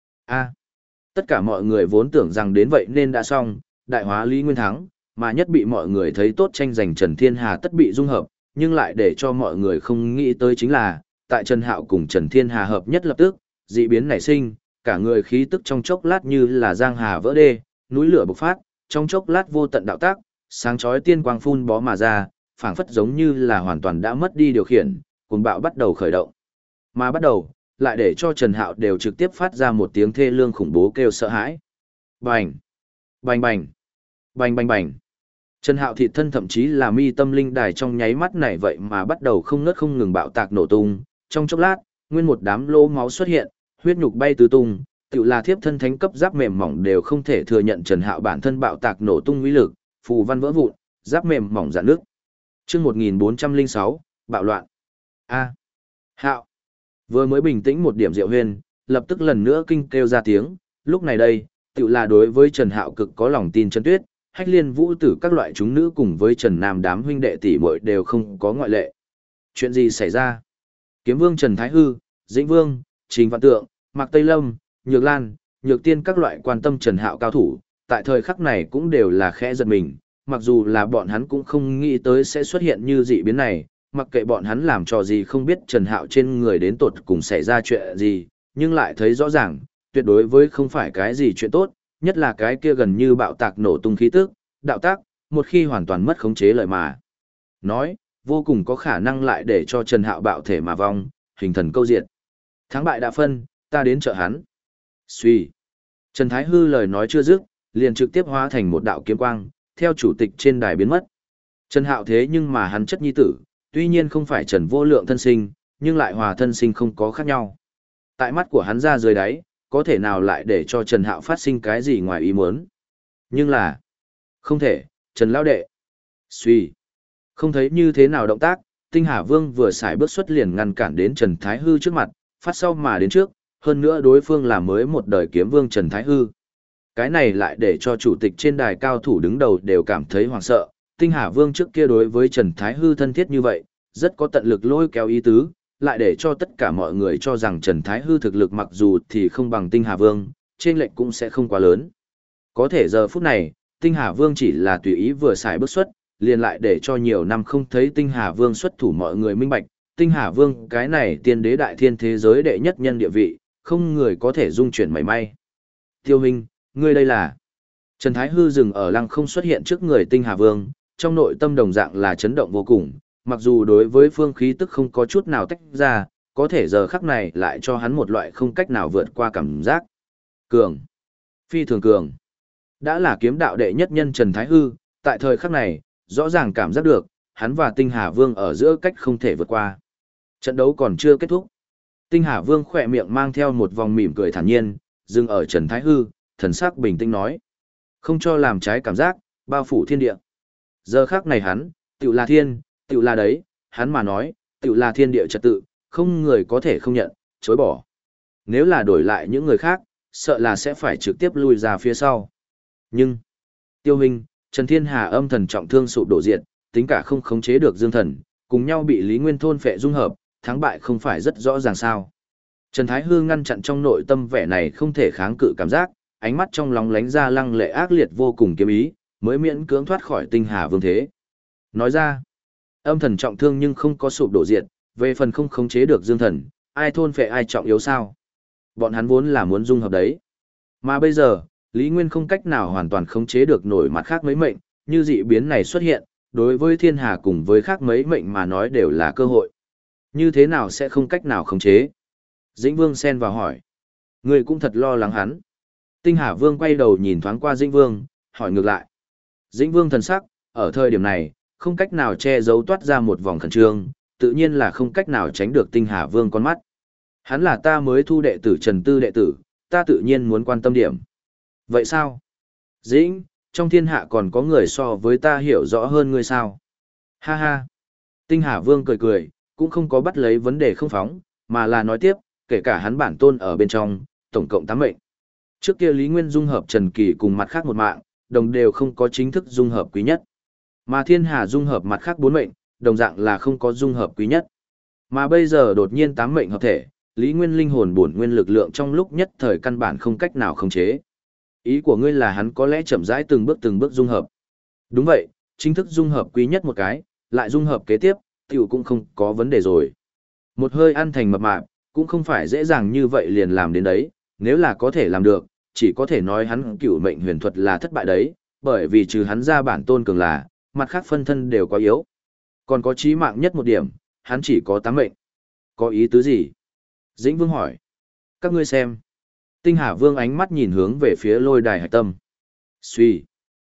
Tất cả mọi người vốn tưởng rằng đến vậy nên đã xong, đại hóa Lý Nguyên thắng, mà nhất bị mọi người thấy tốt tranh giành Trần Thiên Hà tất bị dung hợp, nhưng lại để cho mọi người không nghĩ tới chính là, tại Trần Hạo cùng Trần Thiên Hà hợp nhất lập tức, dị biến nảy sinh, cả người khí tức trong chốc lát như là giang hà vỡ đê, núi lửa bộc phát, trong chốc lát vô tận đạo tác, sáng chói tiên quang phun bó mà ra, phảng phất giống như là hoàn toàn đã mất đi điều khiển, cuồng bạo bắt đầu khởi động. Mà bắt đầu, lại để cho Trần Hạo đều trực tiếp phát ra một tiếng thê lương khủng bố kêu sợ hãi. Bành! Bành bành! Bành bành bành! Trần Hạo thịt thân thậm chí là mi tâm linh đài trong nháy mắt này vậy mà bắt đầu không ngớt không ngừng bạo tạc nổ tung, trong chốc lát, nguyên một đám lỗ máu xuất hiện, huyết nhục bay tứ tung, tựu là thiếp thân thánh cấp giáp mềm mỏng đều không thể thừa nhận Trần Hạo bản thân bạo tạc nổ tung uy lực, phù văn vỡ vụn, giáp mềm mỏng rạn nước. Chương 1406, bạo loạn. Hạo. Vừa mới bình tĩnh một điểm Diệu Huyên, lập tức lần nữa kinh kêu ra tiếng, lúc này đây, tựu là đối với Trần Hạo cực có lòng tin Trần Tuyết, Hách Liên Vũ Tử các loại chúng nữ cùng với Trần Nam đám huynh đệ tỷ muội đều không có ngoại lệ. Chuyện gì xảy ra? Kiếm Vương Trần Thái Hư, Dĩnh Vương, Trình Văn Tượng, Mạc Tây Lâm, Nhược Lan, Nhược Tiên các loại quan tâm Trần Hạo cao thủ, tại thời khắc này cũng đều là khẽ giật mình, mặc dù là bọn hắn cũng không nghĩ tới sẽ xuất hiện như dị biến này, mặc kệ bọn hắn làm trò gì không biết Trần Hạo trên người đến tột cùng xảy ra chuyện gì, nhưng lại thấy rõ ràng, tuyệt đối với không phải cái gì chuyện tốt, nhất là cái kia gần như bạo tạc nổ tung khí tức, đạo tác, một khi hoàn toàn mất khống chế lời mà. Nói, vô cùng có khả năng lại để cho Trần Hạo bạo thể mà vong, hình thần câu diệt. Thắng bại đã phân, ta đến trợ hắn. Suy. Trần Thái Hư lời nói chưa dứt, liền trực tiếp hóa thành một đạo kiếm quang, theo chủ tịch trên đài biến mất. Trần Hạo thế nhưng mà hắn chất nhi tử, tuy nhiên không phải Trần Vô Lượng thân sinh, nhưng lại hòa thân sinh không có khác nhau. Tại mắt của hắn ra dưới đáy, có thể nào lại để cho Trần Hạo phát sinh cái gì ngoài ý muốn. Nhưng là, không thể, Trần Lão Đệ. Suy. Không thấy như thế nào động tác, Tinh Hà Vương vừa xài bước xuất liền ngăn cản đến Trần Thái Hư trước mặt, phát sau mà đến trước, hơn nữa đối phương là mới một đời kiếm vương Trần Thái Hư. Cái này lại để cho chủ tịch trên đài cao thủ đứng đầu đều cảm thấy hoảng sợ, Tinh Hà Vương trước kia đối với Trần Thái Hư thân thiết như vậy, rất có tận lực lôi kéo ý tứ, lại để cho tất cả mọi người cho rằng Trần Thái Hư thực lực mặc dù thì không bằng Tinh Hà Vương, trên lệnh cũng sẽ không quá lớn. Có thể giờ phút này, Tinh Hà Vương chỉ là tùy ý vừa xài bước xuất, liền lại để cho nhiều năm không thấy Tinh Hà Vương xuất thủ mọi người minh bạch, Tinh Hà Vương cái này tiên đế đại thiên thế giới đệ nhất nhân địa vị, không người có thể dung chuyển mảy may. Tiêu Hình, ngươi đây là... Trần Thái Hư dừng ở lăng không xuất hiện trước người Tinh Hà Vương, trong nội tâm đồng dạng là chấn động vô cùng, mặc dù đối với phương khí tức không có chút nào tách ra, có thể giờ khắc này lại cho hắn một loại không cách nào vượt qua cảm giác. Cường. Phi thường cường. Đã là kiếm đạo đệ nhất nhân Trần Thái Hư, tại thời khắc này, rõ ràng cảm giác được, hắn và Tinh Hà Vương ở giữa cách không thể vượt qua. Trận đấu còn chưa kết thúc. Tinh Hà Vương khỏe miệng mang theo một vòng mỉm cười thản nhiên, dừng ở Trần Thái Hư, thần sắc bình tĩnh nói. Không cho làm trái cảm giác, bao phủ thiên địa. Giờ khắc này hắn, tựu là thiên, tựu là đấy, hắn mà nói, tựu là thiên địa trật tự, không người có thể không nhận, chối bỏ. Nếu là đổi lại những người khác, sợ là sẽ phải trực tiếp lui ra phía sau. Nhưng, Tiêu Hình, Trần Thiên Hà âm thần trọng thương sụp đổ diệt, tính cả không khống chế được dương thần, cùng nhau bị Lý Nguyên thôn phệ dung hợp, thắng bại không phải rất rõ ràng sao. Trần Thái Hư ngăn chặn trong nội tâm vẻ này không thể kháng cự cảm giác, ánh mắt trong lóng lánh ra lăng lệ ác liệt vô cùng kiếm ý, mới miễn cưỡng thoát khỏi Tinh Hà Vương thế. Nói ra, âm thần trọng thương nhưng không có sụp đổ diệt, về phần không khống chế được dương thần, ai thôn phệ ai trọng yếu sao? Bọn hắn vốn là muốn dung hợp đấy. Mà bây giờ, Lý Nguyên không cách nào hoàn toàn khống chế được nổi mặt khác mấy mệnh, như dị biến này xuất hiện, đối với thiên hà cùng với khác mấy mệnh mà nói đều là cơ hội. Như thế nào sẽ không cách nào khống chế? Dĩnh Vương xen vào hỏi. Người cũng thật lo lắng hắn. Tinh Hà Vương quay đầu nhìn thoáng qua Dĩnh Vương, hỏi ngược lại. Dĩnh Vương thần sắc, ở thời điểm này, không cách nào che giấu toát ra một vòng khẩn trương, tự nhiên là không cách nào tránh được Tinh Hà Vương con mắt. Hắn là ta mới thu đệ tử Trần Tư đệ tử, ta tự nhiên muốn quan tâm điểm. Vậy sao? Dĩnh, trong thiên hạ còn có người so với ta hiểu rõ hơn ngươi sao? Ha ha. Tinh Hà Vương cười cười, cũng không có bắt lấy vấn đề không phóng, mà là nói tiếp, kể cả hắn bản tôn ở bên trong, tổng cộng 8 mệnh. Trước kia Lý Nguyên dung hợp Trần Kỳ cùng mặt khác một mạng, đồng đều không có chính thức dung hợp quý nhất. Mà Thiên Hà dung hợp mặt khác 4 mệnh, đồng dạng là không có dung hợp quý nhất. Mà bây giờ đột nhiên 8 mệnh hợp thể, Lý Nguyên linh hồn bổn nguyên lực lượng trong lúc nhất thời căn bản không cách nào khống chế. Ý của ngươi là hắn có lẽ chậm rãi từng bước dung hợp. Đúng vậy, chính thức dung hợp quý nhất một cái, lại dung hợp kế tiếp, tiểu cũng không có vấn đề rồi. Một hơi ăn thành mập mạp, cũng không phải dễ dàng như vậy liền làm đến đấy, nếu là có thể làm được, chỉ có thể nói hắn cửu mệnh huyền thuật là thất bại đấy, bởi vì trừ hắn ra bản tôn cường là, mặt khác phân thân đều quá yếu. Còn có chí mạng nhất một điểm, hắn chỉ có 8 mệnh. Có ý tứ gì? Dĩnh Vương hỏi. Các ngươi xem. Tinh Hà Vương ánh mắt nhìn hướng về phía lôi đài hải tâm. Suy.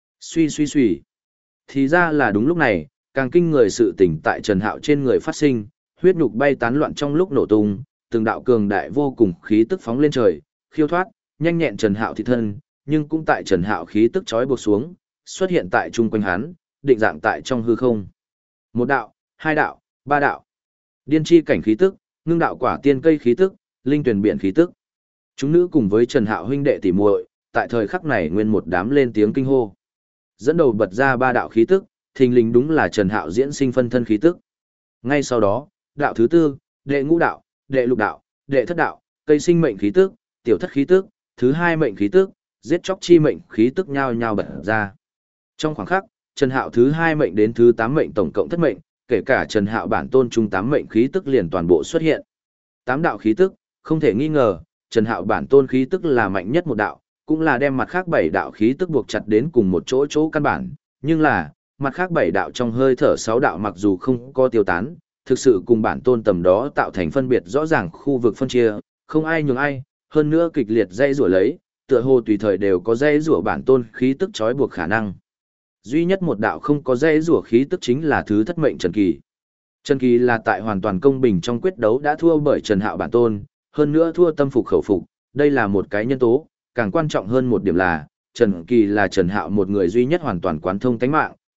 Thì ra là đúng lúc này, càng kinh người sự tỉnh tại Trần Hạo trên người phát sinh, huyết nhục bay tán loạn trong lúc nổ tung, từng đạo cường đại vô cùng khí tức phóng lên trời, khiêu thoát, nhanh nhẹn Trần Hạo thị thân, nhưng cũng tại Trần Hạo khí tức chói buộc xuống, xuất hiện tại chung quanh hắn, định dạng tại trong hư không. Một đạo, hai đạo, ba đạo. Điên chi cảnh khí tức, ngưng đạo quả tiên cây khí tức, linh tuyển biển khí tức. Chúng nữ cùng với Trần Hạo huynh đệ tỉ muội, tại thời khắc này nguyên một đám lên tiếng kinh hô. Dẫn đầu bật ra 3 đạo khí tức, thình lình đúng là Trần Hạo diễn sinh phân thân khí tức. Ngay sau đó, đạo thứ tư, đệ ngũ đạo, đệ lục đạo, đệ thất đạo, cây sinh mệnh khí tức, tiểu thất khí tức, thứ 2 mệnh khí tức, giết chóc chi mệnh khí tức nhao nhao bật ra. Trong khoảng khắc, Trần Hạo thứ 2 mệnh đến thứ 8 mệnh tổng cộng thất mệnh, kể cả Trần Hạo bản tôn trung 8 mệnh khí tức liền toàn bộ xuất hiện. 8 đạo khí tức, không thể nghi ngờ, Trần Hạo bản tôn khí tức là mạnh nhất một đạo, cũng là đem mặt khác 7 đạo khí tức buộc chặt đến cùng một chỗ căn bản, nhưng là, mặt khác 7 đạo trong hơi thở 6 đạo mặc dù không có tiêu tán, thực sự cùng bản tôn tầm đó tạo thành phân biệt rõ ràng khu vực phân chia, không ai nhường ai, hơn nữa kịch liệt dây rủa lấy, tựa hồ tùy thời đều có dây rủa bản tôn khí tức trói buộc khả năng. Duy nhất một đạo không có dây rủa khí tức chính là thứ thất mệnh Trần Kỳ. Trần Kỳ là tại hoàn toàn công bình trong quyết đấu đã thua bởi Trần Hạo bản tôn, hơn nữa thua tâm phục khẩu phục, đây là một cái nhân tố, càng quan trọng hơn một điểm là, Trần Kỳ là Trần Hạo một người duy nhất hoàn toàn quán thông tánh mạng,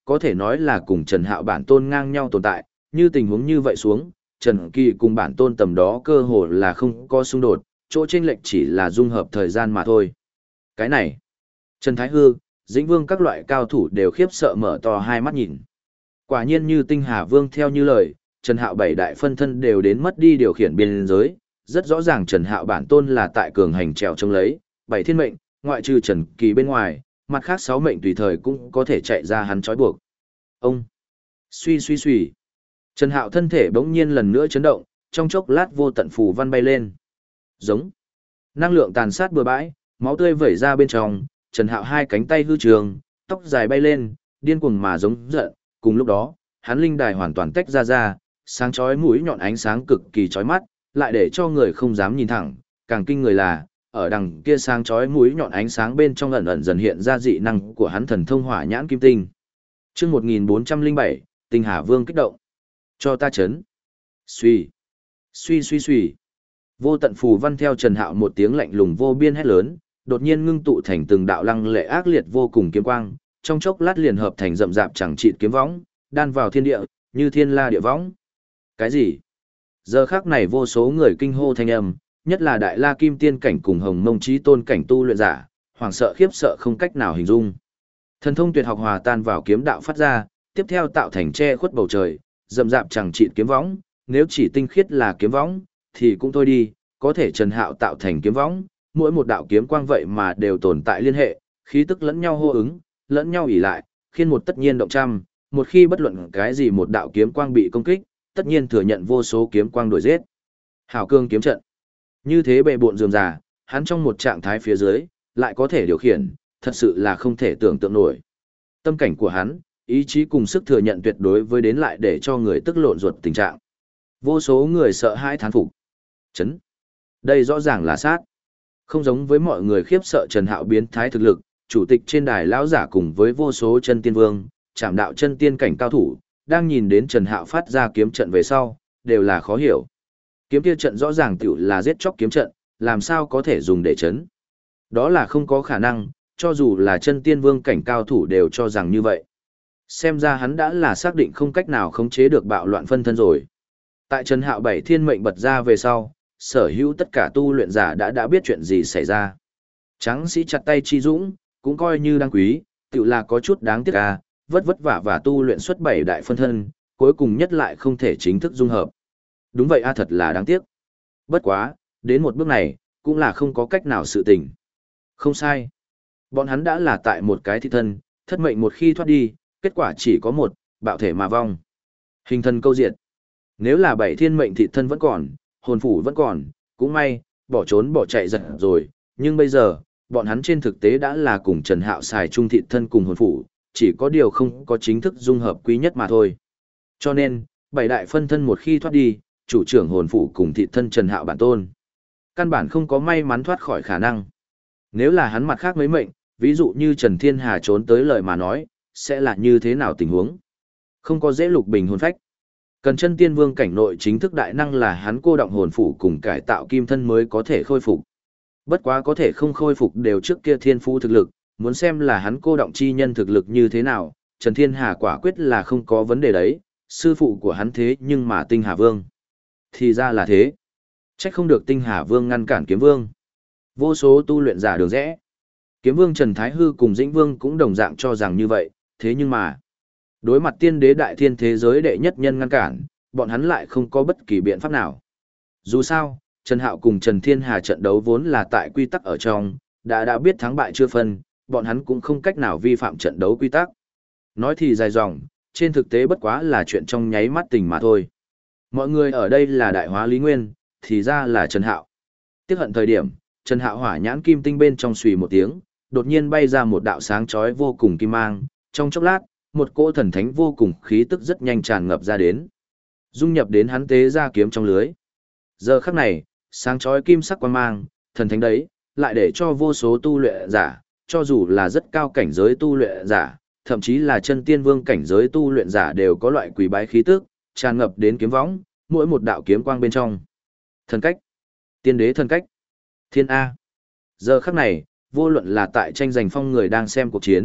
có thể nói là cùng Trần Hạo bản tôn ngang nhau tồn tại, như tình huống như vậy xuống, Trần Kỳ cùng bản tôn tầm đó cơ hồ là không có xung đột, chỗ chênh lệch chỉ là dung hợp thời gian mà thôi. Cái này, Trần Thái Hư, Dĩnh Vương các loại cao thủ đều khiếp sợ mở to hai mắt nhìn. Quả nhiên như Tinh Hà Vương theo như lời, Trần Hạo bảy đại phân thân đều đến mất đi điều khiển biên giới, rất rõ ràng Trần Hạo bản tôn là tại cường hành trèo trông lấy, bảy thiên mệnh, ngoại trừ Trần Kỳ bên ngoài, mặt khác 6 mệnh tùy thời cũng có thể chạy ra hắn trói buộc. Ông suy suy suy. Trần Hạo thân thể bỗng nhiên lần nữa chấn động, trong chốc lát vô tận phù văn bay lên. Giống. Năng lượng tàn sát bừa bãi, máu tươi vẩy ra bên trong, Trần Hạo hai cánh tay hư trường, tóc dài bay lên, điên cuồng mà giống giận, cùng lúc đó, hắn linh đài hoàn toàn tách ra, sáng chói mũi nhọn ánh sáng cực kỳ chói mắt, lại để cho người không dám nhìn thẳng, càng kinh người là, ở đằng kia sáng chói mũi nhọn ánh sáng bên trong ẩn ẩn dần hiện ra dị năng của hắn thần thông hỏa nhãn kim tinh. Chương 1407, Tinh Hà Vương kích động. Cho ta chấn. Suy, suy suy suy. Vô tận phù văn theo Trần Hạo một tiếng lạnh lùng vô biên hét lớn, đột nhiên ngưng tụ thành từng đạo lăng lệ ác liệt vô cùng kiếm quang, trong chốc lát liền hợp thành rậm rạp chẳng chịt kiếm võng, đan vào thiên địa, như thiên la địa võng. Cái gì? Giờ khắc này vô số người kinh hô thanh âm, nhất là Đại La Kim Tiên cảnh cùng Hồng Mông Chí Tôn cảnh tu luyện giả, hoảng sợ khiếp sợ không cách nào hình dung. Thần thông tuyệt học hòa tan vào kiếm đạo phát ra, tiếp theo tạo thành che khuất bầu trời, rậm rạp chẳng chịt kiếm võng, nếu chỉ tinh khiết là kiếm võng, thì cũng thôi đi, có thể Trần Hạo tạo thành kiếm võng, mỗi một đạo kiếm quang vậy mà đều tồn tại liên hệ, khí tức lẫn nhau hô ứng, lẫn nhau ỷ lại, khiến một tất nhiên động trăm, một khi bất luận cái gì một đạo kiếm quang bị công kích, tất nhiên thừa nhận vô số kiếm quang đuổi giết. Hảo cương kiếm trận. Như thế bệ bộn rườm rà, hắn trong một trạng thái phía dưới, lại có thể điều khiển, thật sự là không thể tưởng tượng nổi. Tâm cảnh của hắn, ý chí cùng sức thừa nhận tuyệt đối với đến lại để cho người tức lộn ruột tình trạng. Vô số người sợ hãi thán phục. Chấn. Đây rõ ràng là sát. Không giống với mọi người khiếp sợ Trần Hạo biến thái thực lực, chủ tịch trên đài lão giả cùng với vô số chân tiên vương, trảm đạo chân tiên cảnh cao thủ, đang nhìn đến Trần Hạo phát ra kiếm trận về sau, đều là khó hiểu. Kiếm kia trận rõ ràng tiểu là giết chóc kiếm trận, làm sao có thể dùng để chấn? Đó là không có khả năng, cho dù là chân tiên vương cảnh cao thủ đều cho rằng như vậy. Xem ra hắn đã là xác định không cách nào khống chế được bạo loạn phân thân rồi. Tại Trần Hạo bảy thiên mệnh bật ra về sau, sở hữu tất cả tu luyện giả đã biết chuyện gì xảy ra. Tráng sĩ chặt tay chi dũng, cũng coi như đáng quý, tự là có chút đáng tiếc à, vất vất vả và tu luyện xuất bảy đại phân thân, cuối cùng nhất lại không thể chính thức dung hợp. Đúng vậy a, thật là đáng tiếc. Bất quá, đến một bước này, cũng là không có cách nào sự tình. Không sai. Bọn hắn đã là tại một cái thị thân, thất mệnh một khi thoát đi, kết quả chỉ có một, bạo thể mà vong. Hình thân câu diệt. Nếu là bảy thiên mệnh thị thân vẫn còn, hồn phủ vẫn còn, cũng may, bỏ trốn bỏ chạy giật rồi, nhưng bây giờ, bọn hắn trên thực tế đã là cùng Trần Hạo xài chung thị thân cùng hồn phủ, chỉ có điều không có chính thức dung hợp quý nhất mà thôi. Cho nên, bảy đại phân thân một khi thoát đi, chủ trưởng hồn phủ cùng thị thân Trần Hạo bản tôn. Căn bản không có may mắn thoát khỏi khả năng. Nếu là hắn mặt khác mấy mệnh, ví dụ như Trần Thiên Hà trốn tới lời mà nói, sẽ là như thế nào tình huống? Không có dễ lục bình hồn phách. Cần chân tiên vương cảnh nội chính thức đại năng là hắn cô động hồn phủ cùng cải tạo kim thân mới có thể khôi phục. Bất quá có thể không khôi phục đều trước kia thiên phú thực lực, muốn xem là hắn cô động chi nhân thực lực như thế nào, Trần Thiên Hà quả quyết là không có vấn đề đấy, sư phụ của hắn thế nhưng mà Tinh Hà Vương. Thì ra là thế. Trách không được Tinh Hà Vương ngăn cản Kiếm Vương. Vô số tu luyện giả đường rẽ. Kiếm Vương Trần Thái Hư cùng Dĩnh Vương cũng đồng dạng cho rằng như vậy, thế nhưng mà đối mặt tiên đế đại thiên thế giới đệ nhất nhân ngăn cản, bọn hắn lại không có bất kỳ biện pháp nào. Dù sao, Trần Hạo cùng Trần Thiên Hà trận đấu vốn là tại quy tắc ở trong, đã biết thắng bại chưa phân, bọn hắn cũng không cách nào vi phạm trận đấu quy tắc. Nói thì dài dòng, trên thực tế bất quá là chuyện trong nháy mắt tình mà thôi. Mọi người ở đây là đại hóa Lý Nguyên, thì ra là Trần Hạo. Tiếc hận thời điểm, Trần Hạo hỏa nhãn kim tinh bên trong xùy một tiếng, đột nhiên bay ra một đạo sáng chói vô cùng kim mang, trong chốc lát, một cỗ thần thánh vô cùng khí tức rất nhanh tràn ngập ra đến. Dung nhập đến hắn tế ra kiếm trong lưới. Giờ khắc này, sáng chói kim sắc quang mang, thần thánh đấy, lại để cho vô số tu luyện giả, cho dù là rất cao cảnh giới tu luyện giả, thậm chí là chân tiên vương cảnh giới tu luyện giả đều có loại quỷ bái khí tức, tràn ngập đến kiếm võng, mỗi một đạo kiếm quang bên trong. Thần cách, tiên đế thần cách, thiên A. Giờ khắc này, vô luận là tại tranh giành phong người đang xem cuộc chiến,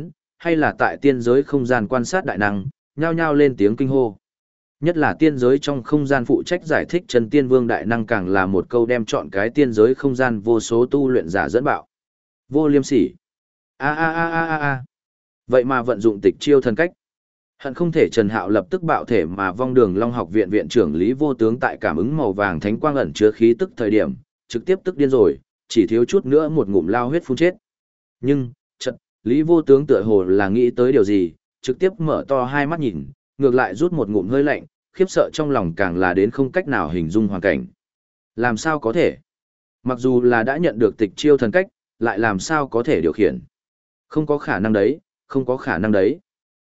hay là tại tiên giới không gian quan sát đại năng, nhao nhao lên tiếng kinh hô. Nhất là tiên giới trong không gian phụ trách giải thích chân tiên vương đại năng càng là một câu đem chọn cái tiên giới không gian vô số tu luyện giả dẫn bạo. Vô liêm sỉ. A a a a a a. Vậy mà vận dụng tịch chiêu thần cách. Hận không thể Trần Hạo lập tức bạo thể mà vong Đường Long học viện viện trưởng Lý Vô Tướng tại cảm ứng màu vàng thánh quang ẩn chứa khí tức thời điểm, trực tiếp tức điên rồi, chỉ thiếu chút nữa một ngụm lao huyết phun chết. Nhưng, chợt, Lý Vô Tướng tựa hồ là nghĩ tới điều gì, trực tiếp mở to hai mắt nhìn, ngược lại rút một ngụm hơi lạnh, khiếp sợ trong lòng càng là đến không cách nào hình dung hoàn cảnh. Làm sao có thể? Mặc dù là đã nhận được tịch chiêu thần cách, lại làm sao có thể điều khiển? Không có khả năng đấy, không có khả năng đấy.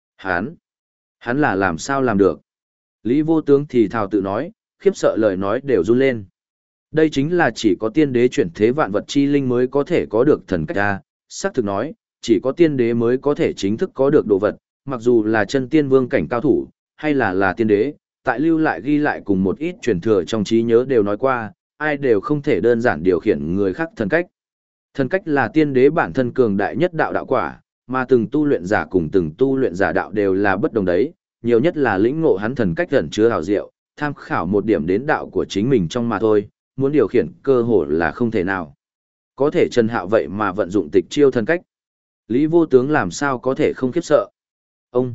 Hắn là làm sao làm được? Lý Vô Tướng thì thào tự nói, khiếp sợ lời nói đều run lên. Đây chính là chỉ có tiên đế chuyển thế vạn vật chi linh mới có thể có được thần cách a, xác thực nói, chỉ có tiên đế mới có thể chính thức có được đồ vật, mặc dù là chân tiên vương cảnh cao thủ, hay là tiên đế, tại lưu lại ghi lại cùng một ít truyền thừa trong trí nhớ đều nói qua, ai đều không thể đơn giản điều khiển người khác thần cách. Thần cách là tiên đế bản thân cường đại nhất đạo quả, mà từng tu luyện giả cùng từng tu luyện giả đạo đều là bất đồng đấy, nhiều nhất là lĩnh ngộ hắn thần cách ẩn chứa hào diệu, tham khảo một điểm đến đạo của chính mình trong mà thôi, muốn điều khiển cơ hội là không thể nào. Có thể Trần Hạo vậy mà vận dụng tịch chiêu thần cách. Lý Vô Tướng làm sao có thể không khiếp sợ. Ông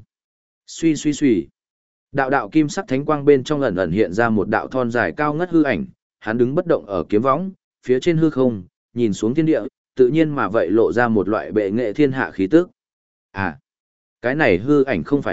suy. Đạo kim sắc thánh quang bên trong ẩn ẩn hiện ra một đạo thon dài cao ngất hư ảnh, hắn đứng bất động ở kiếm võng, phía trên hư không, nhìn xuống thiên địa, tự nhiên mà vậy lộ ra một loại bệ nghệ thiên hạ khí tức. À, cái này hư ảnh không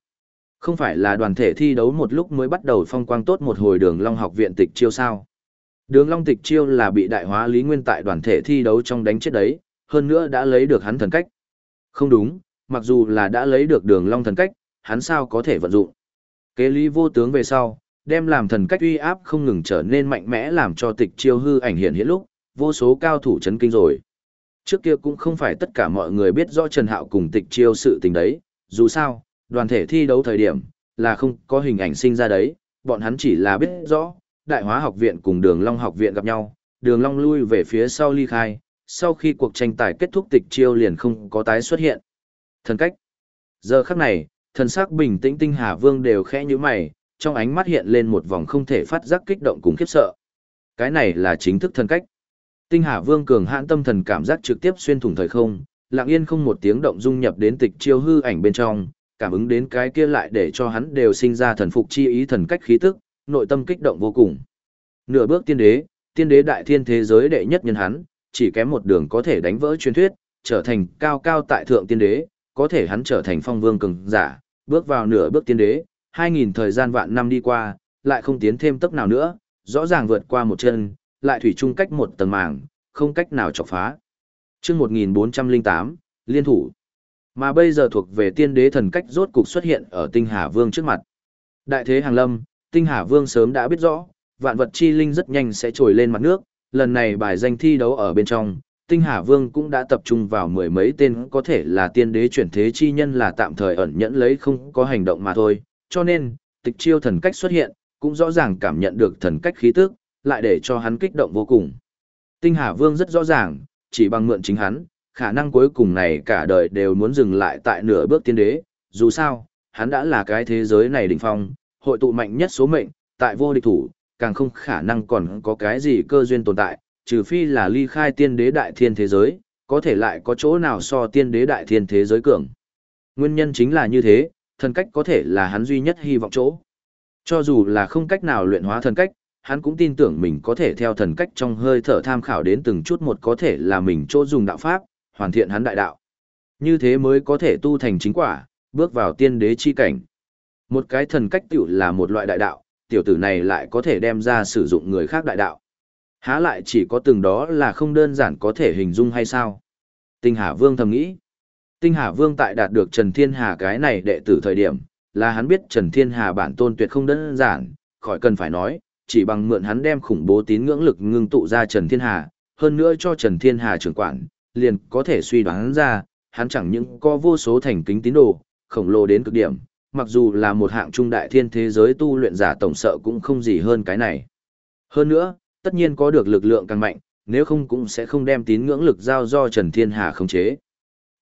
phải là đoàn thể thi đấu một lúc mới bắt đầu phong quang tốt một hồi Đường Long học viện tịch chiêu sao? Đường Long tịch chiêu là bị đại hóa Lý Nguyên tại đoàn thể thi đấu trong đánh chết đấy, hơn nữa đã lấy được hắn thần cách. Không đúng, mặc dù là đã lấy được Đường Long thần cách, hắn sao có thể vận dụng? Kế Lý Vô Tướng về sau, đem làm thần cách uy áp không ngừng trở nên mạnh mẽ làm cho tịch chiêu hư ảnh hiện lúc, vô số cao thủ chấn kinh rồi. Trước kia cũng không phải tất cả mọi người biết rõ Trần Hạo cùng tịch chiêu sự tình đấy, dù sao, đoàn thể thi đấu thời điểm, là không có hình ảnh sinh ra đấy, bọn hắn chỉ là biết rõ, Đại Hóa học viện cùng Đường Long học viện gặp nhau, Đường Long lui về phía sau ly khai, sau khi cuộc tranh tài kết thúc tịch chiêu liền không có tái xuất hiện. Thần cách. Giờ khắc này, thần sắc bình tĩnh Tinh Hà Vương đều khẽ nhíu mày, trong ánh mắt hiện lên một vòng không thể phát giác kích động cùng khiếp sợ. Cái này là chính thức thần cách. Tinh Hà Vương cường hãn tâm thần cảm giác trực tiếp xuyên thủng thời không, lặng yên không một tiếng động dung nhập đến tịch chiêu hư ảnh bên trong, cảm ứng đến cái kia lại để cho hắn đều sinh ra thần phục chi ý thần cách khí tức, nội tâm kích động vô cùng. Nửa bước tiên đế đại thiên thế giới đệ nhất nhân hắn, chỉ kém một đường có thể đánh vỡ truyền thuyết, trở thành cao cao tại thượng tiên đế, có thể hắn trở thành phong vương cường giả, bước vào nửa bước tiên đế, 2000 thời gian vạn năm đi qua, lại không tiến thêm tốc nào nữa, rõ ràng vượt qua một chân, lại thủy chung cách một tầng màng, không cách nào chọc phá. Chương 1408, liên thủ. Mà bây giờ thuộc về tiên đế thần cách rốt cục xuất hiện ở Tinh Hà Vương trước mặt. Đại thế hàng lâm, Tinh Hà Vương sớm đã biết rõ, vạn vật chi linh rất nhanh sẽ trồi lên mặt nước, lần này bài danh thi đấu ở bên trong, Tinh Hà Vương cũng đã tập trung vào mười mấy tên có thể là tiên đế chuyển thế chi nhân là tạm thời ẩn nhẫn lấy không có hành động mà thôi, cho nên, tịch chiêu thần cách xuất hiện, cũng rõ ràng cảm nhận được thần cách khí tức, lại để cho hắn kích động vô cùng. Tinh Hà Vương rất rõ ràng, chỉ bằng mượn chính hắn, khả năng cuối cùng này cả đời đều muốn dừng lại tại nửa bước tiên đế, dù sao, hắn đã là cái thế giới này đỉnh phong, hội tụ mạnh nhất số mệnh, tại vô địch thủ, càng không khả năng còn có cái gì cơ duyên tồn tại, trừ phi là ly khai tiên đế đại thiên thế giới, có thể lại có chỗ nào so tiên đế đại thiên thế giới cường. Nguyên nhân chính là như thế, thần cách có thể là hắn duy nhất hy vọng chỗ. Cho dù là không cách nào luyện hóa thần cách, hắn cũng tin tưởng mình có thể theo thần cách trong hơi thở tham khảo đến từng chút một có thể là mình chỗ dùng đạo pháp, hoàn thiện hắn đại đạo. Như thế mới có thể tu thành chính quả, bước vào tiên đế chi cảnh. Một cái thần cách tiểu là một loại đại đạo, tiểu tử này lại có thể đem ra sử dụng người khác đại đạo. Há lại chỉ có từng đó là không đơn giản có thể hình dung hay sao? Tinh Hà Vương thầm nghĩ. Tinh Hà Vương tại đạt được Trần Thiên Hà cái này đệ tử thời điểm, là hắn biết Trần Thiên Hà bản tôn tuyệt không đơn giản, khỏi cần phải nói, chỉ bằng mượn hắn đem khủng bố tín ngưỡng lực ngưng tụ ra Trần Thiên Hà, hơn nữa cho Trần Thiên Hà trưởng quản, liền có thể suy đoán ra, hắn chẳng những có vô số thành kính tín đồ, khổng lồ đến cực điểm, mặc dù là một hạng trung đại thiên thế giới tu luyện giả tổng sợ cũng không gì hơn cái này. Hơn nữa, tất nhiên có được lực lượng càng mạnh, nếu không cũng sẽ không đem tín ngưỡng lực giao do Trần Thiên Hà khống chế.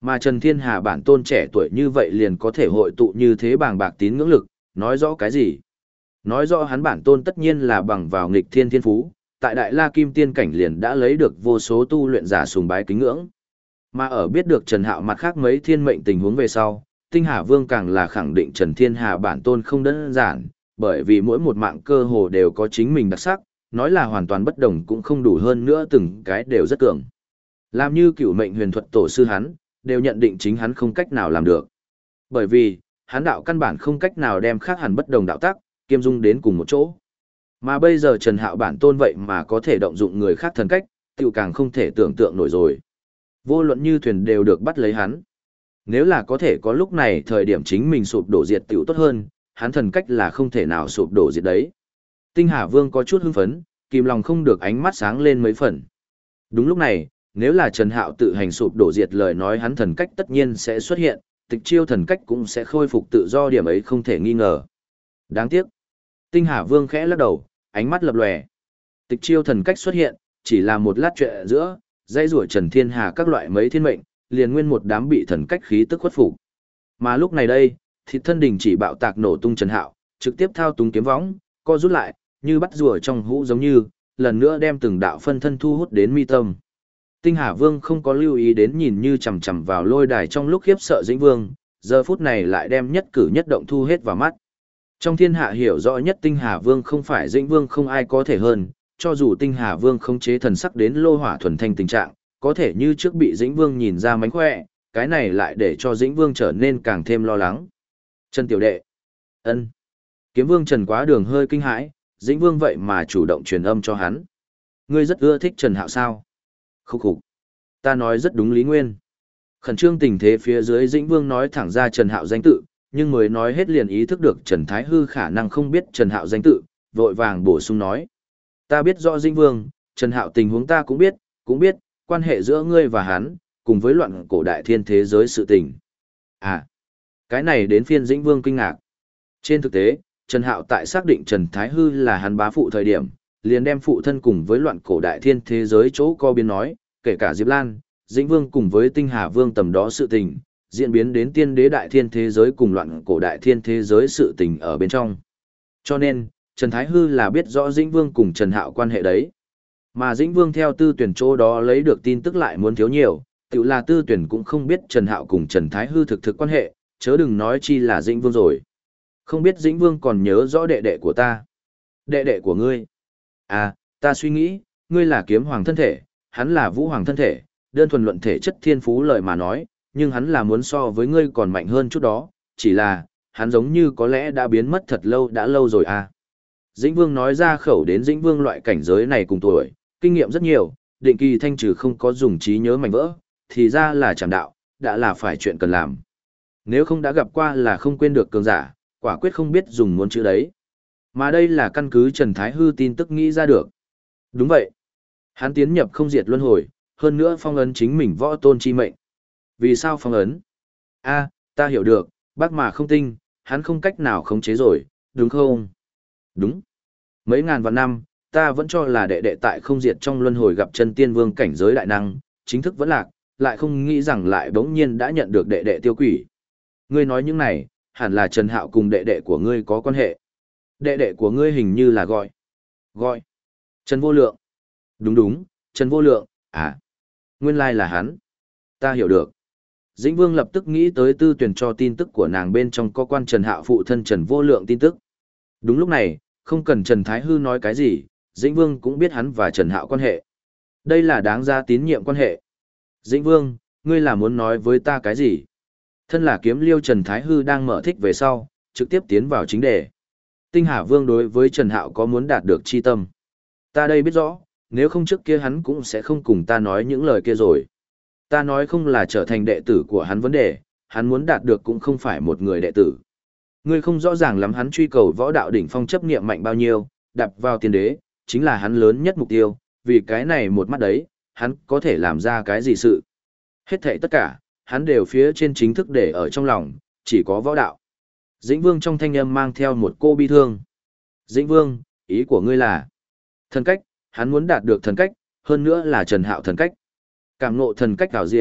Mà Trần Thiên Hà bản tôn trẻ tuổi như vậy liền có thể hội tụ như thế bàng bạc tín ngưỡng lực, nói rõ cái gì? Nói rõ hắn bản tôn tất nhiên là bằng vào nghịch thiên thiên phú, tại Đại La Kim Tiên cảnh liền đã lấy được vô số tu luyện giả sùng bái kính ngưỡng. Mà ở biết được Trần Hạo mặt khác mấy thiên mệnh tình huống về sau, Tinh Hà Vương càng là khẳng định Trần Thiên Hà bản tôn không đơn giản, bởi vì mỗi một mạng cơ hồ đều có chính mình đặc sắc, nói là hoàn toàn bất đồng cũng không đủ, hơn nữa từng cái đều rất cường. Làm như cửu mệnh huyền thuật tổ sư hắn, đều nhận định chính hắn không cách nào làm được. Bởi vì, hắn đạo căn bản không cách nào đem khác hẳn bất đồng đạo tắc, kiêm dung đến cùng một chỗ. Mà bây giờ Trần Hạo bản tôn vậy mà có thể động dụng người khác thần cách, tiểu càng không thể tưởng tượng nổi rồi. Vô luận như thuyền đều được bắt lấy hắn. Nếu là có thể có lúc này thời điểm chính mình sụp đổ diệt tiểu tốt hơn, hắn thần cách là không thể nào sụp đổ diệt đấy. Tinh Hà Vương có chút hưng phấn, kìm lòng không được ánh mắt sáng lên mấy phần. Đúng lúc này, nếu là Trần Hạo tự hành sụp đổ diệt lời nói hắn thần cách tất nhiên sẽ xuất hiện, tịch chiêu thần cách cũng sẽ khôi phục tự do, điểm ấy không thể nghi ngờ. Đáng tiếc. Tinh Hà Vương khẽ lắc đầu, ánh mắt lập lòe. Tịch chiêu thần cách xuất hiện, chỉ là một lát chuyện giữa, dãy rủa Trần Thiên Hà các loại mấy thiên mệnh, liền nguyên một đám bị thần cách khí tức khuất phục. Mà lúc này đây, thịt thân đình chỉ bạo tạc nổ tung Trần Hạo, trực tiếp thao túng kiếm võng, co rút lại, như bắt rùa trong hũ giống như, lần nữa đem từng đạo phân thân thu hút đến mi tâm. Tinh Hà Vương không có lưu ý đến nhìn như chằm chằm vào lôi đài trong lúc khiếp sợ Dĩnh Vương, giờ phút này lại đem nhất cử nhất động thu hết vào mắt. Trong thiên hạ hiểu rõ nhất Tinh Hà Vương không phải Dĩnh Vương không ai có thể hơn, cho dù Tinh Hà Vương không chế thần sắc đến lô hỏa thuần thanh tình trạng, có thể như trước bị Dĩnh Vương nhìn ra mánh khỏe, cái này lại để cho Dĩnh Vương trở nên càng thêm lo lắng. Trần tiểu đệ. Ân. Kiếm Vương Trần Quá Đường hơi kinh hãi, Dĩnh Vương vậy mà chủ động truyền âm cho hắn. Ngươi rất ưa thích Trần Hạo sao? Khúc khục. Ta nói rất đúng lý nguyên. Khẩn trương tình thế phía dưới Dĩnh Vương nói thẳng ra Trần Hạo danh tự, nhưng mới nói hết liền ý thức được Trần Thái Hư khả năng không biết Trần Hạo danh tự, vội vàng bổ sung nói. Ta biết rõ Dĩnh Vương, Trần Hạo tình huống ta cũng biết, quan hệ giữa ngươi và hắn, cùng với loạn cổ đại thiên thế giới sự tình. À, cái này đến phiên Dĩnh Vương kinh ngạc. Trên thực tế, Trần Hạo tại xác định Trần Thái Hư là hắn bá phụ thời điểm, liền đem phụ thân cùng với loạn cổ đại thiên thế giới chỗ co biến nói, kể cả Diệp Lan, Dĩnh Vương cùng với Tinh Hà Vương tầm đó sự tình, diễn biến đến tiên đế đại thiên thế giới cùng loạn cổ đại thiên thế giới sự tình ở bên trong. Cho nên, Trần Thái Hư là biết rõ Dĩnh Vương cùng Trần Hạo quan hệ đấy. Mà Dĩnh Vương theo Tư Tuyển chỗ đó lấy được tin tức lại muốn thiếu nhiều, tự là Tư Tuyển cũng không biết Trần Hạo cùng Trần Thái Hư thực quan hệ, chớ đừng nói chi là Dĩnh Vương rồi. Không biết Dĩnh Vương còn nhớ rõ đệ đệ của ta. Đệ đệ của ngươi? À, ta suy nghĩ, ngươi là kiếm hoàng thân thể, hắn là vũ hoàng thân thể, đơn thuần luận thể chất thiên phú lời mà nói, nhưng hắn là muốn so với ngươi còn mạnh hơn chút đó, chỉ là, hắn giống như có lẽ đã biến mất thật lâu đã lâu rồi à. Dĩnh Vương nói ra khẩu đến Dĩnh Vương loại cảnh giới này cùng tuổi, kinh nghiệm rất nhiều, định kỳ thanh trừ không có dùng trí nhớ mảnh vỡ, thì ra là chẳng đạo, đã là phải chuyện cần làm. Nếu không đã gặp qua là không quên được cường giả, quả quyết không biết dùng muốn chữ đấy. Mà đây là căn cứ Trần Thái Hư tin tức nghĩ ra được. Đúng vậy. Hắn tiến nhập không diệt luân hồi, hơn nữa phong ấn chính mình võ tôn chi mệnh. Vì sao phong ấn? A, ta hiểu được, bác mà không tinh, hắn không cách nào khống chế rồi, đúng không? Đúng. Mấy ngàn vạn năm, ta vẫn cho là đệ đệ tại không diệt trong luân hồi gặp chân tiên vương cảnh giới đại năng, chính thức vẫn lạc, lại không nghĩ rằng lại bỗng nhiên đã nhận được đệ đệ tiêu quỷ. Ngươi nói những này, hẳn là Trần Hạo cùng đệ đệ của ngươi có quan hệ. Đệ đệ của ngươi hình như là gọi. Trần Vô Lượng. Đúng, Trần Vô Lượng, à. Nguyên lai là hắn. Ta hiểu được. Dĩnh Vương lập tức nghĩ tới Tư Tuyển cho tin tức của nàng bên trong có quan Trần Hạo phụ thân Trần Vô Lượng tin tức. Đúng lúc này, không cần Trần Thái Hư nói cái gì, Dĩnh Vương cũng biết hắn và Trần Hạo quan hệ. Đây là đáng ra tín nhiệm quan hệ. Dĩnh Vương, ngươi là muốn nói với ta cái gì? Thân là kiếm liêu Trần Thái Hư đang mở thích về sau, trực tiếp tiến vào chính đề. Tinh Hà Vương đối với Trần Hạo có muốn đạt được chi tâm. Ta đây biết rõ, nếu không trước kia hắn cũng sẽ không cùng ta nói những lời kia rồi. Ta nói không là trở thành đệ tử của hắn vấn đề, hắn muốn đạt được cũng không phải một người đệ tử. Ngươi không rõ ràng lắm hắn truy cầu võ đạo đỉnh phong chấp niệm mạnh bao nhiêu, đạp vào tiên đế, chính là hắn lớn nhất mục tiêu, vì cái này một mắt đấy, hắn có thể làm ra cái gì sự. Hết thảy tất cả, hắn đều phía trên chính thức để ở trong lòng, chỉ có võ đạo. Dĩnh Vương trong thanh âm mang theo một cô bi thương. Dĩnh Vương, ý của ngươi là thần cách, hắn muốn đạt được thần cách, hơn nữa là Trần Hạo thần cách. Cảm ngộ thần cách ảo diệu,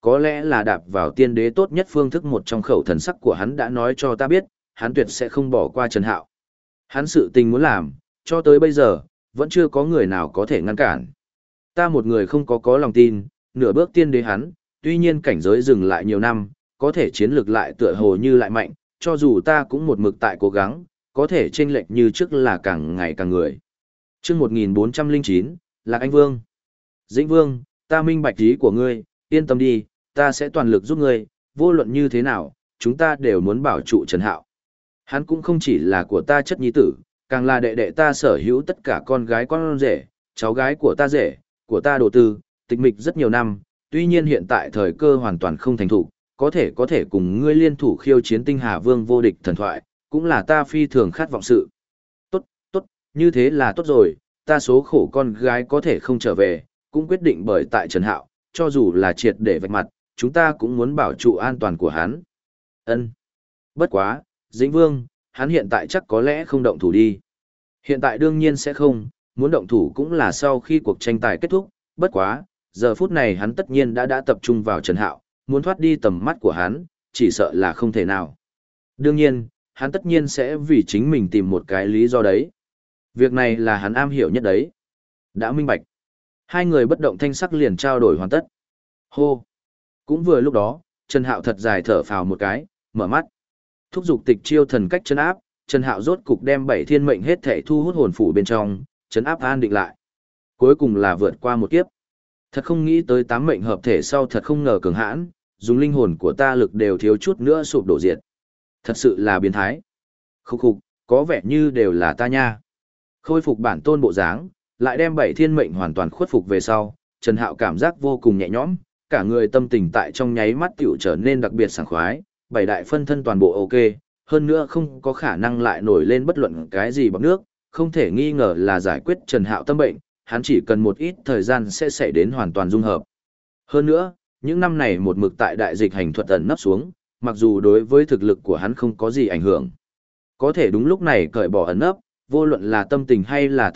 có lẽ là đạp vào tiên đế tốt nhất phương thức một trong khẩu thần sắc của hắn đã nói cho ta biết, hắn tuyệt sẽ không bỏ qua Trần Hạo. Hắn sự tình muốn làm, cho tới bây giờ, vẫn chưa có người nào có thể ngăn cản. Ta một người không có lòng tin, nửa bước tiên đế hắn, tuy nhiên cảnh giới dừng lại nhiều năm, có thể chiến lược lại tựa hồ như lại mạnh, cho dù ta cũng một mực tại cố gắng, có thể chênh lệch như trước là càng ngày càng người. Chương 1409, Lạc Anh Vương. Dĩnh Vương, ta minh bạch ý của ngươi, yên tâm đi, ta sẽ toàn lực giúp ngươi, vô luận như thế nào, chúng ta đều muốn bảo trụ Trần Hạo. Hắn cũng không chỉ là của ta chất nhi tử, càng là đệ đệ ta sở hữu tất cả con gái con rể, cháu gái của ta rể, của ta đồ tư, tịch mịch rất nhiều năm, tuy nhiên hiện tại thời cơ hoàn toàn không thành thủ, có thể cùng ngươi liên thủ khiêu chiến Tinh Hà Vương vô địch thần thoại, cũng là ta phi thường khát vọng sự. Tốt, tốt, như thế là tốt rồi, ta số khổ con gái có thể không trở về, cũng quyết định bởi tại Trần Hạo, cho dù là triệt để vạch mặt, chúng ta cũng muốn bảo trụ an toàn của hắn. Ân. Bất quá, Dĩnh Vương, hắn hiện tại chắc có lẽ không động thủ đi. Hiện tại đương nhiên sẽ không, muốn động thủ cũng là sau khi cuộc tranh tài kết thúc, bất quá, giờ phút này hắn tất nhiên đã tập trung vào Trần Hạo, muốn thoát đi tầm mắt của hắn, chỉ sợ là không thể nào. Đương nhiên, hắn tất nhiên sẽ vì chính mình tìm một cái lý do đấy. Việc này là hắn am hiểu nhất đấy. Đã minh bạch. Hai người bất động thanh sắc liền trao đổi hoàn tất. Hô. Cũng vừa lúc đó, Trần Hạo thật dài thở phào một cái, mở mắt. Thúc giục tịch chiêu thần cách chân áp, Trần Hạo rốt cục đem 7 thiên mệnh hết thể thu hút hồn phủ bên trong, trấn áp an định lại. Cuối cùng là vượt qua một kiếp. Thật không nghĩ tới 8 mệnh hợp thể sau thật không ngờ cường hãn, dùng linh hồn của ta lực đều thiếu chút nữa sụp đổ diệt. Thật sự là biến thái. Khúc khục, có vẻ như đều là ta nha. Khôi phục bản tôn bộ dáng, lại đem 7 thiên mệnh hoàn toàn khuất phục về sau, Trần Hạo cảm giác vô cùng nhẹ nhõm, cả người tâm tình tại trong nháy mắt tiểu trở nên đặc biệt sảng khoái, 7 đại phân thân toàn bộ ok, hơn nữa không có khả năng lại nổi lên bất luận cái gì bọt nước, không thể nghi ngờ là giải quyết Trần Hạo tâm bệnh, hắn chỉ cần một ít thời gian sẽ xảy đến hoàn toàn dung hợp. Hơn nữa, những năm này một mực tại đại dịch hành thuật ẩn nấp xuống, mặc dù đối với thực lực của hắn không có gì ảnh hưởng. Có thể đúng lúc này cởi bỏ ẩn nấp, vô luận là tâm tình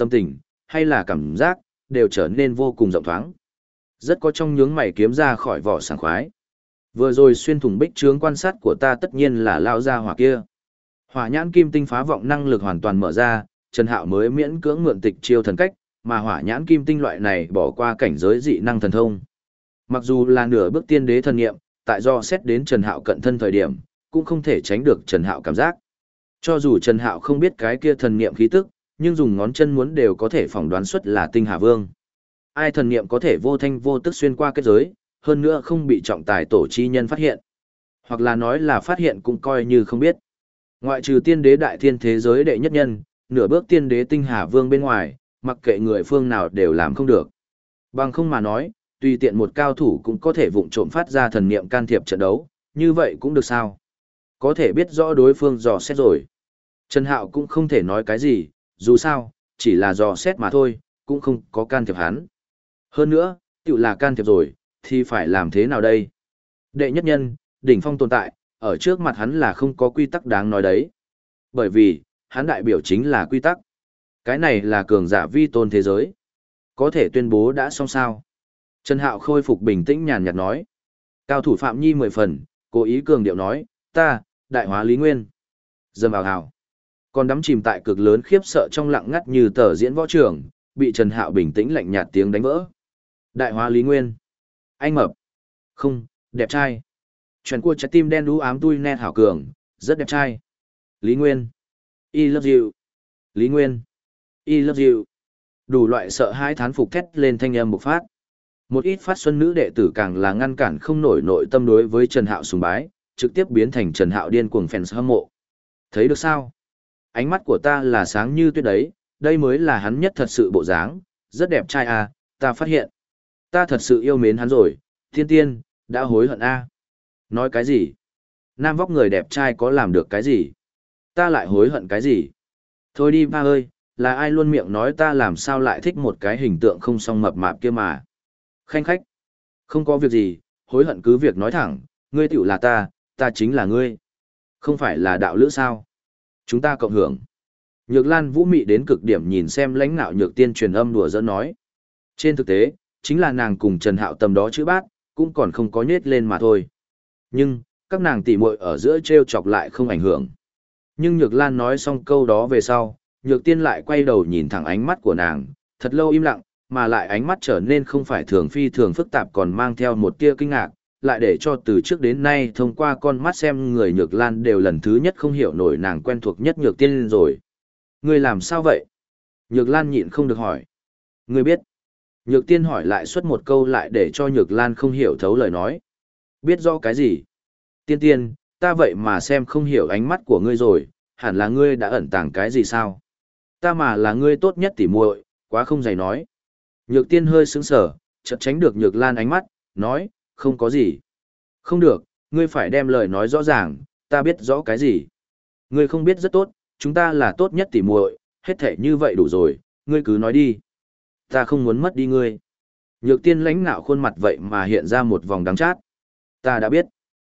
hay là cảm giác, đều trở nên vô cùng rộng thoáng. Rất có trong nhướng mày kiếm ra khỏi vỏ sảng khoái. Vừa rồi xuyên thủng bích trướng quan sát của ta tất nhiên là lao ra hỏa kia. Hỏa nhãn kim tinh phá vọng năng lực hoàn toàn mở ra, Trần Hạo mới miễn cưỡng mượn tịch chiêu thần cách, mà hỏa nhãn kim tinh loại này bỏ qua cảnh giới dị năng thần thông. Mặc dù là nửa bước tiên đế thần nghiệm, tại do xét đến Trần Hạo cận thân thời điểm, cũng không thể tránh được Trần Hạo cảm giác. Cho dù Trần Hạo không biết cái kia thần niệm khí tức, nhưng dùng ngón chân muốn đều có thể phỏng đoán xuất là Tinh Hà Vương. Ai thần niệm có thể vô thanh vô tức xuyên qua kết giới, hơn nữa không bị trọng tài tổ chi nhân phát hiện. Hoặc là nói là phát hiện cũng coi như không biết. Ngoại trừ tiên đế đại thiên thế giới đệ nhất nhân, nửa bước tiên đế Tinh Hà Vương bên ngoài, mặc kệ người phương nào đều làm không được. Bằng không mà nói, tùy tiện một cao thủ cũng có thể vụng trộm phát ra thần niệm can thiệp trận đấu, như vậy cũng được sao? Có thể biết rõ đối phương dò xét rồi. Trần Hạo cũng không thể nói cái gì, dù sao, chỉ là dò xét mà thôi, cũng không có can thiệp hắn. Hơn nữa, tự là can thiệp rồi, thì phải làm thế nào đây? Đệ nhất nhân, đỉnh phong tồn tại, ở trước mặt hắn là không có quy tắc đáng nói đấy. Bởi vì, hắn đại biểu chính là quy tắc. Cái này là cường giả vi tôn thế giới. Có thể tuyên bố đã xong sao? Trần Hạo khôi phục bình tĩnh nhàn nhạt nói. Cao thủ Phạm Nhi 10 phần, cố ý cường điệu nói, ta, đại hóa Lý Nguyên. Dâm ào hào. Còn đắm chìm tại cực lớn khiếp sợ trong lặng ngắt như tờ diễn võ trường, bị Trần Hạo bình tĩnh lạnh nhạt tiếng đánh vỡ. Đại hóa Lý Nguyên. Anh mập. Không, đẹp trai. Chuyện của trái tim đen đú ám tui nét hảo cường, rất đẹp trai. Lý Nguyên. I love you. Lý Nguyên. I love you. Đủ loại sợ hãi thán phục thét lên thanh âm bộc phát. Một ít phát xuân nữ đệ tử càng là ngăn cản không nổi nội tâm đối với Trần Hạo sùng bái, trực tiếp biến thành Trần Hạo điên cuồng fans hâm mộ. Thấy được sao? Ánh mắt của ta là sáng như tuyết đấy, đây mới là hắn nhất thật sự bộ dáng, rất đẹp trai à, ta phát hiện. Ta thật sự yêu mến hắn rồi, thiên tiên, đã hối hận a. Nói cái gì? Nam vóc người đẹp trai có làm được cái gì? Ta lại hối hận cái gì? Thôi đi ba ơi, là ai luôn miệng nói ta làm sao lại thích một cái hình tượng không song mập mạp kia mà. Khanh khách. Không có việc gì, hối hận cứ việc nói thẳng, ngươi tiểu là ta chính là ngươi. Không phải là đạo lữ sao? Chúng ta cộng hưởng. Nhược Lan vũ mị đến cực điểm nhìn xem lãnh nạo nhược tiên truyền âm đùa giỡn nói. Trên thực tế, chính là nàng cùng Trần Hạo tầm đó chữ bát, cũng còn không có nhết lên mà thôi. Nhưng, các nàng tỉ muội ở giữa treo chọc lại không ảnh hưởng. Nhưng Nhược Lan nói xong câu đó về sau, Nhược Tiên lại quay đầu nhìn thẳng ánh mắt của nàng, thật lâu im lặng, mà lại ánh mắt trở nên không phải thường phi thường phức tạp còn mang theo một tia kinh ngạc, lại để cho từ trước đến nay thông qua con mắt xem người Nhược Lan đều lần thứ nhất không hiểu nổi nàng quen thuộc nhất Nhược Tiên rồi. Ngươi làm sao vậy? Nhược Lan nhịn không được hỏi. Ngươi biết. Nhược Tiên hỏi lại suốt một câu lại để cho Nhược Lan không hiểu thấu lời nói. Biết rõ cái gì? Tiên tiên, ta vậy mà xem không hiểu ánh mắt của ngươi rồi, hẳn là ngươi đã ẩn tàng cái gì sao? Ta mà là ngươi tốt nhất tỉ muội, quá không dày nói. Nhược Tiên hơi sững sờ, chợt tránh được Nhược Lan ánh mắt, nói, không có gì. Không được, ngươi phải đem lời nói rõ ràng, ta biết rõ cái gì. Ngươi không biết rất tốt, chúng ta là tốt nhất tỉ muội, hết thể như vậy đủ rồi, ngươi cứ nói đi. Ta không muốn mất đi ngươi. Nhược Tiên lãnh ngạo khuôn mặt vậy mà hiện ra một vòng đắng chát. Ta đã biết.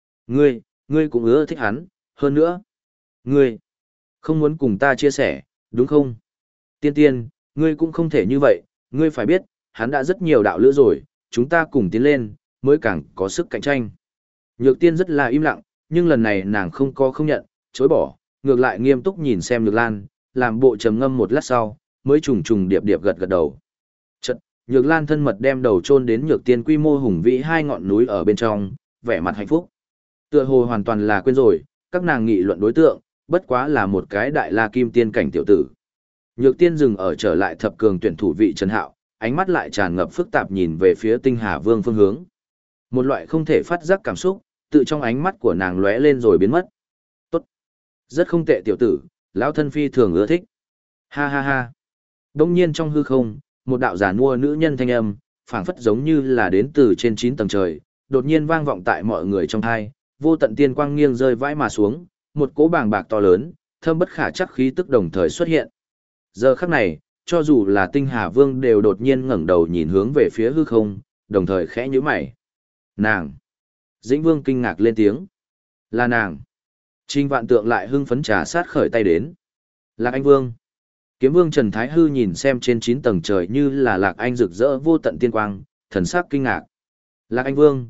Ngươi cũng ưa thích hắn, hơn nữa. Ngươi không muốn cùng ta chia sẻ, đúng không? Tiên tiên, ngươi cũng không thể như vậy, ngươi phải biết, hắn đã rất nhiều đạo lữ rồi, chúng ta cùng tiến lên, mới càng có sức cạnh tranh. Nhược Tiên rất là im lặng, nhưng lần này nàng không có không nhận, chối bỏ, ngược lại nghiêm túc nhìn xem Nhược Lan, làm bộ trầm ngâm một lát sau, mới trùng trùng điệp điệp gật gật đầu. Chợt, Nhược Lan thân mật đem đầu chôn đến Nhược Tiên quy mô hùng vĩ hai ngọn núi ở bên trong, vẻ mặt hạnh phúc. Tựa hồ hoàn toàn là quên rồi, các nàng nghị luận đối tượng, bất quá là một cái đại la kim tiên cảnh tiểu tử. Nhược Tiên dừng ở trở lại thập cường tuyển thủ vị Trần Hạo, ánh mắt lại tràn ngập phức tạp nhìn về phía Tinh Hà Vương phương hướng. Một loại không thể phát giác cảm xúc, tự trong ánh mắt của nàng lóe lên rồi biến mất. Tốt. Rất không tệ tiểu tử, lão thân phi thường ưa thích. Ha ha ha. Đông nhiên trong hư không, một đạo giả nua nữ nhân thanh âm, phảng phất giống như là đến từ trên 9 tầng trời, đột nhiên vang vọng tại mọi người trong tai, vô tận tiên quang nghiêng rơi vãi mà xuống, một cỗ bàng bạc to lớn, thâm bất khả chắc khí tức đồng thời xuất hiện. Giờ khắc này, cho dù là Tinh Hà Vương đều đột nhiên ngẩng đầu nhìn hướng về phía hư không, đồng thời khẽ nhíu mày. Nàng! Dĩnh Vương kinh ngạc lên tiếng. Là nàng! Trình Vạn Tượng lại hưng phấn trà sát khởi tay đến. Lạc Anh Vương! Kiếm Vương Trần Thái Hư nhìn xem trên 9 tầng trời như là Lạc Anh rực rỡ vô tận tiên quang, thần sắc kinh ngạc. Lạc Anh Vương,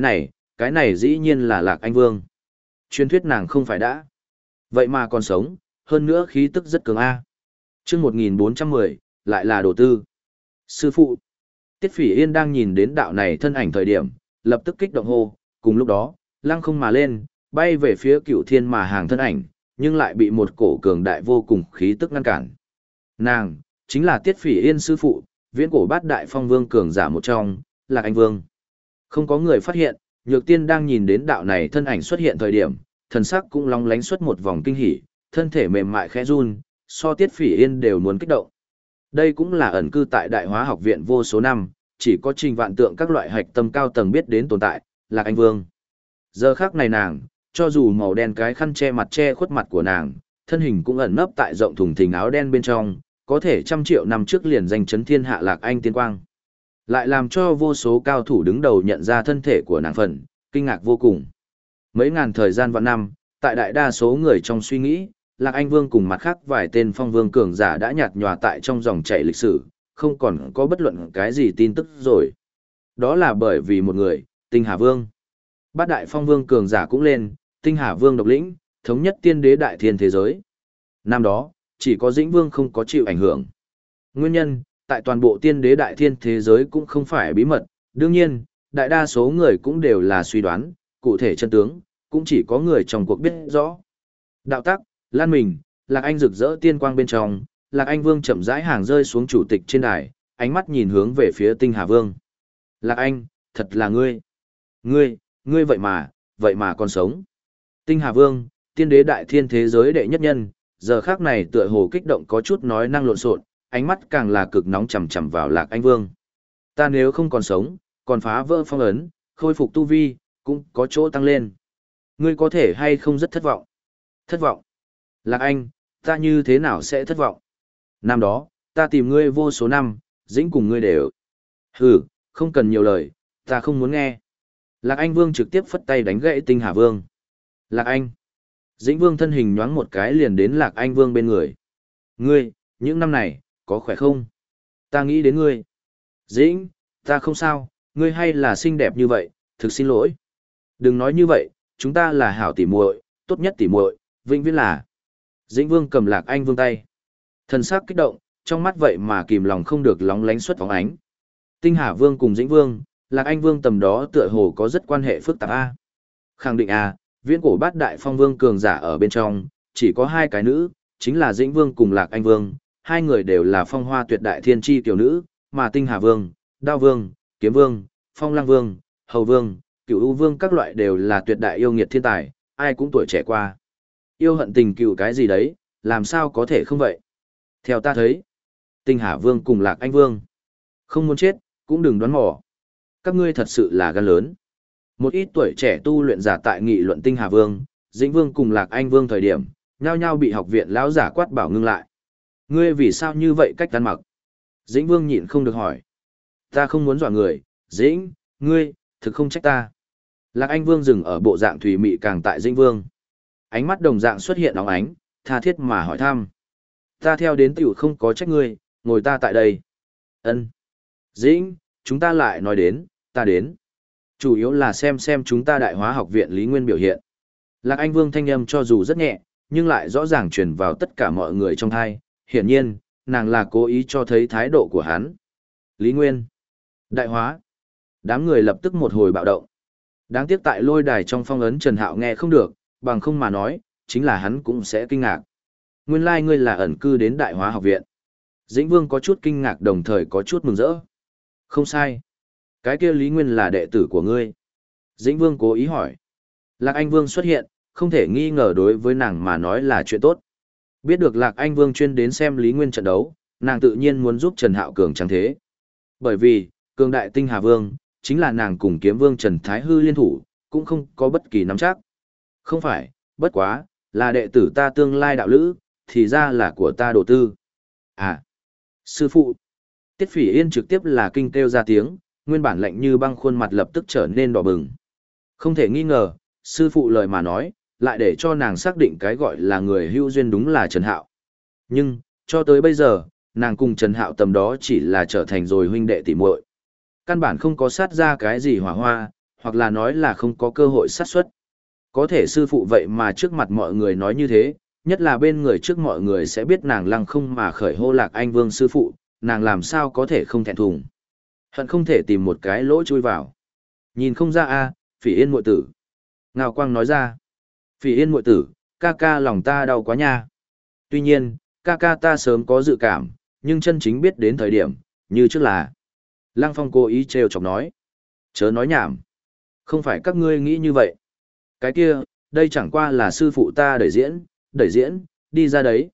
cái này dĩ nhiên là Lạc Anh Vương. Truyền thuyết nàng không phải đã. Vậy mà còn sống, hơn nữa khí tức rất cường A. Trước 1410, lại là đồ tư. Sư phụ. Tiết Phỉ Yên đang nhìn đến đạo này thân ảnh thời điểm, lập tức kích động hô, cùng lúc đó, lăng không mà lên, bay về phía Cửu Thiên mà hàng thân ảnh, nhưng lại bị một cổ cường đại vô cùng khí tức ngăn cản. Nàng, chính là Tiết Phỉ Yên sư phụ, viễn cổ bát đại phong vương cường giả một trong, Lạc Anh Vương. Không có người phát hiện, Nhược Tiên đang nhìn đến đạo này thân ảnh xuất hiện thời điểm, thần sắc cũng long lánh xuất một vòng kinh hỉ, thân thể mềm mại khẽ run, so Tiết Phỉ Yên đều muốn kích động. Đây cũng là ẩn cư tại Đại Hóa học viện vô số năm, chỉ có Trình Vạn Tượng các loại hạch tâm cao tầng biết đến tồn tại, Lạc Anh Vương. Giờ khắc này nàng, cho dù màu đen cái khăn che mặt che khuất mặt của nàng, thân hình cũng ẩn nấp tại rộng thùng thình áo đen bên trong, có thể trăm triệu năm trước liền danh chấn thiên hạ Lạc Anh tiên quang. Lại làm cho vô số cao thủ đứng đầu nhận ra thân thể của nàng phần, kinh ngạc vô cùng. Mấy ngàn thời gian vạn năm, tại đại đa số người trong suy nghĩ, Lạc Anh Vương cùng mặt khác vài tên phong vương cường giả đã nhạt nhòa tại trong dòng chảy lịch sử, không còn có bất luận cái gì tin tức rồi. Đó là bởi vì một người, Tinh Hà Vương. Bát đại phong vương cường giả cũng lên, Tinh Hà Vương độc lĩnh, thống nhất tiên đế đại thiên thế giới. Năm đó, chỉ có Dĩnh Vương không có chịu ảnh hưởng. Nguyên nhân, tại toàn bộ tiên đế đại thiên thế giới cũng không phải bí mật, đương nhiên, đại đa số người cũng đều là suy đoán, cụ thể chân tướng, cũng chỉ có người trong cuộc biết rõ. Đạo tắc, Lan Mình, Lạc Anh rực rỡ tiên quang bên trong, Lạc Anh Vương chậm rãi hàng rơi xuống chủ tịch trên đài, ánh mắt nhìn hướng về phía Tinh Hà Vương. Lạc Anh, thật là ngươi. Ngươi vậy mà còn sống. Tinh Hà Vương, tiên đế đại thiên thế giới đệ nhất nhân, giờ khác này tựa hồ kích động có chút nói năng lộn xộn, ánh mắt càng là cực nóng chằm chằm vào Lạc Anh Vương. Ta nếu không còn sống, còn phá vỡ phong ấn, khôi phục tu vi, cũng có chỗ tăng lên. Ngươi có thể hay không rất thất vọng? Thất vọng? Lạc Anh, ta như thế nào sẽ thất vọng? Năm đó, ta tìm ngươi vô số năm, dĩnh cùng ngươi đều. Hừ, không cần nhiều lời, ta không muốn nghe. Lạc Anh Vương trực tiếp phất tay đánh gãy Tinh Hà Vương. Lạc Anh. Dĩnh Vương thân hình nhoáng một cái liền đến Lạc Anh Vương bên người. Ngươi, những năm này, có khỏe không? Ta nghĩ đến ngươi. Dĩnh, ta không sao, ngươi hay là xinh đẹp như vậy, thực xin lỗi. Đừng nói như vậy, chúng ta là hảo tỉ muội, tốt nhất tỉ muội, vĩnh viễn là. Dĩnh Vương cầm Lạc Anh Vương tay. Thần sắc kích động, trong mắt vậy mà kìm lòng không được lóng lánh xuất phóng ánh. Tinh Hà Vương cùng Dĩnh Vương, Lạc Anh Vương tầm đó tựa hồ có rất quan hệ phức tạp a. Khẳng định a, viễn cổ bát đại phong vương cường giả ở bên trong, chỉ có hai cái nữ, chính là Dĩnh Vương cùng Lạc Anh Vương, hai người đều là phong hoa tuyệt đại thiên chi tiểu nữ, mà Tinh Hà Vương, Đao Vương, Kiếm Vương, Phong Lăng Vương, Hầu Vương, Cửu U Vương các loại đều là tuyệt đại yêu nghiệt thiên tài, ai cũng tuổi trẻ qua. Yêu hận tình cựu cái gì đấy, làm sao có thể không vậy? Theo ta thấy, Tinh Hà Vương cùng Lạc Anh Vương, không muốn chết, cũng đừng đoán mò. Các ngươi thật sự là gan lớn. Một ít tuổi trẻ tu luyện giả tại nghị luận Tinh Hà Vương, Dĩnh Vương cùng Lạc Anh Vương thời điểm, nhao nhao bị học viện lão giả quát bảo ngưng lại. Ngươi vì sao như vậy cách ăn mặc? Dĩnh Vương nhịn không được hỏi. Ta không muốn dọa người, Dĩnh, ngươi, thực không trách ta. Lạc Anh Vương dừng ở bộ dạng thủy mị càng tại Dĩnh Vương. Ánh mắt đồng dạng xuất hiện óng ánh, tha thiết mà hỏi thăm. Ta theo đến tiểu không có trách ngươi, ngồi ta tại đây. Ân. Dĩnh, chúng ta lại nói đến, ta đến. Chủ yếu là xem chúng ta Đại Hóa học viện Lý Nguyên biểu hiện. Lạc Anh Vương thanh âm cho dù rất nhẹ, nhưng lại rõ ràng truyền vào tất cả mọi người trong thai. Hiển nhiên, nàng là cố ý cho thấy thái độ của hắn. Lý Nguyên. Đại Hóa. Đám người lập tức một hồi bạo động. Đáng tiếc tại lôi đài trong phong ấn Trần Hạo nghe không được, bằng không mà nói, chính là hắn cũng sẽ kinh ngạc. Nguyên lai ngươi là ẩn cư đến Đại Hóa học viện. Dĩnh Vương có chút kinh ngạc đồng thời có chút mừng rỡ. Không sai. Cái kia Lý Nguyên là đệ tử của ngươi. Dĩnh Vương cố ý hỏi. Lạc Anh Vương xuất hiện, không thể nghi ngờ đối với nàng mà nói là chuyện tốt. Biết được Lạc Anh Vương chuyên đến xem Lý Nguyên trận đấu, nàng tự nhiên muốn giúp Trần Hạo cường trắng thế. Bởi vì, cường đại Tinh Hà Vương, chính là nàng cùng Kiếm Vương Trần Thái Hư liên thủ, cũng không có bất kỳ nắm chắc. Không phải, bất quá, là đệ tử ta tương lai đạo lữ, thì ra là của ta đồ tư. À, sư phụ. Tiết Phỉ Yên trực tiếp là kinh kêu ra tiếng, nguyên bản lạnh như băng khuôn mặt lập tức trở nên đỏ bừng. Không thể nghi ngờ, sư phụ lời mà nói, lại để cho nàng xác định cái gọi là người hữu duyên đúng là Trần Hạo. Nhưng, cho tới bây giờ, nàng cùng Trần Hạo tầm đó chỉ là trở thành rồi huynh đệ tỉ muội. Căn bản không có sát ra cái gì hỏa hoa, hoặc là nói là không có cơ hội sát xuất. Có thể sư phụ vậy mà trước mặt mọi người nói như thế, nhất là bên người trước mọi người sẽ biết nàng lăng không mà khởi hô Lạc Anh Vương sư phụ, nàng làm sao có thể không thẹn thùng. Hận không thể tìm một cái lỗ chui vào. Nhìn không ra a, Phỉ Yên muội tử. Ngao Quang nói ra. Phỉ Yên muội tử, ca ca lòng ta đau quá nha. Tuy nhiên, ca ca ta sớm có dự cảm, nhưng chân chính biết đến thời điểm, như trước là. Lăng Phong cố ý trêu chọc nói. Chớ nói nhảm. Không phải các ngươi nghĩ như vậy. Cái kia, đây chẳng qua là sư phụ ta đẩy diễn, đi ra đấy,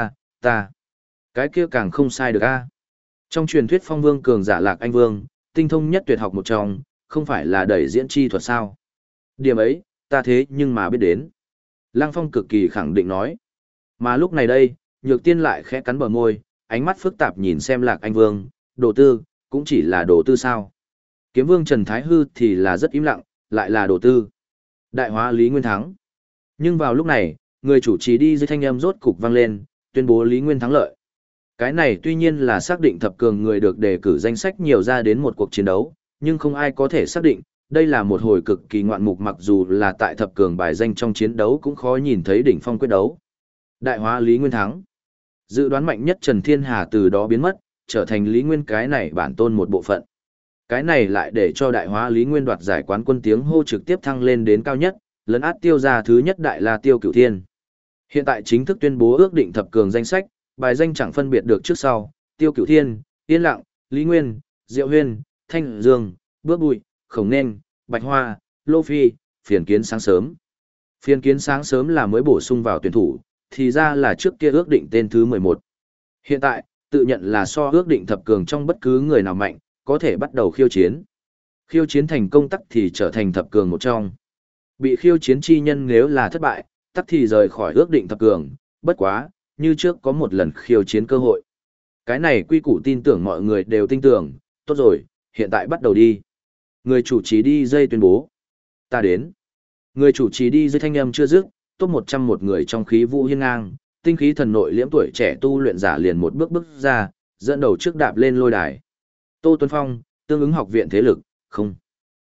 ta. Cái kia càng không sai được a. Trong truyền thuyết phong vương cường giả Lạc Anh Vương, tinh thông nhất tuyệt học một trong, không phải là đẩy diễn chi thuật sao. Điểm ấy, ta thế nhưng mà biết đến. Lăng Phong cực kỳ khẳng định nói. Mà lúc này đây, Nhược Tiên lại khẽ cắn bờ môi, ánh mắt phức tạp nhìn xem Lạc Anh Vương, đồ tư, cũng chỉ là đồ tư sao. Kiếm Vương Trần Thái Hư thì là rất im lặng, lại là đồ tư. Đại Hóa Lý Nguyên thắng. Nhưng vào lúc này, người chủ trì đi dưới thanh âm rốt cục vang lên, tuyên bố Lý Nguyên thắng lợi. Cái này tuy nhiên là xác định thập cường người được đề cử danh sách nhiều ra đến một cuộc chiến đấu, nhưng không ai có thể xác định, đây là một hồi cực kỳ ngoạn mục mặc dù là tại thập cường bài danh trong chiến đấu cũng khó nhìn thấy đỉnh phong quyết đấu. Đại Hóa Lý Nguyên thắng. Dự đoán mạnh nhất Trần Thiên Hà từ đó biến mất, trở thành Lý Nguyên cái này bản tôn một bộ phận. Cái này lại để cho Đại Hóa Lý Nguyên đoạt giải quán quân tiếng hô trực tiếp thăng lên đến cao nhất, lấn át Tiêu gia thứ nhất Đại La Tiêu Cửu Thiên. Hiện tại chính thức tuyên bố ước định thập cường danh sách, bài danh chẳng phân biệt được trước sau, Tiêu Cửu Thiên, Yên Lặng, Lý Nguyên, Diệu Huyên, Thanh Dương, Bước Bụi, Khổng Nên, Bạch Hoa, Lô Phi, Phiền Kiến Sáng Sớm. Phiền Kiến Sáng Sớm là mới bổ sung vào tuyển thủ, thì ra là trước kia ước định tên thứ 11. Hiện tại, tự nhận là so ước định thập cường trong bất cứ người nào mạnh, có thể bắt đầu khiêu chiến. Khiêu chiến thành công tắc thì trở thành thập cường một trong. Bị khiêu chiến chi nhân nếu là thất bại, tắc thì rời khỏi ước định thập cường, bất quá, như trước có một lần khiêu chiến cơ hội. Cái này quy củ tin tưởng mọi người đều tin tưởng, tốt rồi, hiện tại bắt đầu đi. Người chủ trì đi dây tuyên bố. Ta đến. Người chủ trì đi dây thanh âm chưa dứt, top 101 người trong khí vũ hiên ngang, tinh khí thần nội liễm tuổi trẻ tu luyện giả liền một bước ra, dẫn đầu trước đạp lên lôi đài. Tô Tuấn Phong, tương ứng học viện thế lực, không.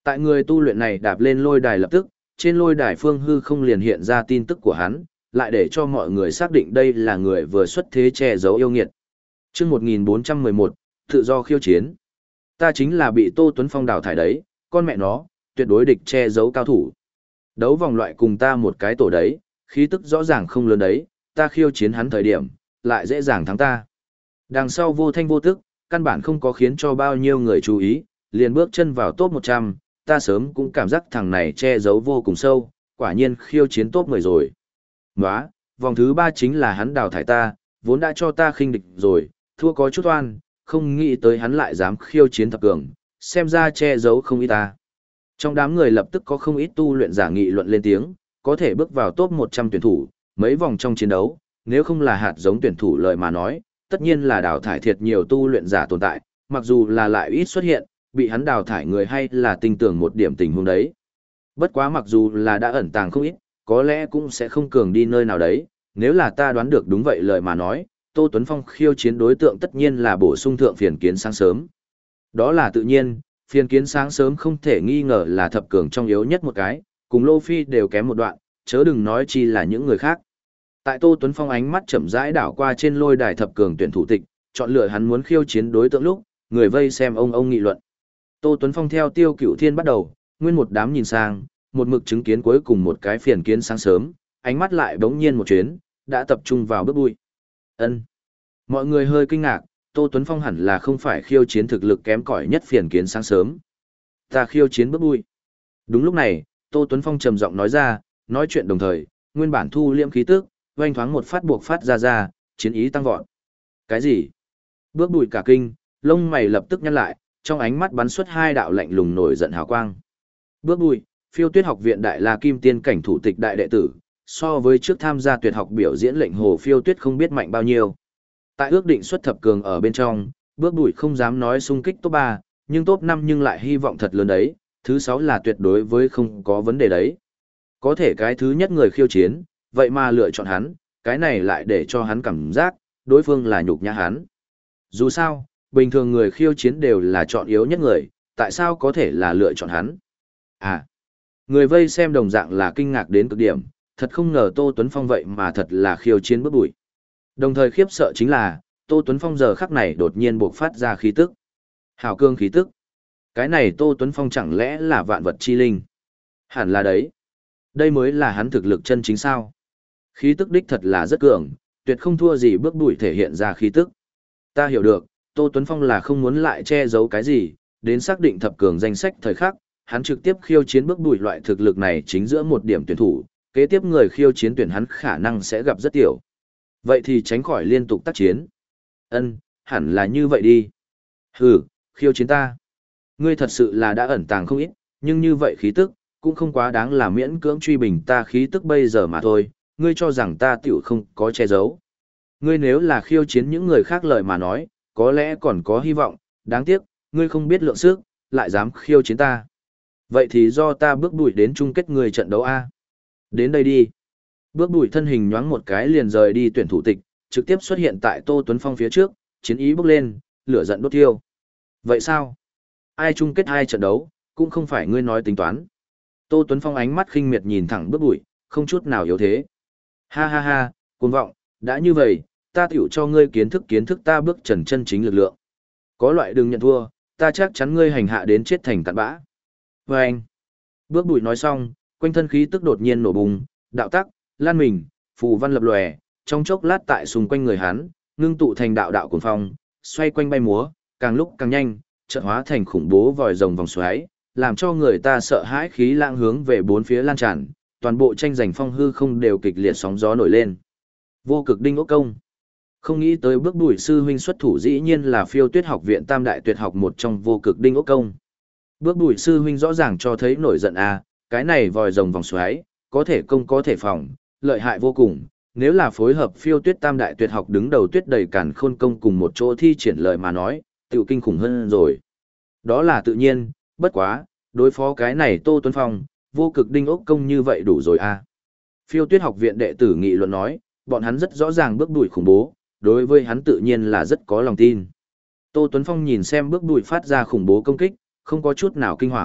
Tại người tu luyện này đạp lên lôi đài lập tức, trên lôi đài phương hư không liền hiện ra tin tức của hắn, lại để cho mọi người xác định đây là người vừa xuất thế che giấu yêu nghiệt. Chương 1411, tự do khiêu chiến. Ta chính là bị Tô Tuấn Phong đào thải đấy, con mẹ nó, tuyệt đối địch che giấu cao thủ. Đấu vòng loại cùng ta một cái tổ đấy, khí tức rõ ràng không lớn đấy, ta khiêu chiến hắn thời điểm, lại dễ dàng thắng ta. Đằng sau vô thanh vô tức, căn bản không có khiến cho bao nhiêu người chú ý, liền bước chân vào top 100, ta sớm cũng cảm giác thằng này che giấu vô cùng sâu, quả nhiên khiêu chiến top 10 rồi. Nóa, vòng thứ 3 chính là hắn đào thải ta, vốn đã cho ta khinh địch rồi, thua có chút oan, không nghĩ tới hắn lại dám khiêu chiến thập cường, xem ra che giấu không ít ta. Trong đám người lập tức có không ít tu luyện giả nghị luận lên tiếng, có thể bước vào top 100 tuyển thủ, mấy vòng trong chiến đấu, nếu không là hạt giống tuyển thủ lời mà nói, tất nhiên là đào thải thiệt nhiều tu luyện giả tồn tại, mặc dù là lại ít xuất hiện, bị hắn đào thải người hay là tin tưởng một điểm tình huống đấy. Bất quá mặc dù là đã ẩn tàng không ít, có lẽ cũng sẽ không cường đi nơi nào đấy, nếu là ta đoán được đúng vậy lời mà nói, Tô Tuấn Phong khiêu chiến đối tượng tất nhiên là bổ sung thượng phiền kiến sáng sớm. Đó là tự nhiên, phiền kiến sáng sớm không thể nghi ngờ là thập cường trong yếu nhất một cái, cùng Lô Phi đều kém một đoạn, chớ đừng nói chi là những người khác. Tại Tô Tuấn Phong ánh mắt chậm rãi đảo qua trên lôi đài thập cường tuyển thủ tịch, chọn lựa hắn muốn khiêu chiến đối tượng lúc, người vây xem ông nghị luận. Tô Tuấn Phong theo Tiêu Cửu Thiên bắt đầu, nguyên một đám nhìn sang, một mực chứng kiến cuối cùng một cái phiền kiến sáng sớm, ánh mắt lại bỗng nhiên một chuyến, đã tập trung vào bước bụi. Ân. Mọi người hơi kinh ngạc, Tô Tuấn Phong hẳn là không phải khiêu chiến thực lực kém cỏi nhất phiền kiến sáng sớm. Ta khiêu chiến bước bụi. Đúng lúc này, Tô Tuấn Phong trầm giọng nói ra, nói chuyện đồng thời, nguyên bản thu liễm khí tức, oanh thoáng một phát buộc phát ra, chiến ý tăng vọt. Cái gì? Bước bụi cả kinh, lông mày lập tức nhăn lại, trong ánh mắt bắn xuất hai đạo lạnh lùng nổi giận hào quang. Bước bụi, Phiêu Tuyết học viện Đại La Kim Tiên cảnh thủ tịch đại đệ tử, so với trước tham gia tuyệt học biểu diễn lệnh hồ Phiêu Tuyết không biết mạnh bao nhiêu. Tại ước định xuất thập cường ở bên trong, bước bụi không dám nói xung kích top 3, nhưng top 5 nhưng lại hy vọng thật lớn đấy, thứ 6 là tuyệt đối với không có vấn đề đấy. Có thể cái thứ nhất người khiêu chiến, vậy mà lựa chọn hắn, cái này lại để cho hắn cảm giác, đối phương là nhục nhã hắn. Dù sao, bình thường người khiêu chiến đều là chọn yếu nhất người, tại sao có thể là lựa chọn hắn? À, người vây xem đồng dạng là kinh ngạc đến cực điểm, thật không ngờ Tô Tuấn Phong vậy mà thật là khiêu chiến bước bụi. Đồng thời khiếp sợ chính là, Tô Tuấn Phong giờ khắc này đột nhiên bộc phát ra khí tức. Hào cương khí tức. Cái này Tô Tuấn Phong chẳng lẽ là vạn vật chi linh? Hẳn là đấy. Đây mới là hắn thực lực chân chính sao. Khí tức đích thật là rất cường, tuyệt không thua gì bước bụi thể hiện ra khí tức. Ta hiểu được, Tô Tuấn Phong là không muốn lại che giấu cái gì, đến xác định thập cường danh sách thời khắc, hắn trực tiếp khiêu chiến bước bụi loại thực lực này chính giữa một điểm tuyển thủ, kế tiếp người khiêu chiến tuyển hắn khả năng sẽ gặp rất tiểu. Vậy thì tránh khỏi liên tục tác chiến. Ân, hẳn là như vậy đi. Hừ, khiêu chiến ta. Ngươi thật sự là đã ẩn tàng không ít, nhưng như vậy khí tức, cũng không quá đáng là miễn cưỡng truy bình ta khí tức bây giờ mà thôi, ngươi cho rằng ta tiểu không có che giấu. Ngươi nếu là khiêu chiến những người khác lời mà nói, có lẽ còn có hy vọng, đáng tiếc, ngươi không biết lượng sức, lại dám khiêu chiến ta. Vậy thì do ta bước bụi đến chung kết người trận đấu A. Đến đây đi. Bước bụi thân hình nhoáng một cái liền rời đi tuyển thủ tịch, trực tiếp xuất hiện tại Tô Tuấn Phong phía trước, chiến ý bốc lên, lửa giận đốt thiêu. Vậy sao? Ai chung kết hai trận đấu, cũng không phải ngươi nói tính toán. Tô Tuấn Phong ánh mắt khinh miệt nhìn thẳng bước bụi, không chút nào yếu thế. Ha ha ha, cuồng vọng, đã như vậy, ta tiểu cho ngươi kiến thức ta bước trần chân chính lực lượng. Có loại đừng nhận thua, ta chắc chắn ngươi hành hạ đến chết thành cặn bã. Và anh, bước bụi nói xong, quanh thân khí tức đột nhiên nổ bùng, đạo tắc, lan mình, phù văn lập lòe, trong chốc lát tại xung quanh người hắn, ngưng tụ thành đạo đạo cuồng phong, xoay quanh bay múa, càng lúc càng nhanh, chợt hóa thành khủng bố vòi rồng vòng xoáy, làm cho người ta sợ hãi khí lãng hướng về bốn phía lan tràn, toàn bộ tranh giành phong hư không đều kịch liệt sóng gió nổi lên. Vô cực đinh ốc công. Không nghĩ tới bước bùi sư huynh xuất thủ dĩ nhiên là Phiêu Tuyết học viện tam đại tuyệt học một trong vô cực đinh ốc công. Bước bùi sư huynh rõ ràng cho thấy nổi giận cái này vòi rồng vòng xoáy, có thể công có thể phòng, lợi hại vô cùng. Nếu là phối hợp Phiêu Tuyết tam đại tuyệt học đứng đầu tuyết đầy càn khôn công cùng một chỗ thi triển lời mà nói, tiểu kinh khủng hơn rồi. Đó là tự nhiên, bất quá, đối phó cái này Tô Tuấn Phong, vô cực đinh ốc công như vậy đủ rồi Phiêu Tuyết học viện đệ tử nghị luận nói, bọn hắn rất rõ ràng bước đuổi khủng bố, đối với hắn tự nhiên là rất có lòng tin. Tô Tuấn Phong nhìn xem bước đuổi phát ra khủng bố công kích, không có chút nào kinh hoàng,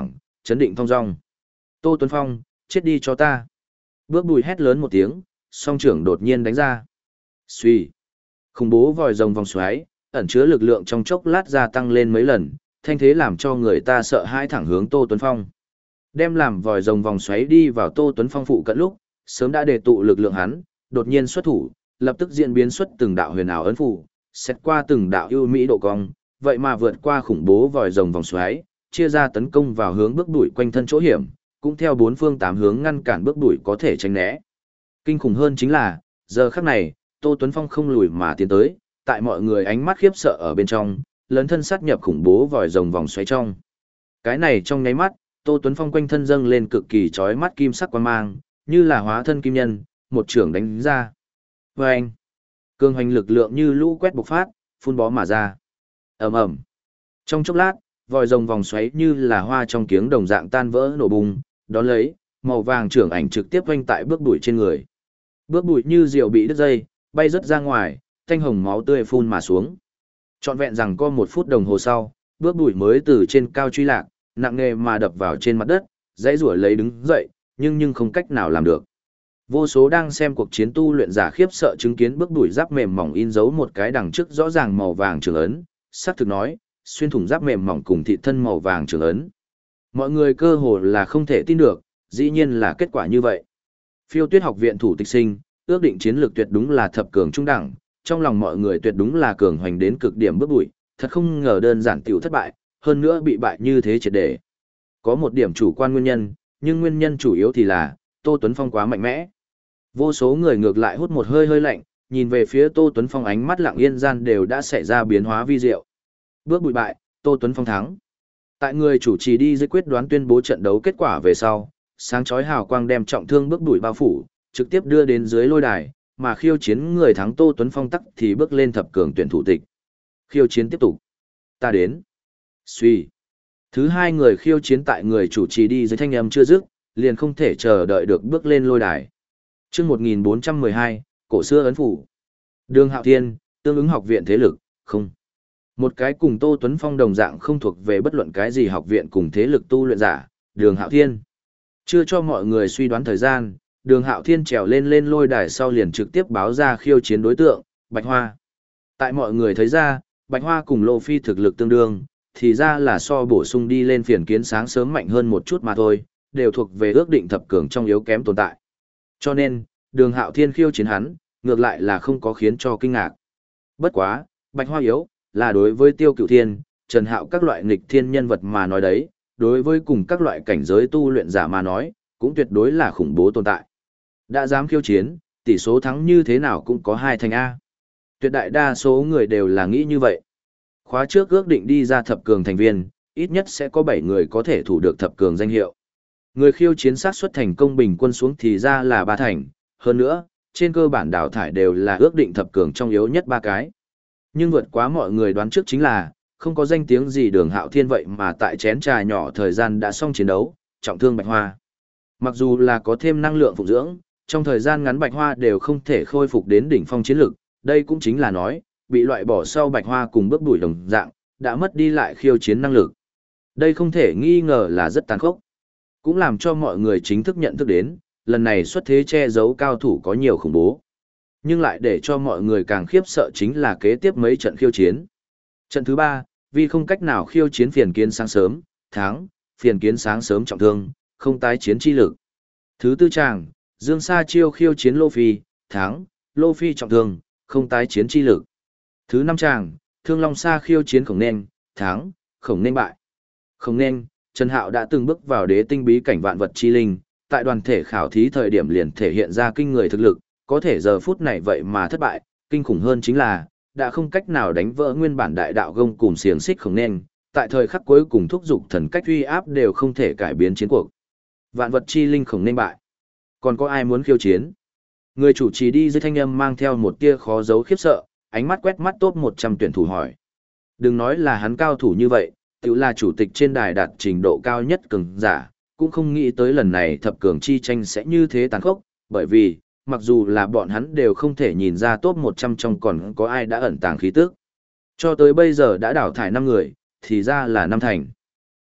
chấn định thong dong. Tô Tuấn Phong, chết đi cho ta. Bước bùi hét lớn một tiếng, song trưởng đột nhiên đánh ra. Xuy. Khủng bố vòi rồng vòng xoáy, ẩn chứa lực lượng trong chốc lát gia tăng lên mấy lần, thanh thế làm cho người ta sợ hãi thẳng hướng Tô Tuấn Phong. Đem làm vòi rồng vòng xoáy đi vào Tô Tuấn Phong phụ cận lúc, sớm đã đề tụ lực lượng hắn, đột nhiên xuất thủ, lập tức diễn biến xuất từng đạo huyền ảo ấn phù, xét qua từng đạo ưu mỹ độ cong, vậy mà vượt qua khủng bố vòi rồng vòng xoáy, chia ra tấn công vào hướng bước đuổi quanh thân chỗ hiểm, cũng theo bốn phương tám hướng ngăn cản bước đuổi có thể tránh né. Kinh khủng hơn chính là, giờ khắc này, Tô Tuấn Phong không lùi mà tiến tới, tại mọi người ánh mắt khiếp sợ ở bên trong, lấn thân sát nhập khủng bố vòi rồng vòng xoáy trong. Cái này trong nháy mắt, Tô Tuấn Phong quanh thân dâng lên cực kỳ chói mắt kim sắc quang mang, như là hóa thân kim nhân, một trường đánh ra. Vâng! Cường hoành lực lượng như lũ quét bộc phát, phun bó mà ra. Ầm ầm. Trong chốc lát, vòi rồng vòng xoáy như là hoa trong kiếng đồng dạng tan vỡ nổ bùng, đón lấy, màu vàng trưởng ảnh trực tiếp vanh tại bước đuổi trên người. Bước đuổi như diều bị đứt dây, bay rất ra ngoài, thanh hồng máu tươi phun mà xuống. Trọn vẹn rằng có 1 phút đồng hồ sau, bước đuổi mới từ trên cao truy lạc, nặng nề mà đập vào trên mặt đất, dãy rủa lấy đứng dậy, nhưng không cách nào làm được. Vô số đang xem cuộc chiến tu luyện giả khiếp sợ chứng kiến bước đuổi giáp mềm mỏng in dấu một cái đằng trước rõ ràng màu vàng trường ấn, sắc thực nói, xuyên thủng giáp mềm mỏng cùng thịt thân màu vàng trường ấn. Mọi người cơ hồ là không thể tin được, dĩ nhiên là kết quả như vậy. Phiêu Tuyết học viện thủ tịch sinh, ước định chiến lược tuyệt đúng là thập cường trung đẳng, trong lòng mọi người tuyệt đúng là cường hoành đến cực điểm bước đuổi, thật không ngờ đơn giản tiểu thất bại, hơn nữa bị bại như thế triệt để. Có một điểm chủ quan nguyên nhân, nhưng nguyên nhân chủ yếu thì là Tô Tuấn Phong quá mạnh mẽ. Vô số người ngược lại hút một hơi hơi lạnh, nhìn về phía Tô Tuấn Phong ánh mắt lặng yên gian đều đã xảy ra biến hóa vi diệu. Bước bụi bại, Tô Tuấn Phong thắng. Tại người chủ trì đi dưới quyết đoán tuyên bố trận đấu kết quả về sau, sáng chói hào quang đem trọng thương bước đuổi bao phủ, trực tiếp đưa đến dưới lôi đài, mà khiêu chiến người thắng Tô Tuấn Phong tắc thì bước lên thập cường tuyển thủ tịch. Khiêu chiến tiếp tục. Ta đến. Suy. Thứ hai người khiêu chiến tại người chủ trì đi dưới thanh âm chưa dứt, liền không thể chờ đợi được bước lên lôi đài. Chương 1412, cổ xưa ấn phủ. Đường Hạo Thiên, tương ứng học viện thế lực, không. Một cái cùng Tô Tuấn Phong đồng dạng không thuộc về bất luận cái gì học viện cùng thế lực tu luyện giả, Đường Hạo Thiên. Chưa cho mọi người suy đoán thời gian, Đường Hạo Thiên trèo lên lôi đài sau liền trực tiếp báo ra khiêu chiến đối tượng, Bạch Hoa. Tại mọi người thấy ra, Bạch Hoa cùng Lô Phi thực lực tương đương, thì ra là so bổ sung đi lên phiền kiến sáng sớm mạnh hơn một chút mà thôi, đều thuộc về ước định thập cường trong yếu kém tồn tại. Cho nên, Đường Hạo Thiên khiêu chiến hắn, ngược lại là không có khiến cho kinh ngạc. Bất quá, Bạch Hoa yếu, là đối với Tiêu Cửu Thiên, Trần Hạo các loại nghịch thiên nhân vật mà nói đấy, đối với cùng các loại cảnh giới tu luyện giả mà nói, cũng tuyệt đối là khủng bố tồn tại. Đã dám khiêu chiến, tỷ số thắng như thế nào cũng có 2 thành A. Tuyệt đại đa số người đều là nghĩ như vậy. Khóa trước ước định đi ra thập cường thành viên, ít nhất sẽ có 7 người có thể thủ được thập cường danh hiệu. Người khiêu chiến xác suất thành công bình quân xuống thì ra là 3 thành, hơn nữa, trên cơ bản đào thải đều là ước định thập cường trong yếu nhất 3 cái. Nhưng vượt quá mọi người đoán trước chính là, không có danh tiếng gì Đường Hạo Thiên vậy mà tại chén trà nhỏ thời gian đã xong chiến đấu, trọng thương Bạch Hoa. Mặc dù là có thêm năng lượng phụ dưỡng, trong thời gian ngắn Bạch Hoa đều không thể khôi phục đến đỉnh phong chiến lực, đây cũng chính là nói, bị loại bỏ sau Bạch Hoa cùng bước đuổi đồng dạng, đã mất đi lại khiêu chiến năng lực. Đây không thể nghi ngờ là rất tàn khốc. Cũng làm cho mọi người chính thức nhận thức đến, lần này xuất thế che giấu cao thủ có nhiều khủng bố. Nhưng lại để cho mọi người càng khiếp sợ chính là kế tiếp mấy trận khiêu chiến. Trận thứ 3, vì không cách nào khiêu chiến phiền kiến sáng sớm, thắng, phiền kiến sáng sớm trọng thương, không tái chiến chi lực. Thứ 4 tràng, Dương Sa Chiêu khiêu chiến Lô Phi, thắng, Lô Phi trọng thương, không tái chiến chi lực. Thứ 5 tràng, Thương Long Sa khiêu chiến Khổng Nên, thắng, Khổng Nên bại. Khổng Nên, Trần Hạo đã từng bước vào đế tinh bí cảnh vạn vật chi linh, tại đoàn thể khảo thí thời điểm liền thể hiện ra kinh người thực lực, có thể giờ phút này vậy mà thất bại, kinh khủng hơn chính là, đã không cách nào đánh vỡ nguyên bản đại đạo gông cùng xiềng xích Khổng Nên, tại thời khắc cuối cùng thúc giục thần cách uy áp đều không thể cải biến chiến cuộc. Vạn vật chi linh Khổng Nên bại. Còn có ai muốn khiêu chiến? Người chủ trì đi dưới thanh âm mang theo một tia khó giấu khiếp sợ, ánh mắt quét mắt top 100 tuyển thủ hỏi. Đừng nói là hắn cao thủ như vậy, tự là chủ tịch trên đài đạt trình độ cao nhất cường giả, cũng không nghĩ tới lần này thập cường chi tranh sẽ như thế tàn khốc, bởi vì, mặc dù là bọn hắn đều không thể nhìn ra top 100 trong còn có ai đã ẩn tàng khí tức. Cho tới bây giờ đã đào thải 5 người, thì ra là 5 thành.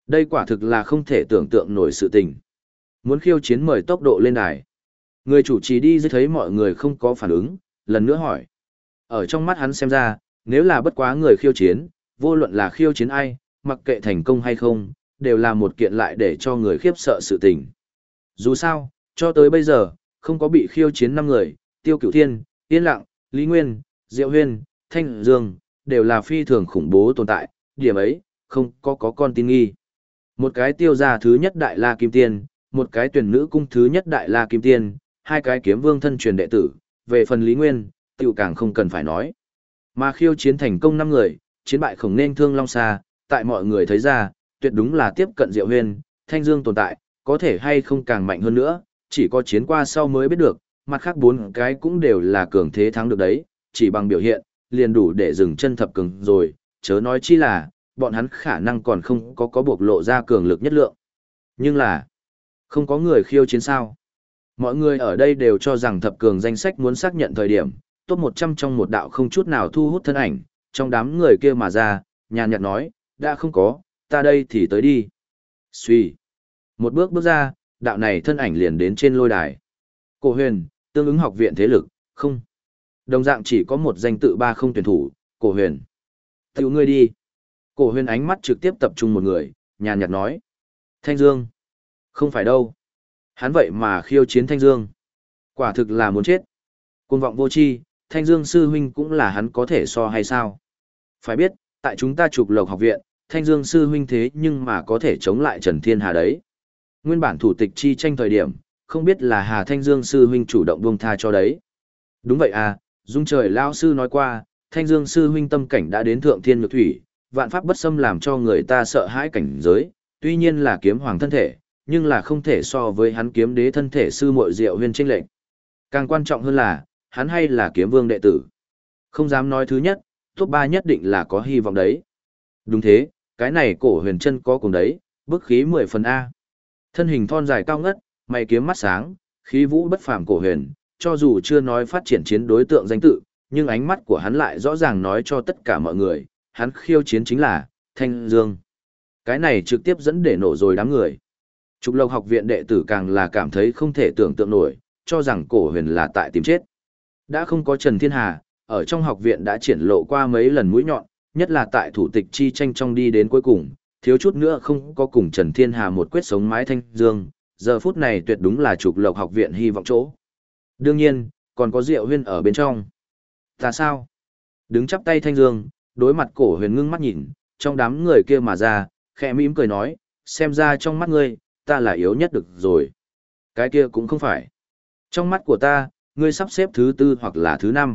Đây quả thực là không thể tưởng tượng nổi sự tình. Muốn khiêu chiến mời tốc độ lên đài. Người chủ trì đi dưới thấy mọi người không có phản ứng, lần nữa hỏi. Ở trong mắt hắn xem ra, nếu là bất quá người khiêu chiến, vô luận là khiêu chiến ai, mặc kệ thành công hay không, đều là một kiện lại để cho người khiếp sợ sự tình. Dù sao, cho tới bây giờ, không có bị khiêu chiến 5 người, Tiêu Cửu Thiên, Yên Lặng, Lý Nguyên, Diệu Huyên, Thanh Dương, đều là phi thường khủng bố tồn tại, điểm ấy, không có con tin nghi. Một cái tiêu gia thứ nhất đại la kim tiên, một cái tuyển nữ cung thứ nhất đại la kim tiên, hai cái kiếm vương thân truyền đệ tử, về phần Lý Nguyên, tiểu càng không cần phải nói. Mà khiêu chiến thành công 5 người, chiến bại khổng nên thương long xa, tại mọi người thấy ra, tuyệt đúng là tiếp cận Diệu Huyên, Thanh Dương tồn tại, có thể hay không càng mạnh hơn nữa, chỉ có chiến qua sau mới biết được, mặt khác 4 cái cũng đều là cường thế thắng được đấy, chỉ bằng biểu hiện, liền đủ để dừng chân thập cường rồi, chớ nói chi là, bọn hắn khả năng còn không có bộc lộ ra cường lực nhất lượng. Nhưng là, không có người khiêu chiến sao. Mọi người ở đây đều cho rằng thập cường danh sách muốn xác nhận thời điểm, top 100 trong một đạo không chút nào thu hút thân ảnh, trong đám người kia mà ra, nhàn nhạt nói, đã không có, ta đây thì tới đi. Xuy. Một bước bước ra, đạo này thân ảnh liền đến trên lôi đài. Cổ Huyền, tương ứng học viện thế lực, không. Đồng dạng chỉ có một danh tự 3 không tuyển thủ, Cổ Huyền. Tiểu ngươi đi. Cổ Huyền ánh mắt trực tiếp tập trung một người, nhàn nhạt nói. Thanh Dương. Không phải đâu. Hắn vậy mà khiêu chiến Thanh Dương. Quả thực là muốn chết. Cuồng vọng vô tri, Thanh Dương sư huynh cũng là hắn có thể so hay sao? Phải biết, tại chúng ta Trục Lộc học viện, Thanh Dương sư huynh thế nhưng mà có thể chống lại Trần Thiên Hà đấy. Nguyên bản thủ tịch chi tranh thời điểm, không biết là Hà Thanh Dương sư huynh chủ động buông tha cho đấy. Đúng vậy à, Dung Trời lão sư nói qua, Thanh Dương sư huynh tâm cảnh đã đến thượng thiên nhược thủy, vạn pháp bất xâm làm cho người ta sợ hãi cảnh giới, tuy nhiên là kiếm hoàng thân thể, nhưng là không thể so với hắn kiếm đế thân thể sư muội Diệu Huyên chênh lệch. Càng quan trọng hơn là, hắn hay là kiếm vương đệ tử. Không dám nói thứ nhất, top 3 nhất định là có hy vọng đấy. Đúng thế, cái này Cổ Huyền chân có cùng đấy, bức khí 10 phần A. Thân hình thon dài cao ngất, mày kiếm mắt sáng, khí vũ bất phàm Cổ Huyền, cho dù chưa nói phát triển chiến đối tượng danh tự, nhưng ánh mắt của hắn lại rõ ràng nói cho tất cả mọi người, hắn khiêu chiến chính là Thanh Dương. Cái này trực tiếp dẫn để nổ rồi đám người. Trục Lộc học viện đệ tử càng là cảm thấy không thể tưởng tượng nổi, cho rằng Cổ Huyền là tại tìm chết. Đã không có Trần Thiên Hà, ở trong học viện đã triển lộ qua mấy lần mũi nhọn, nhất là tại thủ tịch chi tranh trong đi đến cuối cùng, thiếu chút nữa không có cùng Trần Thiên Hà một quyết sống mái Thanh Dương, giờ phút này tuyệt đúng là Trục Lộc học viện hy vọng chỗ. Đương nhiên, còn có Diệu Huyên ở bên trong. Ta sao? Đứng chắp tay Thanh Dương, đối mặt Cổ Huyền ngưng mắt nhìn, trong đám người kia mà ra, khẽ mỉm cười nói, xem ra trong mắt ngươi, ta là yếu nhất được rồi. Cái kia cũng không phải. Trong mắt của ta, ngươi sắp xếp thứ 4 hoặc là thứ 5.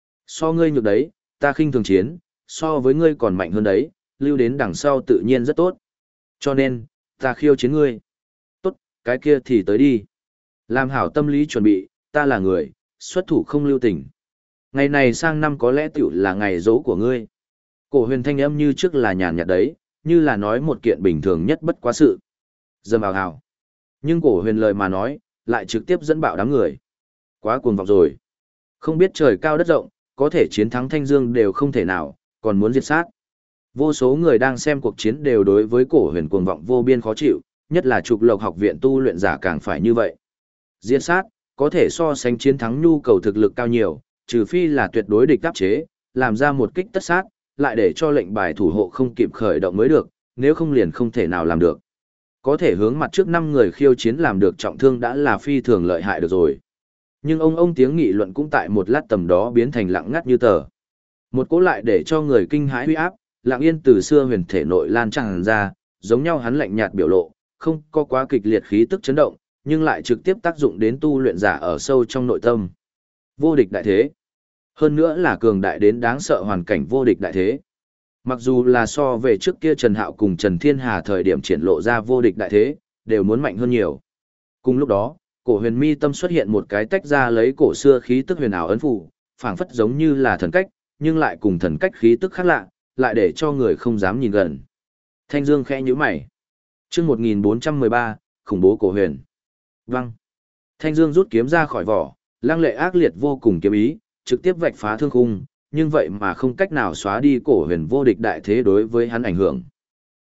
So ngươi nhược đấy, ta khinh thường chiến, so với ngươi còn mạnh hơn đấy, lưu đến đằng sau tự nhiên rất tốt. Cho nên, ta khiêu chiến ngươi. Tốt, cái kia thì tới đi. Làm hảo tâm lý chuẩn bị, ta là người, xuất thủ không lưu tình. Ngày này sang năm có lẽ tiểu là ngày dỗ của ngươi. Cổ Huyền thanh âm như trước là nhàn nhạt đấy, như là nói một kiện bình thường nhất bất quá sự. Dâm ào hào. Nhưng Cổ Huyền lời mà nói, lại trực tiếp dẫn bạo đám người. Quá cuồng vọng rồi. Không biết trời cao đất rộng, có thể chiến thắng Thanh Dương đều không thể nào, còn muốn diệt sát. Vô số người đang xem cuộc chiến đều đối với Cổ Huyền cuồng vọng vô biên khó chịu, nhất là Trục Lộc học viện tu luyện giả càng phải như vậy. Diệt sát, có thể so sánh chiến thắng nhu cầu thực lực cao nhiều, trừ phi là tuyệt đối địch áp chế, làm ra một kích tất sát, lại để cho lệnh bài thủ hộ không kịp khởi động mới được, nếu không liền không thể nào làm được. Có thể hướng mặt trước 5 người khiêu chiến làm được trọng thương đã là phi thường lợi hại được rồi. Nhưng ông tiếng nghị luận cũng tại một lát tầm đó biến thành lặng ngắt như tờ. Một cỗ lại để cho người kinh hãi uy áp, lặng yên từ xưa huyền thể nội lan tràn ra, giống nhau hắn lạnh nhạt biểu lộ, không có quá kịch liệt khí tức chấn động, nhưng lại trực tiếp tác dụng đến tu luyện giả ở sâu trong nội tâm. Vô địch đại thế. Hơn nữa là cường đại đến đáng sợ hoàn cảnh vô địch đại thế. Mặc dù là so về trước kia Trần Hạo cùng Trần Thiên Hà thời điểm triển lộ ra vô địch đại thế, đều muốn mạnh hơn nhiều. Cùng lúc đó, Cổ Huyền mi tâm xuất hiện một cái tách ra lấy cổ xưa khí tức huyền ảo ấn phù, phảng phất giống như là thần cách, nhưng lại cùng thần cách khí tức khác lạ, lại để cho người không dám nhìn gần. Thanh Dương khẽ nhíu mày. Chương 1413, khủng bố Cổ Huyền. Văng. Thanh Dương rút kiếm ra khỏi vỏ, lăng lệ ác liệt vô cùng kiếm ý, trực tiếp vạch phá thương khung, nhưng vậy mà không cách nào xóa đi Cổ Huyền vô địch đại thế đối với hắn ảnh hưởng.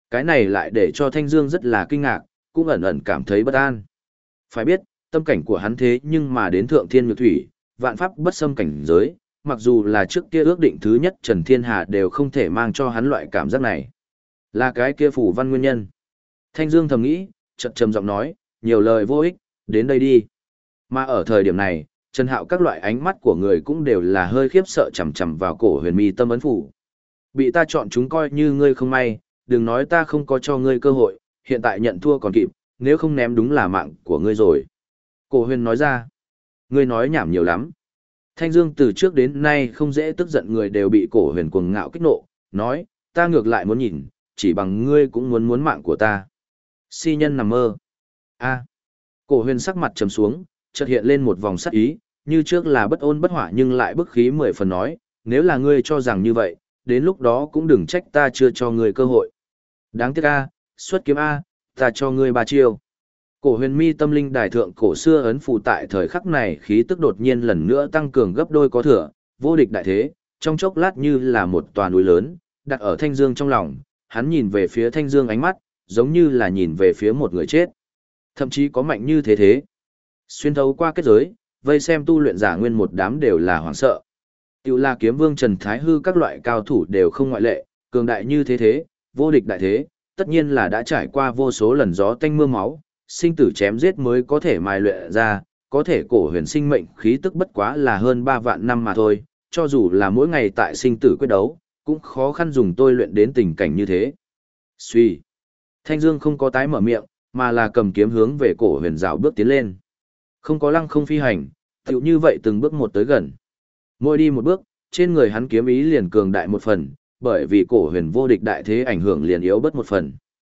Cái này lại để cho Thanh Dương rất là kinh ngạc, cũng ẩn ẩn cảm thấy bất an. Phải biết, tâm cảnh của hắn thế nhưng mà đến thượng thiên nhược thủy, vạn pháp bất xâm cảnh giới, mặc dù là trước kia ước định thứ nhất Trần Thiên Hà đều không thể mang cho hắn loại cảm giác này. Là cái kia phủ văn nguyên nhân. Thanh Dương thầm nghĩ, chợt trầm giọng nói, nhiều lời vô ích, đến đây đi. Mà ở thời điểm này, Trần Hạo các loại ánh mắt của người cũng đều là hơi khiếp sợ chằm chằm vào cổ huyền mi tâm ấn phủ. Bị ta chọn chúng coi như ngươi không may, đừng nói ta không có cho ngươi cơ hội, hiện tại nhận thua còn kịp, nếu không ném đúng là mạng của ngươi rồi. Cổ huyền nói ra, ngươi nói nhảm nhiều lắm. Thanh Dương từ trước đến nay không dễ tức giận người đều bị cổ huyền cuồng ngạo kích nộ, nói, ta ngược lại muốn nhìn, chỉ bằng ngươi cũng muốn mạng của ta. Si nhân nằm mơ. A. Cổ huyền sắc mặt trầm xuống, chợt hiện lên một vòng sắc ý, như trước là bất ôn bất hỏa nhưng lại bức khí 10 phần nói, nếu là ngươi cho rằng như vậy, đến lúc đó cũng đừng trách ta chưa cho ngươi cơ hội. Đáng tiếc a, xuất kiếm a, ta cho ngươi 3 chiêu. Cổ huyền mi tâm linh đài thượng cổ xưa ấn phù tại thời khắc này khí tức đột nhiên lần nữa tăng cường gấp đôi có thừa, vô địch đại thế, trong chốc lát như là một tòa núi lớn, đặt ở Thanh Dương trong lòng, hắn nhìn về phía Thanh Dương ánh mắt, giống như là nhìn về phía một người chết. Thậm chí có mạnh như thế. Xuyên thấu qua kết giới, vây xem tu luyện giả nguyên một đám đều là hoảng sợ. Tiểu là kiếm vương Trần Thái Hư các loại cao thủ đều không ngoại lệ, cường đại như thế, vô địch đại thế, tất nhiên là đã trải qua vô số lần gió tanh mưa máu, sinh tử chém giết mới có thể mài luyện ra, có thể cổ huyền sinh mệnh khí tức bất quá là hơn 3 vạn năm mà thôi, cho dù là mỗi ngày tại sinh tử quyết đấu, cũng khó khăn dùng tôi luyện đến tình cảnh như thế. Suy. Thanh Dương không có tái mở miệng, mà là cầm kiếm hướng về cổ huyền dạo bước tiến lên. Không có lăng không phi hành, tựu như vậy từng bước một tới gần. Mỗi đi một bước, trên người hắn kiếm ý liền cường đại một phần, bởi vì cổ huyền vô địch đại thế ảnh hưởng liền yếu bớt một phần.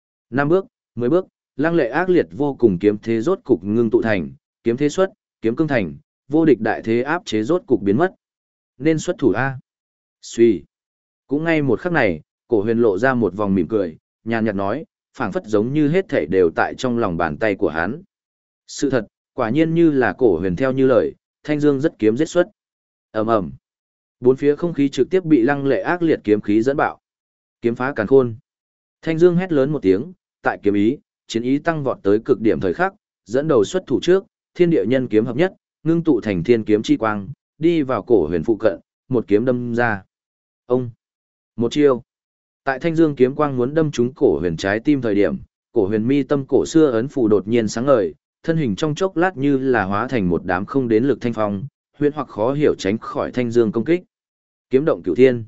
5 bước, 10 bước, lăng lệ ác liệt vô cùng kiếm thế rốt cục ngưng tụ thành, kiếm thế xuất, kiếm cương thành, vô địch đại thế áp chế rốt cục biến mất. Nên xuất thủ a. Suy. Cũng ngay một khắc này, cổ huyền lộ ra một vòng mỉm cười, nhàn nhạt nói, phảng phất giống như hết thảy đều tại trong lòng bàn tay của hắn. Sự thật, quả nhiên như là cổ huyền theo như lời, Thanh Dương rất kiếm giết xuất. Ầm ầm. Bốn phía không khí trực tiếp bị lăng lệ ác liệt kiếm khí dẫn bạo. Kiếm phá càn khôn. Thanh Dương hét lớn một tiếng, tại kiếm ý, chiến ý tăng vọt tới cực điểm thời khắc, dẫn đầu xuất thủ trước, thiên địa nhân kiếm hợp nhất, ngưng tụ thành thiên kiếm chi quang, đi vào cổ huyền phụ cận, một kiếm đâm ra. Ông. Một chiêu. Tại Thanh Dương kiếm quang muốn đâm trúng cổ huyền trái tim thời điểm, cổ huyền mi tâm cổ xưa ấn phù đột nhiên sáng ngời, thân hình trong chốc lát như là hóa thành một đám không đến lực thanh phong, huyễn hoặc khó hiểu tránh khỏi Thanh Dương công kích. Kiếm động cửu thiên.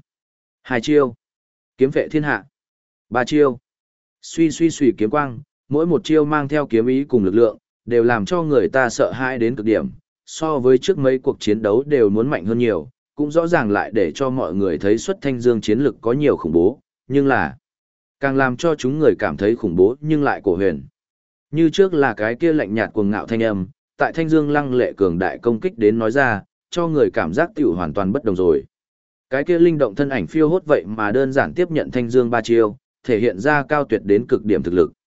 2 chiêu. Kiếm vệ thiên hạ. 3 chiêu. Suy suy suy kiếm quang, mỗi một chiêu mang theo kiếm ý cùng lực lượng, đều làm cho người ta sợ hãi đến cực điểm, so với trước mấy cuộc chiến đấu đều muốn mạnh hơn nhiều, cũng rõ ràng lại để cho mọi người thấy xuất Thanh Dương chiến lực có nhiều khủng bố, nhưng là càng làm cho chúng người cảm thấy khủng bố nhưng lại cổ huyền. Như trước là cái kia lạnh nhạt cuồng ngạo thanh âm, tại Thanh Dương lăng lệ cường đại công kích đến nói ra, cho người cảm giác tiểu hoàn toàn bất đồng rồi. Cái kia linh động thân ảnh phiêu hốt vậy mà đơn giản tiếp nhận Thanh Dương 3 chiêu, thể hiện ra cao tuyệt đến cực điểm thực lực.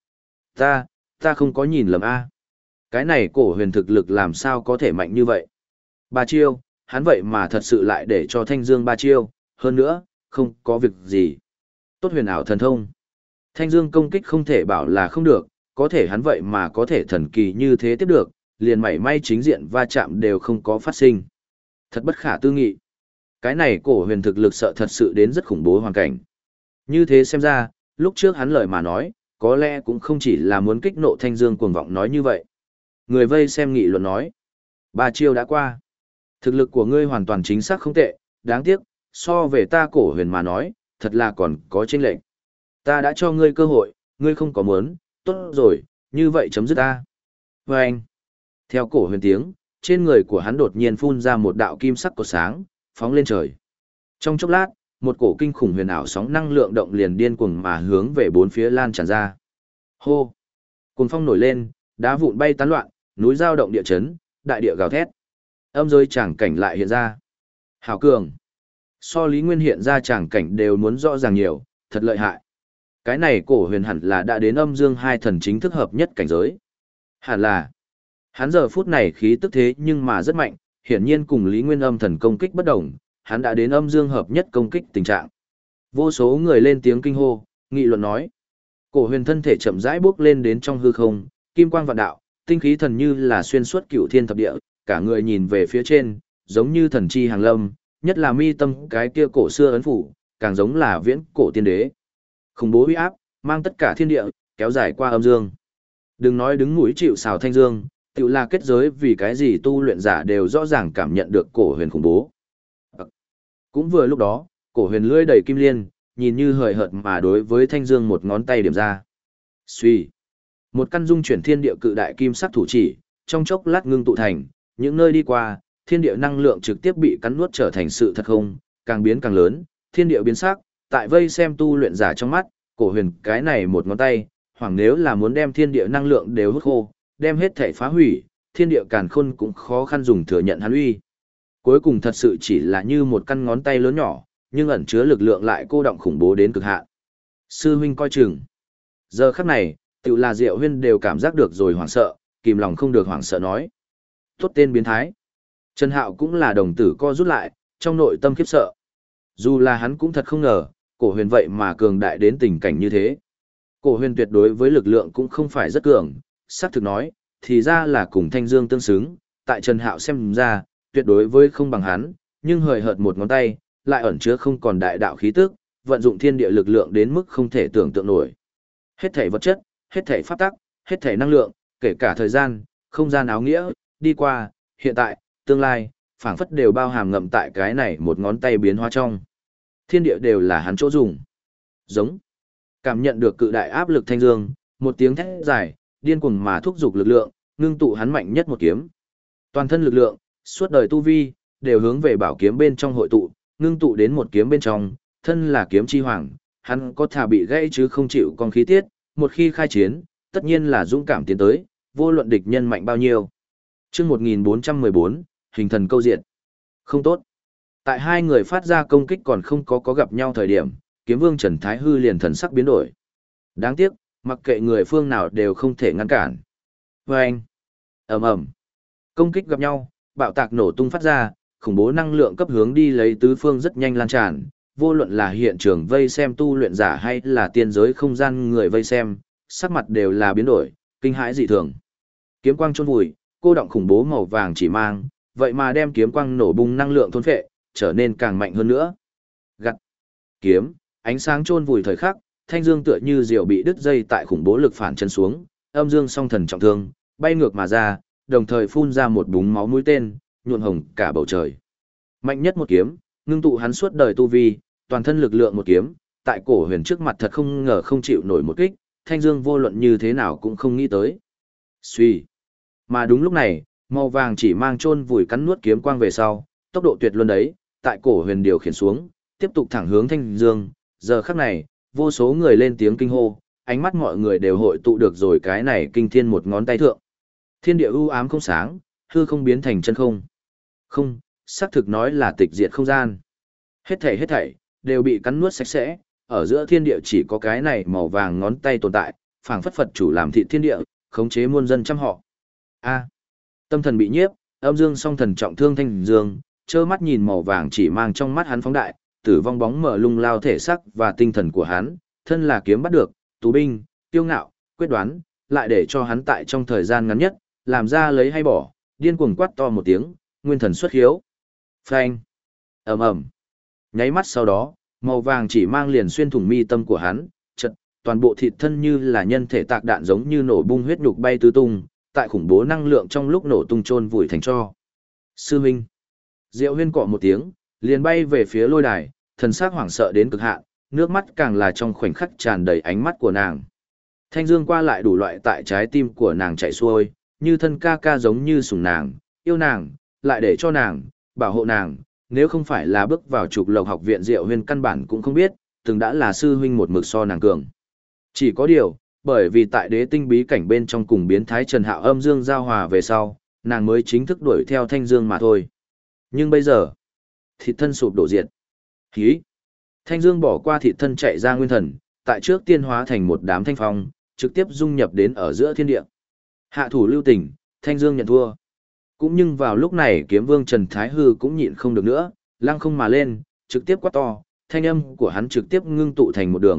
Ta không có nhìn lầm a. Cái này cổ huyền thực lực làm sao có thể mạnh như vậy? 3 chiêu, hắn vậy mà thật sự lại để cho Thanh Dương 3 chiêu, hơn nữa, không có việc gì. Tốt huyền ảo thần thông. Thanh Dương công kích không thể bảo là không được, có thể hắn vậy mà có thể thần kỳ như thế tiếp được, liền mảy may chính diện va chạm đều không có phát sinh. Thật bất khả tư nghị. Cái này cổ huyền thực lực sợ thật sự đến rất khủng bố hoàn cảnh. Như thế xem ra, lúc trước hắn lời mà nói, có lẽ cũng không chỉ là muốn kích nộ Thanh Dương cuồng vọng nói như vậy. Người vây xem nghị luận nói. 3 chiêu đã qua. Thực lực của ngươi hoàn toàn chính xác không tệ, đáng tiếc, so về ta cổ huyền mà nói, thật là còn có chênh lệch. Ta đã cho ngươi cơ hội, ngươi không có muốn, tốt rồi, như vậy chấm dứt ta. Và anh, theo cổ huyền tiếng, trên người của hắn đột nhiên phun ra một đạo kim sắc cột sáng, phóng lên trời. Trong chốc lát, một cổ kinh khủng huyền ảo sóng năng lượng động liền điên cuồng mà hướng về bốn phía lan tràn ra. Hô! Cuồng phong nổi lên, đá vụn bay tán loạn, núi dao động địa chấn, đại địa gào thét. Âm giới tràng cảnh lại hiện ra. Hảo cường! So Lý Nguyên hiện ra tràng cảnh đều muốn rõ ràng nhiều, thật lợi hại. Cái này cổ huyền hẳn là đã đến âm dương hai thần chính thức hợp nhất cảnh giới. Hẳn là, hắn giờ phút này khí tức thế nhưng mà rất mạnh, hiển nhiên cùng Lý Nguyên âm thần công kích bất đồng, hắn đã đến âm dương hợp nhất công kích tình trạng. Vô số người lên tiếng kinh hô, nghị luận nói. Cổ huyền thân thể chậm rãi bước lên đến trong hư không, kim quang vạn đạo, tinh khí thần như là xuyên suốt cửu thiên thập địa, cả người nhìn về phía trên, giống như thần chi hàng lâm, nhất là mi tâm cái kia cổ xưa ấn phủ, càng giống là viễn cổ tiên đế. Khủng bố uy áp, mang tất cả thiên địa, kéo dài qua âm dương. Đừng nói đứng núi chịu sào thanh dương, tự là kết giới vì cái gì tu luyện giả đều rõ ràng cảm nhận được cổ huyền khủng bố. Cũng vừa lúc đó, cổ huyền lưỡi đầy kim liên, nhìn như hời hợt mà đối với thanh dương một ngón tay điểm ra. Suy. Một căn dung chuyển thiên địa cự đại kim sắc thủ chỉ, trong chốc lát ngưng tụ thành, những nơi đi qua, thiên địa năng lượng trực tiếp bị cắn nuốt trở thành sự thật không, càng biến càng lớn, thiên địa biến sắc, tại vây xem tu luyện giả trong mắt, cổ huyền cái này một ngón tay, hoặc nếu là muốn đem thiên địa năng lượng đều hút khô, đem hết thể phá hủy, thiên địa càn khôn cũng khó khăn dùng thừa nhận hắn uy. Cuối cùng thật sự chỉ là như một căn ngón tay lớn nhỏ, nhưng ẩn chứa lực lượng lại cô động khủng bố đến cực hạn. Sư huynh coi chừng. Giờ khắc này, tự là Diệu Huyên đều cảm giác được rồi hoảng sợ, kìm lòng không được hoảng sợ nói. Tốt tên biến thái. Trần Hạo cũng là đồng tử co rút lại, trong nội tâm khiếp sợ. Dù là hắn cũng thật không ngờ, cổ huyền vậy mà cường đại đến tình cảnh như thế. Cổ huyền tuyệt đối với lực lượng cũng không phải rất cường, xác thực nói, thì ra là cùng Thanh Dương tương xứng, tại Trần Hạo xem ra, tuyệt đối với không bằng hắn, nhưng hời hợt một ngón tay, lại ẩn chứa không còn đại đạo khí tức, vận dụng thiên địa lực lượng đến mức không thể tưởng tượng nổi. Hết thảy vật chất, hết thảy pháp tắc, hết thảy năng lượng, kể cả thời gian, không gian áo nghĩa, đi qua, hiện tại, tương lai, phảng phất đều bao hàm ngậm tại cái này một ngón tay biến hóa trong. Thiên địa đều là hắn chỗ dùng. Giống. Cảm nhận được cự đại áp lực Thanh Dương, một tiếng thét dài, điên cuồng mà thúc giục lực lượng, ngưng tụ hắn mạnh nhất một kiếm. Toàn thân lực lượng, suốt đời tu vi, đều hướng về bảo kiếm bên trong hội tụ, ngưng tụ đến một kiếm bên trong, thân là kiếm chi hoàng, hắn có thà bị gãy chứ không chịu con khí tiết, một khi khai chiến, tất nhiên là dũng cảm tiến tới, vô luận địch nhân mạnh bao nhiêu. Chương 1414, hình thần câu diện. Không tốt. Tại hai người phát ra công kích còn không có gặp nhau thời điểm, kiếm vương Trần Thái Hư liền thần sắc biến đổi. Đáng tiếc, mặc kệ người phương nào đều không thể ngăn cản. Và anh, ầm ầm, công kích gặp nhau, bạo tạc nổ tung phát ra, khủng bố năng lượng cấp hướng đi lấy tứ phương rất nhanh lan tràn, vô luận là hiện trường vây xem tu luyện giả hay là tiên giới không gian người vây xem, sắc mặt đều là biến đổi, kinh hãi dị thường. Kiếm quang chôn vùi, cô động khủng bố màu vàng chỉ mang, vậy mà đem kiếm quang nổ bung năng lượng thôn phệ, trở nên càng mạnh hơn nữa. Gặt, kiếm, ánh sáng chôn vùi thời khắc, Thanh Dương tựa như diều bị đứt dây tại khủng bố lực phản chân xuống, âm dương song thần trọng thương, bay ngược mà ra, đồng thời phun ra một búng máu mũi tên, nhuộn hồng cả bầu trời. Mạnh nhất một kiếm, ngưng tụ hắn suốt đời tu vi, toàn thân lực lượng một kiếm, tại cổ huyền trước mặt thật không ngờ không chịu nổi một kích, Thanh Dương vô luận như thế nào cũng không nghĩ tới. Suy. Mà đúng lúc này, màu vàng chỉ mang chôn vùi cắn nuốt kiếm quang về sau, tốc độ tuyệt luân đấy, tại cổ huyền điều khiển xuống, tiếp tục thẳng hướng Thanh Dương. Giờ khắc này, vô số người lên tiếng kinh hô, ánh mắt mọi người đều hội tụ được rồi cái này kinh thiên một ngón tay thượng. Thiên địa u ám không sáng, hư không biến thành chân không. Không, xác thực nói là tịch diệt không gian. Hết thảy đều bị cắn nuốt sạch sẽ, ở giữa thiên địa chỉ có cái này màu vàng ngón tay tồn tại, phảng phất Phật chủ làm thị thiên địa, khống chế muôn dân trăm họ. A. Tâm thần bị nhiếp, âm dương song thần trọng thương Thanh Dương, trơ mắt nhìn màu vàng chỉ mang trong mắt hắn phóng đại, tử vong bóng mở lung lao thể sắc và tinh thần của hắn, thân là kiếm bắt được, tù binh, tiêu ngạo, quyết đoán, lại để cho hắn tại trong thời gian ngắn nhất, làm ra lấy hay bỏ, điên cuồng quát to một tiếng, nguyên thần xuất hiếu. Phanh. Ầm ầm. Nháy mắt sau đó, màu vàng chỉ mang liền xuyên thủng mi tâm của hắn, chợt toàn bộ thịt thân như là nhân thể tạc đạn giống như nổ bung huyết nhục bay tứ tung, tại khủng bố năng lượng trong lúc nổ tung chôn vùi thành tro. Sư huynh. Diệu Huyên cọ một tiếng, liền bay về phía lôi đài, thần sắc hoảng sợ đến cực hạn, nước mắt càng là trong khoảnh khắc tràn đầy ánh mắt của nàng. Thanh dương qua lại đủ loại tại trái tim của nàng chạy xuôi, như thân ca ca giống như sủng nàng, yêu nàng, lại để cho nàng, bảo hộ nàng, nếu không phải là bước vào trục lộc học viện Diệu Huyên căn bản cũng không biết, từng đã là sư huynh một mực so nàng cường. Chỉ có điều, bởi vì tại đế tinh bí cảnh bên trong cùng biến thái Trần Hạo âm dương giao hòa về sau, nàng mới chính thức đuổi theo Thanh Dương mà thôi. Nhưng bây giờ, thịt thân sụp đổ diệt. Hí! Thanh Dương bỏ qua thịt thân chạy ra nguyên thần, tại trước tiên hóa thành một đám thanh phong, trực tiếp dung nhập đến ở giữa thiên địa. Hạ thủ lưu tình, Thanh Dương nhận thua. Cũng nhưng vào lúc này kiếm vương Trần Thái Hư cũng nhịn không được nữa, lăng không mà lên, trực tiếp quát to, thanh âm của hắn trực tiếp ngưng tụ thành một đường,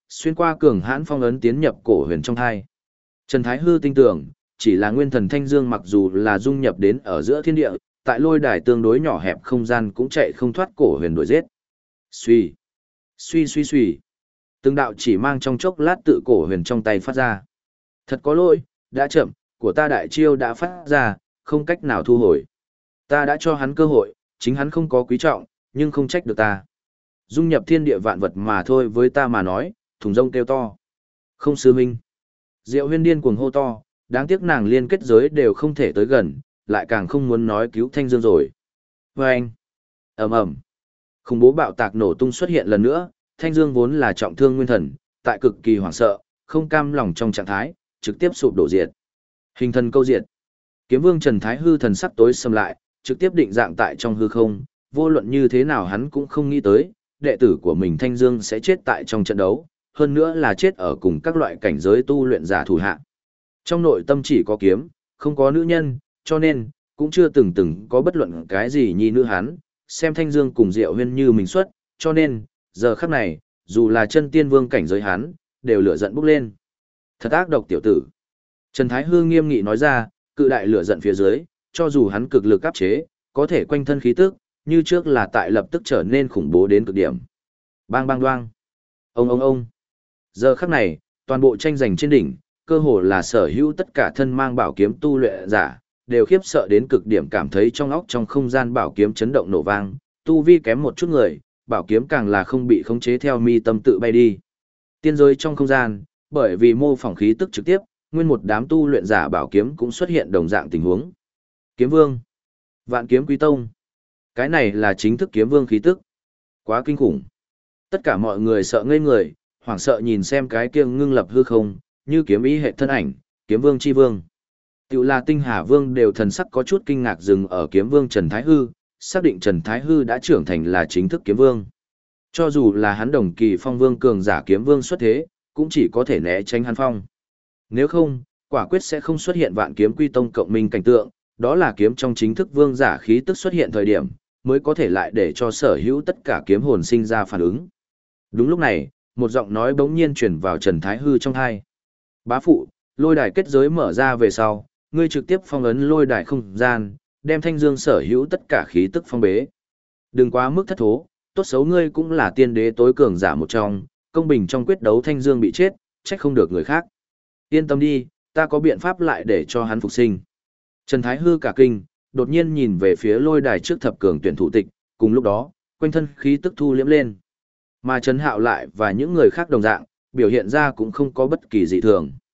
Xuyên qua cường hãn phong ấn tiến nhập cổ huyền trong thai. Trần Thái Hư tin tưởng, chỉ là nguyên thần thanh dương mặc dù là dung nhập đến ở giữa thiên địa, tại lôi đài tương đối nhỏ hẹp không gian cũng chạy không thoát cổ huyền đuổi giết. Suy, suy suy suy. Từng đạo chỉ mang trong chốc lát tự cổ huyền trong tay phát ra. Thật có lỗi, đã chậm, của ta đại chiêu đã phát ra, không cách nào thu hồi. Ta đã cho hắn cơ hội, chính hắn không có quý trọng, nhưng không trách được ta. Dung nhập thiên địa vạn vật mà thôi với ta mà nói, thùng rông kêu to. Không sư minh. Diệu Huyên điên cuồng hô to, đáng tiếc nàng liên kết giới đều không thể tới gần, lại càng không muốn nói cứu Thanh Dương rồi. Và anh, ầm ầm, khủng bố bạo tạc nổ tung xuất hiện lần nữa, Thanh Dương vốn là trọng thương nguyên thần, tại cực kỳ hoảng sợ, không cam lòng trong trạng thái, trực tiếp sụp đổ diệt. Hình thần câu diệt. Kiếm Vương Trần Thái Hư thần sắc tối sầm lại, trực tiếp định dạng tại trong hư không, vô luận như thế nào hắn cũng không nghĩ tới, đệ tử của mình Thanh Dương sẽ chết tại trong trận đấu, hơn nữa là chết ở cùng các loại cảnh giới tu luyện giả thủ hạ. Trong nội tâm chỉ có kiếm, không có nữ nhân, cho nên, cũng chưa từng có bất luận cái gì nhi nữ hắn, xem Thanh Dương cùng Diệu Huyên như mình xuất, cho nên, giờ khắc này, dù là chân tiên vương cảnh giới hắn, đều lửa giận bốc lên. Thật ác độc tiểu tử. Trần Thái Hư nghiêm nghị nói ra, cự đại lửa giận phía dưới, cho dù hắn cực lực áp chế, có thể quanh thân khí tức, như trước là tại lập tức trở nên khủng bố đến cực điểm. Bang bang đoang. Ông. Giờ khắc này, toàn bộ tranh giành trên đỉnh, cơ hồ là sở hữu tất cả thân mang bảo kiếm tu luyện giả, đều khiếp sợ đến cực điểm cảm thấy trong óc trong không gian bảo kiếm chấn động nổ vang, tu vi kém một chút người, bảo kiếm càng là không bị khống chế theo mi tâm tự bay đi. Tiên giới trong không gian, bởi vì mô phỏng khí tức trực tiếp, nguyên một đám tu luyện giả bảo kiếm cũng xuất hiện đồng dạng tình huống. Kiếm Vương, Vạn Kiếm Quý Tông. Cái này là chính thức Kiếm Vương khí tức. Quá kinh khủng. Tất cả mọi người sợ ngây người, hoảng sợ nhìn xem cái kia ngưng lập hư không, như kiếm ý hệ thân ảnh, Kiếm Vương chi vương. Tiểu là Tinh Hà Vương đều thần sắc có chút kinh ngạc dừng ở Kiếm Vương Trần Thái Hư, xác định Trần Thái Hư đã trưởng thành là chính thức Kiếm Vương. Cho dù là hắn đồng kỳ phong vương cường giả Kiếm Vương xuất thế, cũng chỉ có thể né tránh hắn phong. Nếu không, quả quyết sẽ không xuất hiện Vạn Kiếm Quy Tông cộng minh cảnh tượng, đó là kiếm trong chính thức vương giả khí tức xuất hiện thời điểm, mới có thể lại để cho sở hữu tất cả kiếm hồn sinh ra phản ứng. Đúng lúc này, một giọng nói bỗng nhiên truyền vào Trần Thái Hư trong tai. Bá phụ, lôi đài kết giới mở ra về sau, ngươi trực tiếp phong ấn lôi đài không gian, đem Thanh Dương sở hữu tất cả khí tức phong bế. Đừng quá mức thất thố, tốt xấu ngươi cũng là tiên đế tối cường giả một trong, công bình trong quyết đấu Thanh Dương bị chết, trách không được người khác. Yên tâm đi, ta có biện pháp lại để cho hắn phục sinh. Trần Thái Hư cả kinh, đột nhiên nhìn về phía lôi đài trước thập cường tuyển thủ tịch, cùng lúc đó, quanh thân khí tức thu liễm lên. Mà Trần Hạo lại và những người khác đồng dạng, biểu hiện ra cũng không có bất kỳ dị thường.